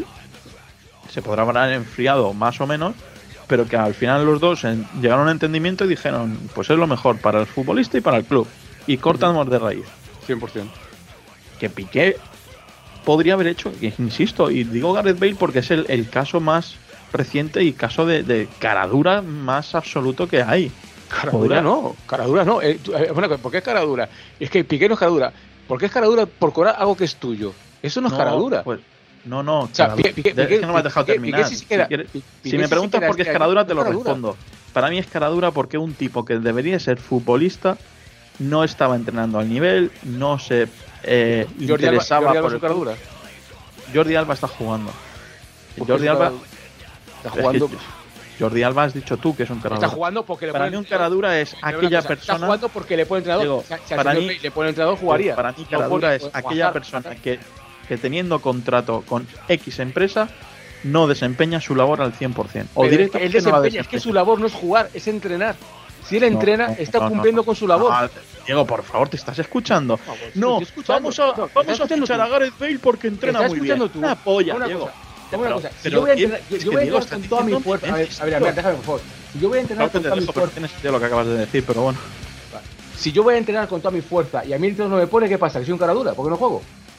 S3: se podrá haber enfriado más o menos, pero que al final los dos en, llegaron a un entendimiento y dijeron, pues es lo mejor para el futbolista y para el club. Y cortamos de raíz.
S2: cien por ciento.
S3: Que Piqué podría haber hecho, insisto, y digo Gareth Bale porque es el, el caso más reciente y caso de, de caradura más absoluto que hay.
S2: Caradura no, caradura no. Eh, eh, bueno, ¿por qué es caradura? Es que Piqué no es caradura. ¿Por qué es caradura? Por cobrar algo que es tuyo. Eso no es no, caradura.
S3: Pues, No, no,
S2: o sea, Piqué, Piqué,
S3: es que no me has dejado
S2: Piqué,
S3: terminar.
S2: Piqué, si, queda,
S3: si, quieres,
S2: Piqué,
S3: si me preguntas
S2: si
S3: por qué es caradura, te lo
S2: caradura.
S3: respondo. Para mí es caradura porque un tipo que debería ser futbolista no estaba entrenando al nivel, no se eh,
S2: Jordi
S3: interesaba
S2: Alba, Jordi Alba
S3: por el
S2: caradura.
S3: Jordi Alba está jugando. Jordi Alba
S2: está jugando.
S3: Es que Jordi Alba has dicho tú que es un caradura.
S2: Está jugando porque le
S3: para mí un caradura es aquella
S2: cosa,
S3: persona.
S2: Está jugando porque le pone entrenador.
S3: Digo,
S2: si, si
S3: para mí
S2: le pone entrenador jugaría.
S3: Para mí caradura
S2: no,
S3: es aquella persona que que teniendo contrato con X empresa no desempeña su labor al cien por ciento. O directamente
S2: él desempeña, no es que su labor no es jugar, es entrenar. Si él entrena, no, no, está no, cumpliendo no, con su labor.
S3: No, Diego, por favor, ¿te estás escuchando? No, pues, no vamos a, no, vamos a escuchar a Gareth Bale porque entrena muy bien.
S2: Tú?
S3: Una polla,
S2: una
S3: Diego.
S2: Cosa, una cosa. Si yo voy a entrenar, yo, yo voy a entrenar con toda mi fuerza. A ver, a ver, a ver, déjame, por favor. Si yo voy a entrenar con toda mi fuerza.
S3: Tienes sentido lo que acabas de decir, pero bueno.
S2: Si yo voy a entrenar con toda mi fuerza y a mí el entrenador no me pone, ¿qué pasa? ¿Que soy un cara dura? ¿Por qué no juego?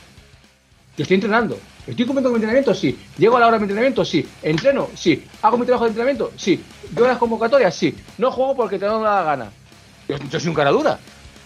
S2: Yo estoy entrenando. ¿Estoy cumpliendo con mi entrenamiento? Sí. ¿Llego a la hora de mi entrenamiento? Sí. ¿Entreno? Sí. ¿Hago mi trabajo de entrenamiento? Sí. ¿Yo en las convocatorias? Sí. No juego porque te da la gana. Yo, yo soy un cara dura.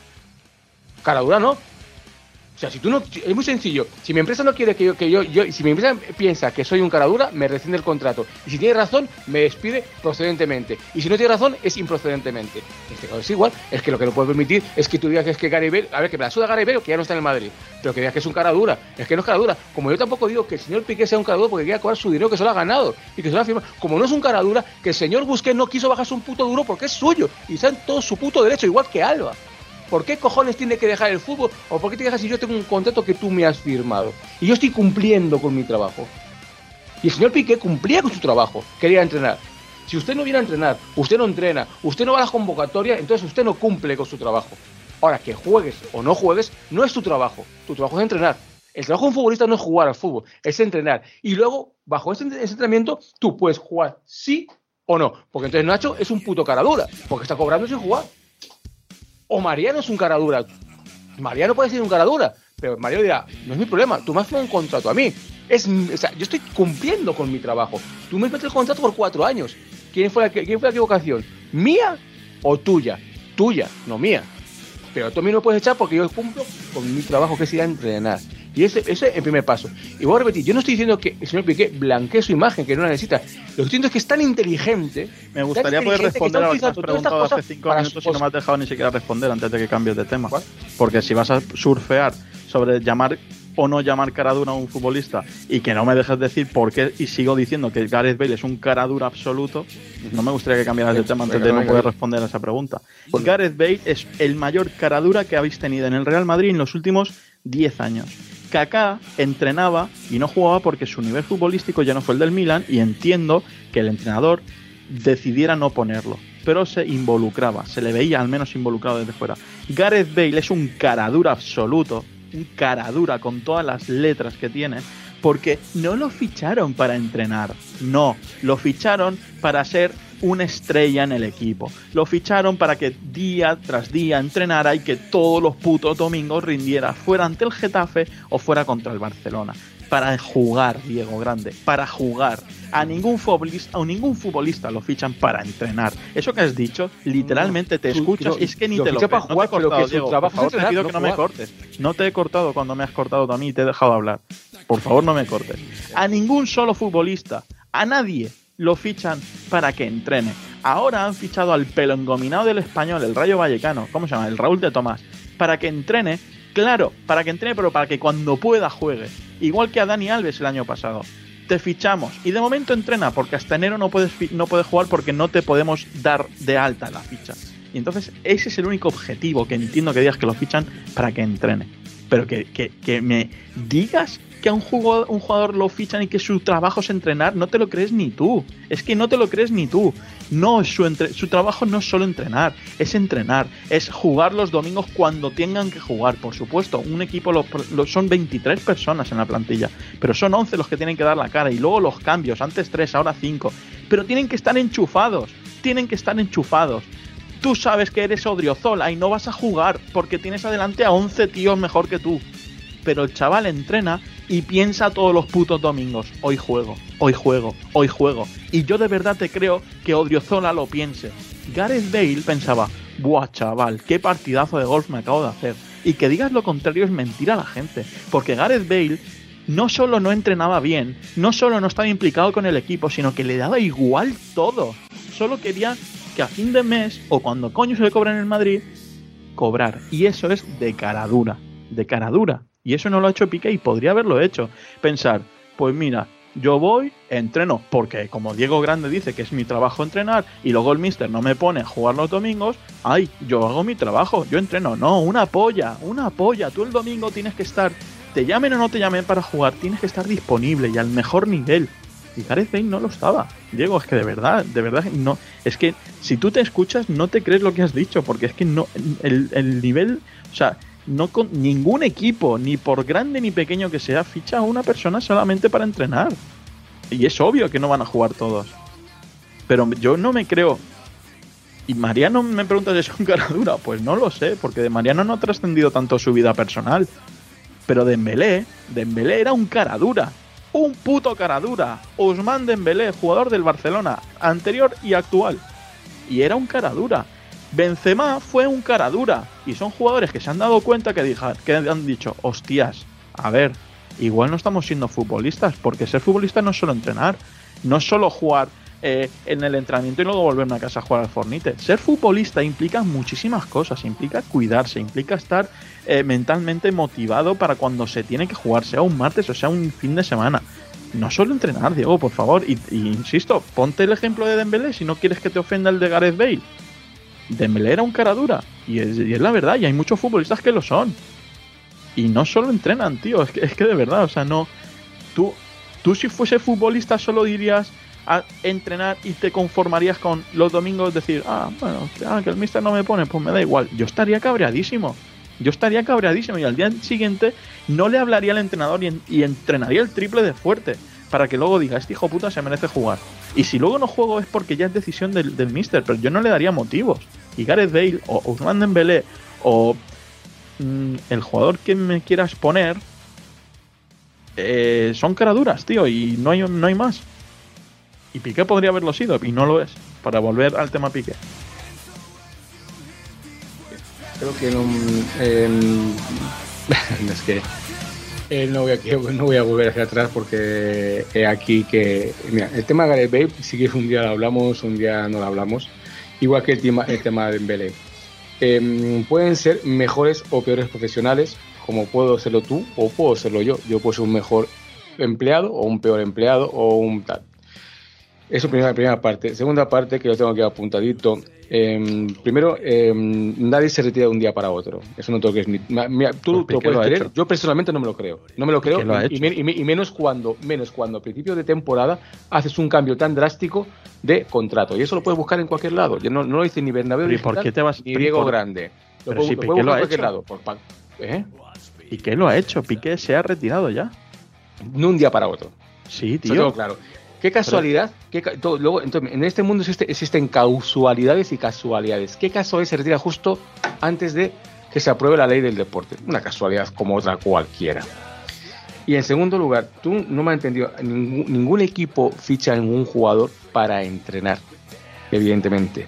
S2: Cara dura no. O sea, si tú no... Es muy sencillo. Si mi empresa no quiere que yo... Que yo, yo si mi empresa piensa que soy un cara dura, me rescinde el contrato. Y si tiene razón, me despide procedentemente. Y si no tiene razón, es improcedentemente. Este caso es igual. Es que lo que no puedo permitir es que tú digas que es que Gareth Bale... A ver, que me la suda Gareth Bale, que ya no está en el Madrid. Pero que digas que es un cara dura. Es que no es cara dura. Como yo tampoco digo que el señor Piqué sea un cara dura porque quiera cobrar su dinero que se lo ha ganado. Y que se lo ha firmado. Como no es un cara dura, que el señor Busquets no quiso bajarse un puto duro porque es suyo. Y está en todo su puto derecho, igual que Alba. ¿Por qué cojones tiene que dejar el fútbol? ¿O por qué te dejas si yo tengo un contrato que tú me has firmado? Y yo estoy cumpliendo con mi trabajo. Y el señor Piqué cumplía con su trabajo. Quería entrenar. Si usted no viene a entrenar, usted no entrena, usted no va a las convocatorias, entonces usted no cumple con su trabajo. Ahora, que juegues o no juegues, no es tu trabajo. Tu trabajo es entrenar. El trabajo de un futbolista no es jugar al fútbol, es entrenar. Y luego, bajo ese, ese entrenamiento, tú puedes jugar sí o no. Porque entonces Nacho es un puto cara dura, porque está cobrando sin jugar. O Mariano es un cara dura. Mariano puede ser un cara dura, pero Mariano dirá, no es mi problema, tú me has firmado un contrato a mí. Es, o sea, yo estoy cumpliendo con mi trabajo. Tú me metes el contrato por cuatro años. ¿Quién fue la, quién fue la equivocación? ¿Mía o tuya? Tuya, no mía. Pero tú a mí no puedes echar porque yo cumplo con mi trabajo, que es ir a entrenar. Y ese, ese es el primer paso. Y voy a repetir, yo no estoy diciendo que el señor Piqué blanquee su imagen, que no la necesita. Lo que estoy diciendo es que es tan inteligente.
S3: Me gustaría poder responder a lo que has preguntado hace cinco minutos y no me has dejado ni siquiera responder antes de que cambies de tema.
S2: ¿Cuál?
S3: Porque si vas a surfear sobre llamar o no llamar cara dura a un futbolista y que no me dejes decir por qué y sigo diciendo que Gareth Bale es un cara dura absoluto, no me gustaría que cambiaras de tema antes de no poder responder a esa pregunta. Bueno. Gareth Bale es el mayor cara dura que habéis tenido en el Real Madrid en los últimos diez años. Kaká entrenaba y no jugaba porque su nivel futbolístico ya no fue el del Milan, y entiendo que el entrenador decidiera no ponerlo, pero se involucraba, se le veía al menos involucrado desde fuera. Gareth Bale es un cara dura absoluto, un cara dura con todas las letras que tiene, porque no lo ficharon para entrenar, no, lo ficharon para ser una estrella en el equipo, lo ficharon para que día tras día entrenara y que todos los putos domingos rindiera, fuera ante el Getafe o fuera contra el Barcelona, para jugar, Diego Grande, para jugar. A ningún futbolista, a ningún futbolista lo fichan para entrenar. Eso que has dicho, literalmente te escuchas, es que ni te lo crees. No te he cortado, Diego, por favor, te pido que no me cortes. No te he cortado cuando me has cortado tú a mí y te he dejado hablar. Por favor, no me cortes. A ningún solo futbolista, a nadie lo fichan para que entrene. Ahora han fichado al pelo engominado del Español, el Rayo Vallecano, ¿cómo se llama? El Raúl de Tomás, para que entrene, claro, para que entrene, pero para que cuando pueda juegue. Igual que a Dani Alves el año pasado. Te fichamos y de momento entrena porque hasta enero no puedes, no puedes jugar porque no te podemos dar de alta la ficha. Y entonces ese es el único objetivo que entiendo que digas que lo fichan para que entrene. Pero que, que, que me digas que a un jugador, un jugador lo fichan y que su trabajo es entrenar, no te lo crees ni tú. Es que no te lo crees ni tú. No, su, entre, su trabajo no es solo entrenar, es entrenar, es jugar los domingos cuando tengan que jugar. Por supuesto, un equipo lo, lo, son veintitrés personas en la plantilla, pero son once los que tienen que dar la cara, y luego los cambios, antes tres, ahora cinco. Pero tienen que estar enchufados, tienen que estar enchufados. Tú sabes que eres Odriozola y no vas a jugar porque tienes adelante a once tíos mejor que tú. Pero el chaval entrena y piensa todos los putos domingos: hoy juego, hoy juego, hoy juego. Y yo de verdad te creo que Odriozola lo piense. Gareth Bale pensaba: buah, chaval, qué partidazo de golf me acabo de hacer. Y que digas lo contrario es mentir a la gente, porque Gareth Bale no solo no entrenaba bien, no solo no estaba implicado con el equipo, sino que le daba igual todo. Solo quería que a fin de mes, o cuando coño se le cobra en el Madrid, cobrar. Y eso es de cara dura, de cara dura. Y eso no lo ha hecho Piqué y podría haberlo hecho. Pensar, pues mira, yo voy, entreno, porque como Diego Grande dice que es mi trabajo entrenar, y luego el míster no me pone a jugar los domingos, ay, yo hago mi trabajo, yo entreno. No, una polla, una polla. Tú el domingo tienes que estar, te llamen o no te llamen para jugar, tienes que estar disponible y al mejor nivel. Y Gareth Bale no lo estaba. Diego, es que de verdad, de verdad, no. Es que si tú te escuchas, no te crees lo que has dicho, porque es que no, el, el nivel, o sea, no con ningún equipo, ni por grande ni pequeño que sea, ficha a una persona solamente para entrenar. Y es obvio que no van a jugar todos. Pero yo no me creo. Y Mariano me pregunta si es un cara dura. Pues no lo sé, porque de Mariano no ha trascendido tanto su vida personal. Pero Dembélé, Dembélé era un cara dura. Un puto cara dura. Ousmane Dembélé, jugador del Barcelona, anterior y actual. Y era un cara dura. Benzema fue un cara dura. Y son jugadores que se han dado cuenta que, dija, que han dicho, hostias, a ver, igual no estamos siendo futbolistas, porque ser futbolista no es solo entrenar, no es solo jugar eh, en el entrenamiento y luego volverme a casa a jugar al Fornite. Ser futbolista implica muchísimas cosas, implica cuidarse, implica estar eh, mentalmente motivado para cuando se tiene que jugar, sea un martes o sea un fin de semana. No solo entrenar, Diego, por favor. Y, y insisto, ponte el ejemplo de Dembélé si no quieres que te ofenda el de Gareth Bale. Dembélé era un cara dura, y es, y es la verdad, y hay muchos futbolistas que lo son. Y no solo entrenan, tío, es que, es que de verdad, o sea, no. Tú, tú si fuese futbolista solo dirías a entrenar y te conformarías con los domingos decir, ah, bueno, ah, que el míster no me pone, pues me da igual. Yo estaría cabreadísimo, yo estaría cabreadísimo, y al día siguiente no le hablaría al entrenador y, y entrenaría el triple de fuerte, para que luego diga, este hijo puta se merece jugar. Y si luego no juego es porque ya es decisión del, del míster, pero yo no le daría motivos. Y Gareth Bale o Ousmane Dembélé o mmm, el jugador que me quieras poner eh, son caraduras, tío, y no hay, no hay más. Y Piqué podría haberlo sido, y no lo es. Para volver al tema Piqué.
S2: Creo que no... Eh, es que... Eh, no, voy a, no voy a volver hacia atrás porque he aquí que... Mira, el tema de Gareth Bale, sí que un día lo hablamos, un día no lo hablamos. Igual que el tema, el tema de Dembélé. Eh, pueden ser mejores o peores profesionales, como puedo serlo tú o puedo serlo yo. Yo puedo ser un mejor empleado o un peor empleado o un tal. Eso es primera, primera parte. Segunda parte, que lo tengo aquí apuntadito. Eh, primero, eh, nadie se retira de un día para otro. Eso no tengo que es ni. Mira, tú
S3: Pues
S2: te lo puedes
S3: lo ha
S2: creer.
S3: hecho.
S2: Yo personalmente no me lo creo. No me lo creo.
S3: lo ha
S2: Y,
S3: hecho.
S2: y, y, y menos cuando, menos cuando a principio de temporada haces un cambio tan drástico de contrato. Y eso lo puedes buscar en cualquier lado. Yo no, no lo dice ni Bernabéu
S3: Pero ¿y
S2: Digital,
S3: por qué te vas-
S2: ni
S3: pero
S2: Diego
S3: por-
S2: Grande. Lo
S3: pero
S2: puedo,
S3: si
S2: lo
S3: Piqué
S2: puedo
S3: lo
S2: buscar
S3: ha
S2: en cualquier
S3: hecho.
S2: lado. Por pa- ¿Eh?
S3: Piqué lo ha hecho. Piqué se ha retirado ya.
S2: No un día para otro.
S3: Sí,
S2: Eso
S3: tío.
S2: tengo claro. Qué casualidad. Qué ca- todo- luego, entonces, en este mundo existe- existen causalidades y casualidades. ¿Qué casualidad se retira justo antes de que se apruebe la ley del deporte? Una casualidad como otra cualquiera. Y en segundo lugar, tú no me has entendido. Ningún, ningún equipo ficha a ningún jugador para entrenar, evidentemente.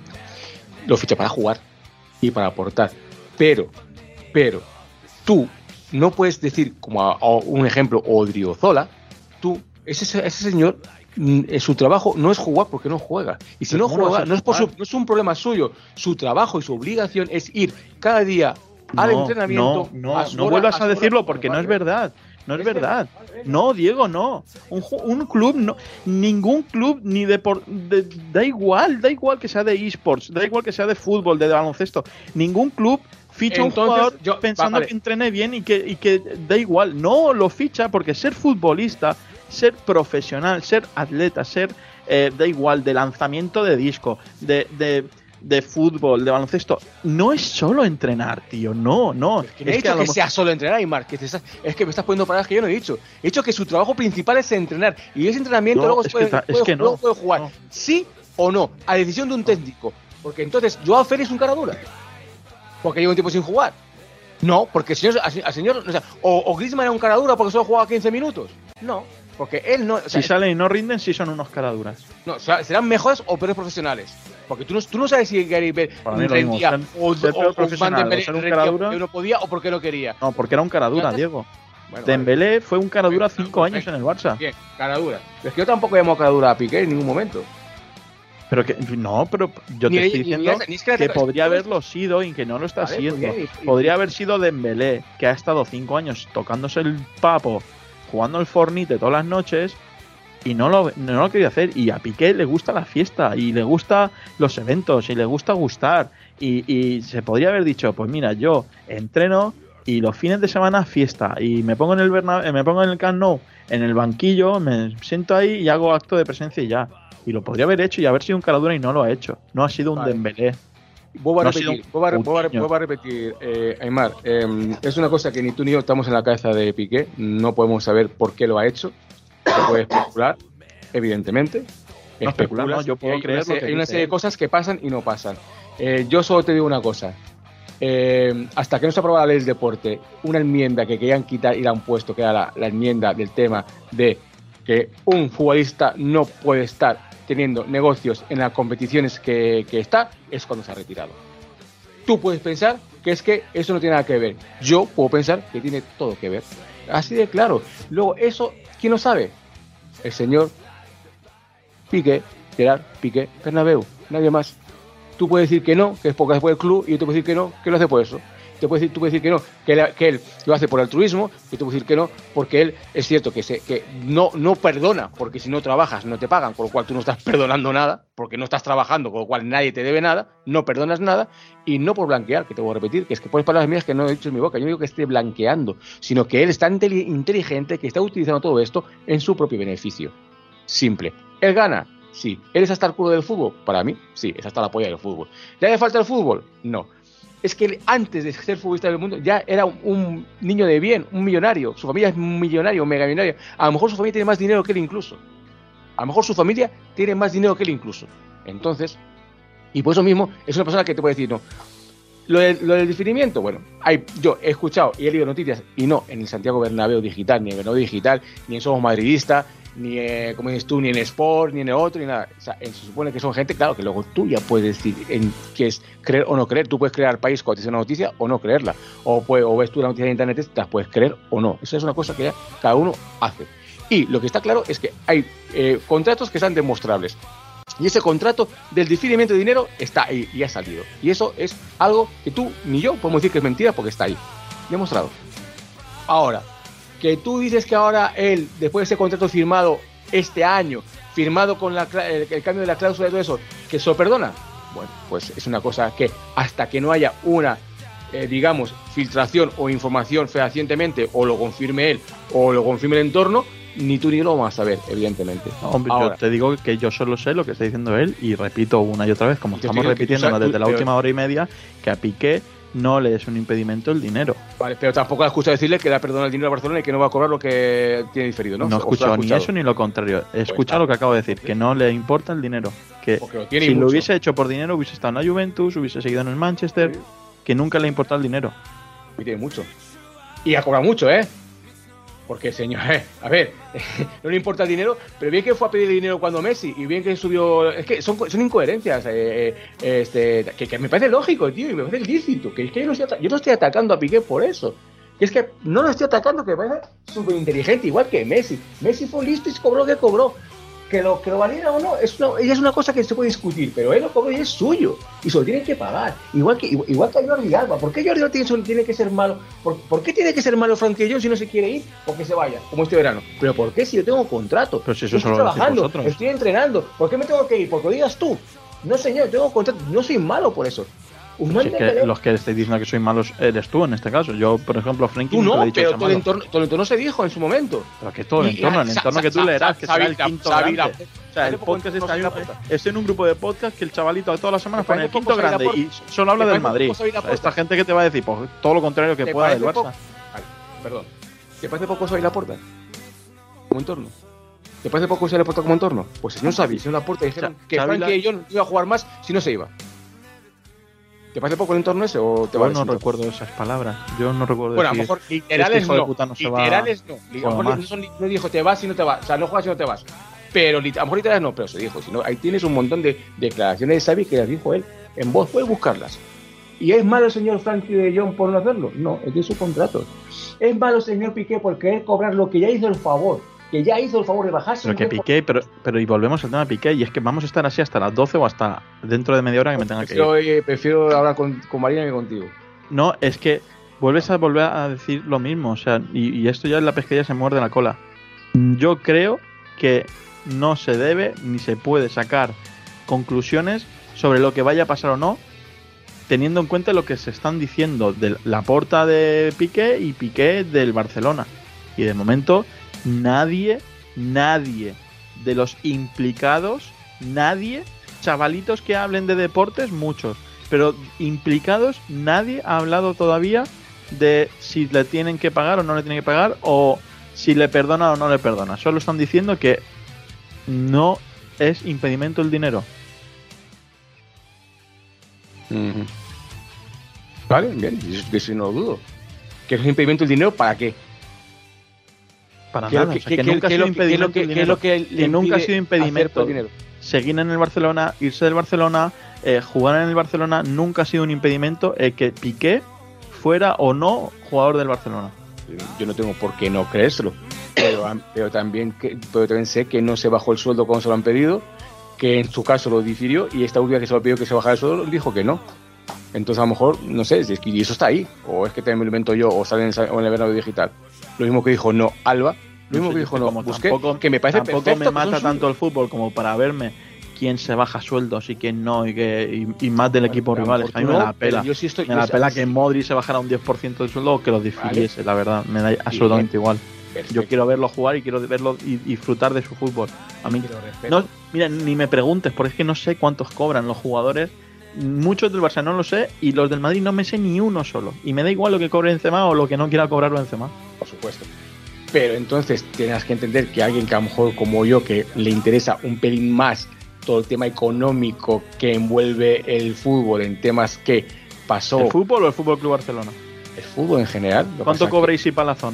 S2: Lo ficha para jugar y para aportar. Pero, pero, tú no puedes decir, como a, a un ejemplo, Odriozola, tú, ese, ese señor, mm, su trabajo no es jugar porque no juega. Y si
S3: Pero
S2: no
S3: ¿cómo no
S2: juega,
S3: vas a
S2: no es, por su-
S3: jugar?
S2: no es un problema suyo. Su trabajo y su obligación es ir cada día al
S3: No,
S2: entrenamiento.
S3: No,
S2: a
S3: no,
S2: su
S3: no
S2: hora-
S3: vuelvas
S2: su
S3: a
S2: hora,
S3: decirlo porque no
S2: vale.
S3: es verdad. No es
S2: Es
S3: verdad.
S2: verdad, vale.
S3: No, Diego, no. Un, ju- un club, no, ningún club, ni de, por, de- da igual, da igual que sea de esports, da igual que sea de fútbol, de baloncesto. Ningún club ficha
S2: Entonces,
S3: un jugador
S2: yo-
S3: pensando
S2: va, vale.
S3: que entrene bien y que, y que da igual. No, lo ficha porque ser futbolista, ser profesional, ser atleta, ser, eh, da igual, de lanzamiento de disco, de... de de fútbol, de baloncesto, no es solo entrenar, tío, no, no.
S2: Que no he
S3: Es que
S2: dicho
S3: a
S2: que,
S3: lo
S2: sea solo entrenar, Aymar, que te estás- es que me estás poniendo palabras que yo no he dicho. He dicho que su trabajo principal es entrenar y ese entrenamiento
S3: No,
S2: luego
S3: es
S2: se puede,
S3: que ta- es
S2: puede-
S3: que no,
S2: luego puede jugar,
S3: no.
S2: sí o no, a decisión de un técnico. Porque entonces, ¿Joao Félix es un cara dura? Porque lleva un tiempo sin jugar. No, porque el señor, al al señor o, sea, o, o Griezmann era un cara dura porque solo jugaba quince minutos. No, porque él no. O sea,
S3: Si salen y no rinden, sí son unos caraduras.
S2: no, o sea, serán mejores o peores profesionales. Porque tú no, tú no sabes si Gary Bale
S3: Para mí lo mismo,
S2: rendía
S3: ser-
S2: o,
S3: ser peor
S2: o, o
S3: profesional
S2: Van Dembélé
S3: o ser un
S2: rendía
S3: caradura.
S2: porque no podía o porque no quería.
S3: No, porque era un caradura,
S2: Ya,
S3: Diego.
S2: Bueno,
S3: Dembélé fue un caradura
S2: Venga,
S3: cinco años
S2: venga.
S3: en el Barça.
S2: Bien, cara dura. Pero es que yo tampoco llamo cara dura a Piqué en ningún momento.
S3: Pero que no, pero yo
S2: Ni
S3: te
S2: ella-
S3: estoy
S2: ni
S3: diciendo
S2: ella- ni es que la
S3: que
S2: tenga-
S3: podría
S2: es que-
S3: haberlo sido y que no lo está
S2: Vale,
S3: siendo.
S2: pues bien, y- y-
S3: Podría haber sido Dembélé, que ha estado cinco años tocándose el papo, jugando el Fornite todas las noches y no lo, no lo quería hacer. Y a Piqué le gusta la fiesta y le gusta los eventos y le gusta gustar. Y, y se podría haber dicho, pues mira, yo entreno y los fines de semana fiesta y me pongo en el Berna- eh, me pongo en el Camp Nou, en el banquillo, me siento ahí y hago acto de presencia y ya. Y lo podría haber hecho y haber sido un caradura y no lo ha hecho. No ha sido un
S2: Vale.
S3: Dembélé.
S2: Vuelvo a
S3: No ha
S2: repetir,
S3: sido
S2: vuelvo a,
S3: un
S2: vuelvo a-
S3: niño.
S2: vuelvo a repetir, eh, Aymar, eh, es una cosa que ni tú ni yo estamos en la cabeza de Piqué, no podemos saber por qué lo ha hecho, se puede especular, evidentemente.
S3: No especular, no, yo puedo
S2: y hay
S3: creer
S2: una
S3: lo
S2: serie-
S3: que
S2: Hay una
S3: dice
S2: serie de
S3: él.
S2: cosas que pasan y no pasan. Eh, yo solo te digo una cosa, eh, hasta que no se aprueba la ley del deporte, una enmienda que querían quitar y la han puesto, que era la, la enmienda del tema de que un futbolista no puede estar teniendo negocios en las competiciones que, que está, es cuando se ha retirado. Tú puedes pensar que es que eso no tiene nada que ver. Yo puedo pensar que tiene todo que ver. Así de claro. Luego, eso, ¿quién lo sabe? El señor Piqué, Gerard Piqué Bernabéu. Nadie más. Tú puedes decir que no, que es porque es por el club, y yo te puedo decir que no, que lo hace por eso. Te puedes decir, tú puedes decir que no, que él, que él lo hace por altruismo, y te puedo decir que no, porque él es cierto que, se, que no, no perdona, porque si no trabajas no te pagan, con lo cual tú no estás perdonando nada, porque no estás trabajando, con lo cual nadie te debe nada, no perdonas nada, y no por blanquear, que te voy a repetir, que es que pones palabras mías que no he dicho en mi boca, yo no digo que esté blanqueando, sino que él es tan inteli- inteligente que está utilizando todo esto en su propio beneficio. Simple. ¿Él gana? Sí. ¿Él es hasta el culo del fútbol? Para mí, sí, es hasta la polla del fútbol. ¿Le hace falta el fútbol? No. Es que él, antes de ser futbolista del mundo, ya era un, un niño de bien, un millonario. Su familia es un millonario, un mega millonario. A lo mejor su familia tiene más dinero que él incluso. A lo mejor su familia tiene más dinero que él incluso. Entonces, y por eso mismo, es una persona que te puede decir, no. Lo, de, lo del definimiento, bueno, hay, yo he escuchado y he leído noticias, y no en el Santiago Bernabéu Digital, ni en el Bernabéu Digital, ni en Somos Madridistas, ni eh, como dices tú, ni en Sport, ni en el otro, ni nada. O sea, se supone que son gente, claro, que luego tú ya puedes decir en qué es creer o no creer. Tú puedes creer al país cuando te dice una noticia o no creerla. O, puede, o ves tú la noticia de internet, te las puedes creer o no. Eso es una cosa que ya cada uno hace. Y lo que está claro es que hay eh, contratos que están demostrables. Y ese contrato del diferimiento de dinero está ahí y ha salido. Y eso es algo que tú ni yo podemos decir que es mentira porque está ahí. Demostrado. Ahora, que tú dices que ahora él, después de ese contrato firmado este año, firmado con la, el, el cambio de la cláusula y todo eso, que se lo perdona. Bueno, pues es una cosa que hasta que no haya una, eh, digamos, filtración o información fehacientemente, o lo confirme él o lo confirme el entorno, ni tú ni yo lo vamos a saber, evidentemente.
S3: No, hombre, ahora, yo te digo que yo solo sé lo que está diciendo él y repito una y otra vez, como estamos repitiendo sabes, desde tú, la pero, última hora y media, que a Piqué no le es un impedimento el dinero. Vale,
S2: pero tampoco ha escuchado decirle que le ha perdonado el dinero a Barcelona y que no va a cobrar lo que tiene diferido, ¿no?
S3: No he escuchado ni eso ni lo contrario. He escuchado pues, lo que acabo de decir, ¿sí? Que no le importa el dinero. Que lo si mucho. Lo hubiese hecho por dinero, hubiese estado en la Juventus, hubiese seguido en el Manchester, ¿sí? Que nunca le importa el dinero.
S2: Y tiene mucho. Y ha cobrado mucho, ¿eh? Porque, señor, eh, a ver, no le importa el dinero, pero bien que fue a pedir dinero cuando Messi y bien que subió. Es que son, son incoherencias, eh, eh, este, que, que me parece lógico, tío, y me parece lícito. Que es que yo no, estoy, yo no estoy atacando a Piqué por eso. Que es que no lo estoy atacando, que me parece súper inteligente, igual que Messi. Messi fue listo y cobró lo que cobró. Que lo, que lo valiera o no, es una, es una cosa que se puede discutir, pero él lo cobró y es suyo, y se lo tienen que pagar. Igual que, igual, igual que a Jordi Alba. ¿Por qué Jordi Alba tiene, tiene que ser malo? ¿Por, ¿Por qué tiene que ser malo Frankie de Jong si no se quiere ir? Porque se vaya, como este verano. ¿Pero por qué si yo tengo contrato?
S3: Pero si eso
S2: estoy
S3: solo
S2: trabajando, estoy entrenando. ¿Por qué me tengo que ir? Porque lo digas tú. No, señor, tengo contrato. No soy malo por eso.
S3: Si es que los que estáis diciendo que soy malos eres tú en este caso. Yo, por ejemplo, Frankie
S2: tú no,
S3: no he dicho
S2: pero todo el, entorno, todo el entorno se dijo en su momento.
S3: Pero que todo el entorno, el entorno que tú leerás, que será el quinto grande. O sea, el podcast está en, estoy en un grupo de podcast que el chavalito todas las semanas pone el quinto grande y solo habla del Madrid. O sea, esta gente que te va a decir, pues todo lo contrario que pueda del Barça.
S2: Vale, perdón. ¿Te parece poco Xavi Laporta como entorno? ¿Te parece poco Xavi Laporta como entorno? Pues si no Xavi, si no Laporta dijeron que Frankie y yo no iba a jugar más si no se iba. ¿Te parece poco el entorno ese o te
S3: Yo no recuerdo esas palabras. Yo no recuerdo.
S2: Bueno, a lo mejor literales no. no literales no. A lo mejor no, no dijo te vas y no te vas. O sea, no juegas y no te vas. Pero a lo mejor literales no, pero se dijo. Si no, ahí tienes un montón de declaraciones de Xavi que las dijo él en voz. Puedes buscarlas. ¿Y es malo el señor Frankie de Jong por no hacerlo? No, es de su contrato. ¿Es malo el señor Piqué por querer cobrar lo que ya hizo el favor? Que ya hizo el favor de bajarse.
S3: Pero que Piqué, pero, pero y volvemos al tema de Piqué, y es que vamos a estar así hasta las doce o hasta dentro de media hora que me tenga que ir.
S2: Yo prefiero hablar con, con Marina que contigo.
S3: No, es que vuelves a volver a decir lo mismo, o sea, y, y esto ya es la pesquería se muerde la cola. Yo creo que no se debe ni se puede sacar conclusiones sobre lo que vaya a pasar o no, teniendo en cuenta lo que se están diciendo de Laporta de Piqué y Piqué del Barcelona. Y de momento nadie, nadie de los implicados, nadie, chavalitos que hablen de deportes, muchos, pero implicados, nadie ha hablado todavía de si le tienen que pagar o no le tienen que pagar, o si le perdona o no le perdona. Solo están diciendo que no es impedimento el dinero.
S2: Mm-hmm. Vale, bien, eso no lo dudo. ¿Que es impedimento el dinero para qué?
S3: Para nada, o sea, que nunca ha sido impedimento el dinero, que nunca ha sido impedimento seguir en el Barcelona, irse del Barcelona, eh, jugar en el Barcelona, nunca ha sido un impedimento el que Piqué fuera o no jugador del Barcelona.
S2: Yo no tengo por qué no creérselo, pero, pero, también, que, pero también sé que no se bajó el sueldo cuando se lo han pedido, que en su caso lo difirió y esta última que se lo pidió que se bajara el sueldo dijo que no. Entonces a lo mejor, no sé, y eso está ahí, o es que también me lo invento yo, o sale en el, o en el Bernabéu digital. Lo mismo que dijo no Alba, lo mismo no sé, que dijo no como Busquets,
S3: tampoco,
S2: que me parece
S3: tampoco
S2: perfecto,
S3: me mata tanto el fútbol como para verme quién se baja sueldos y quién no, y que y, y más del equipo bueno, rival. A mí me la pela, yo sí estoy, me la pela que Modric se bajara un diez por ciento del sueldo o que lo difiriese, vale. La verdad, me da absolutamente bien. Igual. Perfecto. Yo quiero verlo jugar y quiero verlo y, y disfrutar de su fútbol. A mí, no, mira, ni me preguntes, porque es que no sé cuántos cobran los jugadores. Muchos del Barça no lo sé y los del Madrid no me sé ni uno solo. Y me da igual lo que cobre Benzema o lo que no quiera cobrar Benzema.
S2: Por supuesto. Pero entonces tienes que entender que alguien que a lo mejor como yo, que le interesa un pelín más todo el tema económico que envuelve el fútbol, en temas que pasó...
S3: ¿El fútbol o el Fútbol Club Barcelona?
S2: El fútbol en general.
S3: ¿Cuánto cobra Isi Palazón?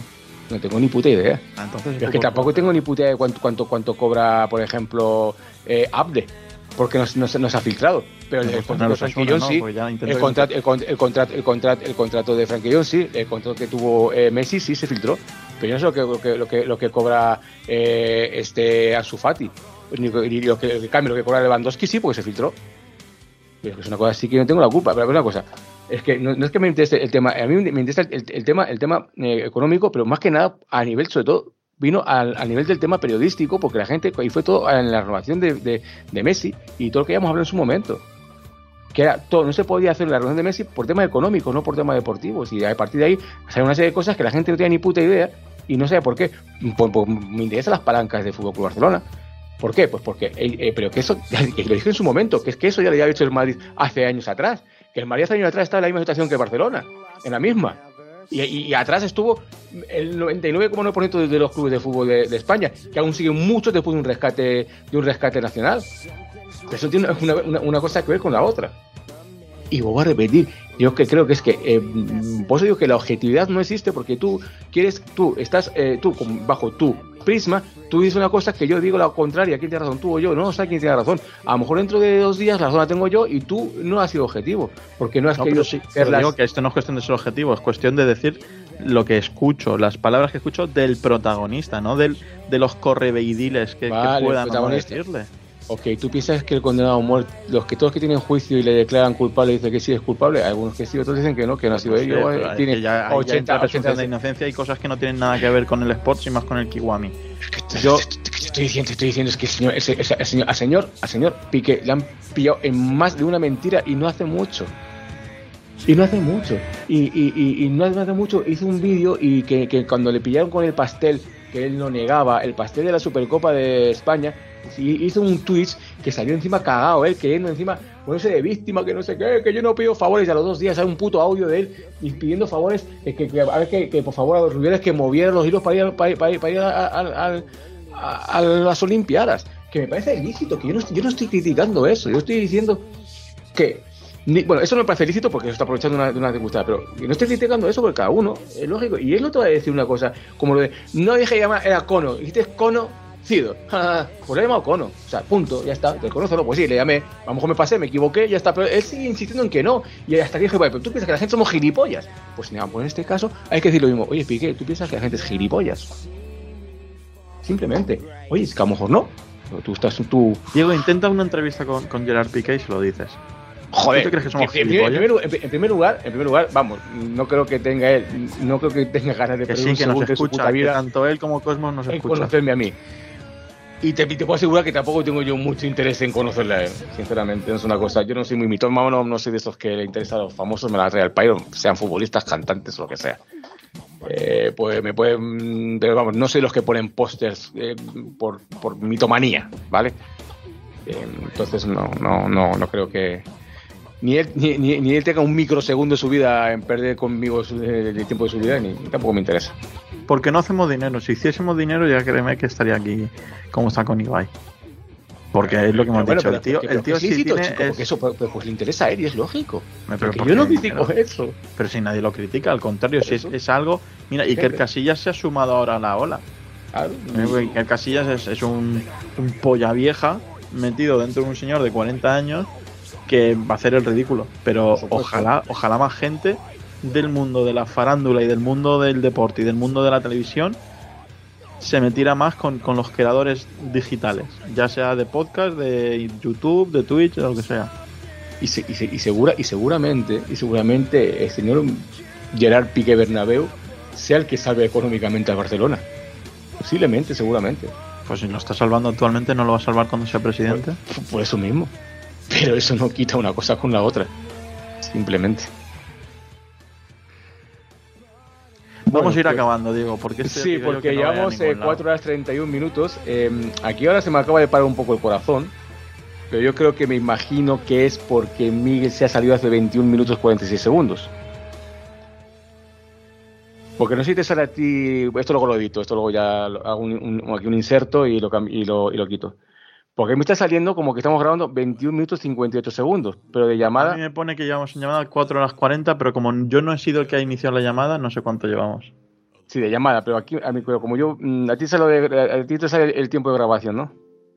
S8: No tengo ni puta idea.
S3: Ah, entonces
S8: Pero es que tampoco tengo ni puta idea de cuánto, cuánto, cuánto cobra, por ejemplo, eh, Abde, porque no, no, se- no se ha filtrado. Pero el,
S3: No,
S8: el
S3: pues
S8: contrato
S3: no
S8: de
S3: los
S8: Frankie
S3: asume,
S8: Jones
S3: ¿no?
S8: sí.
S3: Porque ya intentó
S8: El contrato, el, con- el, contrato, el, contrato, el contrato de Frankie Jones sí. El contrato que tuvo eh, Messi sí se filtró. Pero yo no sé lo que, lo que, lo que, lo que cobra eh, este Ansu Fati. Ni, ni lo que, lo que cambia, lo que cobra Lewandowski sí, porque se filtró. Pero es que es una cosa así que no tengo la culpa. Pero una cosa, es que no, no es que me interese el tema, a mí me interesa el, el tema, el tema eh, económico, pero más que nada a nivel, sobre todo, vino al, al nivel del tema periodístico, porque la gente, y fue todo en la renovación de, de, de Messi y todo lo que habíamos hablado en su momento. Que era todo, no se podía hacer la renovación de Messi por temas económicos, no por temas deportivos. Y a partir de ahí sale una serie de cosas que la gente no tiene ni puta idea y no sabe por qué. Pues, pues, me interesan las palancas de Fútbol Club Barcelona. ¿Por qué? Pues porque, eh, eh, pero que eso, que lo dije en su momento, que es que eso ya lo había hecho el Madrid hace años atrás. Que el Madrid hace años atrás estaba en la misma situación que Barcelona, en la misma. Y, y, y atrás estuvo el noventa y nueve coma nueve por ciento de, de los clubes de fútbol de, de España, que aún siguen muchos después de un rescate, de un rescate nacional. Eso tiene una, una, una cosa que ver con la otra. Y vuelvo a repetir, yo que creo que es que, eh, por eso digo que la objetividad no existe, porque tú quieres, tú estás, eh, tú con- bajo tu prisma, tú dices una cosa que yo digo la contraria. ¿Quién tiene razón, tú o yo? No sé quién tiene razón. A lo mejor dentro de dos días la razón la tengo yo y tú no has sido objetivo, porque no has
S3: No,
S8: querido
S3: pero sí,
S8: ver
S3: pero
S8: las-
S3: digo que esto no es cuestión de ser objetivo, es cuestión de decir lo que escucho, las palabras que escucho del protagonista, no del, de los correveidiles que,
S8: Vale,
S3: que puedan
S8: el
S3: o no
S8: protagonista.
S3: decirle.
S8: Ok, ¿tú piensas que el condenado a muerte, los que todos que tienen juicio y le declaran culpable dicen que sí es culpable? Algunos que sí, otros dicen que no, que no ha sido
S3: Pues sí,
S8: ellos.
S3: pero
S8: eh,
S3: es
S8: tiene
S3: que ya, ahí ya
S8: ochenta,
S3: entra presunción
S8: ochenta.
S3: de inocencia y cosas que no tienen nada que ver con el Sports y más con el Kiwami.
S8: Yo te estoy diciendo, te estoy diciendo es que el señor, ese, ese- el señor, al señor, al señor Piqué le han pillado en más de una mentira y no hace mucho. Y no hace mucho. Y, y, y, y no hace mucho hizo un vídeo y que, que cuando le pillaron con el pastel, que él no negaba, el pastel de la Supercopa de España, y hizo un tweet que salió encima cagado, él queriendo encima ponerse de víctima, que no sé qué, que yo no pido favores, y a los dos días hay un puto audio de él y pidiendo favores, que, que, que, a ver que, que por favor a los Rubiales que movieran los hilos para ir, para, ir- para ir- para ir a, a- a- a- a las Olimpiadas, que me parece ilícito, que yo no, estoy- yo no estoy criticando eso, yo estoy diciendo que ni- bueno, eso no me parece lícito porque se está aprovechando una, de una circunstancia, pero yo no estoy criticando eso porque cada uno, es lógico, y él no te va a decir una cosa como lo de, no dije de llamar, era Cono, dijiste conocido, pues le he llamado Cono, o sea, punto, ya está, te conozco, no, pues sí, le llamé, a lo mejor me pasé, me equivoqué, ya está, pero él sigue insistiendo en que no, y hasta que dije, vale, pero tú piensas que la gente somos gilipollas, pues, nada, pues en este caso hay que decir lo mismo, oye, Piqué, tú piensas que la gente es gilipollas, simplemente, oye, es que a lo mejor no, pero tú estás, tú...
S3: Diego, intenta una entrevista con, con Gerard Piqué y se lo dices.
S8: Joder,
S3: ¿Tú te crees que somos
S8: en, en primer,
S3: gilipollas?
S8: en primer- en primer lugar, en primer lugar, vamos, no creo que tenga él, no creo que tenga ganas de
S3: Que
S8: perder
S3: sí,
S8: un
S3: que nos
S8: segundo de su
S3: escucha,
S8: puta
S3: que
S8: vida
S3: tanto él como Cosmos nos
S8: en
S3: escucha.
S8: conocerme a mí. Y te, y te puedo asegurar que tampoco tengo yo mucho interés en conocerle a él, sinceramente, no es una cosa, yo no soy muy mitómano, no, no soy de esos que le interesa a los famosos, me la trae al país, sean futbolistas, cantantes o lo que sea. Eh, pues me pueden, pero vamos, no soy los que ponen pósters eh, por, por mitomanía, ¿vale? Eh, entonces no, no, no, no creo que ni él, ni, ni, ni él tenga un microsegundo de su vida en perder conmigo su- el tiempo de su vida, ni, ni tampoco me interesa.
S3: Porque no hacemos dinero. Si hiciésemos dinero, ya créeme que estaría aquí como está con Ibai. Porque es lo que hemos
S8: Pero
S3: dicho.
S8: bueno,
S3: el tío,
S8: pero-
S3: el tío
S8: pero
S3: sí
S8: es lícito,
S3: tiene.
S8: chico,
S3: es-
S8: porque eso pues, pues le interesa a él y es lógico.
S3: Pero
S8: Porque
S3: ¿por
S8: yo
S3: qué?
S8: no critico
S3: Pero-
S8: eso.
S3: Pero si nadie lo critica, al contrario,
S8: Por
S3: si es,
S8: eso.
S3: es algo. Mira, y que el
S8: Siempre.
S3: Casillas se ha sumado ahora a la ola.
S8: Claro.
S3: Eh, que El Casillas es, es un, un polla vieja metido dentro de un señor de cuarenta años que va a hacer el ridículo. Pero
S8: Por supuesto.
S3: ojalá, ojalá más gente del mundo de la farándula y del mundo del deporte y del mundo de la televisión se metiera más con, con los creadores digitales, ya sea de podcast, de YouTube, de Twitch, de lo que sea.
S8: Y, se- y, se- y segura, y seguramente, y seguramente el señor Gerard Piqué Bernabéu sea el que salve económicamente a Barcelona. Posiblemente, seguramente.
S3: Pues si lo está salvando actualmente, ¿no lo va a salvar cuando sea presidente?
S8: Por, por eso mismo. Pero eso no quita una cosa con la otra. Simplemente.
S3: Vamos
S8: Bueno,
S3: a ir
S8: pues-
S3: acabando, Diego, porque este
S8: Sí,
S3: digo yo
S8: porque
S3: que no vaya a
S8: llevamos
S3: ningún
S8: eh,
S3: lado.
S8: cuatro horas treinta y un minutos. Eh, aquí ahora se me acaba de parar un poco el corazón. Pero yo creo que me imagino que es porque Miguel se ha salido hace veintiún minutos cuarenta y seis segundos. Porque no sé si te sale a ti. Esto luego lo edito, esto luego ya lo- hago un, un- aquí un inserto y lo, cam- y, lo, y lo quito. Porque me está saliendo como que estamos grabando veintiún minutos cincuenta y ocho segundos. Pero de
S3: A
S8: llamada.
S3: mí me pone que llevamos en llamada cuatro horas cuarenta, pero como yo no he sido el que ha iniciado la llamada, no sé cuánto llevamos.
S2: Sí, de llamada, pero aquí, a mí, pero como yo, a ti, sale de, a ti te sale el tiempo de grabación, ¿no?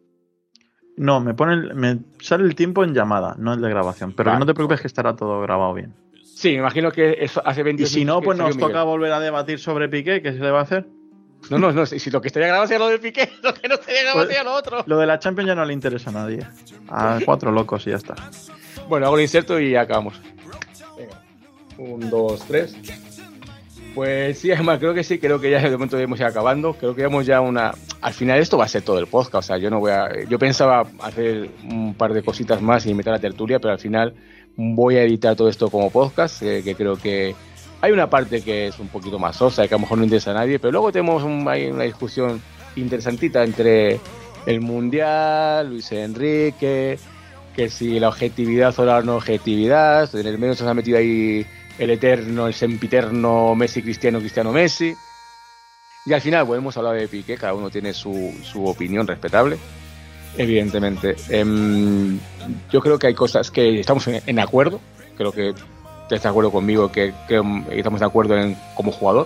S3: No, me pone el, me sale el tiempo en llamada, no el de grabación. Pero
S2: vale.
S3: No te preocupes que estará todo grabado bien.
S2: Sí, me imagino que eso hace veinte
S3: Y si no, pues nos
S2: Miguel.
S3: toca volver a debatir sobre Piqué, ¿qué se le va a hacer?
S2: No, no, no, si lo que estaría grabado sería lo del Piqué, lo que no estaría grabado
S3: Pues,
S2: sería lo otro.
S3: Lo de la Champions ya no le interesa a nadie. A cuatro locos y ya está.
S2: Bueno, hago el inserto y ya acabamos. Venga. Un, dos, tres. Pues sí, además creo que sí, creo que ya de momento hemos ido acabando. Creo que hemos ya una... Al final esto va a ser todo el podcast, o sea, yo no voy a... Yo pensaba hacer un par de cositas más y invitar a la tertulia, pero al final voy a editar todo esto como podcast, eh, que creo que hay una parte que es un poquito más sosa, que a lo mejor no interesa a nadie, pero luego tenemos un, hay una discusión interesantita entre el Mundial, Luis Enrique, que si la objetividad o la no objetividad, en el medio se ha metido ahí el eterno, el sempiterno Messi Cristiano, Cristiano Messi. Y al final, bueno, hemos hablado de Piqué, cada uno tiene su, su opinión respetable, evidentemente. Eh, yo creo que hay cosas que estamos en, en acuerdo, creo que estás de acuerdo conmigo, que, que estamos de acuerdo en como jugador.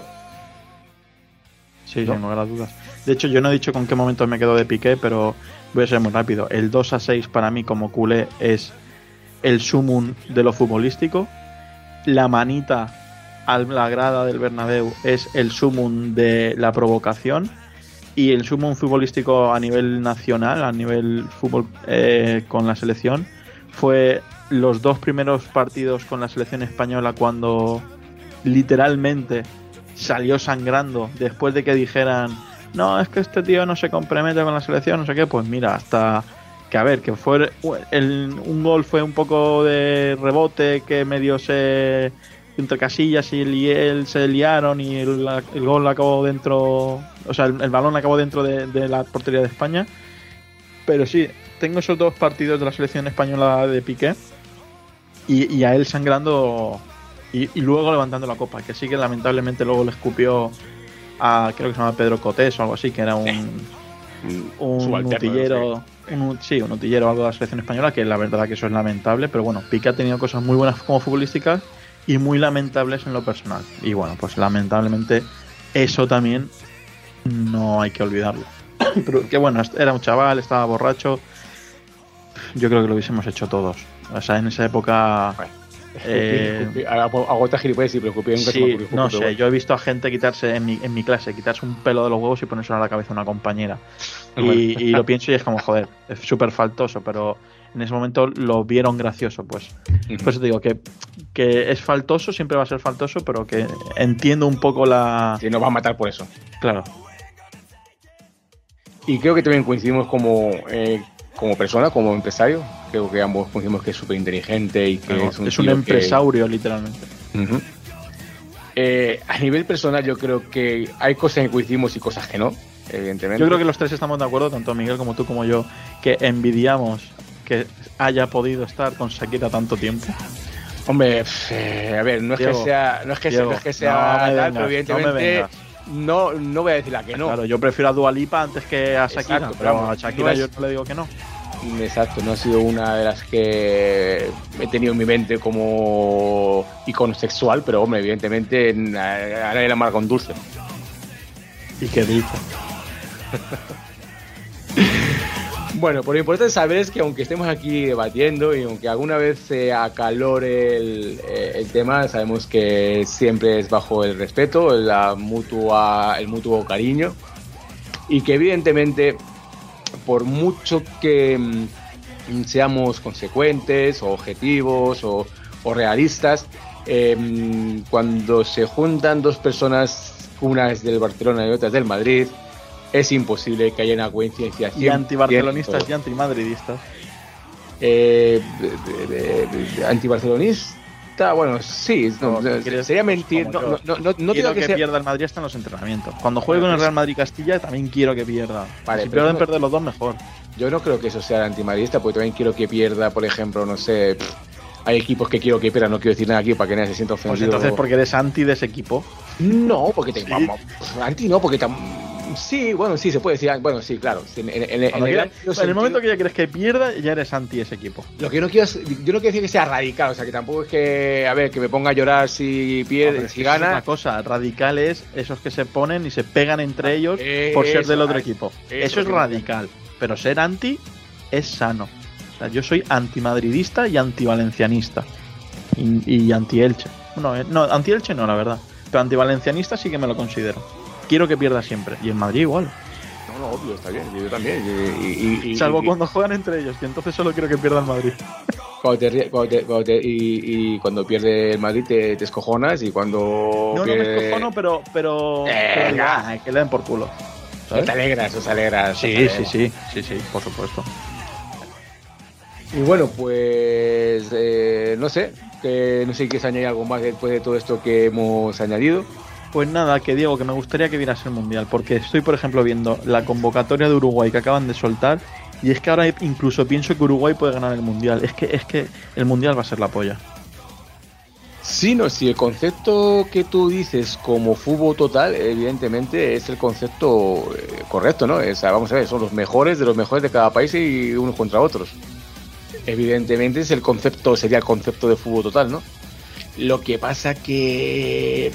S3: Sí,
S2: ¿no?
S3: sin lugar a dudas. De hecho, yo no he dicho con qué momento me quedo de Piqué, pero voy a ser muy rápido. El dos a seis para mí como culé es el sumum de lo futbolístico. La manita a la grada del Bernabéu es el sumum de la provocación. Y el sumum futbolístico a nivel nacional, a nivel fútbol eh, con la selección, fue los dos primeros partidos con la selección española cuando literalmente salió sangrando después de que dijeran no, es que este tío no se compromete con la selección, no sé qué. Pues mira, hasta que a ver, que fue el, un gol fue un poco de rebote, que medio se entre Casillas y él se liaron y el, el gol acabó dentro, o sea, el, el balón acabó dentro de, de la portería de España. Pero sí, tengo esos dos partidos de la selección española de Piqué y, y a él sangrando y, y luego levantando la copa, que sí que lamentablemente luego le escupió a, creo que se llama Pedro Cotés o algo así, que era un un utillero, un, sí, un utillero algo de la selección española, que la verdad que eso es lamentable, pero bueno, Piqué ha tenido cosas muy buenas como futbolísticas y muy lamentables en lo personal. Y bueno, pues lamentablemente eso también no hay que olvidarlo. Pero que bueno, era un chaval, estaba borracho. Yo creo que lo hubiésemos hecho todos. O sea, en esa época...
S2: Bueno,
S3: eh,
S2: agota gilipollas y preocupé.
S3: Sí, no sé, yo he visto a gente quitarse en mi, en mi clase, quitarse un pelo de los huevos y ponerse a la cabeza a una compañera. Y, y lo pienso y es como, joder, es súper faltoso, pero en ese momento lo vieron gracioso, pues. Uh-huh. Por eso te digo que, que es faltoso, siempre va a ser faltoso, pero que entiendo un poco la...
S2: Sí, nos va a matar por eso.
S3: Claro.
S2: Y creo que también coincidimos como, eh, como persona, como empresario. Creo que ambos coincidimos que es súper inteligente y que
S3: no,
S2: es un,
S3: es un empresario, que... literalmente.
S2: Uh-huh. Eh, a nivel personal, yo creo que hay cosas en que coincidimos y cosas que no, evidentemente.
S3: Yo creo que los tres estamos de acuerdo, tanto Miguel como tú como yo, que envidiamos que haya podido estar con Shakira tanto tiempo.
S2: Hombre, eh, a ver, no es
S3: Diego,
S2: que sea, no es que,
S3: Diego,
S2: sea, no es que sea
S3: no
S2: tal,
S3: vengas,
S2: pero evidentemente no, no, no voy a decir la que no.
S3: Claro, yo prefiero a Dua Lipa antes que a Shakira,
S2: Exacto,
S3: pero
S2: vamos,
S3: a Shakira
S2: no es...
S3: yo no le digo que no.
S2: Exacto, no ha sido una de las que he tenido en mi mente como icono sexual, pero hombre, evidentemente a nadie la marca un dulce.
S3: ¿Y qué dice?
S2: Bueno, pues lo importante saber es que aunque estemos aquí debatiendo y aunque alguna vez se acalore el, el tema, sabemos que siempre es bajo el respeto, la mutua, el mutuo cariño, y que evidentemente por mucho que mm, seamos consecuentes o objetivos o, o realistas, eh, cuando se juntan dos personas, una es del Barcelona y otra es del Madrid, es imposible que haya una coincidencia.
S3: Y antibarcelonistas y antimadridistas.
S2: Eh, de, de, de, de, antibarcelonista, bueno, sí, no, no, sería mentir. No, no, no, no, no
S3: quiero que,
S2: que sea...
S3: pierda el Madrid hasta en los entrenamientos. Cuando juegue con el Real Madrid Castilla, también quiero que pierda.
S2: Vale,
S3: si pierden,
S2: no,
S3: perder los dos, mejor.
S2: Yo no creo que eso sea antimadridista, porque también quiero que pierda, por ejemplo, no sé. Pff, hay equipos que quiero que pierdan, no quiero decir nada aquí para que nadie se sienta ofendido.
S3: Pues entonces, ¿porque eres anti de ese equipo?
S2: No, porque te.
S3: ¿Sí?
S2: Vamos, anti no, porque. Tam... Sí, bueno, sí, se puede decir. Bueno, sí, claro. En, en, en, en,
S3: el,
S2: el,
S3: en el momento que ya crees que pierda, ya eres anti ese equipo.
S2: Lo que yo no quiero es, yo no quiero decir que sea radical, o sea, que tampoco es que, a ver, que me ponga a llorar si pierde,
S3: no,
S2: si gana.
S3: Es una cosa, radicales, esos que se ponen y se pegan entre ellos
S2: eh,
S3: por ser
S2: eso,
S3: del otro
S2: eso,
S3: equipo.
S2: Eso,
S3: eso es radical, pero ser anti es sano. O sea, yo soy antimadridista y antivalencianista. Y, y anti-Elche. No, no, anti-Elche no, la verdad. Pero antivalencianista sí que me lo considero. Quiero que pierda siempre. Y en Madrid igual.
S2: No, no, obvio, está bien. Yo también. Y, y, y,
S3: Salvo
S2: y,
S3: cuando juegan entre ellos, que entonces solo quiero que pierda el Madrid.
S2: Cuando te, cuando te, cuando te, y, y cuando pierde el Madrid te, te escojonas y cuando
S3: No,
S2: pierde...
S3: no me escojono, pero... pero,
S2: eh,
S3: pero ya, que le den por culo. ¿Sabes?
S2: Te alegras, os alegras.
S3: Sí,
S2: os alegras.
S3: sí, sí, sí, sí, por supuesto.
S2: Y bueno, pues eh, no sé, que no sé si quieres añadir algo más después de todo esto que hemos añadido.
S3: Pues nada, que Diego, que me gustaría que vieras el Mundial, porque estoy, por ejemplo, viendo la convocatoria de Uruguay que acaban de soltar, y es que ahora incluso pienso que Uruguay puede ganar el Mundial. Es que, es que el Mundial va a ser la polla.
S2: Sí, no, si el concepto que tú dices como fútbol total, evidentemente es el concepto eh, correcto, ¿no? O sea, vamos a ver, son los mejores de los mejores de cada país y unos contra otros. Evidentemente es el concepto, sería el concepto de fútbol total, ¿no? Lo que pasa que...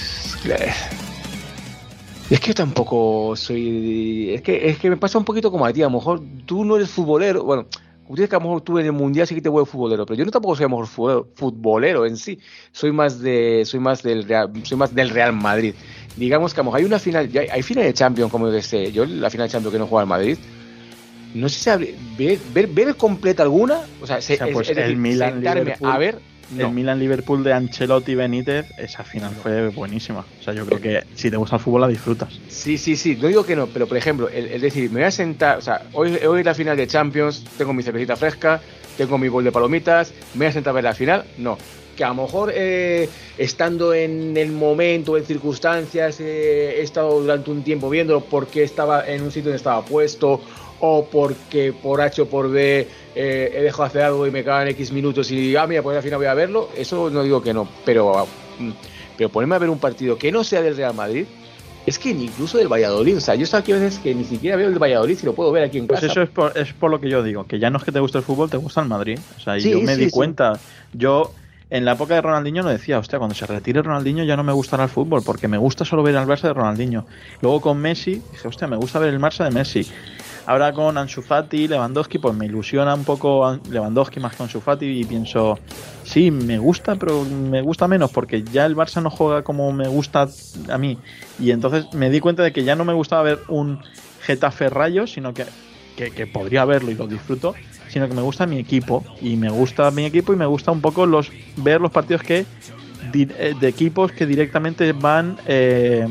S2: Es que yo tampoco soy... Es que, es que me pasa un poquito como a ti, a lo mejor tú no eres futbolero, bueno, ustedes que a lo mejor tú en el Mundial sí que te vuelves futbolero, pero yo no tampoco soy a lo mejor futbolero, futbolero en sí, soy más de soy más del Real, soy más del Real Madrid. Digamos que a lo mejor hay una final, ya hay, hay final de Champions, como yo sé, yo la final de Champions que no juega al Madrid, no sé si hable, ver, ver, ver completa alguna, o sea, se,
S3: o sea pues
S2: es, es decir,
S3: el Milan,
S2: sentarme
S3: Liverpool,
S2: a ver, no.
S3: El Milan-Liverpool de Ancelotti y Benítez, esa final fue buenísima. O sea, yo creo que si te gusta el fútbol la disfrutas.
S2: Sí, sí, sí, no digo que no, pero por ejemplo, el, el decir, me voy a sentar, o sea, hoy, hoy es la final de Champions, tengo mi cervecita fresca, tengo mi bol de palomitas, me voy a sentar a ver la final, no. Que a lo mejor eh, estando en el momento, en circunstancias, eh, he estado durante un tiempo viéndolo porque estaba en un sitio donde estaba puesto, o porque por H o por B eh, he dejado de hacer algo y me quedan X minutos y ah, mira, pues al final voy a verlo, eso no digo que no, pero, pero ponerme a ver un partido que no sea del Real Madrid, es que ni incluso del Valladolid, o sea, yo estoy aquí a veces que ni siquiera veo el de Valladolid si lo puedo ver aquí en casa.
S3: Pues eso es por, es por lo que yo digo, que ya no es que te guste el fútbol, te gusta el Madrid. O sea,
S2: sí,
S3: yo me
S2: sí,
S3: di
S2: sí.
S3: cuenta, yo... En la época de Ronaldinho no decía, hostia, cuando se retire Ronaldinho ya no me gustará el fútbol, porque me gusta solo ver al Barça de Ronaldinho. Luego con Messi, dije, hostia, me gusta ver el Barça de Messi. Ahora con Ansu Fati, Lewandowski, pues me ilusiona un poco Lewandowski más que Ansu Fati y pienso, sí, me gusta, pero me gusta menos, porque ya el Barça no juega como me gusta a mí. Y entonces me di cuenta de que ya no me gustaba ver un Getafe Rayo, sino que, que, que podría verlo y lo disfruto, sino que me gusta mi equipo y me gusta mi equipo y me gusta un poco los ver los partidos que de equipos que directamente van eh,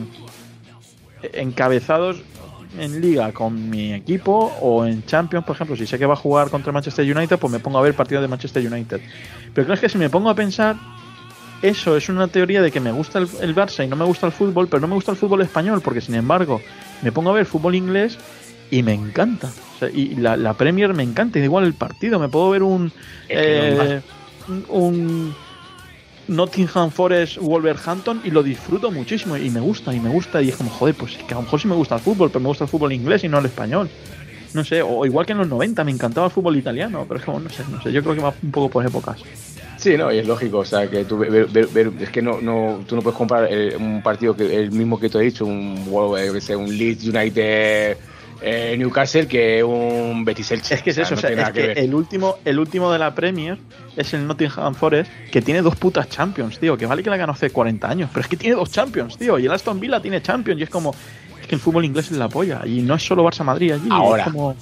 S3: encabezados en Liga con mi equipo o en Champions, por ejemplo, si sé que va a jugar contra Manchester United, pues me pongo a ver partidos de Manchester United. Pero creo que si me pongo a pensar, eso es una teoría de que me gusta el, el Barça y no me gusta el fútbol, pero no me gusta el fútbol español, porque sin embargo me pongo a ver fútbol inglés y me encanta. O sea, y la, la Premier me encanta, y da igual el partido, me puedo ver un eh, un, un Nottingham Forest Wolverhampton y lo disfruto muchísimo y me gusta y me gusta y es como, joder, pues es que a lo mejor sí me gusta el fútbol, pero me gusta el fútbol inglés y no el español. No sé, o igual que en los noventa me encantaba el fútbol italiano, pero es como, no sé, no sé, yo creo que va un poco por épocas.
S2: Sí, no, y es lógico, o sea, que tú ver, ver, ver es que no, no, tú no puedes comprar el, un partido que el mismo que te he dicho, un, yo que sé, un Leeds United eh, Newcastle que un Betis Elche.
S3: Es que es eso,
S2: o
S3: sea,
S2: sea, no
S3: es que,
S2: que
S3: que el último, el último de la Premier es el Nottingham Forest, que tiene dos putas Champions, tío, que vale que la ganó hace cuarenta años, pero es que tiene dos Champions, tío, y el Aston Villa tiene Champions, y es como, es que el fútbol inglés es la polla, y no es solo Barça-Madrid allí,
S2: ahora,
S3: es como...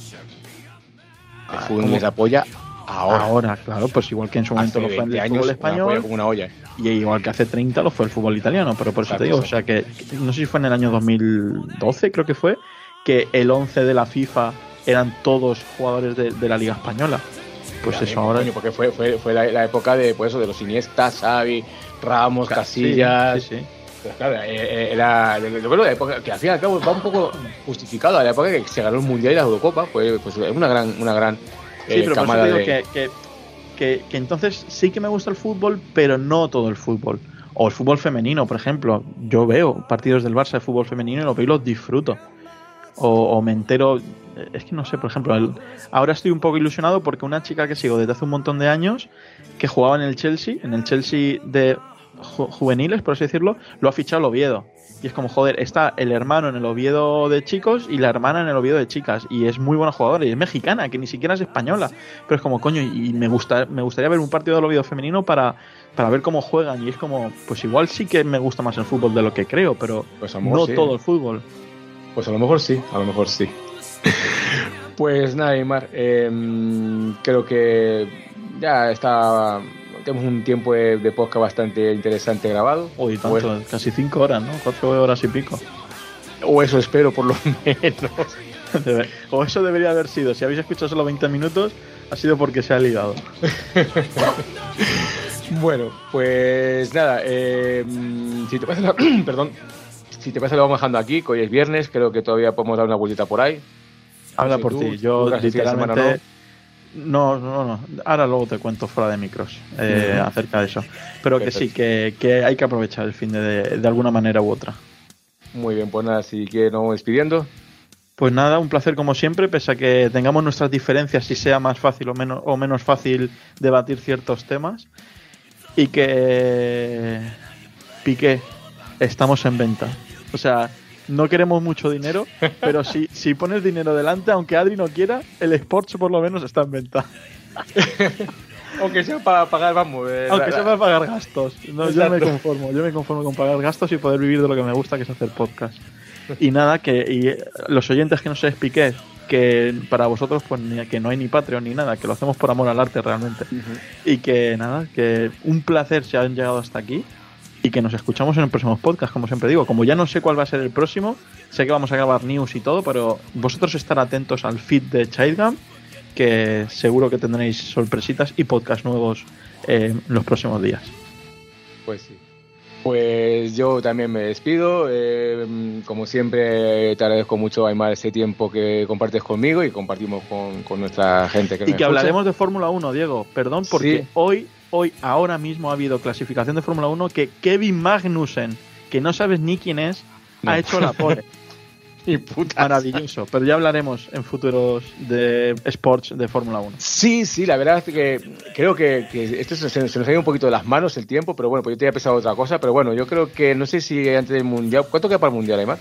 S2: El fútbol inglés la polla ahora.
S3: Ahora, claro, pues igual que en su momento lo fue en el fútbol español,
S2: como una olla.
S3: Y igual que hace treinta lo fue el fútbol italiano, pero por eso
S2: claro,
S3: te digo,
S2: eso.
S3: o sea que, no sé si fue en el año dos mil doce, creo que fue, que el once de la FIFA eran todos jugadores de, de la Liga Española. Pues
S2: Mira,
S3: eso
S2: mismo,
S3: ahora...
S2: Coño, porque fue, fue, fue la, la época de, pues eso, de los Iniesta, Xavi, Ramos,
S3: Claro,
S2: Casillas...
S3: sí, sí, sí.
S2: Pues claro, era yo creo la época que al fin y al cabo va un poco justificado a la época que se ganó el Mundial y la Eurocopa, pues, pues es una gran, una gran
S3: Sí,
S2: eh,
S3: pero por eso
S2: camada
S3: te digo
S2: de...
S3: que, que, que, que entonces sí que me gusta el fútbol, pero no todo el fútbol. O el fútbol femenino, por ejemplo. Yo veo partidos del Barça de fútbol femenino y los veo y los disfruto. o, o me entero. Es que no sé, por ejemplo, el, ahora estoy un poco ilusionado porque una chica que sigo desde hace un montón de años, que jugaba en el Chelsea, en el Chelsea de ju- juveniles, por así decirlo, lo ha fichado el Oviedo. Y es como, joder, está el hermano en el Oviedo de chicos y la hermana en el Oviedo de chicas. Y es muy buena jugadora y es mexicana, que ni siquiera es española. Pero es como, coño, y me gusta, me gustaría ver un partido del Oviedo femenino para, para ver cómo juegan. Y es como, pues igual sí que me gusta más el fútbol de lo que creo, pero
S2: Pues a lo mejor
S3: no
S2: sí.
S3: todo el fútbol.
S2: Pues a lo mejor sí, a lo mejor sí. Pues nada, Aymar, eh, creo que ya está. Tenemos un tiempo de, de podcast bastante interesante grabado.
S3: Uy, tanto,
S2: Bueno,
S3: casi cinco horas, ¿no? Cuatro horas y pico.
S2: o eso espero, por lo menos.
S3: Debe- o eso debería haber sido. Si habéis escuchado solo veinte minutos, ha sido porque se ha ligado.
S2: Bueno, pues nada, eh, si te parece, la- perdón, si te parece lo vamos dejando aquí, que hoy es viernes, creo que todavía podemos dar una vueltita por ahí.
S3: Habla
S2: sé
S3: por
S2: tú,
S3: ti. Yo
S2: Lucas, este fin de semana
S3: literalmente. No, no, no. Ahora luego te cuento fuera de micros eh,
S2: Ujú.
S3: acerca de eso. Pero que sí,
S2: Perfecto.
S3: que, que hay que aprovechar el fin de, de, de alguna manera u otra.
S2: Muy bien, pues nada, si que nos vamos despidiendo.
S3: Pues nada, un placer como siempre, pese a que tengamos nuestras diferencias, si sea más fácil o menos, o menos fácil debatir ciertos temas. Y que Piqué, estamos en venta. O sea, no queremos mucho dinero, pero si, si pones dinero delante, aunque Adri no quiera, el Sports por lo menos está en venta.
S2: Aunque sea para pagar, vamos. eh,
S3: Aunque
S2: la-
S3: sea para pagar gastos. No, yo me
S2: Exacto.
S3: conformo, yo me conformo con pagar gastos y poder vivir de lo que me gusta, que es hacer podcast. Y nada, que y eh, los oyentes que no se Piqué, que para vosotros pues ni- que no hay ni Patreon ni nada, que lo hacemos por amor al arte realmente. Y que nada, que un placer si han llegado hasta aquí y que nos escuchamos en el próximo podcast, como siempre digo. Como ya no sé cuál va a ser el próximo, sé que vamos a grabar news y todo, pero vosotros estar atentos al feed de Childgam, que seguro que tendréis sorpresitas y podcast nuevos eh, en los próximos días.
S2: Pues sí. Pues yo también me despido. eh, como siempre, te agradezco mucho, Aymar, ese tiempo que compartes conmigo y compartimos con, con nuestra gente. Que
S3: Y
S2: nos
S3: que
S2: escucha.
S3: hablaremos de Fórmula uno, Diego. Perdón, porque
S2: Sí.
S3: hoy, hoy, ahora mismo ha habido clasificación de Fórmula uno que Kevin Magnussen, que no sabes ni quién es,
S2: No.
S3: ha hecho la pole.
S2: Y putas.
S3: Maravilloso. Pero ya hablaremos en futuros de sports de Fórmula uno.
S2: Sí, sí, la verdad es que creo que, que esto se, se nos ha ido un poquito de las manos el tiempo, pero bueno, pues yo te había pensado otra cosa, pero bueno, yo creo que no sé si antes del Mundial, ¿cuánto queda para el Mundial, Aymar?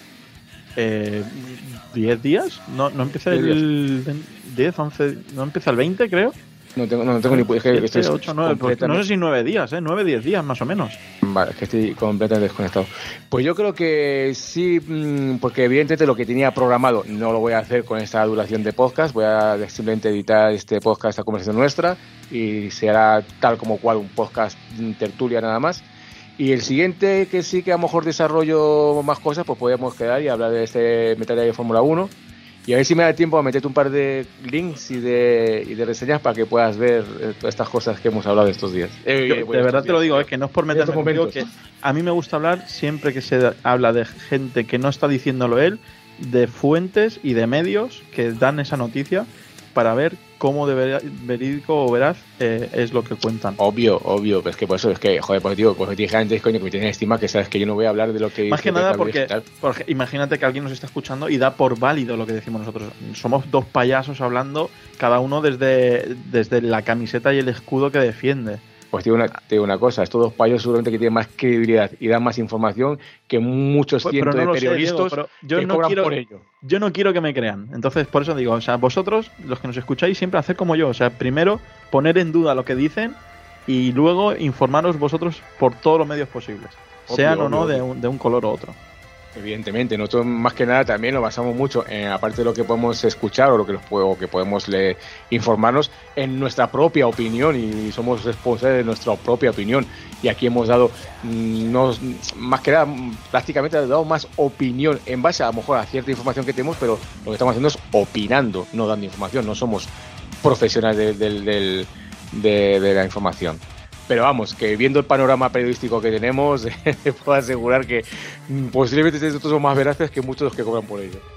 S3: Eh, ¿diez días? No, no empieza
S2: diez
S3: el diez, once, no empieza el veinte, creo.
S2: No tengo, no, no tengo ni es que estoy
S3: siete, ocho, nueve, pues no
S2: completamente-
S3: sé si nueve días, ¿eh? nueve, diez días más o menos.
S2: Vale, es que estoy completamente desconectado. Pues yo creo que sí, mm, porque evidentemente lo que tenía programado no lo voy a hacer con esta duración de podcast, voy a simplemente editar este podcast, esta conversación nuestra, y se hará tal como cual un podcast mm, tertulia nada más. Y el siguiente, que sí que a lo mejor desarrollo más cosas, pues podemos quedar y hablar de este Metal Gear Fórmula uno. Y a ver si me da tiempo a meterte un par de links y de, y de reseñas para que puedas ver eh, todas estas cosas que hemos hablado estos días. Eh,
S3: Yo,
S2: eh,
S3: de
S2: bueno,
S3: verdad
S2: estos
S3: te lo
S2: días.
S3: digo, es que no es por meterme
S2: estos
S3: contigo,
S2: momentos.
S3: que a mí me gusta hablar siempre que se habla de gente que no está diciéndolo él, de fuentes y de medios que dan esa noticia para ver cómo de ver- verídico o veraz eh, es lo que cuentan.
S2: Obvio, obvio, pero es que por eso es que, joder, pues digo, pues te dije antes, coño, que me tienes estima, que sabes que yo no voy a hablar de lo que
S3: Más que
S2: dice
S3: nada
S2: Ricardo
S3: porque,
S2: Digital.
S3: porque imagínate que alguien nos está escuchando y da por válido lo que decimos nosotros. Somos dos payasos hablando, cada uno desde, desde la camiseta y el escudo que defiende.
S2: Pues te digo, una, te digo una cosa, estos dos payos seguramente que tienen más credibilidad y dan más información que muchos
S3: Pues,
S2: cientos
S3: pero no
S2: de
S3: lo sé,
S2: periodistas
S3: Diego, pero yo
S2: que
S3: no
S2: cobran
S3: quiero-
S2: por ello.
S3: Yo no quiero que me crean. Entonces, por eso digo, o sea, vosotros, los que nos escucháis, siempre haced como yo. O sea, primero poner en duda lo que dicen y luego informaros vosotros por todos los medios posibles.
S2: Obvio,
S3: sean o
S2: obvio,
S3: no
S2: obvio.
S3: de un, de un color u otro.
S2: Evidentemente, nosotros más que nada también lo basamos mucho, en, aparte de lo que podemos escuchar o lo que, los, o que podemos leer, informarnos en nuestra propia opinión y somos responsables de nuestra propia opinión. Y aquí hemos dado, mm, no, más que nada, mm, prácticamente hemos dado más opinión en base a lo mejor a cierta información que tenemos, pero lo que estamos haciendo es opinando, no dando información, no somos profesionales de, del- del- de- de la información. Pero vamos, que viendo el panorama periodístico que tenemos, te puedo asegurar que mm, posiblemente nosotros somos más veraces que muchos de los que cobran por ello.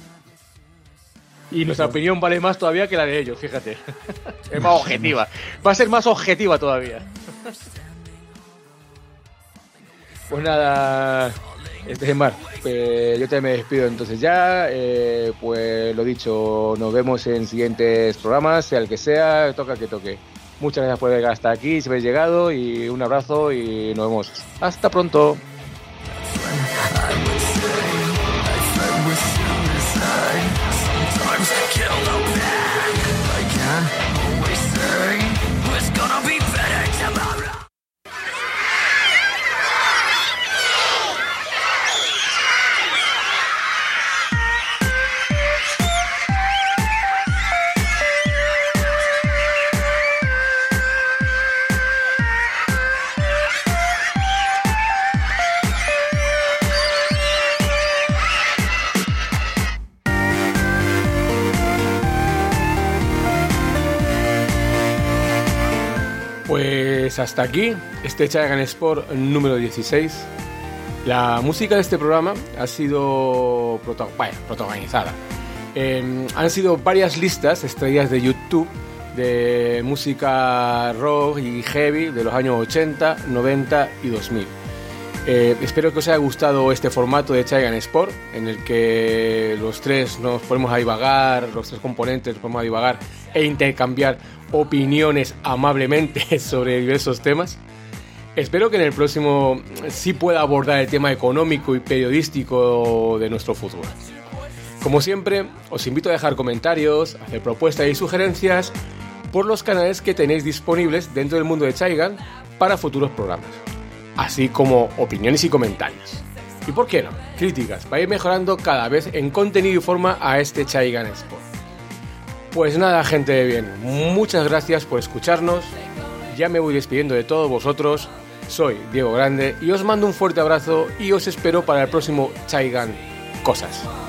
S2: Y nuestra opinión vale más todavía que la de ellos, fíjate. Es más objetiva. Va a ser más objetiva todavía. Pues nada, Este, Mar, pues yo te me despido entonces ya, eh, pues lo dicho, nos vemos en siguientes programas, sea el que sea, toca que toque. Muchas gracias por llegar hasta aquí, si habéis llegado, y un abrazo y nos vemos. Hasta pronto. Pues hasta aquí este Chaigan Sport número dieciséis. La música de este programa ha sido proto- bueno, protagonizada. Eh, han sido varias listas extraídas de YouTube de música rock y heavy de los años ochenta, noventa y dos mil. Eh, espero que os haya gustado este formato de Chaigan Sport, en el que los tres nos ponemos a divagar, los tres componentes nos ponemos a divagar e intercambiar opiniones amablemente sobre diversos temas. Espero que en el próximo sí pueda abordar el tema económico y periodístico de nuestro fútbol. Como siempre, os invito a dejar comentarios, hacer propuestas y sugerencias por los canales que tenéis disponibles dentro del mundo de Chaigan para futuros programas, así como opiniones y comentarios. Y por qué no, críticas, para ir mejorando cada vez en contenido y forma a este Chaigan Sport. Pues nada, gente de bien, muchas gracias por escucharnos. Ya me voy despidiendo de todos vosotros. Soy Diego Grande y os mando un fuerte abrazo y os espero para el próximo Chaigan Cosas.